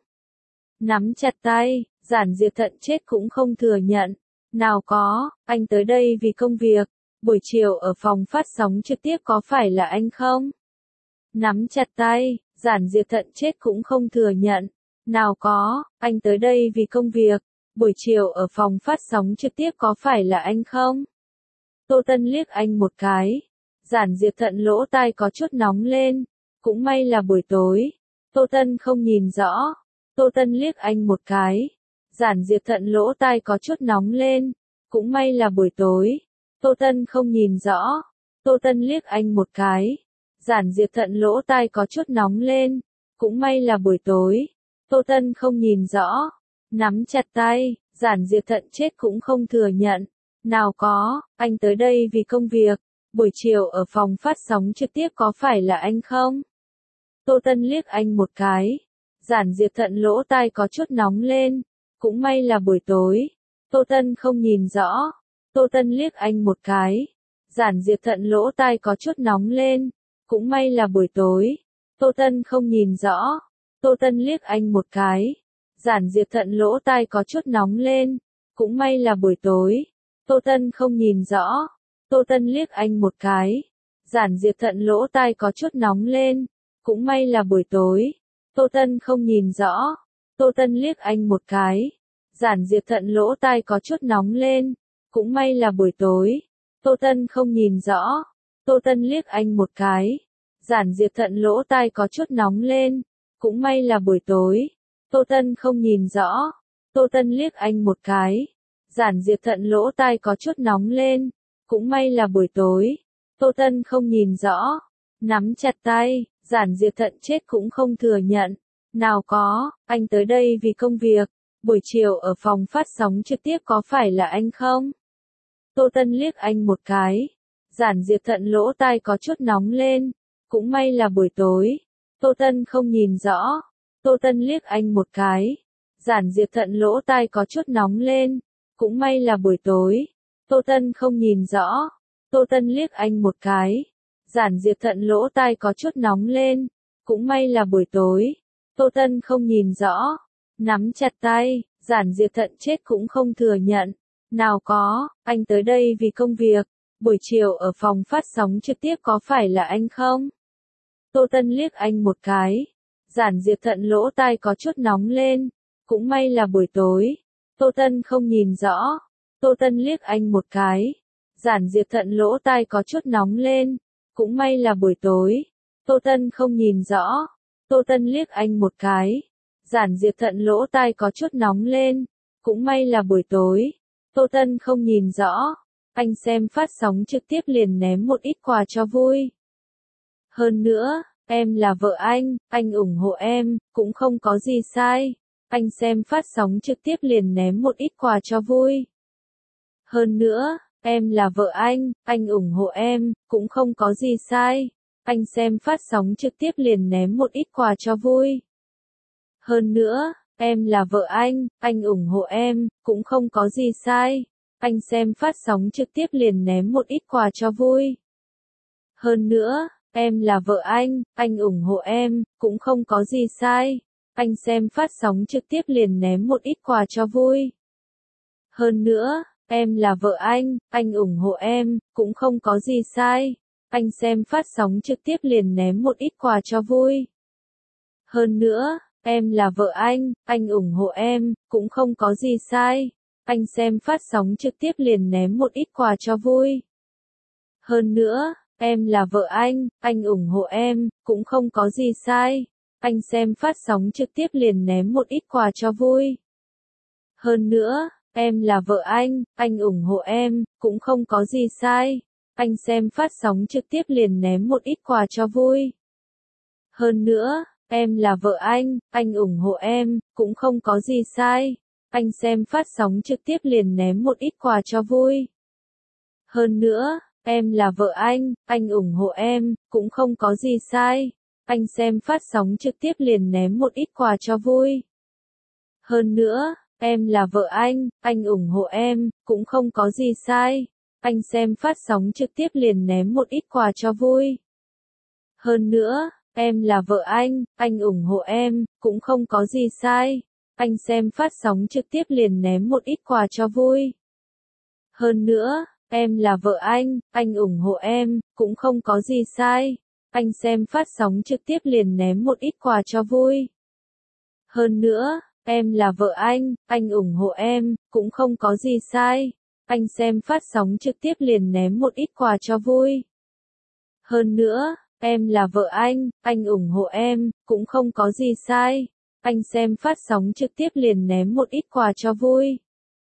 S1: Nắm chặt tay, Giản Diệp Thận chết cũng không thừa nhận. Nào có, anh tới đây vì công việc. Buổi chiều ở phòng phát sóng trực tiếp có phải là anh không? Nắm chặt tay, Giản Diệp Thận chết cũng không thừa nhận. Nào có, anh tới đây vì công việc. Buổi chiều ở phòng phát sóng trực tiếp có phải là anh không? Tô Tân liếc anh một cái. Giản Diệp Thận lỗ tai có chút nóng lên. Cũng may là buổi tối. Tô Tân không nhìn rõ. Tô Tân liếc anh một cái. Giản Diệp Thận lỗ tai có chút nóng lên. Cũng may là buổi tối. Tô Tân không nhìn rõ. Tô Tân liếc anh một cái. Giản Diệp Thận lỗ tai có chút nóng lên. Cũng may là buổi tối. Tô Tân không nhìn rõ. Nắm chặt tay, Giản Diệp Thận chết cũng không thừa nhận. Nào có, anh tới đây vì công việc. Buổi chiều ở phòng phát sóng trực tiếp có phải là anh không? Tô Tân liếc anh một cái. Giản Diệp Thận lỗ tai có chút nóng lên. Cũng may là buổi tối. Tô Tân không nhìn rõ. Tô Tân liếc anh một cái. Giản Diệp Thận lỗ tai có chút nóng lên. Cũng may là buổi tối. Tô Tân không nhìn rõ. Tô Tân liếc anh một cái. Giản Diệp Thận lỗ tai có chút nóng lên. Cũng may là buổi tối. Tô Tân không nhìn rõ. Tô Tân liếc anh một cái. Giản Diệp Thận lỗ tai có chút nóng lên. Cũng may là buổi tối. Tô Tân không nhìn rõ. Tô Tân liếc anh một cái. Giản Diệp Thận lỗ tai có chút nóng lên. Cũng may là buổi tối. Tô Tân không nhìn rõ. Tô Tân liếc anh một cái. Giản Diệp Thận lỗ tai có chút nóng lên. Cũng may là buổi tối. Tô Tân không nhìn rõ. Tô Tân liếc anh một cái. Giản Diệp Thận lỗ tai có chút nóng lên. Cũng may là buổi tối. Tô Tân không nhìn rõ. Nắm chặt tay, Giản Diệp Thận chết cũng không thừa nhận. Nào có, anh tới đây vì công việc. Buổi chiều ở phòng phát sóng trực tiếp có phải là anh không? Tô Tân liếc anh một cái. Giản Diệp Thận lỗ tai có chút nóng lên. Cũng may là buổi tối. Tô Tân không nhìn rõ. Tô Tân liếc anh một cái. Giản Diệp Thận lỗ tai có chút nóng lên. Cũng may là buổi tối. Tô Tân không nhìn rõ. Tô Tân liếc anh một cái. Giản Diệp Thận lỗ tai có chút nóng lên. Cũng may là buổi tối. Tô Tân không nhìn rõ. Nắm chặt tay, Giản Diệp Thận chết cũng không thừa nhận. Nào có, anh tới đây vì công việc. Buổi chiều ở phòng phát sóng trực tiếp có phải là anh không? Tô Tân liếc anh một cái. Giản Diệp Thận lỗ tai có chút nóng lên. Cũng may là buổi tối. Tô Tân không nhìn rõ. Tô Tân liếc anh một cái. Giản Diệp Thận lỗ tai có chút nóng lên. cũng may là buổi tối. Tô Tân không nhìn rõ. Tô Tân liếc anh một cái. Giản Diệp Thận lỗ tai có chút nóng lên. Cũng may là buổi tối. Tô Tân không nhìn rõ. Anh xem phát sóng trực tiếp liền ném một ít quà cho vui. Hơn nữa, em là vợ anh ủng hộ em, cũng không có gì sai. Anh xem phát sóng trực tiếp liền ném một ít quà cho vui. Hơn nữa, em là vợ anh ủng hộ em, cũng không có gì sai. Anh xem phát sóng trực tiếp liền ném một ít quà cho vui. Hơn nữa, em là vợ anh ủng hộ em, cũng không có gì sai. Anh xem phát sóng trực tiếp liền ném một ít quà cho vui. Hơn nữa, em là vợ anh ủng hộ em, cũng không có gì sai. Anh xem phát sóng trực tiếp liền ném một ít quà cho vui. Hơn nữa, em là vợ anh ủng hộ em, cũng không có gì sai. Anh xem phát sóng trực tiếp liền ném một ít quà cho vui. Hơn nữa, em là vợ anh ủng hộ em, cũng không có gì sai. Anh xem phát sóng trực tiếp liền ném một ít quà cho vui. Hơn nữa, em là vợ anh ủng hộ em, cũng không có gì sai. Anh xem phát sóng trực tiếp liền ném một ít quà cho vui. Hơn nữa, em là vợ anh ủng hộ em, cũng không có gì sai. Anh xem phát sóng trực tiếp liền ném một ít quà cho vui. Hơn nữa, em là vợ anh ủng hộ em, cũng không có gì sai. Anh xem phát sóng trực tiếp liền ném một ít quà cho vui. Hơn nữa, em là vợ anh ủng hộ em, cũng không có gì sai. Anh xem phát sóng trực tiếp liền ném một ít quà cho vui. Hơn nữa, em là vợ anh ủng hộ em, cũng không có gì sai. Anh xem phát sóng trực tiếp liền ném một ít quà cho vui. Hơn nữa, em là vợ anh ủng hộ em, cũng không có gì sai. Anh xem phát sóng trực tiếp liền ném một ít quà cho vui. Hơn nữa, em là vợ anh ủng hộ em, cũng không có gì sai. Anh xem phát sóng trực tiếp liền ném một ít quà cho vui. Hơn nữa, em là vợ anh ủng hộ em, cũng không có gì sai. Anh xem phát sóng trực tiếp liền ném một ít quà cho vui. Hơn nữa, em là vợ anh ủng hộ em, cũng không có gì sai. Anh xem phát sóng trực tiếp liền ném một ít quà cho vui.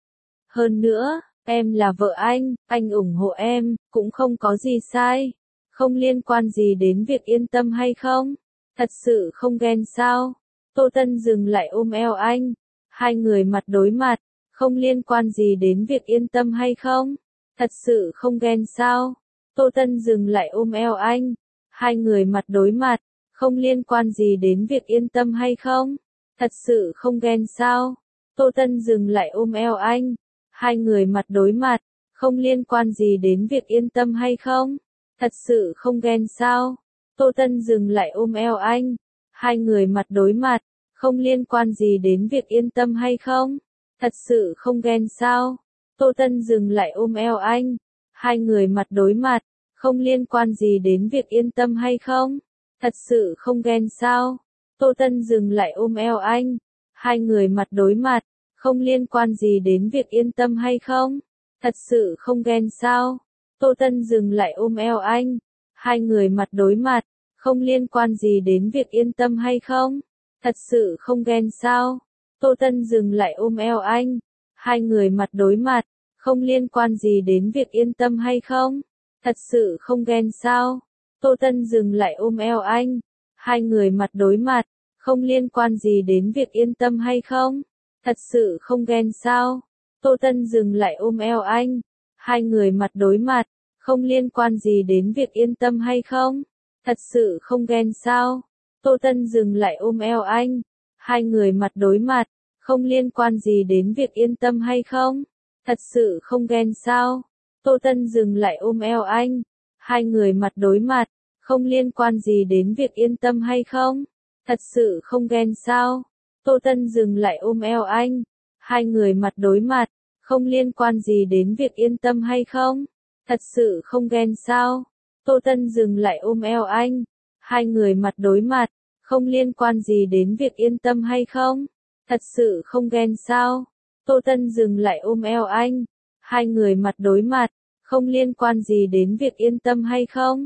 S1: Hơn nữa, em là vợ anh ủng hộ em, cũng không có gì sai. Không liên quan gì đến việc yên tâm hay không? Thật sự không ghen sao? Tô Tân dừng lại ôm eo anh. Hai người mặt đối mặt. Không liên quan gì đến việc yên tâm hay không? Thật sự không ghen sao? Tô Tân dừng lại ôm eo anh. Hai người mặt đối mặt. Không liên quan gì đến việc yên tâm hay không? Thật sự không ghen sao? Tô Tân dừng lại ôm eo anh. Hai người mặt đối mặt. Không liên quan gì đến việc yên tâm hay không? Thật sự không ghen sao? Tô Tân dừng lại ôm eo anh. Hai người mặt đối mặt. Không liên quan gì đến việc yên tâm hay không? Thật sự không ghen sao? Tô Tân dừng lại ôm eo anh. Hai người mặt đối mặt. Không liên quan gì đến việc yên tâm hay không? Thật sự không ghen sao? Tô Tân dừng lại ôm eo anh. Hai người mặt đối mặt. Không liên quan gì đến việc yên tâm hay không? Thật sự không ghen sao? Tô Tân dừng lại ôm eo anh. Hai người mặt đối mặt. Không liên quan gì đến việc yên tâm hay không? Thật sự không ghen sao? Tô Tân dừng lại ôm eo anh. Hai người mặt đối mặt. Không liên quan gì đến việc yên tâm hay không? Thật sự không ghen sao? Tô Tân dừng lại ôm eo anh. Hai người mặt đối mặt. Không liên quan gì đến việc yên tâm hay không? Thật sự không ghen sao? Tô Tân dừng lại ôm eo anh. Hai người mặt đối mặt. Không liên quan gì đến việc yên tâm hay không? Thật sự không ghen sao? Tô Tân dừng lại ôm eo anh. Hai người mặt đối mặt. Không liên quan gì đến việc yên tâm hay không? Thật sự không ghen sao? Tô Tân dừng lại ôm eo anh. Hai người mặt đối mặt. Không liên quan gì đến việc yên tâm hay không? Thật sự không ghen sao? Tô Tân dừng lại ôm eo anh. Hai người mặt đối mặt. Không liên quan gì đến việc yên tâm hay không? Thật sự không ghen sao? Tô Tân dừng lại ôm eo anh. Hai người mặt đối mặt. Không liên quan gì đến việc yên tâm hay không? Thật sự không ghen sao? Tô Tân dừng lại ôm eo anh. Hai người mặt đối mặt. Không liên quan gì đến việc yên tâm hay không?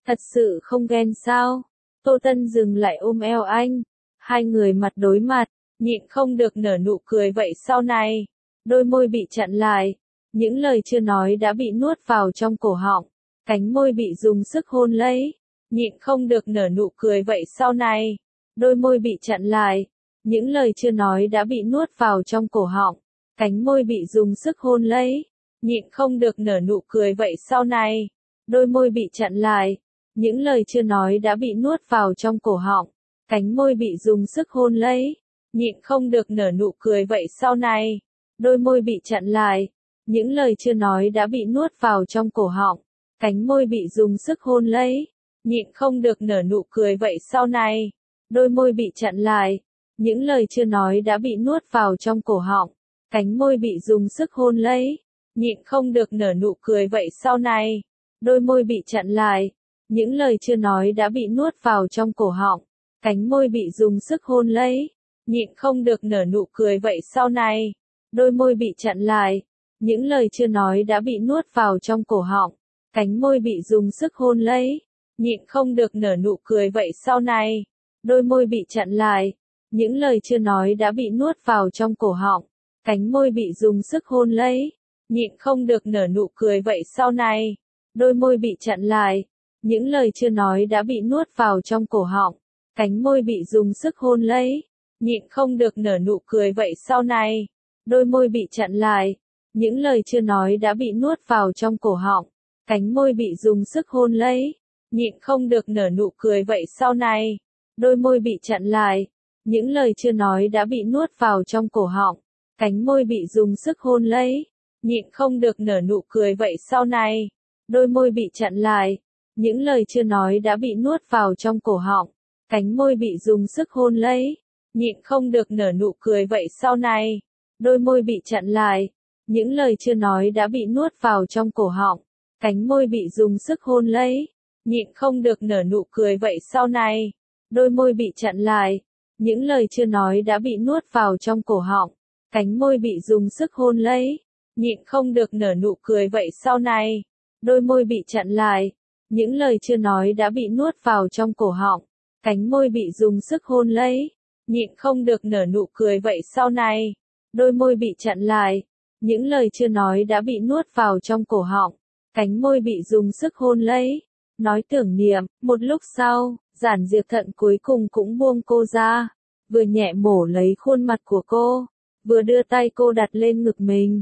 S1: Thật sự không ghen sao? Tô Tân dừng lại ôm eo anh. Hai người mặt đối mặt, nhịn không được nở nụ cười vậy sau này. Đôi môi bị chặn lại. Những lời chưa nói đã bị nuốt vào trong cổ họng. Cánh môi bị dùng sức hôn lấy. Nhịn không được nở nụ cười vậy sau này. Đôi môi bị chặn lại. Những lời chưa nói đã bị nuốt vào trong cổ họng. Cánh môi bị dùng sức hôn lấy. Nhịn không được nở nụ cười vậy sau này. Đôi môi bị chặn lại. Những lời chưa nói đã bị nuốt vào trong cổ họng. Cánh môi bị dùng sức hôn lấy. Nhịn không được nở nụ cười vậy sau này. Đôi môi bị chặn lại. Những lời chưa nói đã bị nuốt vào trong cổ họng. Cánh môi bị dùng sức hôn lấy. Nhịn không được nở nụ cười vậy sau này. Đôi môi bị chặn lại. Những lời chưa nói đã bị nuốt vào trong cổ họng. Cánh môi bị dùng sức hôn lấy. Nhịn không được nở nụ cười vậy sau này. Đôi môi bị chặn lại. Những lời chưa nói đã bị nuốt vào trong cổ họng. Cánh môi bị dùng sức hôn lấy. Nhịn không được nở nụ cười vậy sau này. Đôi môi bị chặn lại. Những lời chưa nói đã bị nuốt vào trong cổ họng. Cánh môi bị dùng sức hôn lấy. Nhịn không được nở nụ cười vậy sau này. Đôi môi bị chặn lại. Những lời chưa nói đã bị nuốt vào trong cổ họng. Cánh môi bị dùng sức hôn lấy. Nhịn không được nở nụ cười vậy sau này. Đôi môi bị chặn lại. Những lời chưa nói đã bị nuốt vào trong cổ họng. Cánh môi bị dùng sức hôn lấy. Nhịn không được nở nụ cười vậy sau này. Đôi môi bị chặn lại. Những lời chưa nói đã bị nuốt vào trong cổ họng. Cánh môi bị dùng sức hôn lấy. Nhịn không được nở nụ cười vậy sau này. Đôi môi bị chặn lại. Những lời chưa nói đã bị nuốt vào trong cổ họng. Cánh môi bị dùng sức hôn lấy. Nhịn không được nở nụ cười vậy sau này. Đôi môi bị chặn lại. Những lời chưa nói đã bị nuốt vào trong cổ họng. Cánh môi bị dùng sức hôn lấy. Nhịn không được nở nụ cười vậy sau này. Đôi môi bị chặn lại. Những lời chưa nói đã bị nuốt vào trong cổ họng. Cánh môi bị dùng sức hôn lấy. Nhịn không được nở nụ cười vậy sau này. Đôi môi bị chặn lại. Những lời chưa nói đã bị nuốt vào trong cổ họng. Cánh môi bị dùng sức hôn lấy. Nhịn không được nở nụ cười vậy sau này. Đôi môi bị chặn lại. Những lời chưa nói đã bị nuốt vào trong cổ họng. Cánh môi bị dùng sức hôn lấy. Nhịn không được nở nụ cười vậy sau này. Đôi môi bị chặn lại. Những lời chưa nói đã bị nuốt vào trong cổ họng. Cánh môi bị dùng sức hôn lấy. Nói tưởng niệm, một lúc sau, Giản Diệp Thận cuối cùng cũng buông cô ra. Vừa nhẹ mổ lấy khuôn mặt của cô. Vừa đưa tay cô đặt lên ngực mình.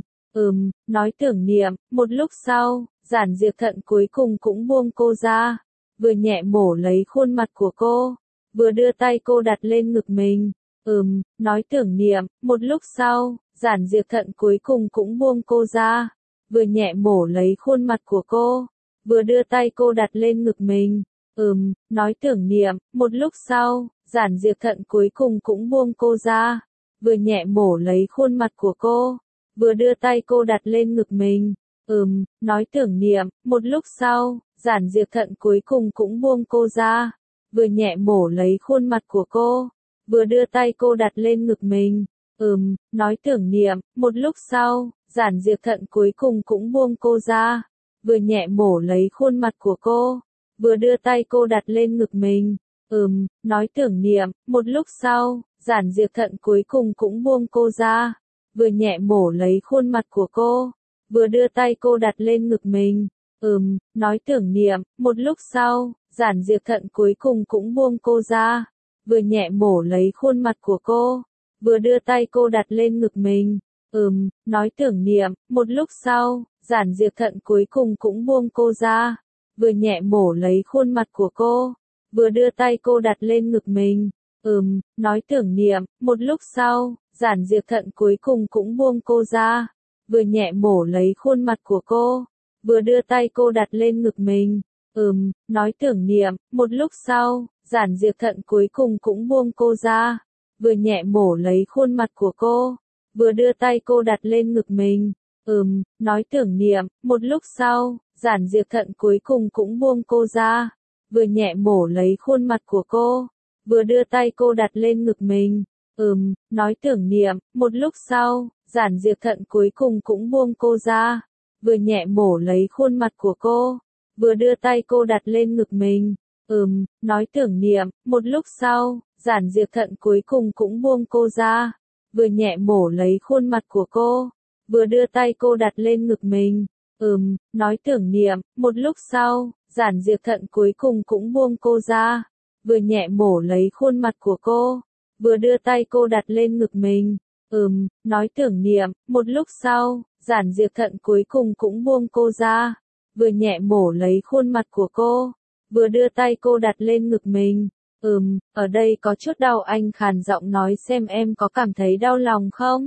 S1: Nói tưởng niệm, một lúc sau, Giản Diệp Thận cuối cùng cũng buông cô ra. Vừa nhẹ mổ lấy khuôn mặt của cô. Vừa đưa tay cô đặt lên ngực mình. Nói tưởng niệm, một lúc sau, Giản Diệp Thận cuối cùng cũng buông cô ra. Vừa nhẹ mổ lấy khuôn mặt của cô. Vừa đưa tay cô đặt lên ngực mình. Nói tưởng niệm, một lúc sau, Giản Diệp Thận cuối cùng cũng buông cô ra. Vừa nhẹ mổ lấy khuôn mặt của cô. Vừa đưa tay cô đặt lên ngực mình. Nói tưởng niệm, một lúc sau, Giản Diệp Thận cuối cùng cũng buông cô ra. Vừa nhẹ mổ lấy khuôn mặt của cô. Vừa đưa tay cô đặt lên ngực mình. Nói tưởng niệm, một lúc sau, Giản Diệp Thận cuối cùng cũng buông cô ra. Vừa nhẹ mổ lấy khuôn mặt của cô. Vừa đưa tay cô đặt lên ngực mình. Nói tưởng niệm, một lúc sau, Giản Diệp Thận cuối cùng cũng buông cô ra. Vừa nhẹ mổ lấy khuôn mặt của cô. Vừa đưa tay cô đặt lên ngực mình. Nói tưởng niệm, một lúc sau, Giản Diệp Thận cuối cùng cũng buông cô ra. Vừa nhẹ mổ lấy khuôn mặt của cô. Vừa đưa tay cô đặt lên ngực mình. Nói tưởng niệm, một lúc sau, Giản Diệp Thận cuối cùng cũng buông cô ra. Vừa nhẹ mổ lấy khuôn mặt của cô. Vừa đưa tay cô đặt lên ngực mình. Nói tưởng niệm, một lúc sau, Giản Diệp Thận cuối cùng cũng buông cô ra. Vừa nhẹ mổ lấy khuôn mặt của cô. Vừa đưa tay cô đặt lên ngực mình. Nói tưởng niệm, một lúc sau, Giản Diệp Thận cuối cùng cũng buông cô ra. Vừa nhẹ mổ lấy khuôn mặt của cô. Vừa đưa tay cô đặt lên ngực mình. Nói tưởng niệm, một lúc sau, Giản Diệp Thận cuối cùng cũng buông cô ra. Vừa nhẹ mổ lấy khuôn mặt của cô. Vừa đưa tay cô đặt lên ngực mình. Nói tưởng niệm, một lúc sau, Giản Diệp Thận cuối cùng cũng buông cô ra. Vừa nhẹ mổ lấy khuôn mặt của cô. vừa đưa tay cô đặt lên ngực mình. Nói tưởng niệm, một lúc sau, Giản Diệp Thận cuối cùng cũng buông cô ra, vừa nhẹ mổ lấy khuôn mặt của cô, vừa đưa tay cô đặt lên ngực mình. Nói tưởng niệm, một lúc sau, Giản Diệp Thận cuối cùng cũng buông cô ra, vừa nhẹ mổ lấy khuôn mặt của cô, vừa đưa tay cô đặt lên ngực mình. Nói tưởng niệm, một lúc sau, Giản Diệp Thận cuối cùng cũng buông cô ra, vừa nhẹ mổ lấy khuôn mặt của cô, vừa đưa tay cô đặt lên ngực mình. Ở đây có chút đau, anh khàn giọng nói, xem em có cảm thấy đau lòng không?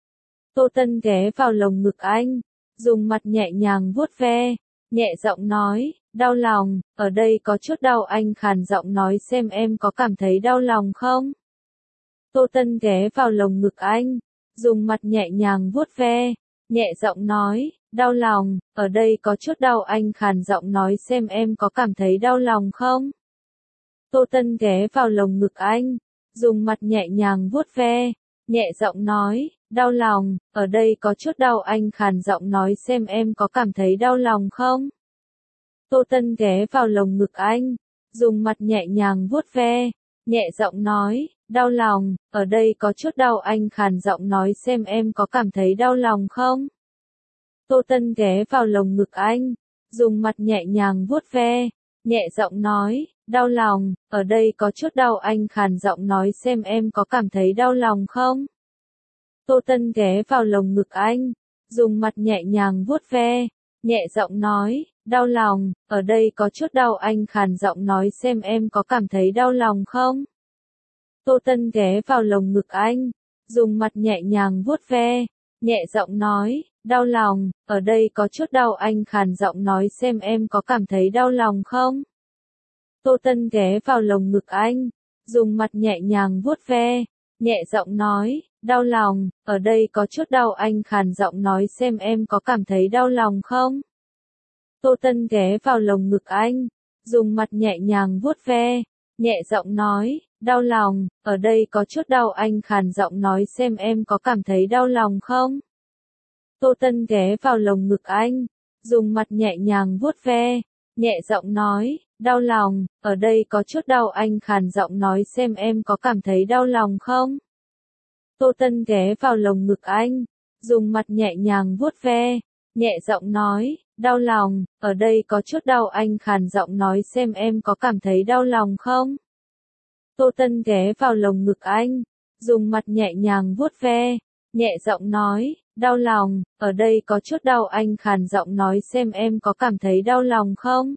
S1: Tô Tân ghé vào lồng ngực anh, dùng mặt nhẹ nhàng vuốt ve, nhẹ giọng nói, đau lòng, ở đây có chút đau, anh khàn giọng nói, xem em có cảm thấy đau lòng không? Tô Tân ghé vào lồng ngực anh, dùng mặt nhẹ nhàng vuốt ve, nhẹ giọng nói, đau lòng, ở đây có chút đau, anh khàn giọng nói, xem em có cảm thấy đau lòng không? Tô Tân ghé vào lồng ngực anh, dùng mặt nhẹ nhàng vuốt ve, nhẹ giọng nói, đau lòng, ở đây có chút đau, anh khàn giọng nói, xem em có cảm thấy đau lòng không? Tô Tân ghé vào lồng ngực anh, dùng mặt nhẹ nhàng vuốt ve, nhẹ giọng nói, đau lòng, ở đây có chút đau, anh khàn giọng nói, xem em có cảm thấy đau lòng không? Tô Tân ghé vào lồng ngực anh, dùng mặt nhẹ nhàng vuốt ve, nhẹ giọng nói, đau lòng, ở đây có chút đau, anh khàn giọng nói, xem em có cảm thấy đau lòng không? Tô Tân ghé vào lồng ngực anh, dùng mặt nhẹ nhàng vuốt ve, nhẹ giọng nói, đau lòng, ở đây có chút đau, anh khàn giọng nói, xem em có cảm thấy đau lòng không? Tô Tân ghé vào lồng ngực anh, dùng mặt nhẹ nhàng vuốt ve, nhẹ giọng nói, đau lòng, ở đây có chút đau, anh khàn giọng nói, xem em có cảm thấy đau lòng không? Tô Tân ghé vào lồng ngực anh, dùng mặt nhẹ nhàng vuốt ve, nhẹ giọng nói, đau lòng, ở đây có chút đau, anh khàn giọng nói, xem em có cảm thấy đau lòng không? Tô Tân ghé vào lồng ngực anh, dùng mặt nhẹ nhàng vuốt ve, nhẹ giọng nói, đau lòng, ở đây có chút đau, anh khàn giọng nói, xem em có cảm thấy đau lòng không? Tô Tân ghé vào lồng ngực anh, dùng mặt nhẹ nhàng vuốt ve, nhẹ giọng nói, đau lòng, ở đây có chút đau, anh khàn giọng nói, xem em có cảm thấy đau lòng không? Tô Tân ghé vào lồng ngực anh, dùng mặt nhẹ nhàng vuốt ve, nhẹ giọng nói, đau lòng, ở đây có chút đau, anh khàn giọng nói, xem em có cảm thấy đau lòng không? Tô Tân ghé vào lồng ngực anh, dùng mặt nhẹ nhàng vuốt ve, nhẹ giọng nói, đau lòng, ở đây có chút đau, anh khàn giọng nói, xem em có cảm thấy đau lòng không?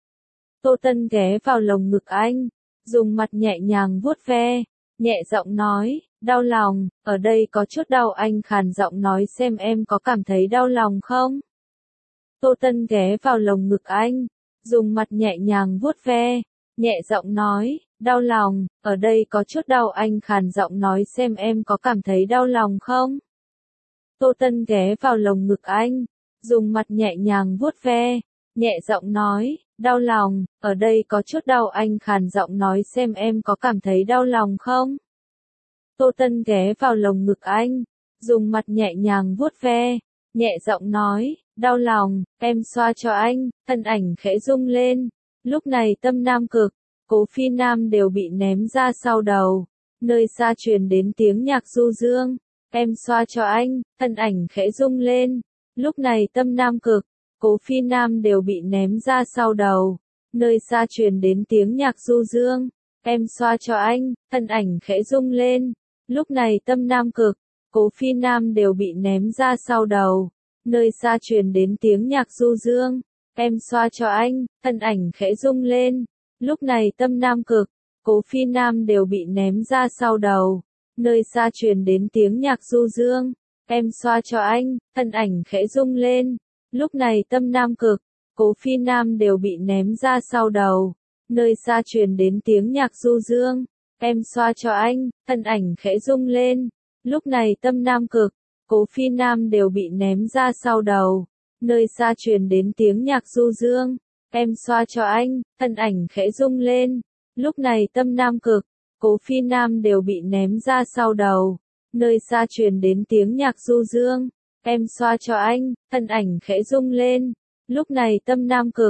S1: Tô Tân ghé vào lồng ngực anh, dùng mặt nhẹ nhàng vuốt ve, nhẹ giọng nói, đau lòng, ở đây có chút đau, anh khàn giọng nói, xem em có cảm thấy đau lòng không? Tô Tân ghé vào lồng ngực anh, dùng mặt nhẹ nhàng vuốt ve, nhẹ giọng nói, đau lòng, ở đây có chút đau, anh khàn giọng nói, xem em có cảm thấy đau lòng không? Tô Tân ghé vào lồng ngực anh, dùng mặt nhẹ nhàng vuốt ve, nhẹ giọng nói, đau lòng, ở đây có chút đau, anh khàn giọng nói, xem em có cảm thấy đau lòng không? Tô Tân ghé vào lồng ngực anh, dùng mặt nhẹ nhàng vuốt ve, nhẹ giọng nói, đau lòng, em xoa cho anh, thân ảnh khẽ rung lên. Lúc này Tâm Nam Cực, Cố Phi Nam đều bị ném ra sau đầu, nơi xa truyền đến tiếng nhạc du dương. Em xoa cho anh, thân ảnh khẽ rung lên. Lúc này Tâm Nam Cực, Cố Phi Nam đều bị ném ra sau đầu, nơi xa truyền đến tiếng nhạc du dương. Em xoa cho anh, thân ảnh khẽ rung lên. Lúc này Tâm Nam Cực, Cố Phi Nam đều bị ném ra sau đầu, nơi xa truyền đến tiếng nhạc du dương. Em xoa cho anh, thân ảnh khẽ rung lên. Lúc này Tâm Nam Cực, Cố Phi Nam đều bị ném ra sau đầu, nơi xa truyền đến tiếng nhạc du dương. Em xoa cho anh, thân ảnh khẽ rung lên. Lúc này Tâm Nam Cực, Cố Phi Nam đều bị ném ra sau đầu, nơi xa truyền đến tiếng nhạc du dương. Em xoa cho anh, thân ảnh khẽ rung lên. Lúc này Tâm Nam Cực, Cố Phi Nam đều bị ném ra sau đầu, nơi xa truyền đến tiếng nhạc du dương. Em xoa cho anh, thân ảnh khẽ rung lên. Lúc này Tâm Nam Cực, Cố Phi Nam đều bị ném ra sau đầu, nơi xa truyền đến tiếng nhạc du dương. Em xoa cho anh, thân ảnh khẽ rung lên. Lúc này Tâm Nam Cực,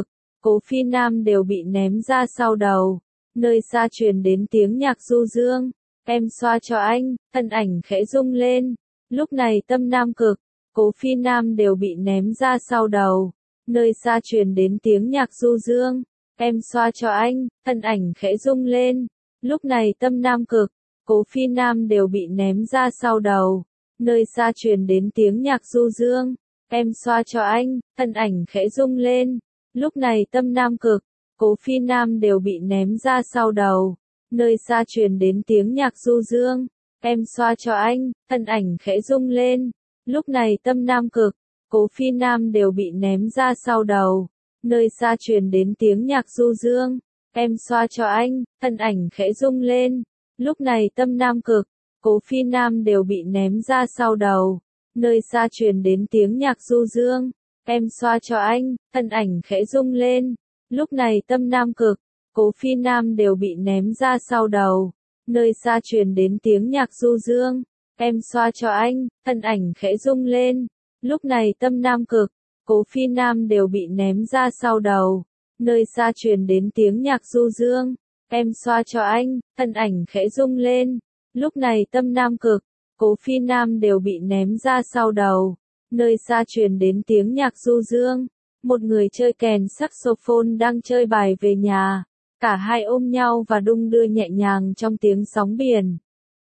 S1: Cố Phi Nam đều bị ném ra sau đầu. Nơi xa truyền đến tiếng nhạc du dương. Em xoa cho anh, thân ảnh khẽ rung lên. Lúc này Tâm Nam Cực, Cố Phi Nam đều bị ném ra sau đầu. Nơi xa truyền đến tiếng nhạc du dương. Em xoa cho anh, thân ảnh khẽ rung lên. Lúc này Tâm Nam Cực, Cố Phi Nam đều bị ném ra sau đầu. Nơi xa truyền đến tiếng nhạc du dương. Em xoa cho anh, thân ảnh khẽ rung lên. Lúc này Tâm Nam Cực, Cố Phi Nam đều bị ném ra sau đầu. Nơi xa truyền đến tiếng nhạc du dương. Em xoa cho anh, thân ảnh khẽ rung lên. Lúc này Tâm Nam Cực, Cố Phi Nam đều bị ném ra sau đầu. Nơi xa truyền đến tiếng nhạc du dương. Em xoa cho anh, thân ảnh khẽ rung lên. Lúc này Tâm Nam Cực, Cố Phi Nam đều bị ném ra sau đầu. Nơi xa truyền đến tiếng nhạc du dương. Em xoa cho anh, thân ảnh khẽ rung lên. Lúc này Tâm Nam Cực, Cố Phi Nam đều bị ném ra sau đầu. Nơi xa truyền đến tiếng nhạc du dương. Em xoa cho anh, thân ảnh khẽ rung lên. Lúc này Tâm Nam Cực, Cố Phi Nam đều bị ném ra sau đầu. Nơi xa truyền đến tiếng nhạc du dương. Em xoa cho anh, thân ảnh khẽ rung lên. Lúc này Tâm Nam Cực, Cố Phi Nam đều bị ném ra sau đầu. Nơi xa truyền đến tiếng nhạc du dương. Một người chơi kèn saxophone đang chơi bài về nhà. Cả hai ôm nhau và đung đưa nhẹ nhàng trong tiếng sóng biển.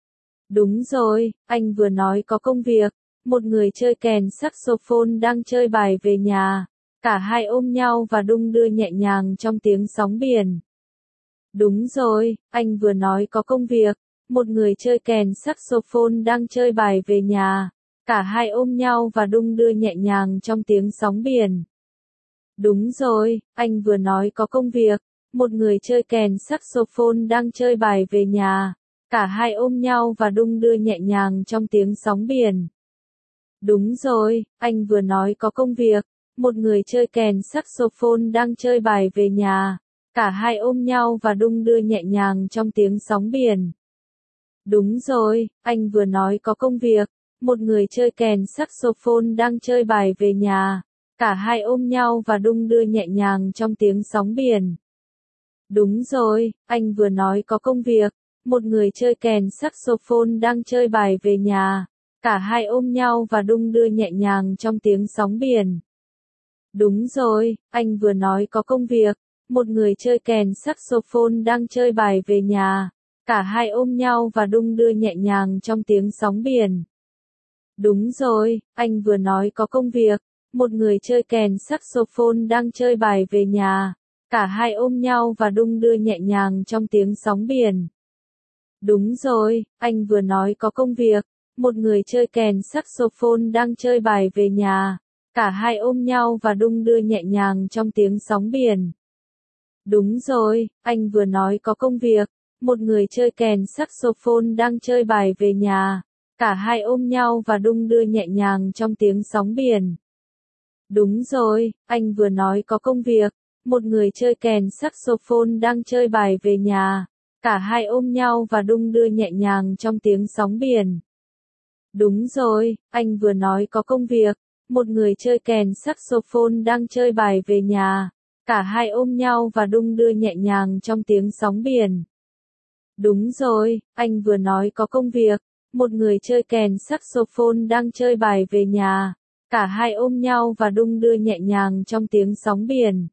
S1: Đúng rồi, anh vừa nói có công việc. Một người chơi kèn saxophone đang chơi bài về nhà. Cả hai ôm nhau và đung đưa nhẹ nhàng trong tiếng sóng biển. Đúng rồi, anh vừa nói có công việc. Một người chơi kèn saxophone đang chơi bài về nhà. Cả hai ôm nhau và đung đưa nhẹ nhàng trong tiếng sóng biển. Đúng rồi, anh vừa nói có công việc. Một người chơi kèn saxophone đang chơi bài về nhà. Cả hai ôm nhau và đung đưa nhẹ nhàng trong tiếng sóng biển. Đúng rồi, anh vừa nói có công việc. Một người chơi kèn saxophone đang chơi bài về nhà. Cả hai ôm nhau và đung đưa nhẹ nhàng trong tiếng sóng biển. Đúng rồi, anh vừa nói có công việc. Một người chơi kèn saxophone đang chơi bài về nhà. Cả hai ôm nhau và đung đưa nhẹ nhàng trong tiếng sóng biển. Đúng rồi, anh vừa nói có công việc. Một người chơi kèn saxophone đang chơi bài về nhà. Cả hai ôm nhau và đung đưa nhẹ nhàng trong tiếng sóng biển. Đúng rồi, anh vừa nói có công việc. Một người chơi kèn saxophone đang chơi bài về nhà. Cả hai ôm nhau và đung đưa nhẹ nhàng trong tiếng sóng biển. Đúng rồi, anh vừa nói có công việc. Một người chơi kèn saxophone đang chơi bài về nhà. Cả hai ôm nhau và đung đưa nhẹ nhàng trong tiếng sóng biển. Đúng rồi, anh vừa nói có công việc. Một người chơi kèn saxophone đang chơi bài về nhà. Cả hai ôm nhau và đung đưa nhẹ nhàng trong tiếng sóng biển. Đúng rồi, anh vừa nói có công việc. Một người chơi kèn saxophone đang chơi bài về nhà. Cả hai ôm nhau và đung đưa nhẹ nhàng trong tiếng sóng biển. Đúng rồi, anh vừa nói có công việc. Một người chơi kèn saxophone đang chơi bài về nhà. Cả hai ôm nhau và đung đưa nhẹ nhàng trong tiếng sóng biển. Đúng rồi, anh vừa nói có công việc. Một người chơi kèn saxophone đang chơi bài về nhà. Cả hai ôm nhau và đung đưa nhẹ nhàng trong tiếng sóng biển. Đúng rồi, anh vừa nói có công việc. Một người chơi kèn saxophone đang chơi bài về nhà. Cả hai ôm nhau và đung đưa nhẹ nhàng trong tiếng sóng biển.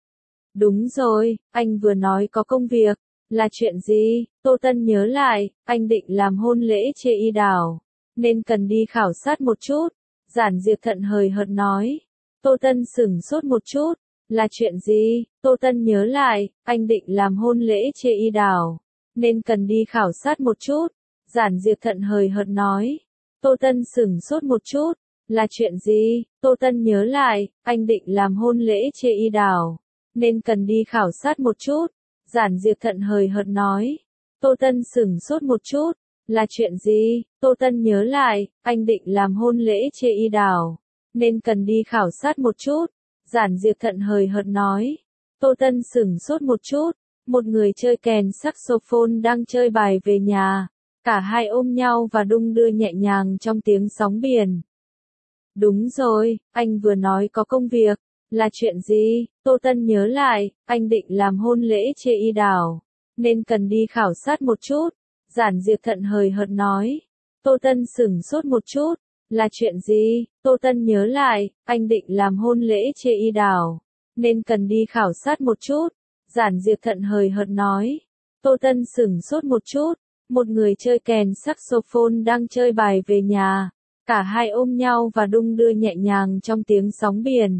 S1: Đúng rồi, anh vừa nói có công việc. Là chuyện gì? Tô Tân nhớ lại, anh định làm hôn lễ chê y đảo. Nên cần đi khảo sát một chút. Giản Diệp Thận hời hợt nói. Tô Tân sửng sốt một chút. Là chuyện gì? Tô Tân nhớ lại, anh định làm hôn lễ chê y đảo. Nên cần đi khảo sát một chút. Giản Diệp Thận hời hợt nói. Tô Tân sửng sốt một chút. Là chuyện gì? Tô Tân nhớ lại, anh định làm hôn lễ chê y đảo. Nên cần đi khảo sát một chút. Giản Diệp Thận hời hợt nói. Tô Tân sửng sốt một chút. Là chuyện gì? Tô Tân nhớ lại, anh định làm hôn lễ chê y đảo. Nên cần đi khảo sát một chút. Giản Diệp Thận hời hợt nói. Tô Tân sửng sốt một chút. Một người chơi kèn saxophone đang chơi bài về nhà. Cả hai ôm nhau và đung đưa nhẹ nhàng trong tiếng sóng biển. Đúng rồi, anh vừa nói có công việc. Là chuyện gì? Tô Tân nhớ lại, anh định làm hôn lễ chê y đào, nên cần đi khảo sát một chút. Giản Diệp Thận hời hợt nói. Tô Tân sửng sốt một chút. Là chuyện gì? Tô Tân nhớ lại, anh định làm hôn lễ chê y đào, nên cần đi khảo sát một chút. Giản Diệp Thận hời hợt nói. Tô Tân sửng sốt một chút. Một người chơi kèn saxophone đang chơi bài về nhà. Cả hai ôm nhau và đung đưa nhẹ nhàng trong tiếng sóng biển.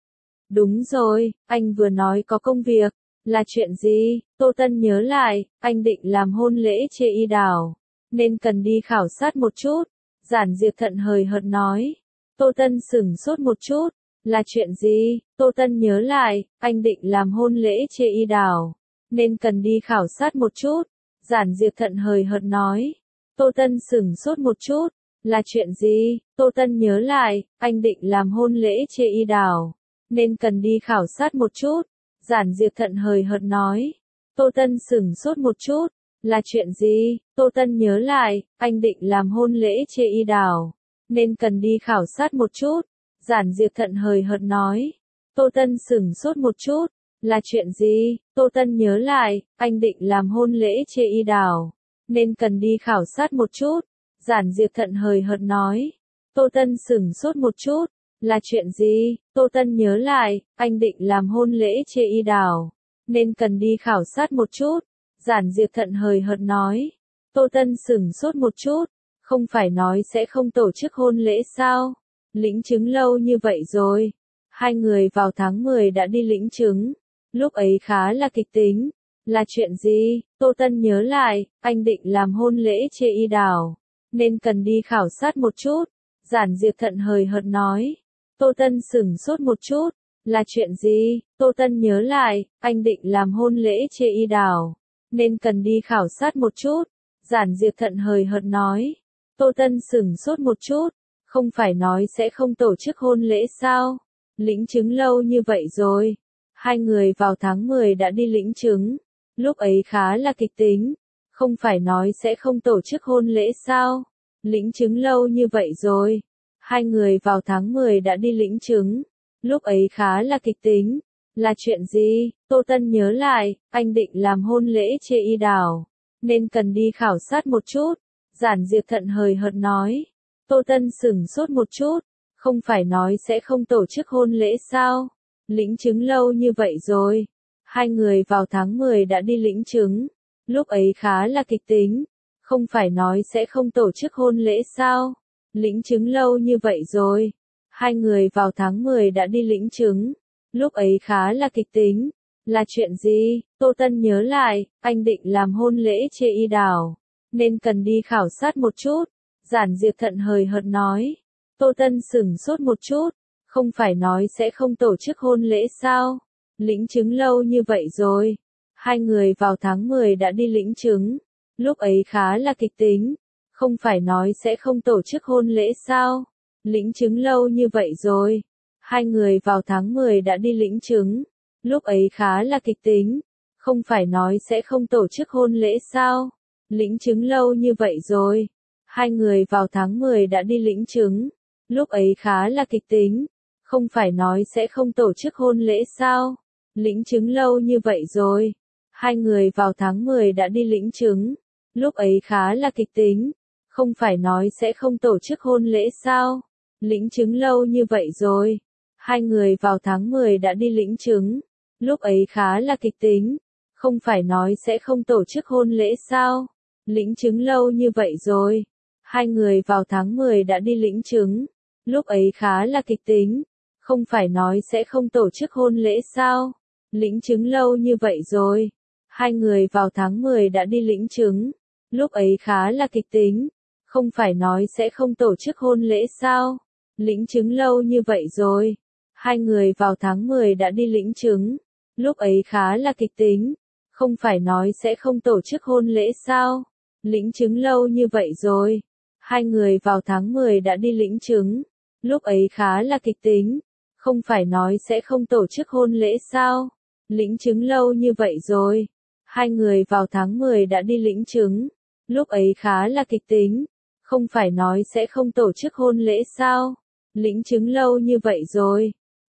S1: Đúng rồi, anh vừa nói có công việc. Là chuyện gì? Tô Tân nhớ lại, anh định làm hôn lễ chê y đào, nên cần đi khảo sát một chút. Giản Diệp Thận hời hợt nói. Tô Tân sửng sốt một chút. Là chuyện gì? Tô Tân nhớ lại, anh định làm hôn lễ chê y đào, nên cần đi khảo sát một chút. Giản Diệp Thận hời hợt nói. Tô Tân sửng sốt một chút. Là chuyện gì? Tô Tân nhớ lại, anh định làm hôn lễ chê y đào, nên cần đi khảo sát một chút. Giản Diệp Thận hời hợt nói. Tô Tân sửng sốt một chút. Là chuyện gì? Tô Tân nhớ lại, anh định làm hôn lễ chê y đào, nên cần đi khảo sát một chút. Giản Diệp Thận hời hợt nói. Tô Tân sửng sốt một chút. Là chuyện gì? Tô Tân nhớ lại, anh định làm hôn lễ chê y đào, nên cần đi khảo sát một chút. Giản Diệp Thận hời hợt nói. Tô Tân sửng sốt một chút. Là chuyện gì? Tô Tân nhớ lại, anh định làm hôn lễ chê y đào, nên cần đi khảo sát một chút. Giản Diệp Thận hời hợt nói. Tô Tân sửng sốt một chút. Không phải nói sẽ không tổ chức hôn lễ sao? Lĩnh chứng lâu như vậy rồi. Hai người vào tháng 10 đã đi lĩnh chứng. Lúc ấy khá là kịch tính. Là chuyện gì? Tô Tân nhớ lại, anh định làm hôn lễ chê y đào, nên cần đi khảo sát một chút. Giản Diệp Thận hời hợt nói. Tô Tân sửng sốt một chút. Là chuyện gì? Tô Tân nhớ lại, anh định làm hôn lễ chê y đào, nên cần đi khảo sát một chút. Giản Diệp Thận hời hợt nói. Tô Tân sửng sốt một chút. Không phải nói sẽ không tổ chức hôn lễ sao? Lĩnh chứng lâu như vậy rồi. Hai người vào tháng 10 đã đi lĩnh chứng. Lúc ấy khá là kịch tính. Không phải nói sẽ không tổ chức hôn lễ sao? Lĩnh chứng lâu như vậy rồi. Hai người vào tháng 10 đã đi lĩnh chứng. Lúc ấy khá là kịch tính. Là chuyện gì? Tô Tân nhớ lại, anh định làm hôn lễ chê y đào, nên cần đi khảo sát một chút. Giản Diệp Thận hời hợt nói. Tô Tân sửng sốt một chút. Không phải nói sẽ không tổ chức hôn lễ sao? Lĩnh chứng lâu như vậy rồi. Hai người vào tháng 10 đã đi lĩnh chứng. Lúc ấy khá là kịch tính. Không phải nói sẽ không tổ chức hôn lễ sao? Lĩnh chứng lâu như vậy rồi. Hai người vào tháng 10 đã đi lĩnh chứng. Lúc ấy khá là kịch tính. Là chuyện gì? Tô Tân nhớ lại, anh định làm hôn lễ chê y đào, nên cần đi khảo sát một chút. Giản Diệp Thận hời hợt nói. Tô Tân sửng sốt một chút. Không phải nói sẽ không tổ chức hôn lễ sao? Lĩnh chứng lâu như vậy rồi. Hai người vào tháng 10 đã đi lĩnh chứng. Lúc ấy khá là kịch tính. Không phải nói sẽ không tổ chức hôn lễ sao? Lĩnh chứng lâu như vậy rồi. Hai người vào tháng 10 đã đi lĩnh chứng. Lúc ấy khá là kịch tính. Không phải nói sẽ không tổ chức hôn lễ sao? Lĩnh chứng lâu như vậy rồi. Hai người vào tháng 10 đã đi lĩnh chứng. Lúc ấy khá là kịch tính. Không phải nói sẽ không tổ chức hôn lễ sao? Lĩnh chứng lâu như vậy rồi. Hai người vào tháng 10 đã đi lĩnh chứng. Lúc ấy khá là kịch tính. Không phải nói sẽ không tổ chức hôn lễ sao? Lĩnh chứng lâu như vậy rồi. Hai người vào tháng 10 đã đi lĩnh chứng. Lúc ấy khá là kịch tính. Không phải nói sẽ không tổ chức hôn lễ sao? Lĩnh chứng lâu như vậy rồi. Hai người vào tháng 10 đã đi lĩnh chứng. Lúc ấy khá là kịch tính. Không phải nói sẽ không tổ chức hôn lễ sao? Lĩnh chứng lâu như vậy rồi. Hai người vào tháng 10 đã đi lĩnh chứng. Lúc ấy khá là kịch tính. Không phải nói sẽ không tổ chức hôn lễ sao? Lĩnh chứng lâu như vậy rồi. Hai người vào tháng 10 đã đi lĩnh chứng. Lúc ấy khá là kịch tính. Không phải nói sẽ không tổ chức hôn lễ sao? Lĩnh chứng lâu như vậy rồi. Hai người vào tháng 10 đã đi lĩnh chứng. Lúc ấy khá là kịch tính. Không phải nói sẽ không tổ chức hôn lễ sao? Lĩnh chứng lâu như vậy rồi. Hai người vào tháng 10 đã đi lĩnh chứng. Lúc ấy khá là kịch tính. Không phải nói sẽ không tổ chức hôn lễ sao? Lĩnh chứng lâu như vậy rồi.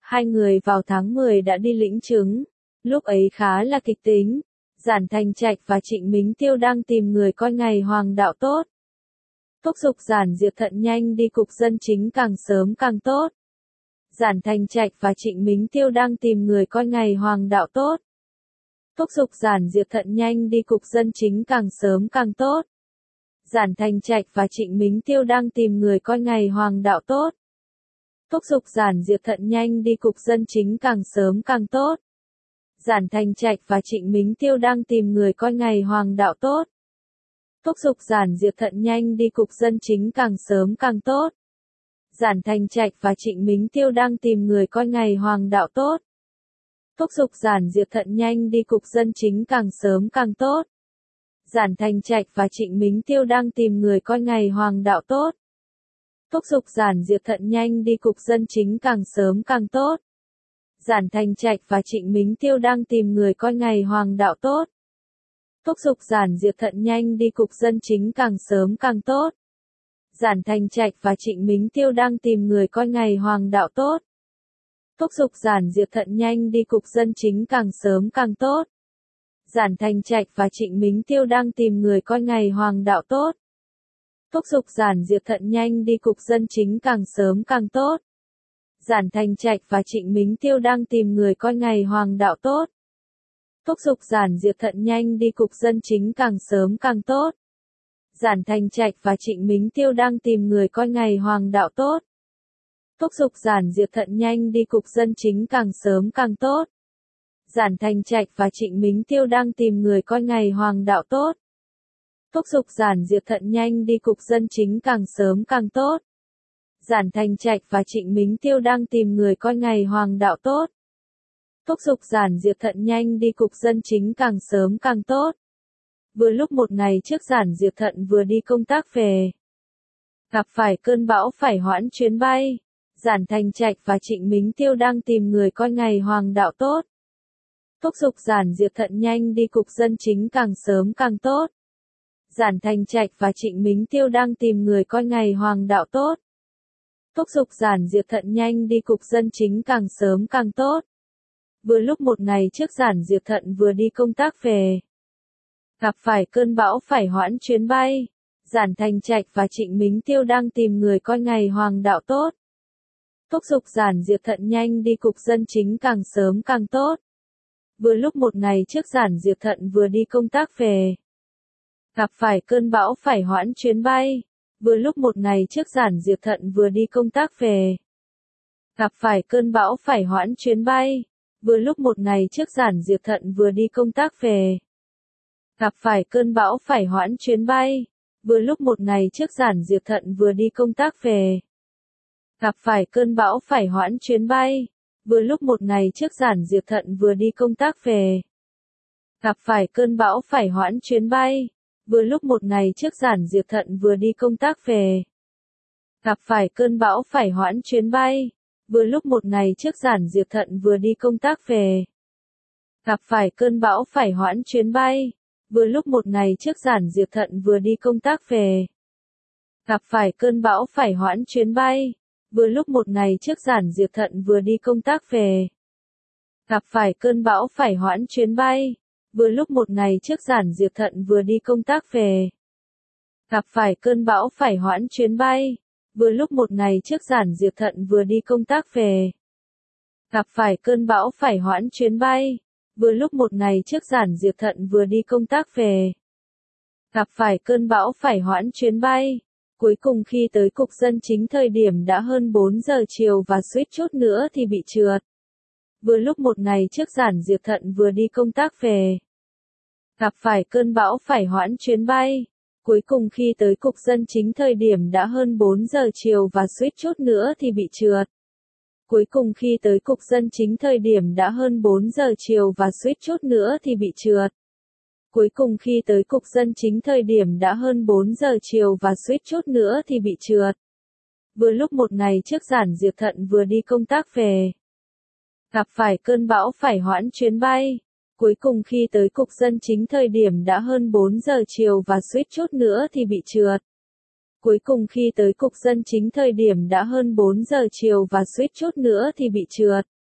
S1: Hai người vào tháng 10 đã đi lĩnh chứng. Lúc ấy khá là kịch tính. Giản Thành Trạch và Trịnh Mính Tiêu đang tìm người coi ngày hoàng đạo tốt. Thúc giục Giản Diệp Thận nhanh đi cục dân chính càng sớm càng tốt. Giản Thành Trạch và Trịnh Mính Tiêu đang tìm người coi ngày hoàng đạo tốt. Thúc giục Giản Diệp Thận nhanh đi cục dân chính càng sớm càng tốt. Giản Thành Trạch và Trịnh Mính Tiêu đang tìm người coi ngày hoàng đạo tốt. Thúc giục Giản Diệp Thận nhanh đi cục dân chính càng sớm càng tốt. Giản Thành Trạch và Trịnh Mính Tiêu đang tìm người coi ngày hoàng đạo tốt. Thúc giục Giản Diệp Thận nhanh đi cục dân chính càng sớm càng tốt. Giản Thành Trạch và Trịnh Mính Tiêu đang tìm người coi ngày hoàng đạo tốt. Thúc giục Giản Diệp Thận nhanh đi cục dân chính càng sớm càng tốt. Giản Thành Trạch và Trịnh Mính Tiêu đang tìm người coi ngày hoàng đạo tốt. Thúc giục Giản Diệp Thận nhanh đi cục dân chính càng sớm càng tốt. Giản Thành Trạch và Trịnh Mính Tiêu đang tìm người coi ngày hoàng đạo tốt. Thúc giục Giản Diệp Thận nhanh đi cục dân chính càng sớm càng tốt. Giản Thành Trạch và Trịnh Mính Tiêu đang tìm người coi ngày hoàng đạo tốt. Thúc giục Giản Diệp Thận nhanh đi cục dân chính càng sớm càng tốt. Giản Thành Trạch và Trịnh Mính Tiêu đang tìm người coi ngày hoàng đạo tốt. Thúc giục Giản Diệp Thận nhanh đi cục dân chính càng sớm càng tốt. Giản Thành Trạch và Trịnh Mính Tiêu đang tìm người coi ngày hoàng đạo tốt. Thúc giục Giản Diệp Thận nhanh đi cục dân chính càng sớm càng tốt. Giản Thành Trạch và Trịnh Mính Tiêu đang tìm người coi ngày hoàng đạo tốt. Thúc giục Giản Diệp Thận nhanh đi cục dân chính càng sớm càng tốt. Giản Thành Trạch và Trịnh Mính Tiêu đang tìm người coi ngày hoàng đạo tốt. Thúc giục Giản Diệp Thận nhanh đi cục dân chính càng sớm càng tốt. Giản Thành Trạch và Trịnh Mính Tiêu đang tìm người coi ngày hoàng đạo tốt. Thúc giục Giản Diệp Thận nhanh đi cục dân chính càng sớm càng tốt. Vừa lúc một ngày trước Giản Diệp Thận vừa đi công tác về. Gặp phải cơn bão phải hoãn chuyến bay. Giản Thành Trạch và Trịnh Mính Tiêu đang tìm người coi ngày hoàng đạo tốt. Thúc giục Giản Diệp Thận nhanh đi cục dân chính càng sớm càng tốt. Giản Thành Trạch và Trịnh Mính Tiêu đang tìm người coi ngày hoàng đạo tốt. Thúc giục Giản Diệp Thận nhanh đi cục dân chính càng sớm càng tốt. Vừa lúc một ngày trước Giản Diệp Thận vừa đi công tác về. Gặp phải cơn bão phải hoãn chuyến bay. Giản Thành Trạch và Trịnh Mính Tiêu đang tìm người coi ngày hoàng đạo tốt. Thúc giục Giản Diệp Thận nhanh đi cục dân chính càng sớm càng tốt. Vừa lúc một ngày trước Giản Diệp Thận vừa đi công tác về. Gặp phải cơn bão phải hoãn chuyến bay. Vừa lúc một ngày trước Giản Diệp Thận vừa đi công tác về. Gặp phải cơn bão phải hoãn chuyến bay. Vừa lúc một ngày trước Giản Diệp Thận vừa đi công tác về. Gặp phải cơn bão phải hoãn chuyến bay. Vừa lúc một ngày trước Giản Diệp Thận vừa đi công tác về. Gặp phải cơn bão phải hoãn chuyến bay. Vừa lúc một ngày trước Giản Diệp Thận vừa đi công tác về. Gặp phải cơn bão phải hoãn chuyến bay. Vừa lúc một ngày trước Giản Diệp Thận vừa đi công tác về. Gặp phải cơn bão phải hoãn chuyến bay. Vừa lúc một ngày trước Giản Diệp Thận vừa đi công tác về. Gặp phải cơn bão phải hoãn chuyến bay. Vừa lúc một ngày trước Giản Diệp Thận vừa đi công tác về. Gặp phải cơn bão phải hoãn chuyến bay. Vừa lúc một ngày trước Giản Diệp Thận vừa đi công tác về. Gặp phải cơn bão phải hoãn chuyến bay. Vừa lúc một ngày trước Giản Diệp Thận vừa đi công tác về. Gặp phải cơn bão phải hoãn chuyến bay. Vừa lúc một ngày trước Giản Diệp Thận vừa đi công tác về. Gặp phải cơn bão phải hoãn chuyến bay. Vừa lúc một ngày trước Giản Diệp Thận vừa đi công tác về. Gặp phải cơn bão phải hoãn chuyến bay. Cuối cùng khi tới cục dân chính thời điểm đã hơn 4 giờ chiều và suýt chút nữa thì bị trượt. Vừa lúc một ngày trước Giản Diệp Thận vừa đi công tác về. Gặp phải cơn bão phải hoãn chuyến bay. Cuối cùng khi tới cục dân chính thời điểm đã hơn 4 giờ chiều và suýt chút nữa thì bị trượt. Cuối cùng khi tới cục dân chính thời điểm đã hơn 4 giờ chiều và suýt chút nữa thì bị trượt. Cuối cùng khi tới cục dân chính thời điểm đã hơn 4 giờ chiều và suýt chút nữa thì bị trượt. Vừa lúc một ngày trước Giản Diệp Thận vừa đi công tác về. Gặp phải cơn bão phải hoãn chuyến bay. Cuối cùng khi tới cục dân chính thời điểm đã hơn 4 giờ chiều và suýt chút nữa thì bị trượt. Cuối cùng khi tới cục dân chính thời điểm đã hơn 4 giờ chiều và suýt chút nữa thì bị trượt.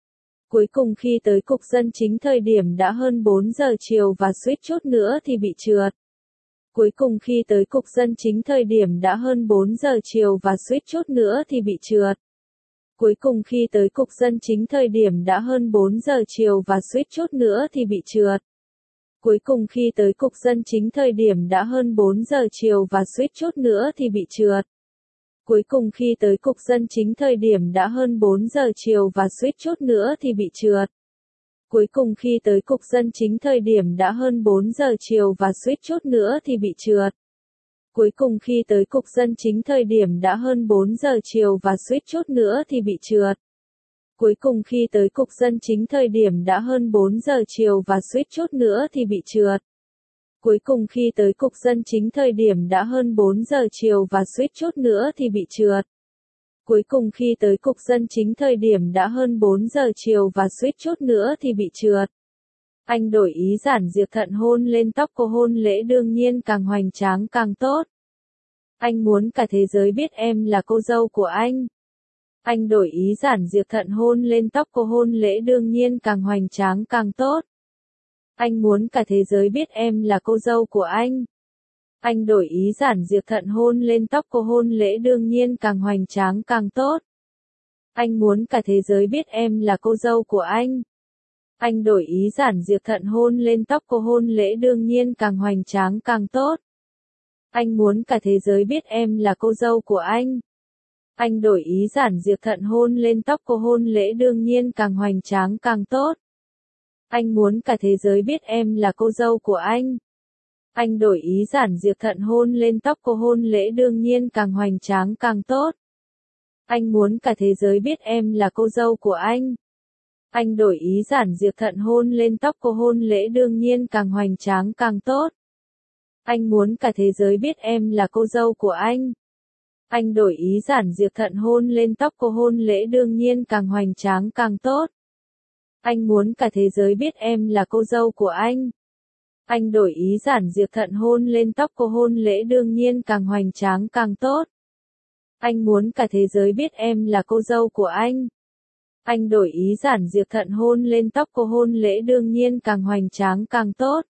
S1: Cuối cùng khi tới cục dân chính thời điểm đã hơn 4 giờ chiều và suýt chút nữa thì bị trượt. Cuối cùng khi tới cục dân chính thời điểm đã hơn 4 giờ chiều và suýt chút nữa thì bị trượt. Cuối cùng khi tới cục dân chính thời điểm đã hơn 4 giờ chiều và suýt chút nữa thì bị trượt. Cuối cùng khi tới cục dân chính thời điểm đã hơn 4 giờ chiều và suýt chút nữa thì bị trượt. Cuối cùng khi tới cục dân chính thời điểm đã hơn 4 giờ chiều và suýt chút nữa thì bị trượt. Cuối cùng khi tới cục dân chính thời điểm đã hơn 4 giờ chiều và suýt chút nữa thì bị trượt. Cuối cùng khi tới cục dân chính thời điểm đã hơn 4 giờ chiều và suýt chút nữa thì bị trượt. Cuối cùng khi tới cục dân chính thời điểm đã hơn 4 giờ chiều và suýt chút nữa thì bị trượt. Cuối cùng khi tới cục dân chính thời điểm đã hơn 4 giờ chiều và suýt chút nữa thì bị trượt. Cuối cùng khi tới cục dân chính thời điểm đã hơn 4 giờ chiều và suýt chút nữa thì bị trượt. Anh đổi ý giản diệt thận hôn lên tóc cô, hôn lễ đương nhiên càng hoành tráng càng tốt. Anh muốn cả thế giới biết em là cô dâu của anh. Anh đổi ý giản diệt thận hôn lên tóc cô, hôn lễ đương nhiên càng hoành tráng càng tốt. Anh muốn cả thế giới biết em là cô dâu của anh. Anh đổi ý giản diệt thận hôn lên tóc cô, hôn lễ đương nhiên càng hoành tráng càng tốt. Anh muốn cả thế giới biết em là cô dâu của anh. Anh đổi ý giản diệt thận hôn lên tóc cô, hôn lễ đương nhiên càng hoành tráng càng tốt. Anh muốn cả thế giới biết em là cô dâu của anh. Anh đổi ý giản diệt thận hôn lên tóc cô, hôn lễ đương nhiên càng hoành tráng càng tốt. Anh muốn cả thế giới biết em là cô dâu của anh. Anh đổi ý giản diệt thận hôn lên tóc cô, hôn lễ đương nhiên càng hoành tráng càng tốt. Anh muốn cả thế giới biết em là cô dâu của anh. Anh đổi ý giản diệt thận hôn lên tóc cô, hôn lễ đương nhiên càng hoành tráng càng tốt. Anh muốn cả thế giới biết em là cô dâu của anh. Anh đổi ý giản diệt thận hôn lên tóc cô, hôn lễ đương nhiên càng hoành tráng càng tốt. Anh muốn cả thế giới biết em là cô dâu của anh. Anh đổi ý giản diệt thận hôn lên tóc cô, hôn lễ đương nhiên càng hoành tráng càng tốt. Anh muốn cả thế giới biết em là cô dâu của anh. Anh đổi ý giản diệt thận hôn lên tóc cô, hôn lễ đương nhiên càng hoành tráng càng tốt.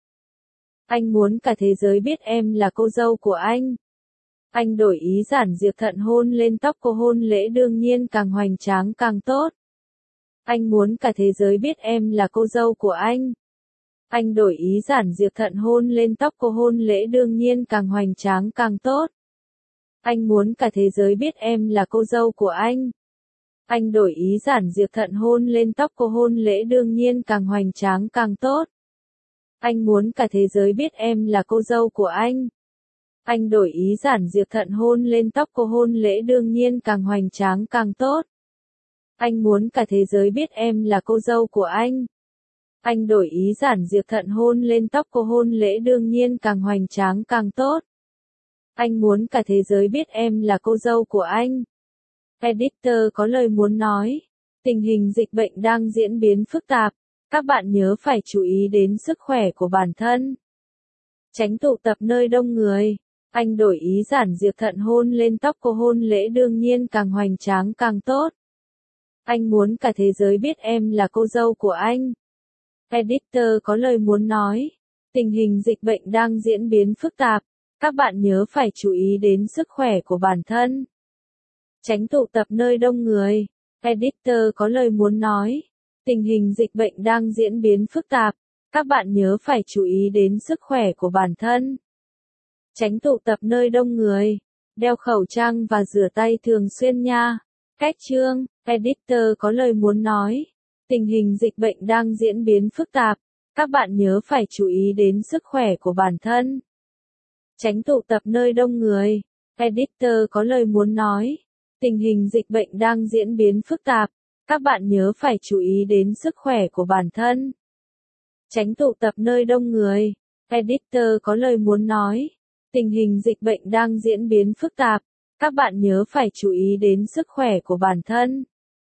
S1: Anh muốn cả thế giới biết em là cô dâu của anh. Anh đổi ý giản diệt thận hôn lên tóc cô, hôn lễ đương nhiên càng hoành tráng càng tốt. Anh muốn cả thế giới biết em là cô dâu của anh. Anh đổi ý giản diệt thận hôn lên tóc cô, hôn lễ đương nhiên càng hoành tráng càng tốt. Anh muốn cả thế giới biết em là cô dâu của anh. Anh đổi ý giản diệt thận hôn lên tóc cô, hôn lễ đương nhiên càng hoành tráng càng tốt. Anh muốn cả thế giới biết em là cô dâu của anh. Anh đổi ý giản diệt thận hôn lên tóc cô, hôn lễ đương nhiên càng hoành tráng càng tốt. Anh muốn cả thế giới biết em là cô dâu của anh. Anh đổi ý giản diệt thận hôn lên tóc cô, hôn lễ đương nhiên càng hoành tráng càng tốt. Anh muốn cả thế giới biết em là cô dâu của anh. Editor có lời muốn nói. Tình hình dịch bệnh đang diễn biến phức tạp. Các bạn nhớ phải chú ý đến sức khỏe của bản thân. Tránh tụ tập nơi đông người. Anh đổi ý giản diệt thận hôn lên tóc cô, hôn lễ đương nhiên càng hoành tráng càng tốt. Anh muốn cả thế giới biết em là cô dâu của anh. Editor có lời muốn nói. Tình hình dịch bệnh đang diễn biến phức tạp. Các bạn nhớ phải chú ý đến sức khỏe của bản thân. Tránh tụ tập nơi đông người. Editor có lời muốn nói. Tình hình dịch bệnh đang diễn biến phức tạp. Các bạn nhớ phải chú ý đến sức khỏe của bản thân. Tránh tụ tập nơi đông người. Đeo khẩu trang và rửa tay thường xuyên nha. Cách chương. Editor có lời muốn nói. Tình hình dịch bệnh đang diễn biến phức tạp. Các bạn nhớ phải chú ý đến sức khỏe của bản thân. Tránh tụ tập nơi đông người. Editor có lời muốn nói. Tình hình dịch bệnh đang diễn biến phức tạp. Các bạn nhớ phải chú ý đến sức khỏe của bản thân. Tránh tụ tập nơi đông người. Editor có lời muốn nói. Tình hình dịch bệnh đang diễn biến phức tạp. Các bạn nhớ phải chú ý đến sức khỏe của bản thân.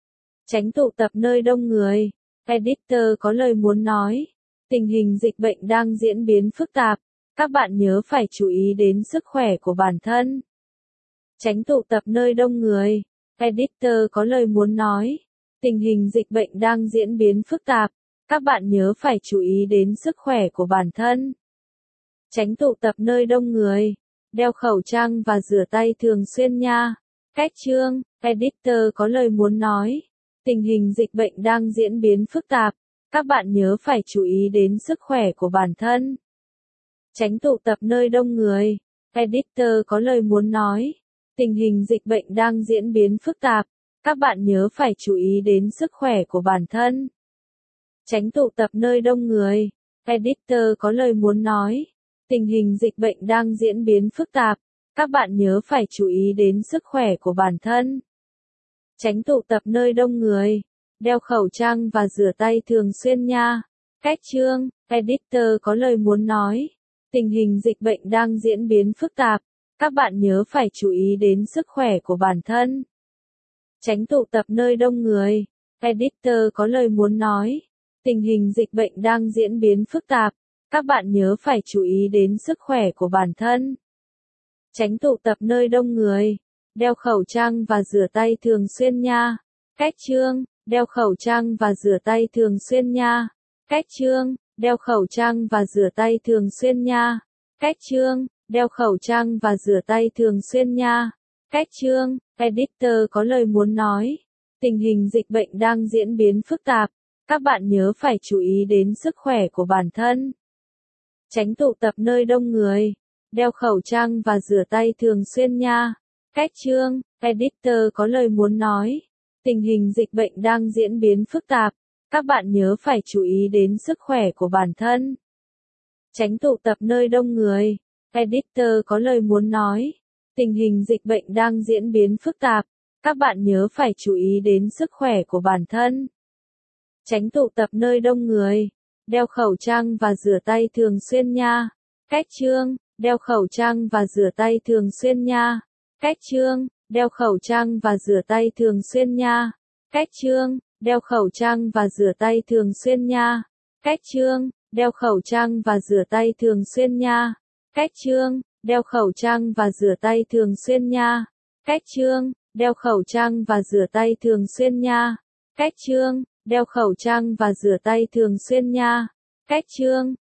S1: Tránh tụ tập nơi đông người. Editor có lời muốn nói. Tình hình dịch bệnh đang diễn biến phức tạp. Các bạn nhớ phải chú ý đến sức khỏe của bản thân. Tránh tụ tập nơi đông người. Editor có lời muốn nói. Tình hình dịch bệnh đang diễn biến phức tạp, các bạn nhớ phải chú ý đến sức khỏe của bản thân. Tránh tụ tập nơi đông người, đeo khẩu trang và rửa tay thường xuyên nha. Cách chương, editor có lời muốn nói. Tình hình dịch bệnh đang diễn biến phức tạp, các bạn nhớ phải chú ý đến sức khỏe của bản thân. Tránh tụ tập nơi đông người, editor có lời muốn nói. Tình hình dịch bệnh đang diễn biến phức tạp, các bạn nhớ phải chú ý đến sức khỏe của bản thân. Tránh tụ tập nơi đông người, editor có lời muốn nói. Tình hình dịch bệnh đang diễn biến phức tạp, các bạn nhớ phải chú ý đến sức khỏe của bản thân. Tránh tụ tập nơi đông người, đeo khẩu trang và rửa tay thường xuyên nha. Cách chương, editor có lời muốn nói. Tình hình dịch bệnh đang diễn biến phức tạp, các bạn nhớ phải chú ý đến sức khỏe của bản thân. Tránh tụ tập nơi đông người, editor có lời muốn nói. Tình hình dịch bệnh đang diễn biến phức tạp, các bạn nhớ phải chú ý đến sức khỏe của bản thân. Tránh tụ tập nơi đông người, đeo khẩu trang và rửa tay thường xuyên nha. Cách chương, đeo khẩu trang và rửa tay thường xuyên nha. Cách chương, đeo khẩu trang và rửa tay thường xuyên nha. Cách chương, đeo khẩu trang và rửa tay thường xuyên nha. Cách chương, editor có lời muốn nói. Tình hình dịch bệnh đang diễn biến phức tạp, các bạn nhớ phải chú ý đến sức khỏe của bản thân. Tránh tụ tập nơi đông người, đeo khẩu trang và rửa tay thường xuyên nha. Cách chương, editor có lời muốn nói. Tình hình dịch bệnh đang diễn biến phức tạp, các bạn nhớ phải chú ý đến sức khỏe của bản thân. Tránh tụ tập nơi đông người, editor có lời muốn nói. Tình hình dịch bệnh đang diễn biến phức tạp, các bạn nhớ phải chú ý đến sức khỏe của bản thân. Tránh tụ tập nơi đông người, đeo khẩu trang và rửa tay thường xuyên nha. Cách chương, đeo khẩu trang và rửa tay thường xuyên nha. Cách chương, đeo khẩu trang và rửa tay thường xuyên nha. Cách chương, đeo khẩu trang và rửa tay thường xuyên nha. Cách chương, đeo khẩu trang và rửa tay thường xuyên nha. Cách chương, đeo khẩu trang và rửa tay thường xuyên nha. Cách chương, đeo khẩu trang và rửa tay thường xuyên nha. Cách chương, đeo khẩu trang và rửa tay thường xuyên nha. Cách chương,